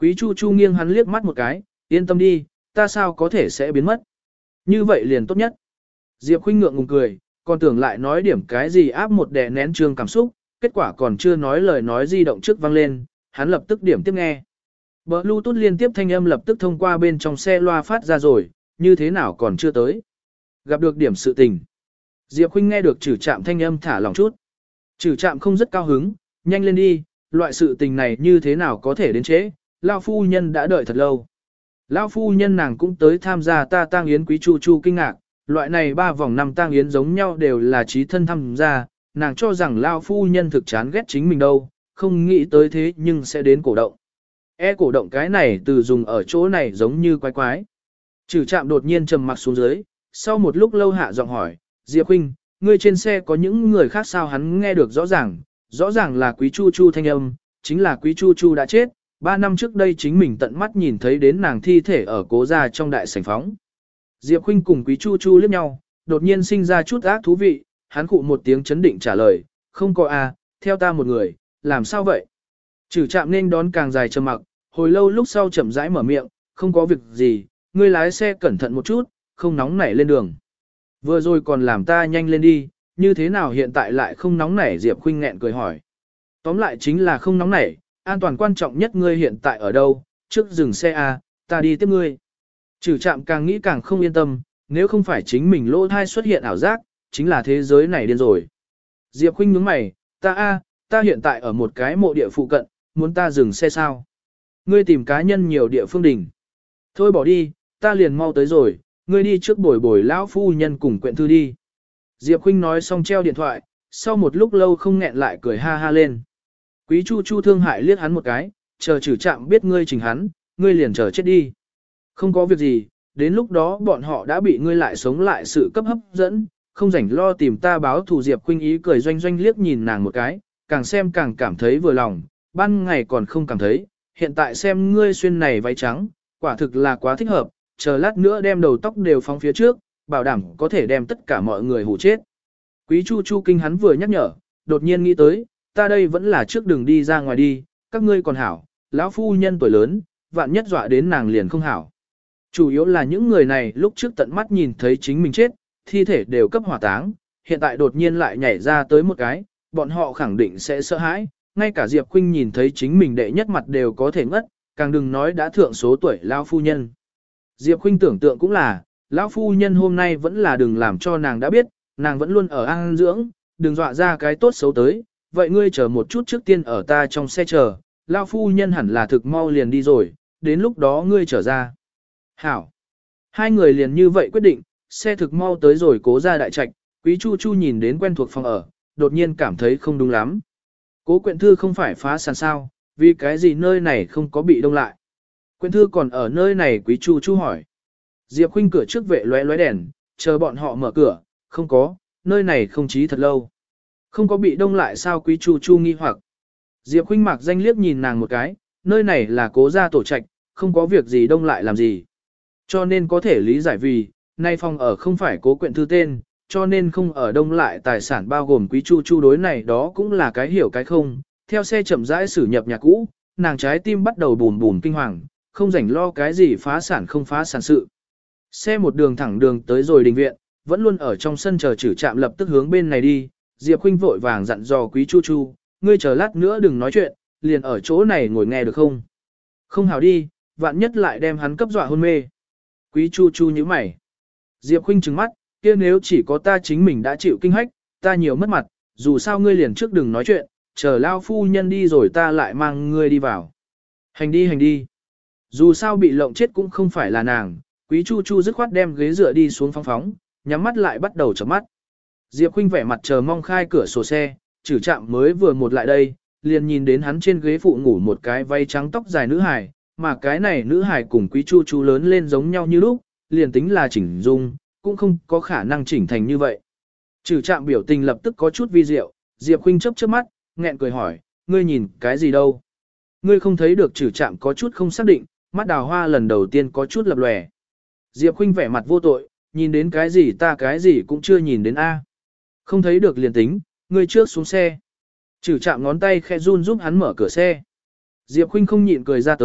Quý Chu Chu nghiêng hắn liếc mắt một cái, yên tâm đi, ta sao có thể sẽ biến mất. Như vậy liền tốt nhất. Diệp Khuynh ngượng ngùng cười, còn tưởng lại nói điểm cái gì áp một đè nén trương cảm xúc, kết quả còn chưa nói lời nói di động trước vang lên, hắn lập tức điểm tiếp nghe. Bluetooth liên tiếp thanh âm lập tức thông qua bên trong xe loa phát ra rồi, như thế nào còn chưa tới. Gặp được điểm sự tình. Diệp Khuynh nghe được Trử Trạm thanh âm thả lòng chút. Trử Trạm không rất cao hứng, nhanh lên đi, loại sự tình này như thế nào có thể đến trễ, lão phu nhân đã đợi thật lâu. Lão phu nhân nàng cũng tới tham gia ta tang yến. Quý Chu Chu kinh ngạc, loại này 3 vòng 5 tang yến giống nhau đều là trí thân tham gia, nàng cho rằng lão phu nhân thực chán ghét chính mình đâu, không nghĩ tới thế nhưng sẽ đến cổ động. Cổ động cái này từ dùng ở chỗ này giống như quái quái. Trử Trạm đột nhiên trầm mặc xuống dưới, sau một lúc lâu hạ giọng hỏi, Diệp Khuynh, ngươi trên xe có những người khác sao? Hắn nghe được rõ ràng là Quý Chu Chu thanh âm, chính là Quý Chu Chu đã chết, 3 năm trước đây chính mình tận mắt nhìn thấy đến nàng thi thể ở cố gia trong đại sảnh phóng. Diệp Khuynh cùng Quý Chu Chu liếc nhau, đột nhiên sinh ra chút ác thú vị, hắn khụ một tiếng chấn định trả lời, không có à, theo ta một người, làm sao vậy? Trử Trạm nên đón càng dài trầm mặc, hồi lâu lúc sau chậm rãi mở miệng, không có việc gì, ngươi lái xe cẩn thận một chút, không nóng nảy lên đường. Vừa rồi còn làm ta nhanh lên đi, như thế nào hiện tại lại không nóng nảy? Diệp Khuynh nghẹn cười hỏi. Tóm lại chính là không nóng nảy, an toàn quan trọng nhất, ngươi hiện tại ở đâu, trước dừng xe à, ta đi tiếp ngươi. Trử Trạm càng nghĩ càng không yên tâm, nếu không phải chính mình lỗ thai xuất hiện ảo giác, chính là thế giới này điên rồi. Diệp Khuynh nhướng mày, ta hiện tại ở một cái mộ địa phụ cận, muốn ta dừng xe sao? Ngươi tìm cá nhân nhiều địa phương đỉnh. Thôi bỏ đi, ta liền mau tới rồi, ngươi đi trước bồi bồi lão phu nhân cùng quyện thư đi. Diệp Khuynh nói xong treo điện thoại, sau một lúc lâu không nghẹn lại cười ha ha lên. Quý Chu Chu thương hại liếc hắn một cái, chờ Trử Trạm biết ngươi chỉnh hắn, ngươi liền chờ chết đi. Không có việc gì, đến lúc đó bọn họ đã bị ngươi lại sống lại sự cấp hấp dẫn, không rảnh lo tìm ta báo thù. Diệp Khuynh ý cười doanh doanh liếc nhìn nàng một cái, càng xem càng cảm thấy vừa lòng, ban ngày còn không cảm thấy, hiện tại xem ngươi xuyên này váy trắng, quả thực là quá thích hợp, chờ lát nữa đem đầu tóc đều phóng phía trước, bảo đảm có thể đem tất cả mọi người hù chết. Quý Chu Chu kinh hắn vừa nhắc nhở, đột nhiên nghĩ tới, ta đây vẫn là trước đường đi ra ngoài đi, các ngươi còn hảo, lão phu nhân tuổi lớn, vạn nhất dọa đến nàng liền không hảo. Chủ yếu là những người này lúc trước tận mắt nhìn thấy chính mình chết, thi thể đều cấp hỏa táng, hiện tại đột nhiên lại nhảy ra tới một cái, bọn họ khẳng định sẽ sợ hãi, ngay cả Diệp Khuynh nhìn thấy chính mình đệ nhất mặt đều có thể ngất, càng đừng nói đã thượng số tuổi lão phu nhân. Diệp Khuynh tưởng tượng cũng là, lão phu nhân hôm nay vẫn là đừng làm cho nàng đã biết, nàng vẫn luôn ở an dưỡng, đừng dọa ra cái tốt xấu tới, vậy ngươi chờ một chút trước tiên ở ta trong xe chờ, lão phu nhân hẳn là thực mau liền đi rồi, đến lúc đó ngươi trở ra. Hảo. Hai người liền như vậy quyết định, xe thực mau tới rồi Cố gia đại trạch, Quý Chu Chu nhìn đến quen thuộc phòng ở, đột nhiên cảm thấy không đúng lắm. Cố Quyện Thư không phải phá sản sao, vì cái gì nơi này không có bị đông lại. Quyện Thư còn ở nơi này? Quý Chu Chu hỏi. Diệp Khuynh cửa trước vệ lóe lóe đèn, chờ bọn họ mở cửa, không có, nơi này không chí thật lâu. Không có bị đông lại sao? Quý Chu Chu nghi hoặc. Diệp Khuynh mặc danh liếc nhìn nàng một cái, nơi này là Cố gia tổ trạch, không có việc gì đông lại làm gì. Cho nên có thể lý giải vì, nay phòng ở không phải Cố Quyện Thư tên, cho nên không ở đông lại tài sản, bao gồm Quý Chu Chu đối này đó cũng là cái hiểu cái không. Theo xe chậm rãi xử nhập nhà cũ, nàng trái tim bắt đầu bùn bùn kinh hoàng, không rảnh lo cái gì phá sản không phá sản sự. Xe một đường thẳng đường tới rồi đình viện, vẫn luôn ở trong sân chờ Trử Trạm lập tức hướng bên này đi. Diệp Khuynh vội vàng dặn dò Quý Chu Chu, ngươi chờ lát nữa đừng nói chuyện, liền ở chỗ này ngồi nghe được không? Không hảo đi, vạn nhất lại đem hắn cấp dọa hôn mê. Quý Chu Chu nhíu mày. Diệp Khuynh trừng mắt, kia nếu chỉ có ta chính mình đã chịu kinh hách, ta nhiều mất mặt, dù sao ngươi liền trước đừng nói chuyện, chờ lao phu nhân đi rồi ta lại mang ngươi đi vào. Hành đi. Dù sao bị lộng chết cũng không phải là nàng, Quý Chu Chu dứt khoát đem ghế dựa đi xuống phóng, nhắm mắt lại bắt đầu chớp mắt. Diệp Khuynh vẻ mặt chờ mong khai cửa sổ xe, Trử Trạm mới vừa một lại đây, liền nhìn đến hắn trên ghế phụ ngủ một cái váy trắng tóc dài nữ hài, mà cái này nữ hài cùng Quý Chu Chu lớn lên giống nhau như lúc, liền tính là chỉnh dung, cũng không có khả năng chỉnh thành như vậy. Trử Trạm biểu tình lập tức có chút vi diệu, Diệp Khuynh chớp mắt, nghẹn cười hỏi, ngươi nhìn cái gì đâu? Ngươi không thấy được? Trử Trạm có chút không xác định, mắt đào hoa lần đầu tiên có chút lập lòe. Diệp Khuynh vẻ mặt vô tội, nhìn đến cái gì? Ta cái gì cũng chưa nhìn đến a. Không thấy được liền tính, ngươi trước xuống xe. Trử Trạm ngón tay khẽ run giúp hắn mở cửa xe. Diệp Khuynh không nhịn cười ra tới,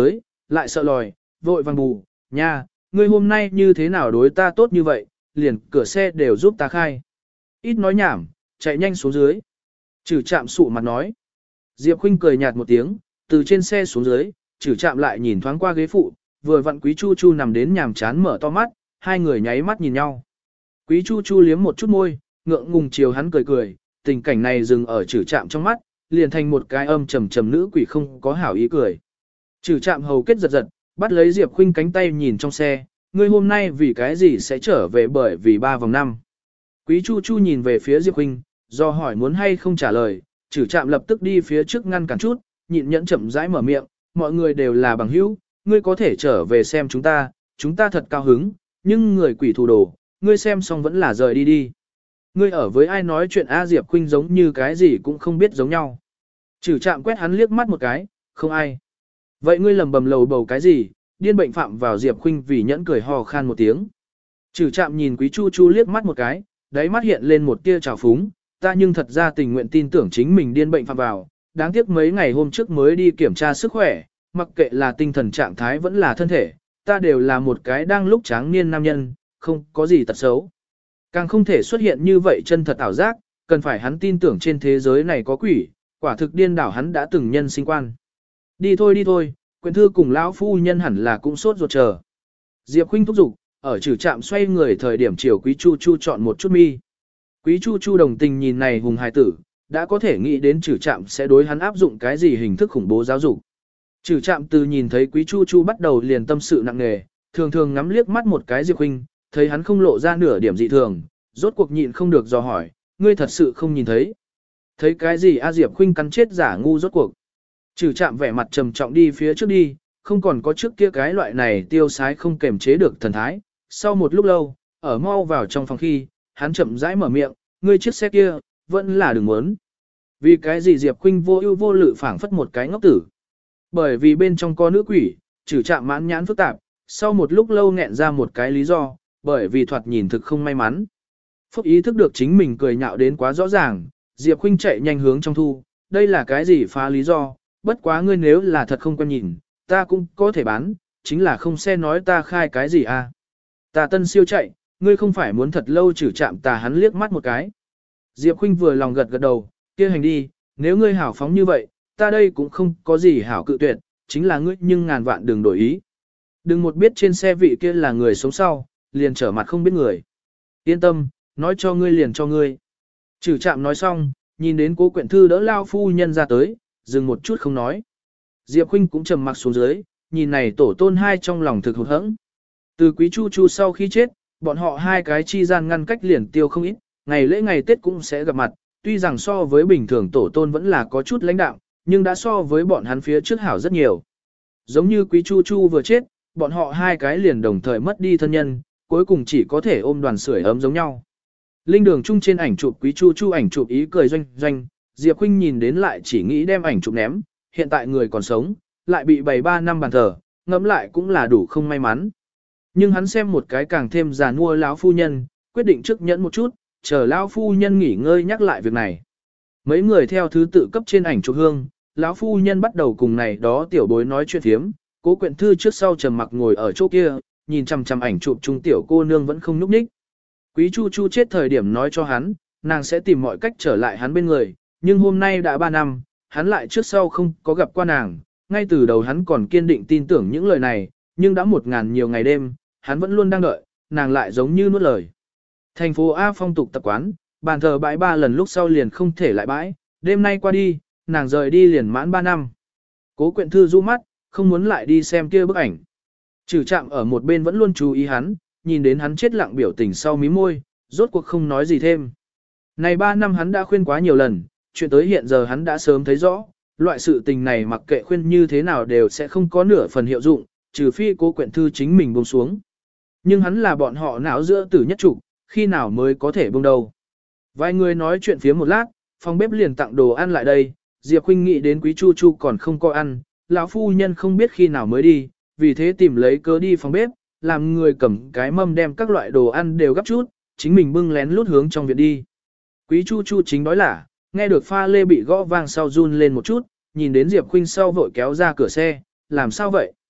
lại sợ lòi, vội vàng bù, nha, ngươi hôm nay như thế nào đối ta tốt như vậy, liền cửa xe đều giúp ta khai. Ít nói nhảm, chạy nhanh xuống dưới. Trừ chạm sụ mặt nói. Diệp Khuynh cười nhạt một tiếng, từ trên xe xuống dưới, trừ chạm lại nhìn thoáng qua ghế phụ, vừa vặn Quý Chu Chu nằm đến nhàm chán mở to mắt, hai người nháy mắt nhìn nhau. Quý Chu Chu liếm một chút môi, ngượng ngùng chiều hắn cười cười, tình cảnh này dừng ở trừ chạm trong mắt, liền thành một cái âm trầm trầm nữ quỷ không có hảo ý cười. Trừ chạm hầu kết giật giật, bắt lấy Diệp Khuynh cánh tay nhìn trong xe, ngươi hôm nay vì cái gì sẽ trở về bởi vì 3 vòng năm. Quý Chu Chu nhìn về phía Diệp Khuynh, do hỏi muốn hay không trả lời, trừ chạm lập tức đi phía trước ngăn cản chút, nhịn nhẫn chậm rãi mở miệng, mọi người đều là bằng hữu, ngươi có thể trở về xem chúng ta thật cao hứng, nhưng người quỷ thù đồ, ngươi xem xong vẫn là rời đi đi. Ngươi ở với ai nói chuyện A Diệp Khuynh giống như cái gì cũng không biết giống nhau. Trừ chạm quét hắn liếc mắt một cái, không ai. Vậy ngươi lầm bầm lầu bầu cái gì, điên bệnh phạm vào Diệp Khuynh vì nhẫn cười hò khan một tiếng. Trừ chạm nhìn Quý Chu Chu liếc mắt một cái, đáy mắt hiện lên một tia trào phúng, ta nhưng thật ra tình nguyện tin tưởng chính mình điên bệnh phạm vào, đáng tiếc mấy ngày hôm trước mới đi kiểm tra sức khỏe, mặc kệ là tinh thần trạng thái vẫn là thân thể, ta đều là một cái đang lúc tráng niên nam nhân, không có gì tật xấu. Càng không thể xuất hiện như vậy chân thật ảo giác, cần phải hắn tin tưởng trên thế giới này có quỷ, quả thực điên đảo hắn đã từng nhân sinh quan. Đi thôi, quyển thư cùng lão phu nhân hẳn là cũng sốt ruột chờ. Diệp Khuynh thúc giục, ở trừ trạm xoay người thời điểm chiều Quý Chu Chu chọn một chút mi. Quý Chu Chu đồng tình nhìn này hùng hài tử, đã có thể nghĩ đến trừ trạm sẽ đối hắn áp dụng cái gì hình thức khủng bố giáo dục. Trừ trạm từ nhìn thấy Quý Chu Chu bắt đầu liền tâm sự nặng nề, thường thường ngắm liếc mắt một cái Diệp Khuynh, thấy hắn không lộ ra nửa điểm dị thường, rốt cuộc nhịn không được dò hỏi, ngươi thật sự không nhìn thấy. Thấy cái gì A Diệp Khuynh cắn chết giả ngu rốt cuộc. Trừ chạm vẻ mặt trầm trọng đi phía trước đi, không còn có trước kia cái loại này tiêu sái không kềm chế được thần thái. Sau một lúc lâu, ở mau vào trong phòng khi, hắn chậm rãi mở miệng, ngươi chiếc xe kia, vẫn là đừng muốn. Vì cái gì Diệp Khuynh vô ưu vô lự phảng phất một cái ngốc tử. Bởi vì bên trong có nữ quỷ, trừ chạm mãn nhãn phức tạp, sau một lúc lâu nghẹn ra một cái lý do, bởi vì thoạt nhìn thực không may mắn. Phúc ý thức được chính mình cười nhạo đến quá rõ ràng, Diệp Khuynh chạy nhanh hướng trong thu, đây là cái gì phá lý do, bất quá ngươi nếu là thật không quen nhìn, ta cũng có thể bán, chính là không xe nói ta khai cái gì à. Ta tân siêu chạy, ngươi không phải muốn thật lâu trừ chạm tà hắn liếc mắt một cái. Diệp Khuynh vừa lòng gật gật đầu, kia hành đi, nếu ngươi hảo phóng như vậy, ta đây cũng không có gì hảo cự tuyệt, chính là ngươi nhưng ngàn vạn đừng đổi ý. Đừng một biết trên xe vị kia là người sống sau, liền trở mặt không biết người. Yên tâm, nói cho ngươi liền cho ngươi. Trừ chạm nói xong, nhìn đến Cố Quyện Thư đỡ lao phu nhân ra tới, dừng một chút không nói. Diệp Khuynh cũng trầm mặc xuống dưới, nhìn này tổ tôn hai trong lòng thực hụt hẫng. Từ Quý Chu Chu sau khi chết, bọn họ hai cái chi gian ngăn cách liền tiêu không ít, ngày lễ ngày Tết cũng sẽ gặp mặt, tuy rằng so với bình thường tổ tôn vẫn là có chút lãnh đạm, nhưng đã so với bọn hắn phía trước hảo rất nhiều. Giống như Quý Chu Chu vừa chết, bọn họ hai cái liền đồng thời mất đi thân nhân, cuối cùng chỉ có thể ôm đoàn sưởi ấm giống nhau. Linh đường chung trên ảnh chụp Quý Chu Chu ảnh chụp ý cười doanh doanh, Diệp Khuynh nhìn đến lại chỉ nghĩ đem ảnh chụp ném, hiện tại người còn sống, lại bị bày 3 năm bàn thờ, ngẫm lại cũng là đủ không may mắn. Nhưng hắn xem một cái càng thêm già nua lão phu nhân, quyết định trước nhẫn một chút, chờ lão phu nhân nghỉ ngơi nhắc lại việc này. Mấy người theo thứ tự cấp trên ảnh chụp hương, lão phu nhân bắt đầu cùng này đó tiểu bối nói chuyện thiếm, Cố Quyện Thư trước sau trầm mặc ngồi ở chỗ kia, nhìn chằm chằm ảnh chụp trung tiểu cô nương vẫn không nhúc nhích. Quý Chu Chu chết thời điểm nói cho hắn, nàng sẽ tìm mọi cách trở lại hắn bên người, nhưng hôm nay đã 3 năm, hắn lại trước sau không có gặp qua nàng, ngay từ đầu hắn còn kiên định tin tưởng những lời này, nhưng đã 1000 nhiều ngày đêm, hắn vẫn luôn đang đợi, nàng lại giống như nuốt lời. Thành phố A phong tục tập quán, bàn thờ bãi 3 lần lúc sau liền không thể lại bãi, đêm nay qua đi, nàng rời đi liền mãn 3 năm. Cố Quyện Thư du mắt, không muốn lại đi xem kia bức ảnh. Trừ chạm ở một bên vẫn luôn chú ý hắn, nhìn đến hắn chết lặng biểu tình sau mí môi, rốt cuộc không nói gì thêm. Này 3 năm hắn đã khuyên quá nhiều lần, chuyện tới hiện giờ hắn đã sớm thấy rõ, loại sự tình này mặc kệ khuyên như thế nào đều sẽ không có nửa phần hiệu dụng, trừ phi Cố Quyện Thư chính mình buông xuống. Nhưng hắn là bọn họ não giữa tử nhất trục, khi nào mới có thể buông đầu. Vài người nói chuyện phía một lát, phòng bếp liền tặng đồ ăn lại đây, Diệp Khuynh nghĩ đến Quý Chu Chu còn không có ăn, lão phu nhân không biết khi nào mới đi, vì thế tìm lấy cớ đi phòng bếp, làm người cầm cái mâm đem các loại đồ ăn đều gấp chút, chính mình bưng lén lút hướng trong viện đi. Quý Chu Chu chính đói lả, nghe được pha lê bị gõ vang sau run lên một chút, nhìn đến Diệp Khuynh sau vội kéo ra cửa xe, làm sao vậy?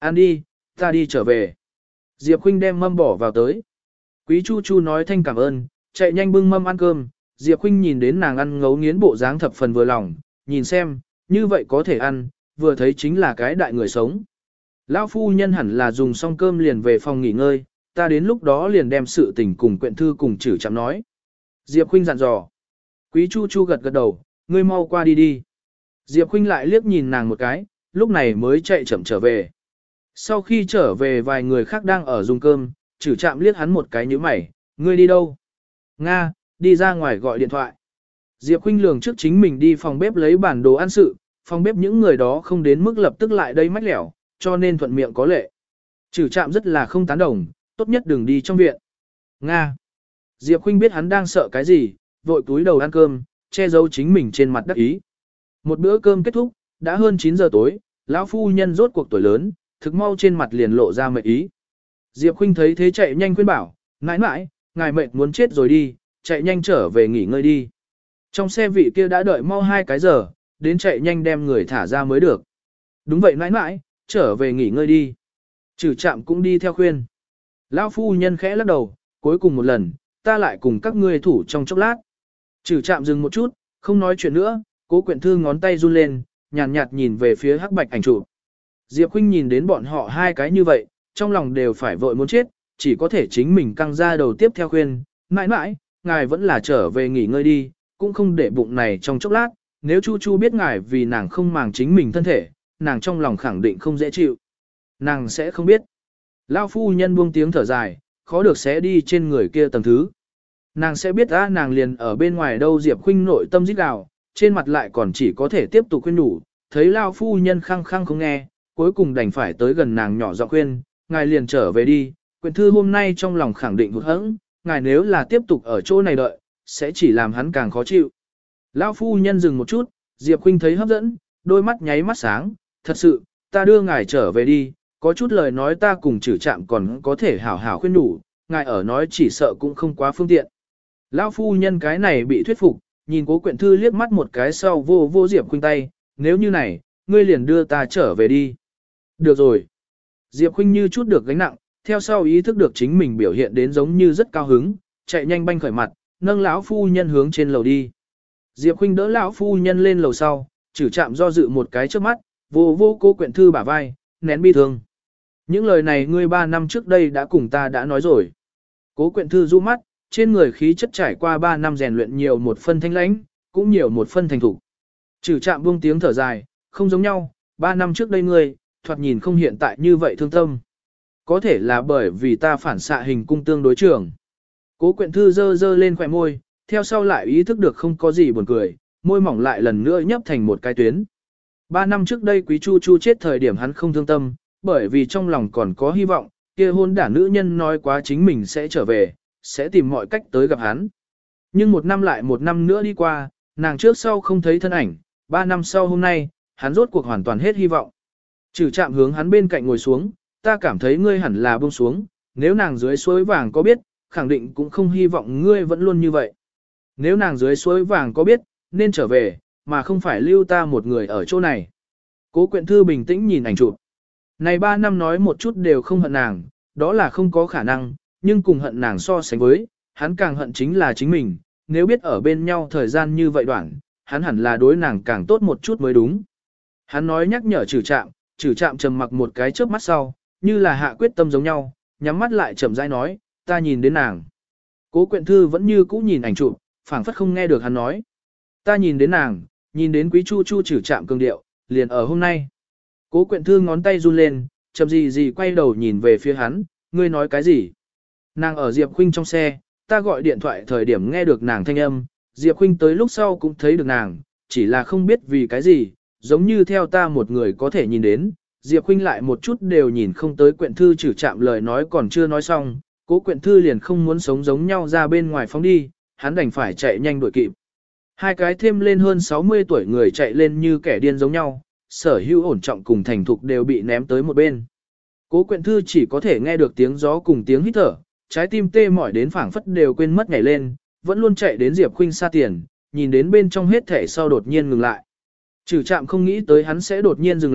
Ăn đi, ta đi trở về. Diệp Khuynh đem mâm bỏ vào tới. Quý Chu Chu nói thanh cảm ơn, chạy nhanh bưng mâm ăn cơm. Diệp Khuynh nhìn đến nàng ăn ngấu nghiến bộ dáng thập phần vừa lòng, nhìn xem, như vậy có thể ăn, vừa thấy chính là cái đại người sống. Lão phu nhân hẳn là dùng xong cơm liền về phòng nghỉ ngơi, ta đến lúc đó liền đem sự tình cùng quyện thư cùng chử chạm nói. Diệp Khuynh dặn dò. Quý Chu Chu gật gật đầu, ngươi mau qua đi đi. Diệp Khuynh lại liếc nhìn nàng một cái, lúc này mới chạy chậm trở về. Sau khi trở về vài người khác đang ở dùng cơm, chử chạm liếc hắn một cái nhíu mày, ngươi đi đâu? Nga, đi ra ngoài gọi điện thoại. Diệp Khuynh lường trước chính mình đi phòng bếp lấy bản đồ ăn sự, phòng bếp những người đó không đến mức lập tức lại đây mách lẻo, cho nên thuận miệng có lệ. Chử chạm rất là không tán đồng, tốt nhất đừng đi trong viện. Nga. Diệp Khuynh biết hắn đang sợ cái gì, vội túi đầu ăn cơm, che giấu chính mình trên mặt đắc ý. Một bữa cơm kết thúc, đã hơn 9 giờ tối, lão phu nhân rốt cuộc tuổi lớn, thực mau trên mặt liền lộ ra mệt ý. Diệp Khuynh thấy thế chạy nhanh khuyên bảo, nãi nãi, ngài mệt muốn chết rồi đi, chạy nhanh trở về nghỉ ngơi đi. Trong xe vị kia đã đợi mau 2 cái giờ, đến chạy nhanh đem người thả ra mới được. Đúng vậy nãi nãi, trở về nghỉ ngơi đi. Chử chạm cũng đi theo khuyên. Lão phu nhân khẽ lắc đầu, cuối cùng một lần, ta lại cùng các ngươi thủ trong chốc lát. Chử chạm dừng một chút, không nói chuyện nữa, Cố Quyện Thư ngón tay run lên, nhàn nhạt nhìn về phía hắc bạch ảnh chụp. Diệp Khuynh nhìn đến bọn họ hai cái như vậy, trong lòng đều phải vội muốn chết, chỉ có thể chính mình căng ra đầu tiếp theo khuyên, mãi mãi, ngài vẫn là trở về nghỉ ngơi đi, cũng không để bụng này trong chốc lát, nếu Chu Chu biết ngài vì nàng không màng chính mình thân thể, nàng trong lòng khẳng định không dễ chịu. Nàng sẽ không biết. Lão phu nhân buông tiếng thở dài, khó được sẽ đi trên người kia tầng thứ. Nàng sẽ biết nàng liền ở bên ngoài đâu. Diệp Khuynh nội tâm rít gào, trên mặt lại còn chỉ có thể tiếp tục khuyên nhủ, thấy lão phu nhân khăng khăng không nghe, cuối cùng đành phải tới gần nàng nhỏ giọng khuyên, ngài liền trở về đi, Quyện Thư hôm nay trong lòng khẳng định hụt hẫng, ngài nếu là tiếp tục ở chỗ này đợi, sẽ chỉ làm hắn càng khó chịu. Lão phu nhân dừng một chút, Diệp Khuynh thấy hấp dẫn, đôi mắt nháy mắt sáng, thật sự, ta đưa ngài trở về đi, có chút lời nói ta cùng chử chạm còn có thể hảo hảo khuyên đủ, ngài ở nói chỉ sợ cũng không quá phương tiện. Lão phu nhân cái này bị thuyết phục, nhìn Cố Quyện Thư liếc mắt một cái sau vô Diệp Khuynh tay, nếu như này, ngươi liền đưa ta trở về đi. Được rồi. Diệp Khuynh như chút được gánh nặng, theo sau ý thức được chính mình biểu hiện đến giống như rất cao hứng, chạy nhanh banh khởi mặt, nâng lão phu nhân hướng trên lầu đi. Diệp Khuynh đỡ lão phu nhân lên lầu sau, chử chạm do dự một cái trước mắt, vô Cố Quyện Thư bả vai, nén bi thương. Những lời này ngươi 3 năm trước đây đã cùng ta đã nói rồi. Cố Quyện Thư du mắt, trên người khí chất trải qua 3 năm rèn luyện nhiều một phân thanh lãnh, cũng nhiều một phân thành thủ. Chử chạm buông tiếng thở dài, không giống nhau, 3 năm trước đây ngươi, thoạt nhìn không hiện tại như vậy thương tâm. Có thể là bởi vì ta phản xạ hình cung tương đối trưởng. Cố Quyện Thư dơ lên khỏe môi, theo sau lại ý thức được không có gì buồn cười, môi mỏng lại lần nữa nhấp thành một cái tuyến. 3 năm trước đây Quý Chu Chu chết thời điểm hắn không thương tâm, bởi vì trong lòng còn có hy vọng, kia hôn đả nữ nhân nói quá chính mình sẽ trở về, sẽ tìm mọi cách tới gặp hắn. Nhưng một năm lại một năm nữa đi qua, nàng trước sau không thấy thân ảnh, 3 năm sau hôm nay, hắn rốt cuộc hoàn toàn hết hy vọng. Chử chạm hướng hắn bên cạnh ngồi xuống, ta cảm thấy ngươi hẳn là buông xuống, nếu nàng dưới suối vàng có biết, khẳng định cũng không hy vọng ngươi vẫn luôn như vậy. Nếu nàng dưới suối vàng có biết, nên trở về, mà không phải lưu ta một người ở chỗ này. Cố Quyện Thư bình tĩnh nhìn ảnh chụp. Này 3 năm nói một chút đều không hận nàng, đó là không có khả năng, nhưng cùng hận nàng so sánh với, hắn càng hận chính là chính mình, nếu biết ở bên nhau thời gian như vậy đoạn, hắn hẳn là đối nàng càng tốt một chút mới đúng. Hắn nói nhắc nhở Chử chạm trầm mặc một cái chớp mắt sau, như là hạ quyết tâm giống nhau, nhắm mắt lại chậm rãi nói, ta nhìn đến nàng. Cố Quyện Thư vẫn như cũ nhìn ảnh chụp, phảng phất không nghe được hắn nói. Ta nhìn đến nàng, nhìn đến Quý Chu Chu Chử chạm cường điệu, liền ở hôm nay. Cố Quyện Thư ngón tay run lên, chậm gì quay đầu nhìn về phía hắn, ngươi nói cái gì? Nàng ở Diệp Khuynh trong xe, ta gọi điện thoại thời điểm nghe được nàng thanh âm, Diệp Khuynh tới lúc sau cũng thấy được nàng, chỉ là không biết vì cái gì, giống như theo ta một người có thể nhìn đến, Diệp Khuynh lại một chút đều nhìn không tới Quyện Thư Chử chạm lời nói còn chưa nói xong, Cố Quyện Thư liền không muốn sống giống nhau ra bên ngoài phóng đi, hắn đành phải chạy nhanh đuổi kịp. Hai cái thêm lên hơn 60 tuổi người chạy lên như kẻ điên giống nhau, sở hữu ổn trọng cùng thành thục đều bị ném tới một bên. Cố Quyện Thư chỉ có thể nghe được tiếng gió cùng tiếng hít thở, trái tim tê mỏi đến phảng phất đều quên mất nhảy lên, vẫn luôn chạy đến Diệp Khuynh xa tiền, nhìn đến bên trong hết thể sau đột nhiên ngừng lại. Chử chạm không nghĩ tới hắn sẽ đột nhiên dừng lại,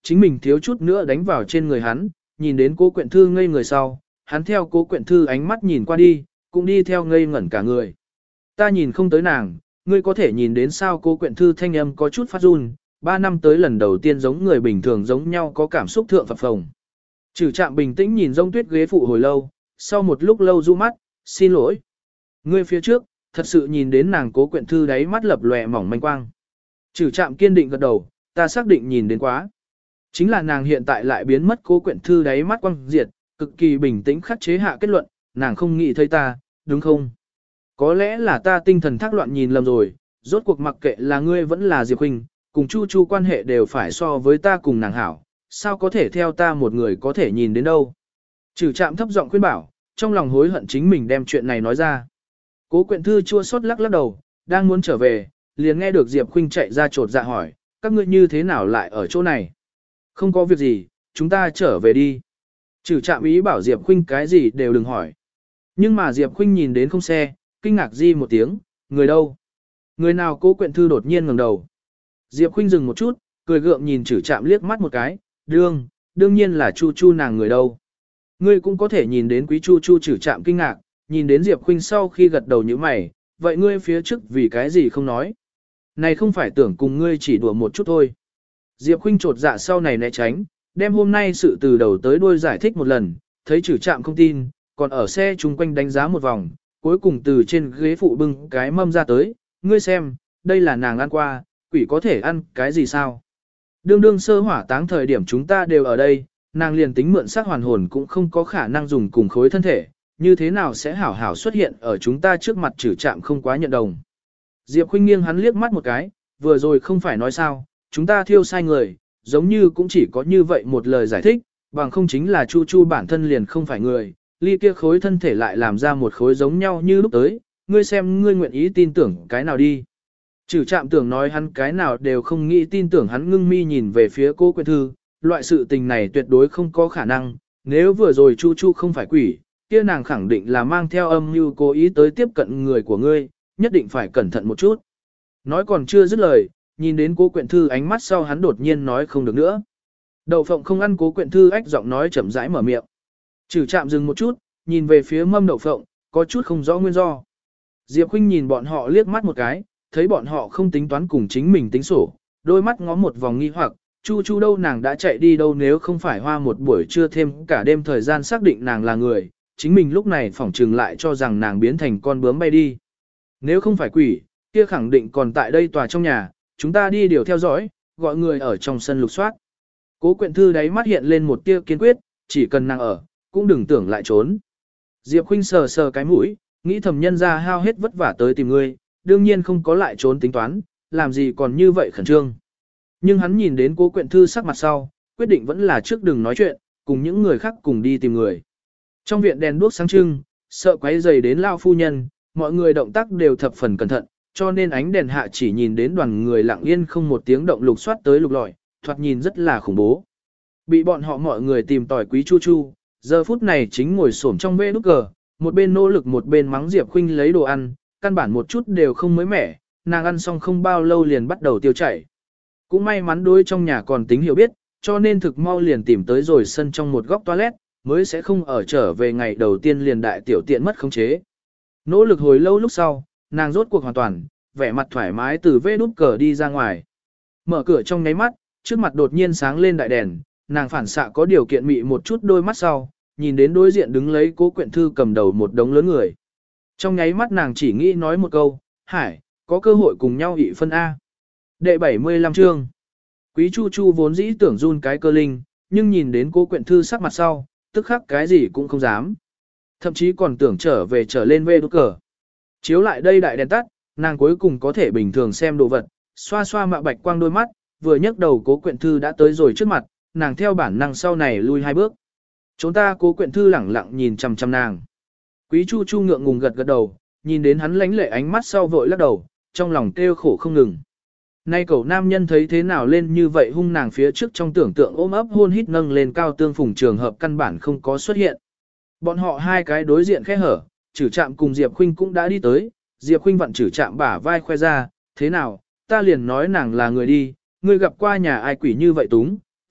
chính mình thiếu chút nữa đánh vào trên người hắn, nhìn đến Cố Quyện Thư ngây người sau, hắn theo Cố Quyện Thư ánh mắt nhìn qua đi, cũng đi theo ngây ngẩn cả người. Ta nhìn không tới nàng, ngươi có thể nhìn đến sao? Cố Quyện Thư thanh âm có chút phát run, 3 năm tới lần đầu tiên giống người bình thường giống nhau có cảm xúc thượng phập phồng. Trừ Trạm bình tĩnh nhìn Rông Tuyết ghế phụ hồi lâu, sau một lúc lâu du mắt, xin lỗi. Ngươi phía trước, thật sự nhìn đến nàng Cố Quyện Thư đáy mắt lập lòe mỏng manh quang. Trừ Trạm kiên định gật đầu, ta xác định nhìn đến quá. Chính là nàng hiện tại lại biến mất. Cố Quyện Thư đáy mắt quang diệt, cực kỳ bình tĩnh khắc chế hạ kết luận, nàng không nghĩ thấy ta, đúng không? Có lẽ là ta tinh thần thác loạn nhìn lầm rồi, rốt cuộc mặc kệ là ngươi vẫn là Diệp Huynh, cùng Chu Chu quan hệ đều phải so với ta cùng nàng hảo, sao có thể theo ta một người có thể nhìn đến đâu. Trừ Trạm thấp giọng khuyên bảo, trong lòng hối hận chính mình đem chuyện này nói ra. Cố Quyện Thư chua xót lắc lắc đầu, đang muốn trở về, liền nghe được Diệp Huynh chạy ra chột dạ hỏi, các ngươi như thế nào lại ở chỗ này? Không có việc gì, chúng ta trở về đi. Trừ Trạm ý bảo Diệp Huynh cái gì đều đừng hỏi. Nhưng mà Diệp Huynh nhìn đến không xe, kinh ngạc di một tiếng, người đâu? Người nào? Cố Quyện Thư đột nhiên ngẩng đầu. Diệp Huynh dừng một chút, cười gượng nhìn Trừ Trạm liếc mắt một cái, đương nhiên là Chu Chu nàng người đâu. Ngươi cũng có thể nhìn đến quý Chu Chu. Trừ Trạm kinh ngạc, nhìn đến Diệp Huynh sau khi gật đầu như mày, vậy ngươi phía trước vì cái gì không nói? Này không phải tưởng cùng ngươi chỉ đùa một chút thôi. Diệp Huynh trột dạ sau này né tránh, đem hôm nay sự từ đầu tới đuôi giải thích một lần, thấy Trừ Trạm không tin, còn ở xe chung quanh đánh giá một vòng, cuối cùng từ trên ghế phụ bưng cái mâm ra tới, ngươi xem, đây là nàng ăn qua, quỷ có thể ăn cái gì sao? Đương sơ hỏa táng thời điểm chúng ta đều ở đây, nàng liền tính mượn xác hoàn hồn cũng không có khả năng dùng cùng khối thân thể, như thế nào sẽ hảo hảo xuất hiện ở chúng ta trước mặt? Trừ Trạm không quá nhận đồng. Diệp Huynh nghiêng hắn liếc mắt một cái, vừa rồi không phải nói sao, chúng ta thiêu sai người, giống như cũng chỉ có như vậy một lời giải thích, bằng không chính là Chu Chu bản thân liền không phải người, ly kia khối thân thể lại làm ra một khối giống nhau như lúc tới, ngươi xem ngươi nguyện ý tin tưởng cái nào đi. Trừ Trạm tưởng nói hắn cái nào đều không nghĩ tin tưởng, hắn ngưng mi nhìn về phía Cố Quyện Thư, loại sự tình này tuyệt đối không có khả năng, nếu vừa rồi Chu Chu không phải quỷ, kia nàng khẳng định là mang theo âm mưu cố ý tới tiếp cận người của ngươi, nhất định phải cẩn thận một chút. Nói còn chưa dứt lời, nhìn đến Cố Quyện Thư ánh mắt sau hắn đột nhiên nói không được nữa. Đậu phộng không ăn. Cố Quyện Thư ách giọng nói chậm rãi mở miệng. Trừ Trạm dừng một chút, nhìn về phía mâm đậu phộng, có chút không rõ nguyên do. Diệp Huynh nhìn bọn họ liếc mắt một cái, thấy bọn họ không tính toán cùng chính mình tính sổ, đôi mắt ngó một vòng nghi hoặc, Chu Chu đâu, nàng đã chạy đi đâu? Nếu không phải hoa một buổi trưa thêm cả đêm thời gian xác định nàng là người, chính mình lúc này phỏng trừng lại cho rằng nàng biến thành con bướm bay đi. Nếu không phải quỷ, kia khẳng định còn tại đây tòa trong nhà, chúng ta đi điều theo dõi, gọi người ở trong sân lục soát. Cố Quyện Thư đáy mắt hiện lên một tia kiên quyết, chỉ cần nàng ở, cũng đừng tưởng lại trốn. Diệp Huynh sờ sờ cái mũi, nghĩ thầm nhân ra hao hết vất vả tới tìm ngươi, đương nhiên không có lại trốn tính toán, làm gì còn như vậy khẩn trương. Nhưng hắn nhìn đến Cố Quyện Thư sắc mặt sau, quyết định vẫn là trước đừng nói chuyện, cùng những người khác cùng đi tìm người. Trong viện đèn đuốc sáng trưng, sợ quấy rầy đến lao phu nhân, mọi người động tác đều thập phần cẩn thận, cho nên ánh đèn hạ chỉ nhìn đến đoàn người lặng yên không một tiếng động lục soát tới lục lọi, thoạt nhìn rất là khủng bố. Bị bọn họ mọi người tìm tòi quý Chu Chu, giờ phút này chính ngồi xổm trong bê nút cờ, một bên nỗ lực một bên mắng Diệp Huynh lấy đồ ăn, căn bản một chút đều không mới mẻ, nàng ăn xong không bao lâu liền bắt đầu tiêu chảy. Cũng may mắn đôi trong nhà còn tính hiểu biết, cho nên thực mau liền tìm tới rồi sân trong một góc toilet, mới sẽ không ở trở về ngày đầu tiên liền đại tiểu tiện mất khống chế. Nỗ lực hồi lâu lúc sau, nàng rốt cuộc hoàn toàn, vẻ mặt thoải mái từ vê đút cờ đi ra ngoài. Mở cửa trong nháy mắt, trước mặt đột nhiên sáng lên đại đèn, nàng phản xạ có điều kiện mị một chút đôi mắt sau, nhìn đến đối diện đứng lấy Cố Quyện Thư cầm đầu một đống lớn người. Trong nháy mắt nàng chỉ nghĩ nói một câu, Hải, có cơ hội cùng nhau ị phân A. Đệ 75 chương. Quý Chu Chu vốn dĩ tưởng run cái cơ linh, nhưng nhìn đến Cố Quyện Thư sắc mặt sau, tức khắc cái gì cũng không dám. Thậm chí còn tưởng trở lên vê đút cờ. Chiếu lại đây đại đèn tắt, nàng cuối cùng có thể bình thường xem đồ vật, xoa xoa mạ bạch quang đôi mắt, vừa nhấc đầu Cố Quyện Thư đã tới rồi trước mặt, nàng theo bản năng sau này lui hai bước. Chúng ta Cố Quyện Thư lẳng lặng nhìn chằm chằm nàng. Quý Chu Chu ngượng ngùng gật gật đầu, nhìn đến hắn lánh lệ ánh mắt sau vội lắc đầu, trong lòng kêu khổ không ngừng. Nay cậu nam nhân thấy thế nào lên như vậy hung, nàng phía trước trong tưởng tượng ôm ấp hôn hít nâng lên cao tương phùng trường hợp căn bản không có xuất hiện. Bọn họ hai cái đối diện khẽ hở, Trừ Trạm cùng Diệp Khuynh cũng đã đi tới, Diệp Khuynh vặn Trừ Trạm bả vai khoe ra, thế nào, ta liền nói nàng là người đi, ngươi gặp qua nhà ai quỷ như vậy túng,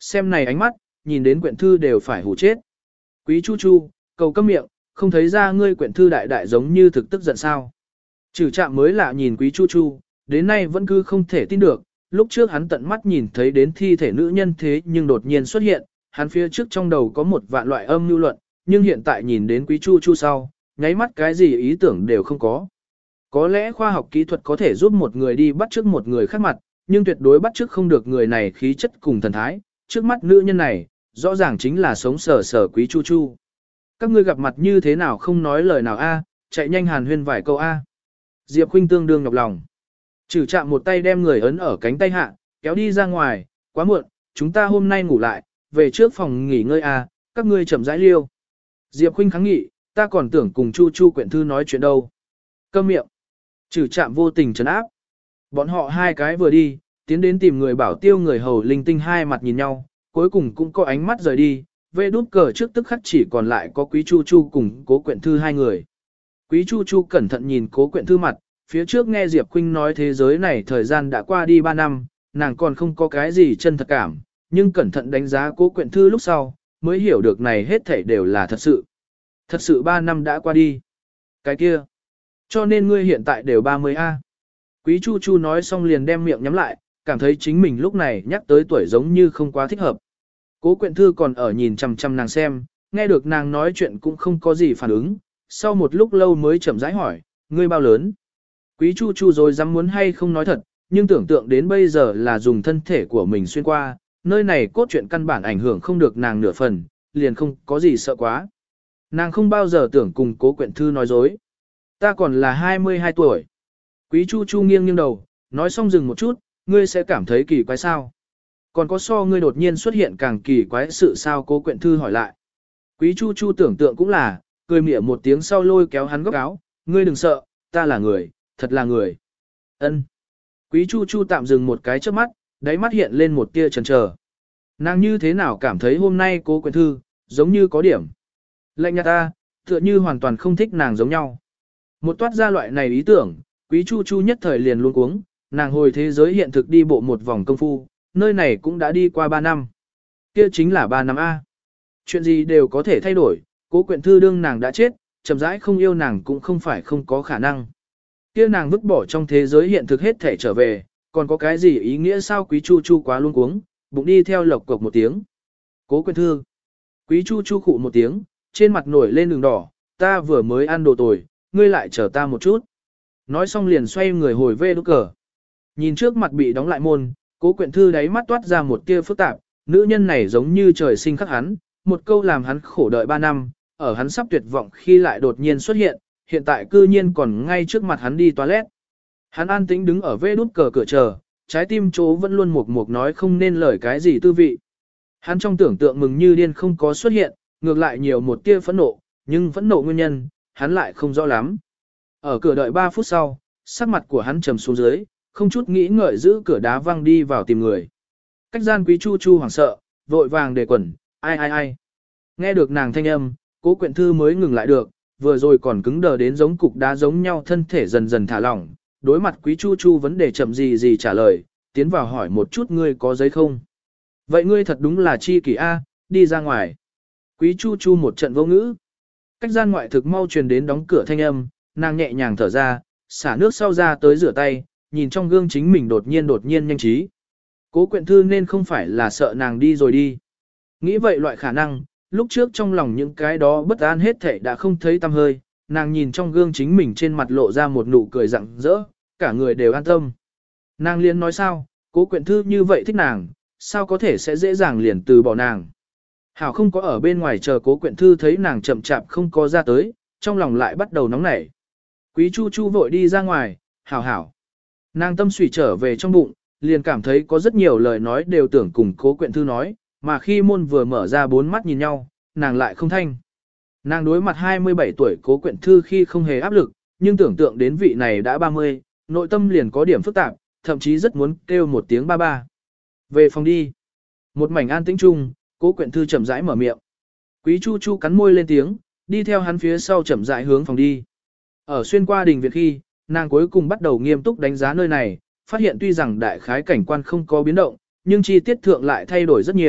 xem này ánh mắt, nhìn đến quyển thư đều phải hù chết. Quý Chu Chu, cầu câm miệng, không thấy ra ngươi quyển thư đại đại giống như thực tức giận sao. Trừ Trạm mới lạ nhìn Quý Chu Chu, đến nay vẫn cứ không thể tin được, lúc trước hắn tận mắt nhìn thấy đến thi thể nữ nhân thế nhưng đột nhiên xuất hiện, hắn phía trước trong đầu có một vạn loại âm mưu luận, nhưng hiện tại nhìn đến Quý Chu Chu sau, nháy mắt cái gì ý tưởng đều không có. Có lẽ khoa học kỹ thuật có thể giúp một người đi bắt chước một người khác mặt, nhưng tuyệt đối bắt chước không được người này khí chất cùng thần thái, trước mắt nữ nhân này, rõ ràng chính là sống sờ sờ Quý Chu Chu. Các ngươi gặp mặt như thế nào không nói lời nào a, chạy nhanh hàn huyên vài câu a. Diệp Khuynh tương đương nhọc lòng. Trừ Trạm một tay đem người ấn ở cánh tay hạ, kéo đi ra ngoài, quá muộn, chúng ta hôm nay ngủ lại, về trước phòng nghỉ ngơi a, các ngươi chậm rãi liêu. Diệp Khuynh kháng nghị, ta còn tưởng cùng Chu Chu quyển thư nói chuyện đâu. Câm miệng. Trừ Trạm vô tình trấn áp. Bọn họ hai cái vừa đi, tiến đến tìm người bảo tiêu người hầu linh tinh hai mặt nhìn nhau, cuối cùng cũng có ánh mắt rời đi, về đút cờ trước tức khắc chỉ còn lại có Quý Chu Chu cùng Cố Quyện Thư hai người. Quý Chu Chu cẩn thận nhìn Cố Quyện Thư mặt, phía trước nghe Diệp Khuynh nói thế giới này thời gian đã qua đi 3 năm, nàng còn không có cái gì chân thật cảm, nhưng cẩn thận đánh giá Cố Quyện Thư lúc sau, mới hiểu được này hết thảy đều là thật sự. Thật sự 3 năm đã qua đi. Cái kia. Cho nên ngươi hiện tại đều 30A. Quý Chu Chu nói xong liền đem miệng nhắm lại, cảm thấy chính mình lúc này nhắc tới tuổi giống như không quá thích hợp. Cố Quyện Thư còn ở nhìn chằm chằm nàng xem, nghe được nàng nói chuyện cũng không có gì phản ứng, sau một lúc lâu mới chậm rãi hỏi, ngươi bao lớn? Quý Chu Chu rồi dám muốn hay không nói thật, nhưng tưởng tượng đến bây giờ là dùng thân thể của mình xuyên qua, nơi này cốt truyện căn bản ảnh hưởng không được nàng nửa phần, liền không có gì sợ quá. Nàng không bao giờ tưởng cùng Cố Quyện Thư nói dối. Ta còn là 22 tuổi. Quý Chu Chu nghiêng nghiêng đầu, nói xong dừng một chút, ngươi sẽ cảm thấy kỳ quái sao? Còn có so ngươi đột nhiên xuất hiện càng kỳ quái sự sao? Cố Quyện Thư hỏi lại. Quý Chu Chu tưởng tượng cũng là, cười mỉa một tiếng sau lôi kéo hắn góc áo, ngươi đừng sợ, ta là người, thật là người. Ân. Quý Chu Chu tạm dừng một cái trước mắt, đáy mắt hiện lên một tia chần chờ. Nàng như thế nào cảm thấy hôm nay Cố Quyện Thư, giống như có điểm. Lạnh nhạt ta, tựa như hoàn toàn không thích nàng giống nhau. Một toát ra loại này ý tưởng, Quý Chu Chu nhất thời liền luôn cuống, nàng hồi thế giới hiện thực đi bộ một vòng công phu, nơi này cũng đã đi qua 3 năm. Kia chính là 3 năm A. Chuyện gì đều có thể thay đổi, Cố Quyện Thư đương nàng đã chết, chậm rãi không yêu nàng cũng không phải không có khả năng. Kia nàng vứt bỏ trong thế giới hiện thực hết thể trở về, còn có cái gì ý nghĩa sao? Quý Chu Chu quá luôn cuống, bụng đi theo lộc cộc một tiếng. Cố Quyện Thư. Quý Chu Chu khụ một tiếng, trên mặt nổi lên đường đỏ, ta vừa mới ăn đồ tồi, ngươi lại chờ ta một chút. Nói xong liền xoay người hồi về đút cờ. Nhìn trước mặt bị đóng lại môn, Cố Quyện Thư đáy mắt toát ra một tia phức tạp, nữ nhân này giống như trời sinh khắc hắn, một câu làm hắn khổ đợi 3 năm, ở hắn sắp tuyệt vọng khi lại đột nhiên xuất hiện, hiện tại cư nhiên còn ngay trước mặt hắn đi toilet. Hắn an tĩnh đứng ở vê đút cờ cửa chờ, trái tim chỗ vẫn luôn mục mục nói không nên lời cái gì tư vị. Hắn trong tưởng tượng mừng như điên không có xuất hiện, ngược lại nhiều một tia phẫn nộ, nhưng phẫn nộ nguyên nhân, hắn lại không rõ lắm. Ở cửa đợi 3 phút sau, sắc mặt của hắn trầm xuống dưới, không chút nghĩ ngợi giữ cửa đá văng đi vào tìm người. Cách gian Quý Chu Chu hoảng sợ, vội vàng đề quẩn, ai ai ai. Nghe được nàng thanh âm, Cố Quyện Thư mới ngừng lại được, vừa rồi còn cứng đờ đến giống cục đá giống nhau thân thể dần dần thả lỏng, đối mặt Quý Chu Chu vấn đề chậm gì trả lời, tiến vào hỏi một chút ngươi có giấy không. Vậy ngươi thật đúng là chi kỷ A, đi ra ngoài. Quý Chu Chu một trận vô ngữ. Cách gian ngoại thực mau truyền đến đóng cửa thanh âm, nàng nhẹ nhàng thở ra, xả nước sau ra tới rửa tay, nhìn trong gương chính mình đột nhiên nhanh trí. Cố Quyện Thư nên không phải là sợ nàng đi rồi đi. Nghĩ vậy loại khả năng, lúc trước trong lòng những cái đó bất an hết thảy đã không thấy tăm hơi, nàng nhìn trong gương chính mình trên mặt lộ ra một nụ cười rạng rỡ, cả người đều an tâm. Nàng liền nói sao, Cố Quyện Thư như vậy thích nàng, sao có thể sẽ dễ dàng liền từ bỏ nàng. Hảo không có ở bên ngoài chờ Cố Quyện Thư thấy nàng chậm chạp không có ra tới, trong lòng lại bắt đầu nóng nảy. Quý Chu Chu vội đi ra ngoài, hảo. Nàng tâm suy trở về trong bụng, liền cảm thấy có rất nhiều lời nói đều tưởng cùng Cố Quyện Thư nói, mà khi môn vừa mở ra 4 mắt nhìn nhau, nàng lại không thanh. Nàng đối mặt 27 tuổi Cố Quyện Thư khi không hề áp lực, nhưng tưởng tượng đến vị này đã 30, nội tâm liền có điểm phức tạp, thậm chí rất muốn kêu một tiếng ba ba. Về phòng đi. Một mảnh an tĩnh chung, Cố Quyện Thư chậm rãi mở miệng. Quý Chu Chu cắn môi lên tiếng, đi theo hắn phía sau chậm rãi hướng phòng đi. Ở xuyên qua đình viện khi, nàng cuối cùng bắt đầu nghiêm túc đánh giá nơi này, phát hiện tuy rằng đại khái cảnh quan không có biến động, nhưng chi tiết thượng lại thay đổi rất nhiều,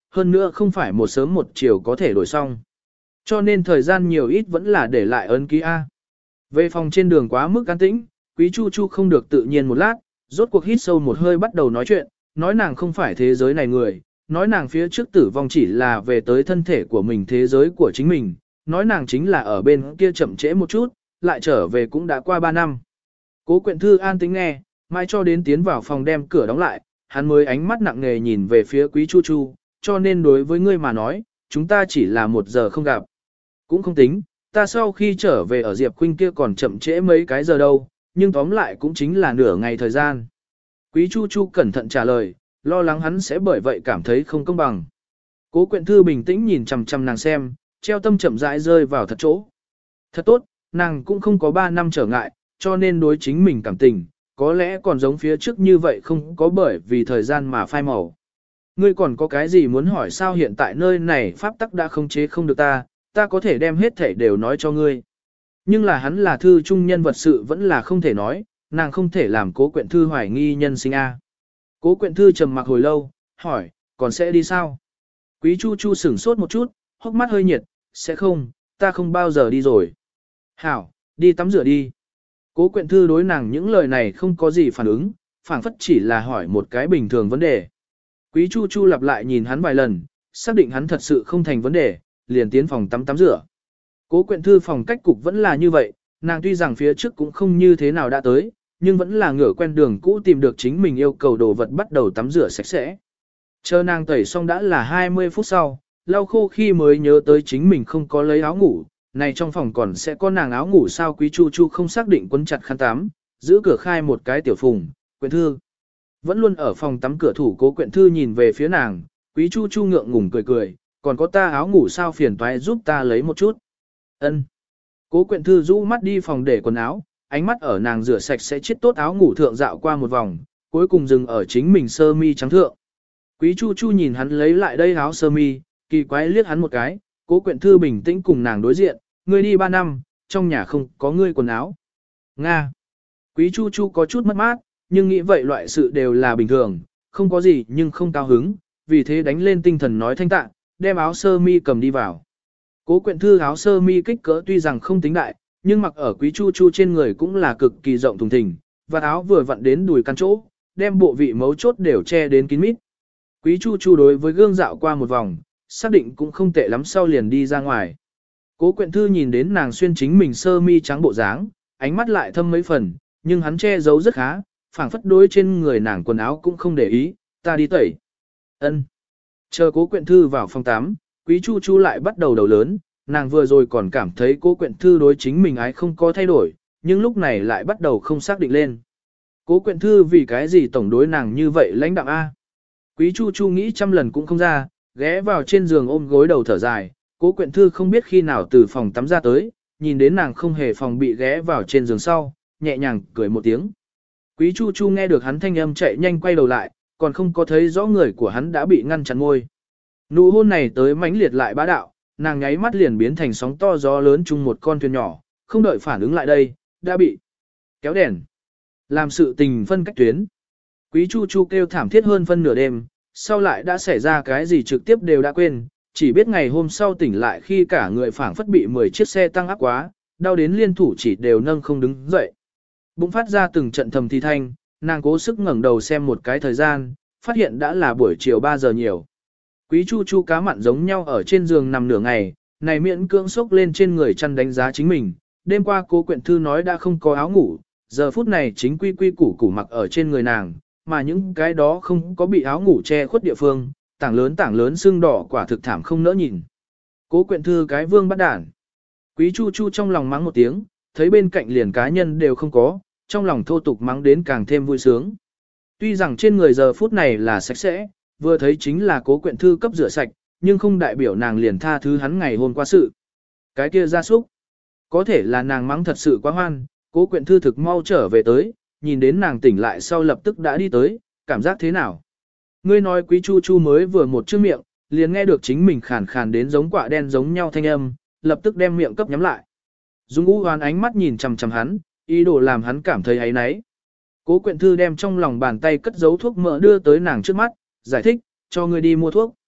hơn nữa không phải một sớm một chiều có thể đổi xong. Cho nên thời gian nhiều ít vẫn là để lại ấn ký A. Về phòng trên đường quá mức an tĩnh, Quý Chu Chu không được tự nhiên một lát, rốt cuộc hít sâu một hơi bắt đầu nói chuyện, nói nàng không phải thế giới này người, nói nàng phía trước tử vong chỉ là về tới thân thể của mình thế giới của chính mình, nói nàng chính là ở bên kia chậm trễ một chút, lại trở về cũng đã qua 3 năm. Cố Quyện Thư an tĩnh nghe, mai cho đến tiến vào phòng đem cửa đóng lại, hắn mới ánh mắt nặng nề nhìn về phía Quý Chu Chu, cho nên đối với ngươi mà nói, chúng ta chỉ là 1 giờ không gặp. Cũng không tính, ta sau khi trở về ở Diệp Khuynh kia còn chậm trễ mấy cái giờ đâu, nhưng tóm lại cũng chính là nửa ngày thời gian. Quý Chu Chu cẩn thận trả lời, lo lắng hắn sẽ bởi vậy cảm thấy không công bằng. Cố Quyện Thư bình tĩnh nhìn chằm chằm nàng xem, treo tâm chậm rãi rơi vào thật chỗ. Thật tốt, nàng cũng không có 3 năm trở ngại, cho nên đối chính mình cảm tình, có lẽ còn giống phía trước như vậy không có bởi vì thời gian mà phai màu. Ngươi còn có cái gì muốn hỏi sao hiện tại nơi này pháp tắc đã không chế không được ta có thể đem hết thể đều nói cho ngươi. Nhưng là hắn là thư trung nhân vật sự vẫn là không thể nói, nàng không thể làm Cố Quyện Thư hoài nghi nhân sinh A. Cố Quyện Thư trầm mặc hồi lâu, hỏi, còn sẽ đi sao? Quý Chu Chu sửng sốt một chút, hốc mắt hơi nhiệt, sẽ không, ta không bao giờ đi rồi. Hảo, đi tắm rửa đi. Cố Quyện Thư đối nàng những lời này không có gì phản ứng, phảng phất chỉ là hỏi một cái bình thường vấn đề. Quý Chu Chu lặp lại nhìn hắn vài lần, xác định hắn thật sự không thành vấn đề, liền tiến phòng tắm rửa. Cố Quyện Thư phòng cách cục vẫn là như vậy, nàng tuy rằng phía trước cũng không như thế nào đã tới, nhưng vẫn là ngửa quen đường cũ tìm được chính mình yêu cầu đồ vật bắt đầu tắm rửa sạch sẽ. Chờ nàng tẩy xong đã là 20 phút sau, lau khô khi mới nhớ tới chính mình không có lấy áo ngủ, này trong phòng còn sẽ có nàng áo ngủ sao. Quý Chu Chu không xác định quấn chặt khăn tắm, giữ cửa khai một cái tiểu phùng, Quyện Thư. Vẫn luôn ở phòng tắm cửa thủ Cố Quyện Thư nhìn về phía nàng, Quý Chu Chu ngượng ngùng cười cười, còn có ta áo ngủ sao phiền toái giúp ta lấy một chút. Ân. Cố Quyện Thư rũ mắt đi phòng để quần áo, ánh mắt ở nàng rửa sạch sẽ chiết tốt áo ngủ thượng dạo qua một vòng, cuối cùng dừng ở chính mình sơ mi trắng thượng. Quý Chu Chu nhìn hắn lấy lại đây áo sơ mi, kỳ quái liếc hắn một cái, Cố Quyện Thư bình tĩnh cùng nàng đối diện, ngươi đi 3 năm, trong nhà không có ngươi quần áo. Nga. Quý Chu Chu có chút mất mát, nhưng nghĩ vậy loại sự đều là bình thường, không có gì nhưng không cao hứng, vì thế đánh lên tinh thần nói thanh tạ, đem áo sơ mi cầm đi vào. Cố Quyện Thư áo sơ mi kích cỡ tuy rằng không tính đại, nhưng mặc ở Quý Chu Chu trên người cũng là cực kỳ rộng thùng thình, và áo vừa vặn đến đùi căn chỗ, đem bộ vị mấu chốt đều che đến kín mít. Quý Chu Chu đối với gương dạo qua một vòng, xác định cũng không tệ lắm sau liền đi ra ngoài. Cố Quyện Thư nhìn đến nàng xuyên chính mình sơ mi trắng bộ dáng, ánh mắt lại thâm mấy phần, nhưng hắn che giấu rất khá, phảng phất đối trên người nàng quần áo cũng không để ý, ta đi tẩy. Ân. Chờ Cố Quyện Thư vào phòng 8, Quý Chu Chu lại bắt đầu lớn, nàng vừa rồi còn cảm thấy Cố Quyện Thư đối chính mình ái không có thay đổi, nhưng lúc này lại bắt đầu không xác định lên. Cố Quyện Thư vì cái gì tổng đối nàng như vậy lãnh đạm A. Quý Chu Chu nghĩ trăm lần cũng không ra, ghé vào trên giường ôm gối đầu thở dài, Cố Quyện Thư không biết khi nào từ phòng tắm ra tới, nhìn đến nàng không hề phòng bị ghé vào trên giường sau, nhẹ nhàng cười một tiếng. Quý Chu Chu nghe được hắn thanh âm chạy nhanh quay đầu lại, còn không có thấy rõ người của hắn đã bị ngăn chặn môi. Nụ hôn này tới mãnh liệt lại bá đạo, nàng nháy mắt liền biến thành sóng to gió lớn chung một con thuyền nhỏ, không đợi phản ứng lại đây, đã bị kéo đèn. Làm sự tình phân cách tuyến. Quý Chu Chu kêu thảm thiết hơn phân nửa đêm, sau lại đã xảy ra cái gì trực tiếp đều đã quên, chỉ biết ngày hôm sau tỉnh lại khi cả người phảng phất bị 10 chiếc xe tăng áp quá, đau đến liên thủ chỉ đều nâng không đứng dậy. Bụng phát ra từng trận thầm thi thanh, nàng cố sức ngẩng đầu xem một cái thời gian, phát hiện đã là buổi chiều 3 giờ nhiều. Quý Chu Chu cá mặn giống nhau ở trên giường nằm nửa ngày, này miễn cưỡng sốc lên trên người chăn đánh giá chính mình. Đêm qua Cố Quyện Thư nói đã không có áo ngủ, giờ phút này chính quy quy củ củ mặc ở trên người nàng, mà những cái đó không có bị áo ngủ che khuất địa phương, tảng lớn sưng đỏ quả thực thảm không nỡ nhìn. Cố Quyện Thư cái vương bắt đản. Quý Chu Chu trong lòng mắng một tiếng, thấy bên cạnh liền cá nhân đều không có, trong lòng thô tục mắng đến càng thêm vui sướng. Tuy rằng trên người giờ phút này là sạch sẽ, vừa thấy chính là Cố Quyện Thư cấp rửa sạch, nhưng không đại biểu nàng liền tha thứ hắn ngày hôm qua sự. Cái kia gia súc. Có thể là nàng mắng thật sự quá hoan, Cố Quyện Thư thực mau trở về tới, nhìn đến nàng tỉnh lại sau lập tức đã đi tới, cảm giác thế nào? Ngươi nói Quý Chu Chu mới vừa một chữ miệng, liền nghe được chính mình khàn khàn đến giống quạ đen giống nhau thanh âm, lập tức đem miệng cấp nhắm lại. Dung U hoán ánh mắt nhìn chằm chằm hắn, ý đồ làm hắn cảm thấy áy náy. Cố Quyện Thư đem trong lòng bàn tay cất giấu thuốc mỡ đưa tới nàng trước mắt, giải thích, cho ngươi đi mua thuốc.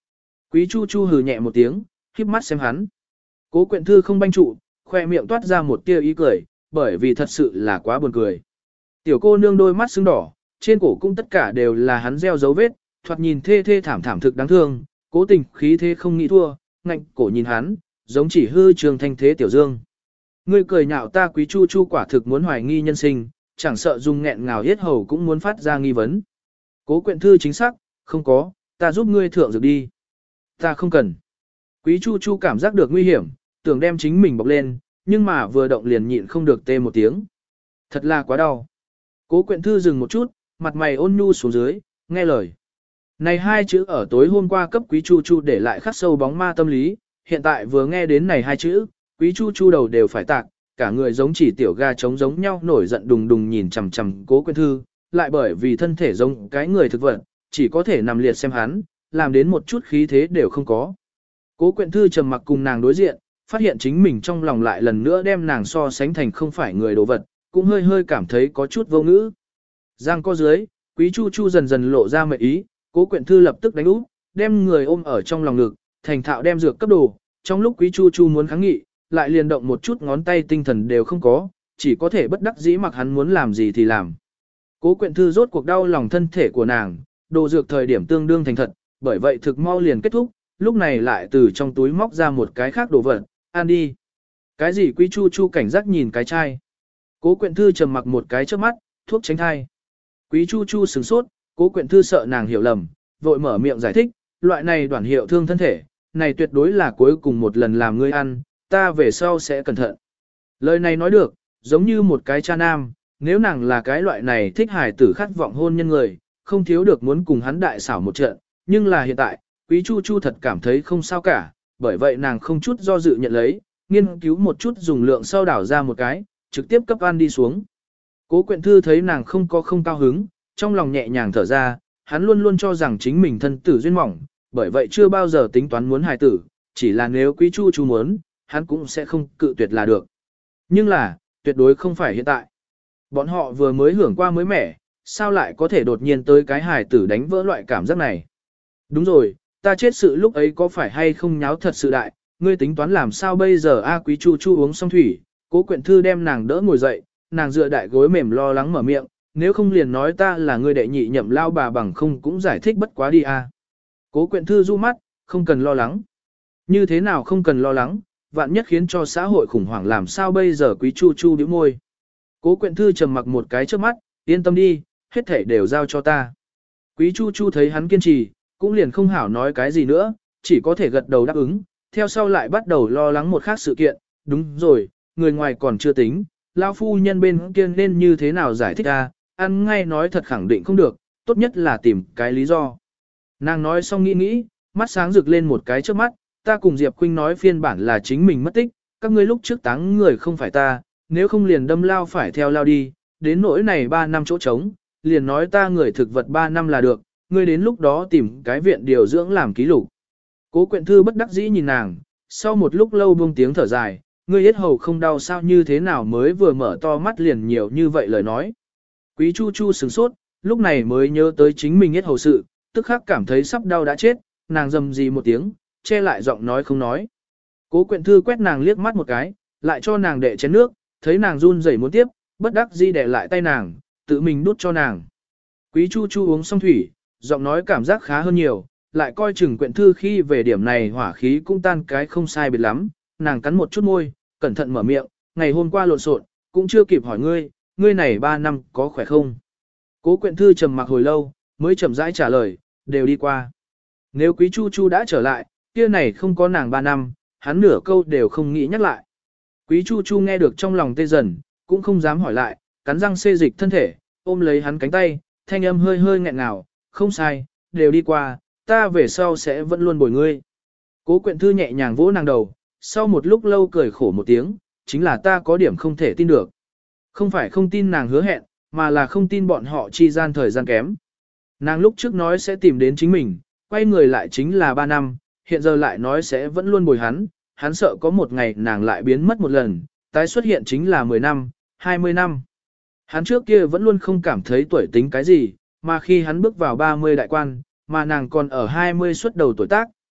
Quý Chu Chu hừ nhẹ một tiếng, khép mắt xem hắn. Cố Quyện Thư không banh trụ, khoe miệng toát ra một tia ý cười, bởi vì thật sự là quá buồn cười. Tiểu cô nương đôi mắt sưng đỏ, trên cổ cũng tất cả đều là hắn gieo dấu vết, thoạt nhìn thê thê thảm thảm thực đáng thương, cố tình khí thế không nghĩ thua, ngạnh cổ nhìn hắn, giống chỉ hư trường thanh thế tiểu dương. Ngươi cười nhạo ta Quý Chu Chu quả thực muốn hoài nghi nhân sinh, chẳng sợ dùng nghẹn ngào yết hầu cũng muốn phát ra nghi vấn. Cố Quyện Thư chính xác, không có, ta giúp ngươi thượng dược đi. Ta không cần. Quý Chu Chu cảm giác được nguy hiểm, tưởng đem chính mình bọc lên, nhưng mà vừa động liền nhịn không được tê một tiếng. Thật là quá đau. Cố Quyện Thư dừng một chút, mặt mày ôn nhu xuống dưới, nghe lời. Này hai chữ ở tối hôm qua cấp Quý Chu Chu để lại khắc sâu bóng ma tâm lý, hiện tại vừa nghe đến này hai chữ, Quý Chu Chu đầu đều phải tạc, cả người giống chỉ tiểu gà trống giống nhau nổi giận đùng đùng nhìn chằm chằm Cố Quyện Thư, lại bởi vì thân thể giống cái người thực vật, chỉ có thể nằm liệt xem hắn, làm đến một chút khí thế đều không có. Cố Quyện Thư trầm mặc cùng nàng đối diện, phát hiện chính mình trong lòng lại lần nữa đem nàng so sánh thành không phải người đồ vật, cũng hơi hơi cảm thấy có chút vô ngữ. Giang co dưới, Quý Chu Chu dần dần lộ ra mệnh ý, Cố Quyện Thư lập tức đánh úp, đem người ôm ở trong lòng ngực, thành thạo đem dược cấp đồ, trong lúc Quý Chu Chu muốn kháng nghị, lại liền động một chút ngón tay tinh thần đều không có, chỉ có thể bất đắc dĩ mặc hắn muốn làm gì thì làm. Cố Quyện Thư rốt cuộc đau lòng thân thể của nàng, đồ dược thời điểm tương đương thành thật, bởi vậy thực mau liền kết thúc, lúc này lại từ trong túi móc ra một cái khác đồ vật, ăn đi. Cái gì? Quý Chu Chu cảnh giác nhìn cái chai. Cố Quyện Thư trầm mặc một cái trước mắt, thuốc tránh thai. Quý Chu Chu sửng sốt, Cố Quyện Thư sợ nàng hiểu lầm, vội mở miệng giải thích, loại này đoạn hiệu thương thân thể, này tuyệt đối là cuối cùng một lần làm ngươi ăn, ta về sau sẽ cẩn thận. Lời này nói được, giống như một cái cha nam, nếu nàng là cái loại này thích hài tử khát vọng hôn nhân người, không thiếu được muốn cùng hắn đại xảo một trận, nhưng là hiện tại, Quý Chu Chu thật cảm thấy không sao cả, bởi vậy nàng không chút do dự nhận lấy, nghiên cứu một chút dùng lượng sau đảo ra một cái, trực tiếp cấp ăn đi xuống. Cố Quyện Thư thấy nàng không cao hứng, trong lòng nhẹ nhàng thở ra, hắn luôn luôn cho rằng chính mình thân tử duyên mỏng, bởi vậy chưa bao giờ tính toán muốn hài tử, chỉ là nếu Quý Chu Chu muốn, hắn cũng sẽ không cự tuyệt là được. Nhưng là, tuyệt đối không phải hiện tại. Bọn họ vừa mới hưởng qua mới mẻ, sao lại có thể đột nhiên tới cái hài tử đánh vỡ loại cảm giác này. Đúng rồi, ta chết sự lúc ấy có phải hay không nháo thật sự đại, ngươi tính toán làm sao bây giờ? A Quý Chu Chu uống xong thủy, Cố Quyện Thư đem nàng đỡ ngồi dậy, nàng dựa đại gối mềm lo lắng mở miệng, nếu không liền nói ta là ngươi đệ nhị nhậm lao bà bằng không cũng giải thích bất quá đi a. Cố Quyện Thư du mắt, không cần lo lắng. Như thế nào không cần lo lắng, vạn nhất khiến cho xã hội khủng hoảng làm sao bây giờ? Quý Chu Chu bĩu môi. Cố Quyện Thư trầm mặc một cái trước mắt, yên tâm đi, hết thảy đều giao cho ta. Quý Chu Chu thấy hắn kiên trì, cũng liền không hảo nói cái gì nữa, chỉ có thể gật đầu đáp ứng, theo sau lại bắt đầu lo lắng một khác sự kiện, đúng rồi, người ngoài còn chưa tính, lão phu nhân bên kia nên như thế nào giải thích a? Ăn ngay nói thật khẳng định không được, tốt nhất là tìm cái lý do. Nàng nói xong nghĩ, mắt sáng rực lên một cái trước mắt, ta cùng Diệp Khuynh nói phiên bản là chính mình mất tích, các ngươi lúc trước táng người không phải ta, nếu không liền đâm lao phải theo lao đi, đến nỗi này 3 năm chỗ trống, liền nói ta người thực vật 3 năm là được, ngươi đến lúc đó tìm cái viện điều dưỡng làm ký lục. Cố Quyện Thư bất đắc dĩ nhìn nàng, sau một lúc lâu buông tiếng thở dài, ngươi yết hầu không đau sao, như thế nào mới vừa mở to mắt liền nhiều như vậy lời nói. Quý Chu Chu sửng sốt, lúc này mới nhớ tới chính mình yết hầu sự, tức khắc cảm thấy sắp đau đã chết, nàng rầm rì một tiếng, che lại giọng nói không nói. Cố Quyện Thư quét nàng liếc mắt một cái, lại cho nàng đệ chén nước, thấy nàng run rẩy muốn tiếp, bất đắc dĩ để lại tay nàng, tự mình đút cho nàng. Quý Chu Chu uống xong thủy, giọng nói cảm giác khá hơn nhiều, lại coi chừng Quyện Thư khi về điểm này hỏa khí cũng tan cái không sai biệt lắm, nàng cắn một chút môi, cẩn thận mở miệng, ngày hôm qua lộn xộn, cũng chưa kịp hỏi ngươi này 3 năm có khỏe không? Cố Quyện Thư trầm mặc hồi lâu, mới chậm rãi trả lời, đều đi qua. Nếu Quý Chu Chu đã trở lại, kia này không có nàng 3 năm, hắn nửa câu đều không nghĩ nhắc lại. Quý Chu Chu nghe được trong lòng tê dần, cũng không dám hỏi lại, cắn răng xê dịch thân thể, ôm lấy hắn cánh tay, thanh âm hơi hơi nghẹn ngào, không sai, đều đi qua, ta về sau sẽ vẫn luôn bồi ngươi. Cố Quyện Thư nhẹ nhàng vỗ nàng đầu, sau một lúc lâu cười khổ một tiếng, chính là ta có điểm không thể tin được. Không phải không tin nàng hứa hẹn, mà là không tin bọn họ chi gian thời gian kém. Nàng lúc trước nói sẽ tìm đến chính mình, quay người lại chính là 3 năm, hiện giờ lại nói sẽ vẫn luôn bồi hắn sợ có một ngày nàng lại biến mất một lần, tái xuất hiện chính là 10 năm, 20 năm. Hắn trước kia vẫn luôn không cảm thấy tuổi tính cái gì, mà khi hắn bước vào 30 đại quan, mà nàng còn ở 20 xuất đầu tuổi tác,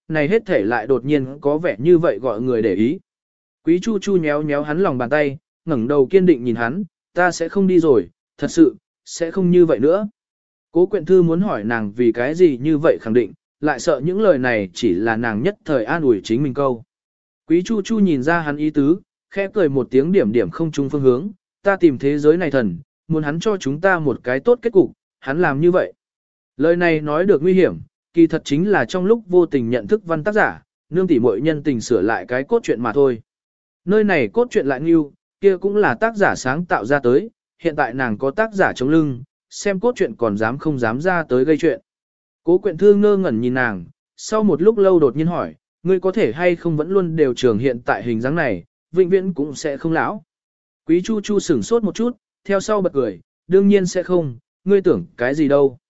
này hết thể lại đột nhiên có vẻ như vậy gọi người để ý. Quý Chu Chu nhéo nhéo hắn lòng bàn tay, ngẩng đầu kiên định nhìn hắn, ta sẽ không đi rồi, thật sự, sẽ không như vậy nữa. Cố Quyện Thư muốn hỏi nàng vì cái gì như vậy khẳng định, lại sợ những lời này chỉ là nàng nhất thời an ủi chính mình câu. Quý Chu Chu nhìn ra hắn ý tứ, khẽ cười một tiếng điểm điểm không chung phương hướng, ta tìm thế giới này thần, muốn hắn cho chúng ta một cái tốt kết cục, hắn làm như vậy. Lời này nói được nguy hiểm, kỳ thật chính là trong lúc vô tình nhận thức văn tác giả, nương tỉ muội nhân tình sửa lại cái cốt truyện mà thôi. Nơi này cốt truyện lại nghiêu, kia cũng là tác giả sáng tạo ra tới, hiện tại nàng có tác giả chống lưng, xem cốt truyện còn dám không dám ra tới gây chuyện. Cố Quyện Thư ngơ ngẩn nhìn nàng, sau một lúc lâu đột nhiên hỏi, ngươi có thể hay không vẫn luôn đều trường hiện tại hình dáng này, vĩnh viễn cũng sẽ không lão. Quý Chu Chu sửng sốt một chút, theo sau bật cười, đương nhiên sẽ không, ngươi tưởng cái gì đâu.